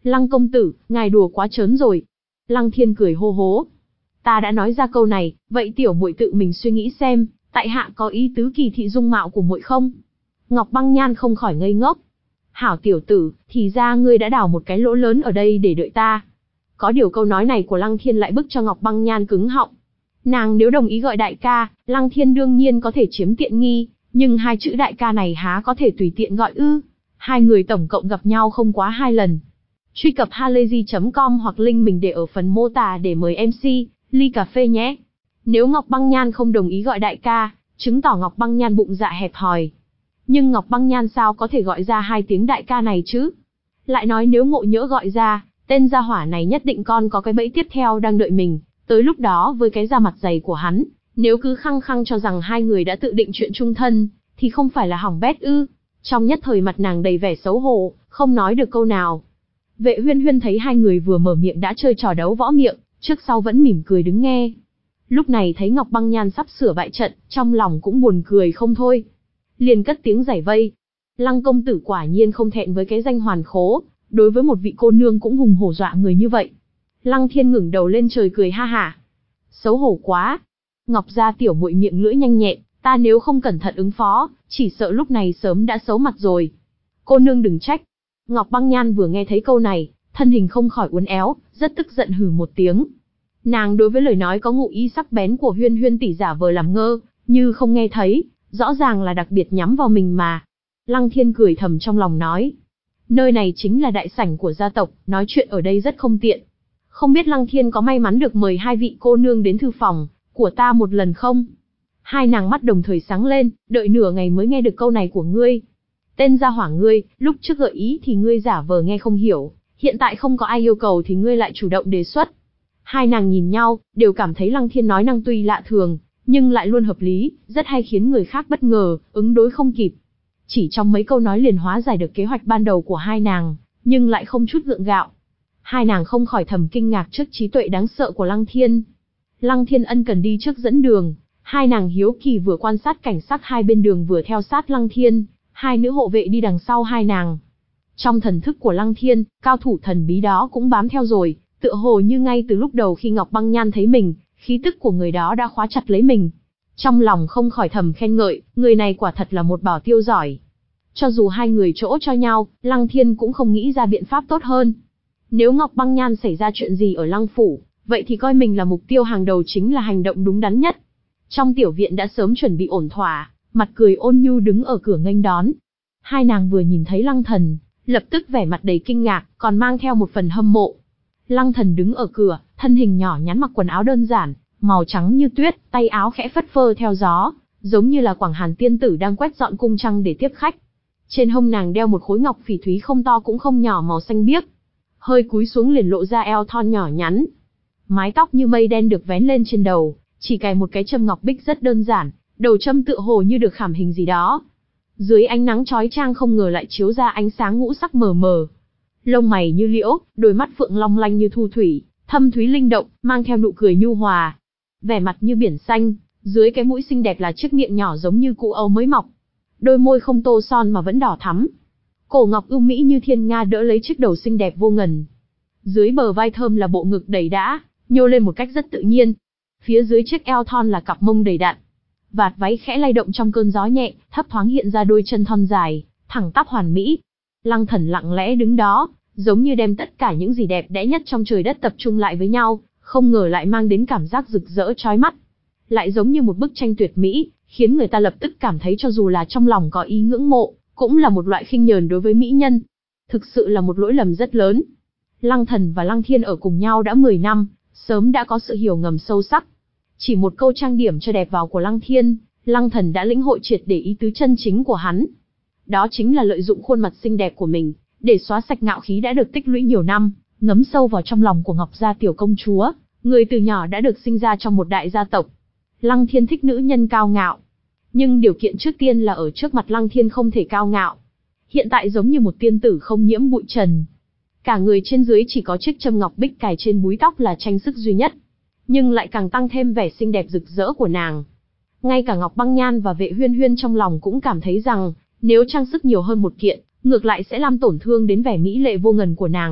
Lăng công tử, ngài đùa quá trớn rồi. Lăng Thiên cười hô hố. Ta đã nói ra câu này, vậy tiểu muội tự mình suy nghĩ xem, tại hạ có ý tứ kỳ thị dung mạo của muội không? Ngọc Băng Nhan không khỏi ngây ngốc. Hảo tiểu tử, thì ra ngươi đã đào một cái lỗ lớn ở đây để đợi ta. Có điều câu nói này của Lăng Thiên lại bức cho Ngọc Băng Nhan cứng họng. Nàng nếu đồng ý gọi đại ca, Lăng Thiên đương nhiên có thể chiếm tiện nghi, nhưng hai chữ đại ca này há có thể tùy tiện gọi ư? Hai người tổng cộng gặp nhau không quá hai lần. Truy cập halayzi chấm com hoặc link mình để ở phần mô tả để mời em xê, ly cà phê nhé. Nếu Ngọc Băng Nhan không đồng ý gọi đại ca, chứng tỏ Ngọc Băng Nhan bụng dạ hẹp hòi. Nhưng Ngọc Băng Nhan sao có thể gọi ra hai tiếng đại ca này chứ? Lại nói nếu ngộ nhỡ gọi ra, tên gia hỏa này nhất định còn có cái bẫy tiếp theo đang đợi mình. Tới lúc đó với cái da mặt dày của hắn, nếu cứ khăng khăng cho rằng hai người đã tự định chuyện chung thân, thì không phải là hỏng bét ư? Trong nhất thời mặt nàng đầy vẻ xấu hổ, không nói được câu nào. Vệ Huyên Huyên thấy hai người vừa mở miệng đã chơi trò đấu võ miệng, trước sau vẫn mỉm cười đứng nghe. Lúc này thấy Ngọc Băng Nhan sắp sửa bại trận, trong lòng cũng buồn cười không thôi. Liền cất tiếng giải vây. Lăng công tử quả nhiên không thẹn với cái danh hoàn khố, đối với một vị cô nương cũng hùng hổ dọa người như vậy. Lăng Thiên ngẩng đầu lên trời cười ha hả. Xấu hổ quá. Ngọc gia tiểu muội miệng lưỡi nhanh nhẹn, ta nếu không cẩn thận ứng phó, chỉ sợ lúc này sớm đã xấu mặt rồi. Cô nương đừng trách. Ngọc Băng Nhan vừa nghe thấy câu này, thân hình không khỏi uốn éo, rất tức giận hừ một tiếng. Nàng đối với lời nói có ngụ ý sắc bén của Huyên Huyên tỷ giả vờ làm ngơ, như không nghe thấy, rõ ràng là đặc biệt nhắm vào mình mà. Lăng Thiên cười thầm trong lòng nói. Nơi này chính là đại sảnh của gia tộc, nói chuyện ở đây rất không tiện. Không biết Lăng Thiên có may mắn được mời hai vị cô nương đến thư phòng của ta một lần không? Hai nàng mắt đồng thời sáng lên, đợi nửa ngày mới nghe được câu này của ngươi. Tên gia hỏa ngươi, lúc trước gợi ý thì ngươi giả vờ nghe không hiểu, hiện tại không có ai yêu cầu thì ngươi lại chủ động đề xuất. Hai nàng nhìn nhau, đều cảm thấy Lăng Thiên nói năng tuy lạ thường, nhưng lại luôn hợp lý, rất hay khiến người khác bất ngờ, ứng đối không kịp. Chỉ trong mấy câu nói liền hóa giải được kế hoạch ban đầu của hai nàng, nhưng lại không chút gượng gạo. Hai nàng không khỏi thầm kinh ngạc trước trí tuệ đáng sợ của Lăng Thiên. Lăng Thiên ân cần đi trước dẫn đường, hai nàng hiếu kỳ vừa quan sát cảnh sắc hai bên đường vừa theo sát Lăng Thiên, hai nữ hộ vệ đi đằng sau hai nàng. Trong thần thức của Lăng Thiên, cao thủ thần bí đó cũng bám theo rồi, tựa hồ như ngay từ lúc đầu khi Ngọc Băng Nhan thấy mình, khí tức của người đó đã khóa chặt lấy mình. Trong lòng không khỏi thầm khen ngợi, người này quả thật là một bảo tiêu giỏi. Cho dù hai người chỗ cho nhau, Lăng Thiên cũng không nghĩ ra biện pháp tốt hơn. Nếu Ngọc Băng Nhan xảy ra chuyện gì ở Lăng Phủ, vậy thì coi mình là mục tiêu hàng đầu chính là hành động đúng đắn nhất. Trong tiểu viện đã sớm chuẩn bị ổn thỏa, mặt cười ôn nhu đứng ở cửa nghênh đón. Hai nàng vừa nhìn thấy Lăng Thần, lập tức vẻ mặt đầy kinh ngạc, còn mang theo một phần hâm mộ. Lăng Thần đứng ở cửa, thân hình nhỏ nhắn mặc quần áo đơn giản, màu trắng như tuyết, tay áo khẽ phất phơ theo gió, giống như là Quảng Hàn tiên tử đang quét dọn cung trăng để tiếp khách. Trên hông nàng đeo một khối ngọc phỉ thúy không to cũng không nhỏ màu xanh biếc, hơi cúi xuống liền lộ ra eo thon nhỏ nhắn. Mái tóc như mây đen được vén lên trên đầu, chỉ cài một cái châm ngọc bích rất đơn giản, đầu châm tựa hồ như được khảm hình gì đó. Dưới ánh nắng chói chang không ngờ lại chiếu ra ánh sáng ngũ sắc mờ mờ. Lông mày như liễu, đôi mắt phượng long lanh như thu thủy, thâm thúy linh động, mang theo nụ cười nhu hòa. Vẻ mặt như biển xanh, dưới cái mũi xinh đẹp là chiếc miệng nhỏ giống như cụ ấu mới mọc. Đôi môi không tô son mà vẫn đỏ thắm. Cổ ngọc ưu mỹ như thiên nga đỡ lấy chiếc đầu xinh đẹp vô ngần. Dưới bờ vai thơm là bộ ngực đầy đã, nhô lên một cách rất tự nhiên. Phía dưới chiếc eo thon là cặp mông đầy đặn. Vạt váy khẽ lay động trong cơn gió nhẹ, thấp thoáng hiện ra đôi chân thon dài, thẳng tắp hoàn mỹ. Lăng Thần lặng lẽ đứng đó, giống như đem tất cả những gì đẹp đẽ nhất trong trời đất tập trung lại với nhau, không ngờ lại mang đến cảm giác rực rỡ chói mắt. Lại giống như một bức tranh tuyệt mỹ, khiến người ta lập tức cảm thấy cho dù là trong lòng có ý ngưỡng mộ, cũng là một loại khinh nhờn đối với mỹ nhân. Thực sự là một lỗi lầm rất lớn. Lăng Thần và Lăng Thiên ở cùng nhau đã mười năm, sớm đã có sự hiểu ngầm sâu sắc. Chỉ một câu trang điểm cho đẹp vào của Lăng Thiên, Lăng Thần đã lĩnh hội triệt để ý tứ chân chính của hắn. Đó chính là lợi dụng khuôn mặt xinh đẹp của mình, để xóa sạch ngạo khí đã được tích lũy nhiều năm, ngấm sâu vào trong lòng của Ngọc gia tiểu công chúa, người từ nhỏ đã được sinh ra trong một đại gia tộc. Lăng Thiên thích nữ nhân cao ngạo. Nhưng điều kiện trước tiên là ở trước mặt Lăng Thiên không thể cao ngạo. Hiện tại giống như một tiên tử không nhiễm bụi trần. Cả người trên dưới chỉ có chiếc châm ngọc bích cài trên búi tóc là tranh sức duy nhất. Nhưng lại càng tăng thêm vẻ xinh đẹp rực rỡ của nàng. Ngay cả Ngọc Băng Nhan và Vệ Huyên Huyên trong lòng cũng cảm thấy rằng, nếu trang sức nhiều hơn một kiện, ngược lại sẽ làm tổn thương đến vẻ mỹ lệ vô ngần của nàng.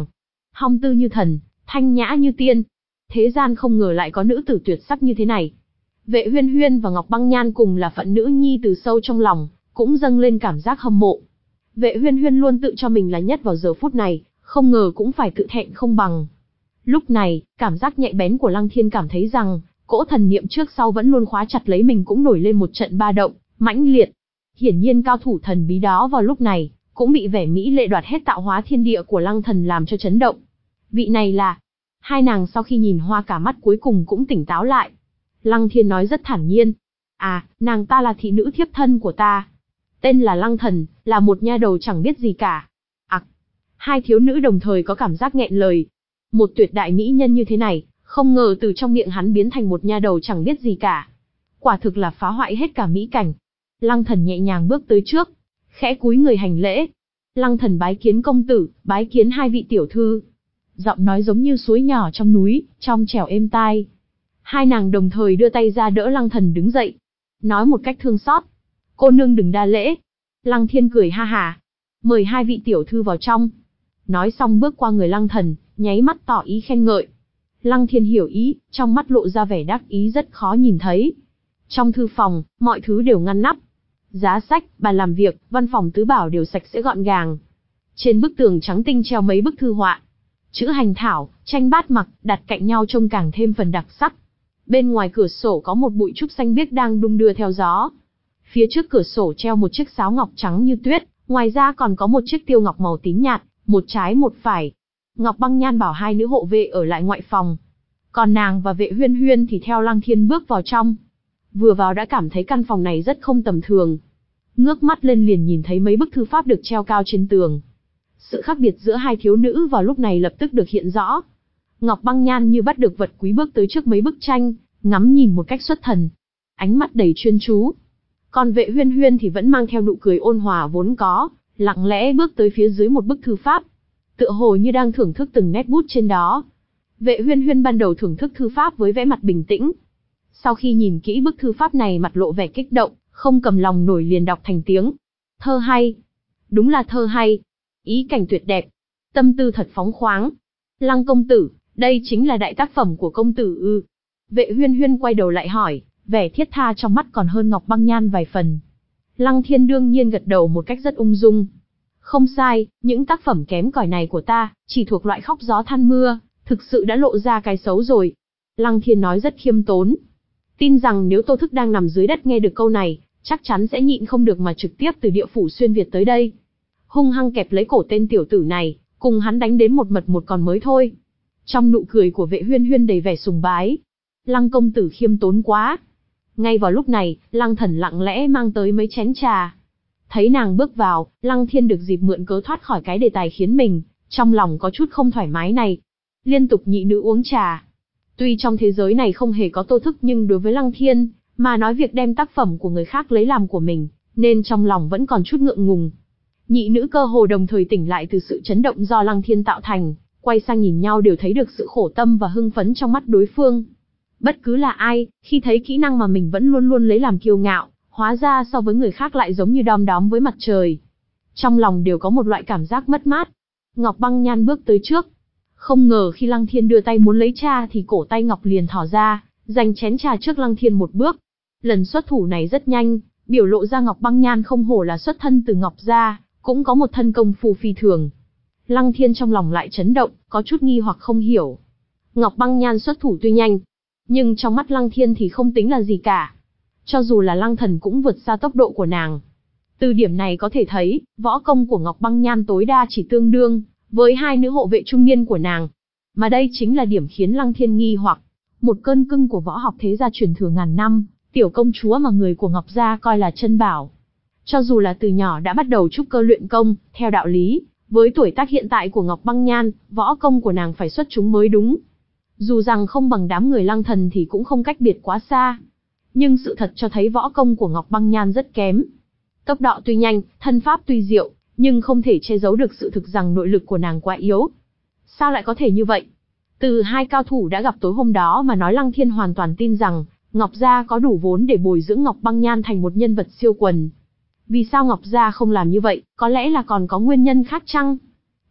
Hong tư như thần, thanh nhã như tiên. Thế gian không ngờ lại có nữ tử tuyệt sắc như thế này. Vệ Huyên Huyên và Ngọc Băng Nhan cùng là phận nữ nhi từ sâu trong lòng, cũng dâng lên cảm giác hâm mộ. Vệ Huyên Huyên luôn tự cho mình là nhất vào giờ phút này, không ngờ cũng phải tự thẹn không bằng. Lúc này, cảm giác nhạy bén của Lăng Thiên cảm thấy rằng, cỗ thần niệm trước sau vẫn luôn khóa chặt lấy mình cũng nổi lên một trận ba động, mãnh liệt. Hiển nhiên cao thủ thần bí đó vào lúc này, cũng bị vẻ mỹ lệ đoạt hết tạo hóa thiên địa của Lăng Thần làm cho chấn động. Vị này là... Hai nàng sau khi nhìn hoa cả mắt cuối cùng cũng tỉnh táo lại. Lăng Thiên nói rất thản nhiên. À, nàng ta là thị nữ thiếp thân của ta. Tên là Lăng Thần, là một nha đầu chẳng biết gì cả. Ặc! À, hai thiếu nữ đồng thời có cảm giác nghẹn lời. Một tuyệt đại mỹ nhân như thế này, không ngờ từ trong miệng hắn biến thành một nha đầu chẳng biết gì cả. Quả thực là phá hoại hết cả mỹ cảnh. Lăng Thần nhẹ nhàng bước tới trước, khẽ cúi người hành lễ. Lăng Thần bái kiến công tử, bái kiến hai vị tiểu thư. Giọng nói giống như suối nhỏ trong núi, trong trẻo êm tai. Hai nàng đồng thời đưa tay ra đỡ Lăng Thần đứng dậy, nói một cách thương xót: cô nương đừng đa lễ. Lăng Thiên cười ha hà: mời hai vị tiểu thư vào trong. Nói xong bước qua người Lăng Thần, nháy mắt tỏ ý khen ngợi. Lăng Thiên hiểu ý, trong mắt lộ ra vẻ đắc ý rất khó nhìn thấy. Trong thư phòng, mọi thứ đều ngăn nắp. Giá sách, bàn làm việc, văn phòng tứ bảo đều sạch sẽ gọn gàng. Trên bức tường trắng tinh treo mấy bức thư họa. Chữ hành thảo, tranh bát mặc, đặt cạnh nhau trông càng thêm phần đặc sắc. Bên ngoài cửa sổ có một bụi trúc xanh biếc đang đung đưa theo gió. Phía trước cửa sổ treo một chiếc sáo ngọc trắng như tuyết, ngoài ra còn có một chiếc tiêu ngọc màu tím nhạt, một trái một phải. Ngọc Băng Nhan bảo hai nữ hộ vệ ở lại ngoại phòng. Còn nàng và Vệ Huyên Huyên thì theo Lăng Thiên bước vào trong. Vừa vào đã cảm thấy căn phòng này rất không tầm thường. Ngước mắt lên liền nhìn thấy mấy bức thư pháp được treo cao trên tường. Sự khác biệt giữa hai thiếu nữ vào lúc này lập tức được hiện rõ. Ngọc Băng Nhan như bắt được vật quý bước tới trước mấy bức tranh, ngắm nhìn một cách xuất thần. Ánh mắt đầy chuyên chú. Còn Vệ Huyên Huyên thì vẫn mang theo nụ cười ôn hòa vốn có, lặng lẽ bước tới phía dưới một bức thư pháp. Tựa hồ như đang thưởng thức từng nét bút trên đó. Vệ Huyên Huyên ban đầu thưởng thức thư pháp với vẻ mặt bình tĩnh. Sau khi nhìn kỹ bức thư pháp này mặt lộ vẻ kích động, không cầm lòng nổi liền đọc thành tiếng. Thơ hay. Đúng là thơ hay. Ý cảnh tuyệt đẹp. Tâm tư thật phóng khoáng. Lăng công tử, đây chính là đại tác phẩm của công tử ư? Vệ Huyên Huyên quay đầu lại hỏi, vẻ thiết tha trong mắt còn hơn Ngọc Băng Nhan vài phần. Lăng Thiên đương nhiên gật đầu một cách rất ung dung. Không sai, những tác phẩm kém cỏi này của ta, chỉ thuộc loại khóc gió than mưa, thực sự đã lộ ra cái xấu rồi. Lăng Thiên nói rất khiêm tốn. Tin rằng nếu Tô Thức đang nằm dưới đất nghe được câu này, chắc chắn sẽ nhịn không được mà trực tiếp từ địa phủ xuyên Việt tới đây. Hung hăng kẹp lấy cổ tên tiểu tử này, cùng hắn đánh đến một mật một còn mới thôi. Trong nụ cười của Vệ Huyên Huyên đầy vẻ sùng bái. Lăng công tử khiêm tốn quá. Ngay vào lúc này, Lăng Thần lặng lẽ mang tới mấy chén trà. Thấy nàng bước vào, Lăng Thiên được dịp mượn cớ thoát khỏi cái đề tài khiến mình trong lòng có chút không thoải mái này. Liên tục nhị nữ uống trà. Tuy trong thế giới này không hề có Tô Thức nhưng đối với Lăng Thiên, mà nói việc đem tác phẩm của người khác lấy làm của mình, nên trong lòng vẫn còn chút ngượng ngùng. Nhị nữ cơ hồ đồng thời tỉnh lại từ sự chấn động do Lăng Thiên tạo thành, quay sang nhìn nhau đều thấy được sự khổ tâm và hưng phấn trong mắt đối phương. Bất cứ là ai, khi thấy kỹ năng mà mình vẫn luôn luôn lấy làm kiêu ngạo, hóa ra so với người khác lại giống như đom đóm với mặt trời. Trong lòng đều có một loại cảm giác mất mát. Ngọc Băng Nhan bước tới trước. Không ngờ khi Lăng Thiên đưa tay muốn lấy trà thì cổ tay Ngọc liền thỏ ra, giành chén trà trước Lăng Thiên một bước. Lần xuất thủ này rất nhanh, biểu lộ ra Ngọc Băng Nhan không hổ là xuất thân từ Ngọc gia, cũng có một thân công phu phi thường. Lăng Thiên trong lòng lại chấn động, có chút nghi hoặc không hiểu. Ngọc Băng Nhan xuất thủ tuy nhanh, nhưng trong mắt Lăng Thiên thì không tính là gì cả. Cho dù là Lăng Thần cũng vượt xa tốc độ của nàng. Từ điểm này có thể thấy, võ công của Ngọc Băng Nhan tối đa chỉ tương đương với hai nữ hộ vệ trung niên của nàng. Mà đây chính là điểm khiến Lăng Thiên nghi hoặc. Một cơn cưng của võ học thế gia truyền thừa ngàn năm, tiểu công chúa mà người của Ngọc gia coi là chân bảo. Cho dù là từ nhỏ đã bắt đầu trúc cơ luyện công, theo đạo lý, với tuổi tác hiện tại của Ngọc Băng Nhan, võ công của nàng phải xuất chúng mới đúng. Dù rằng không bằng đám người Lăng Thần thì cũng không cách biệt quá xa. Nhưng sự thật cho thấy võ công của Ngọc Băng Nhan rất kém. Tốc độ tuy nhanh, thân pháp tuy diệu, nhưng không thể che giấu được sự thực rằng nội lực của nàng quá yếu. Sao lại có thể như vậy? Từ hai cao thủ đã gặp tối hôm đó mà nói, Lăng Thiên hoàn toàn tin rằng Ngọc gia có đủ vốn để bồi dưỡng Ngọc Băng Nhan thành một nhân vật siêu quần. Vì sao Ngọc gia không làm như vậy, có lẽ là còn có nguyên nhân khác chăng?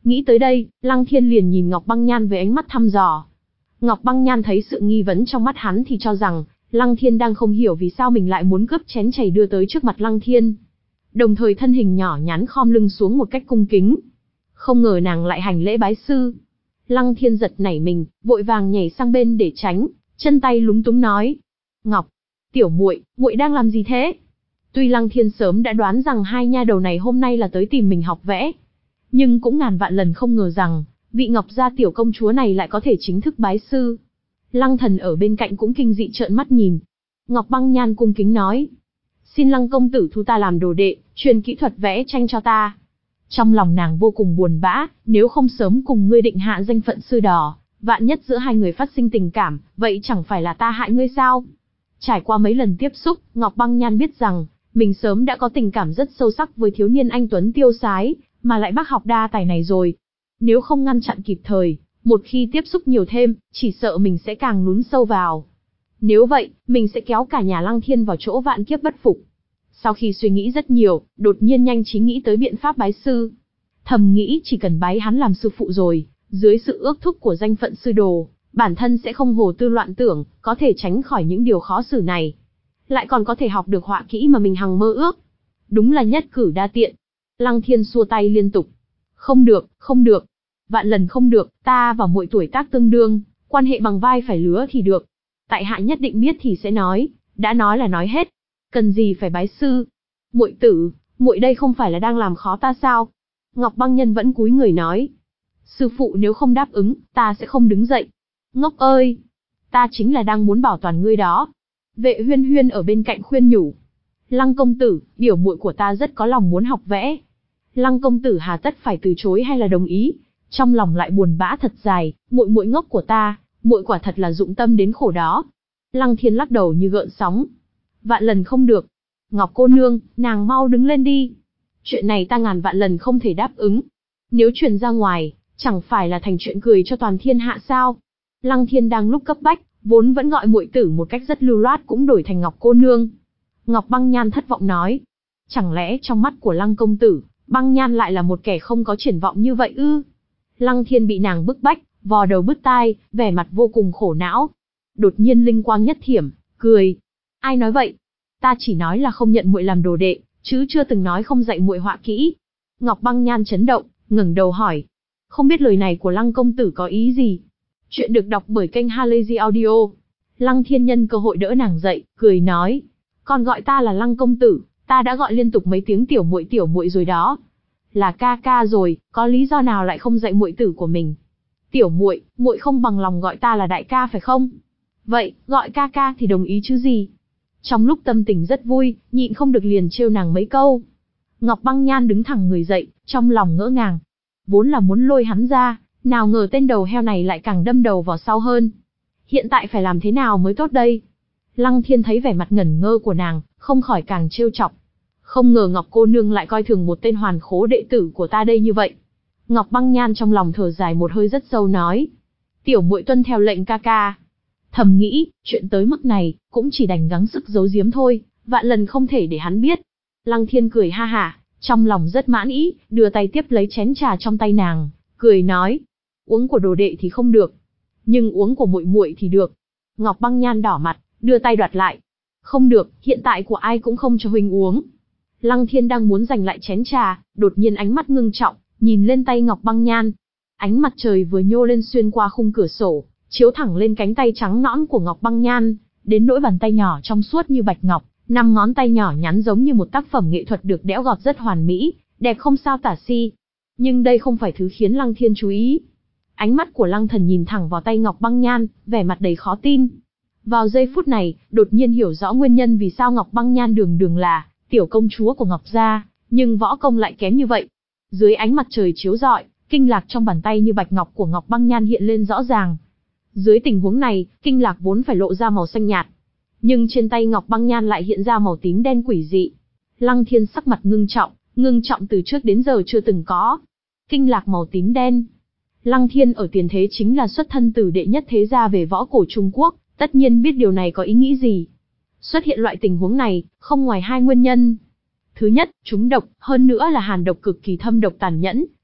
Nghĩ tới đây, Lăng Thiên liền nhìn Ngọc Băng Nhan với ánh mắt thăm dò. Ngọc Băng Nhan thấy sự nghi vấn trong mắt hắn thì cho rằng, Lăng Thiên đang không hiểu vì sao mình lại muốn cướp chén chảy đưa tới trước mặt Lăng Thiên. Đồng thời thân hình nhỏ nhắn khom lưng xuống một cách cung kính. Không ngờ nàng lại hành lễ bái sư. Lăng Thiên giật nảy mình, vội vàng nhảy sang bên để tránh, chân tay lúng túng nói: "Ngọc, tiểu muội, muội đang làm gì thế?" Tuy Lăng Thiên sớm đã đoán rằng hai nha đầu này hôm nay là tới tìm mình học vẽ, nhưng cũng ngàn vạn lần không ngờ rằng, vị Ngọc gia tiểu công chúa này lại có thể chính thức bái sư. Lăng Thần ở bên cạnh cũng kinh dị trợn mắt nhìn. Ngọc Băng Nhan cung kính nói: "Xin Lăng công tử thu ta làm đồ đệ, truyền kỹ thuật vẽ tranh cho ta." Trong lòng nàng vô cùng buồn bã, nếu không sớm cùng ngươi định hạ danh phận sư đỏ, vạn nhất giữa hai người phát sinh tình cảm, vậy chẳng phải là ta hại ngươi sao? Trải qua mấy lần tiếp xúc, Ngọc Băng Nhan biết rằng, mình sớm đã có tình cảm rất sâu sắc với thiếu niên anh tuấn tiêu sái, mà lại bác học đa tài này rồi. Nếu không ngăn chặn kịp thời, một khi tiếp xúc nhiều thêm, chỉ sợ mình sẽ càng lún sâu vào. Nếu vậy, mình sẽ kéo cả nhà Lăng Thiên vào chỗ vạn kiếp bất phục. Sau khi suy nghĩ rất nhiều, đột nhiên nhanh trí nghĩ tới biện pháp bái sư. Thầm nghĩ chỉ cần bái hắn làm sư phụ rồi, dưới sự ước thúc của danh phận sư đồ, bản thân sẽ không hồ tư loạn tưởng, có thể tránh khỏi những điều khó xử này. Lại còn có thể học được họa kỹ mà mình hằng mơ ước. Đúng là nhất cử đa tiện. Lăng Thiên xua tay liên tục. Không được, không được. Vạn lần không được, ta và muội tuổi tác tương đương, quan hệ bằng vai phải lứa thì được. Tại hạ nhất định biết thì sẽ nói, đã nói là nói hết. Cần gì phải bái sư? Muội tử, muội đây không phải là đang làm khó ta sao? Ngọc Băng Nhân vẫn cúi người nói. Sư phụ nếu không đáp ứng, ta sẽ không đứng dậy. Ngốc ơi! Ta chính là đang muốn bảo toàn ngươi đó. Vệ Huyên Huyên ở bên cạnh khuyên nhủ. Lăng công tử, biểu muội của ta rất có lòng muốn học vẽ. Lăng công tử hà tất phải từ chối hay là đồng ý? Trong lòng lại buồn bã thật dài, muội muội ngốc của ta, muội quả thật là dụng tâm đến khổ đó. Lăng Thiên lắc đầu như gợn sóng. Vạn lần không được. Ngọc cô nương, nàng mau đứng lên đi. Chuyện này ta ngàn vạn lần không thể đáp ứng. Nếu truyền ra ngoài, chẳng phải là thành chuyện cười cho toàn thiên hạ sao? Lăng Thiên đang lúc cấp bách, vốn vẫn gọi muội tử một cách rất lưu loát cũng đổi thành Ngọc cô nương. Ngọc Băng Nhan thất vọng nói. Chẳng lẽ trong mắt của Lăng công tử, Băng Nhan lại là một kẻ không có triển vọng như vậy ư? Lăng Thiên bị nàng bức bách, vò đầu bứt tai, vẻ mặt vô cùng khổ não. Đột nhiên linh quang nhất thiểm, cười. Ai nói vậy? Ta chỉ nói là không nhận muội làm đồ đệ, chứ chưa từng nói không dạy muội họa kỹ. Ngọc Băng Nhan chấn động, ngẩng đầu hỏi. Không biết lời này của Lăng công tử có ý gì? Chuyện được đọc bởi kênh Halazy Audio. Lăng Thiên nhân cơ hội đỡ nàng dậy, cười nói. Còn gọi ta là Lăng công tử, ta đã gọi liên tục mấy tiếng tiểu muội tiểu muội rồi đó. Là ca ca rồi, có lý do nào lại không dạy muội tử của mình? Tiểu muội, muội không bằng lòng gọi ta là đại ca phải không? Vậy, gọi ca ca thì đồng ý chứ gì? Trong lúc tâm tình rất vui, nhịn không được liền trêu nàng mấy câu. Ngọc Băng Nhan đứng thẳng người dậy, trong lòng ngỡ ngàng. Vốn là muốn lôi hắn ra, nào ngờ tên đầu heo này lại càng đâm đầu vào sau hơn. Hiện tại phải làm thế nào mới tốt đây? Lăng Thiên thấy vẻ mặt ngẩn ngơ của nàng, không khỏi càng trêu chọc. Không ngờ Ngọc cô nương lại coi thường một tên hoàn khố đệ tử của ta đây như vậy. Ngọc Băng Nhan trong lòng thở dài một hơi rất sâu nói. Tiểu muội tuân theo lệnh ca ca. Thầm nghĩ, chuyện tới mức này, cũng chỉ đành gắng sức giấu giếm thôi, vạn lần không thể để hắn biết. Lăng Thiên cười ha hả, trong lòng rất mãn ý, đưa tay tiếp lấy chén trà trong tay nàng, cười nói. Uống của đồ đệ thì không được, nhưng uống của muội muội thì được. Ngọc Băng Nhan đỏ mặt, đưa tay đoạt lại. Không được, hiện tại của ai cũng không cho huynh uống. Lăng Thiên đang muốn giành lại chén trà, đột nhiên ánh mắt ngưng trọng, nhìn lên tay Ngọc Băng Nhan. Ánh mặt trời vừa nhô lên xuyên qua khung cửa sổ, chiếu thẳng lên cánh tay trắng nõn của Ngọc Băng Nhan, đến nỗi bàn tay nhỏ trong suốt như bạch ngọc, năm ngón tay nhỏ nhắn giống như một tác phẩm nghệ thuật được đẽo gọt rất hoàn mỹ, đẹp không sao tả xiết. Nhưng đây không phải thứ khiến Lăng Thiên chú ý. Ánh mắt của Lăng Thần nhìn thẳng vào tay Ngọc Băng Nhan, vẻ mặt đầy khó tin. Vào giây phút này, đột nhiên hiểu rõ nguyên nhân vì sao Ngọc Băng Nhan đường đường là tiểu công chúa của Ngọc gia, nhưng võ công lại kém như vậy. Dưới ánh mặt trời chiếu rọi, kinh lạc trong bàn tay như bạch ngọc của Ngọc Băng Nhan hiện lên rõ ràng. Dưới tình huống này, kinh lạc vốn phải lộ ra màu xanh nhạt, nhưng trên tay Ngọc Băng Nhan lại hiện ra màu tím đen quỷ dị. Lăng Thiên sắc mặt ngưng trọng, ngưng trọng từ trước đến giờ chưa từng có. Kinh lạc màu tím đen. Lăng Thiên ở tiền thế chính là xuất thân từ đệ nhất thế gia về võ cổ Trung Quốc, tất nhiên biết điều này có ý nghĩ gì. Xuất hiện loại tình huống này, không ngoài hai nguyên nhân. Thứ nhất, trúng độc, hơn nữa là hàn độc cực kỳ thâm độc tàn nhẫn,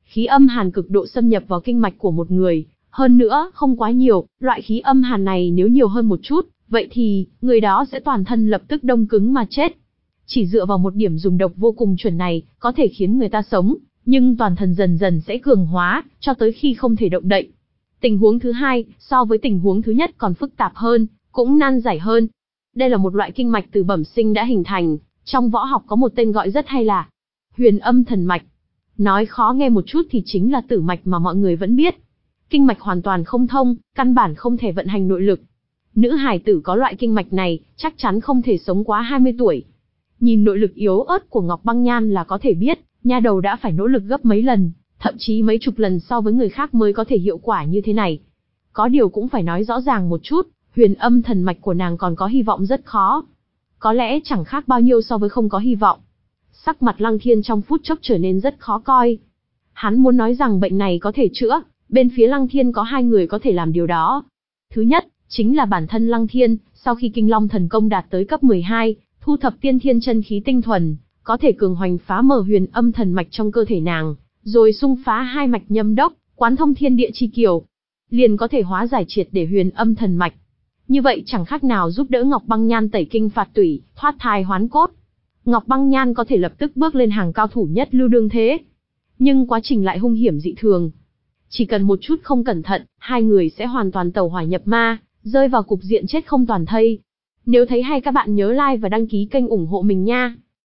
Khí âm hàn cực độ xâm nhập vào kinh mạch của một người, hơn nữa, không quá nhiều, loại khí âm hàn này nếu nhiều hơn một chút, vậy thì, người đó sẽ toàn thân lập tức đông cứng mà chết. Chỉ dựa vào một điểm dùng độc vô cùng chuẩn này, có thể khiến người ta sống, nhưng toàn thân dần dần sẽ cường hóa, cho tới khi không thể động đậy. Tình huống thứ hai, so với tình huống thứ nhất còn phức tạp hơn, cũng nan giải hơn. Đây là một loại kinh mạch từ bẩm sinh đã hình thành, trong võ học có một tên gọi rất hay là huyền âm thần mạch. Nói khó nghe một chút thì chính là tử mạch mà mọi người vẫn biết. Kinh mạch hoàn toàn không thông, căn bản không thể vận hành nội lực. Nữ hài tử có loại kinh mạch này, chắc chắn không thể sống quá hai mươi tuổi. Nhìn nội lực yếu ớt của Ngọc Băng Nhan là có thể biết, nha đầu đã phải nỗ lực gấp mấy lần, thậm chí mấy chục lần so với người khác mới có thể hiệu quả như thế này. Có điều cũng phải nói rõ ràng một chút, huyền âm thần mạch của nàng còn có hy vọng rất khó. Có lẽ chẳng khác bao nhiêu so với không có hy vọng. Sắc mặt Lăng Thiên trong phút chốc trở nên rất khó coi. Hắn muốn nói rằng bệnh này có thể chữa, bên phía Lăng Thiên có hai người có thể làm điều đó. Thứ nhất, chính là bản thân Lăng Thiên, sau khi Kinh Long thần công đạt tới cấp mười hai, thu thập tiên thiên chân khí tinh thuần, có thể cường hoành phá mở huyền âm thần mạch trong cơ thể nàng, rồi xung phá hai mạch nhâm đốc, quán thông thiên địa chi kiều, liền có thể hóa giải triệt để huyền âm thần mạch. Như vậy chẳng khác nào giúp đỡ Ngọc Băng Nhan tẩy kinh phạt tủy, thoát thai hoán cốt. Ngọc Băng Nhan có thể lập tức bước lên hàng cao thủ nhất lưu đương thế. Nhưng quá trình lại hung hiểm dị thường. Chỉ cần một chút không cẩn thận, hai người sẽ hoàn toàn tẩu hỏa nhập ma, rơi vào cục diện chết không toàn thây. Nếu thấy hay các bạn nhớ like và đăng ký kênh ủng hộ mình nha.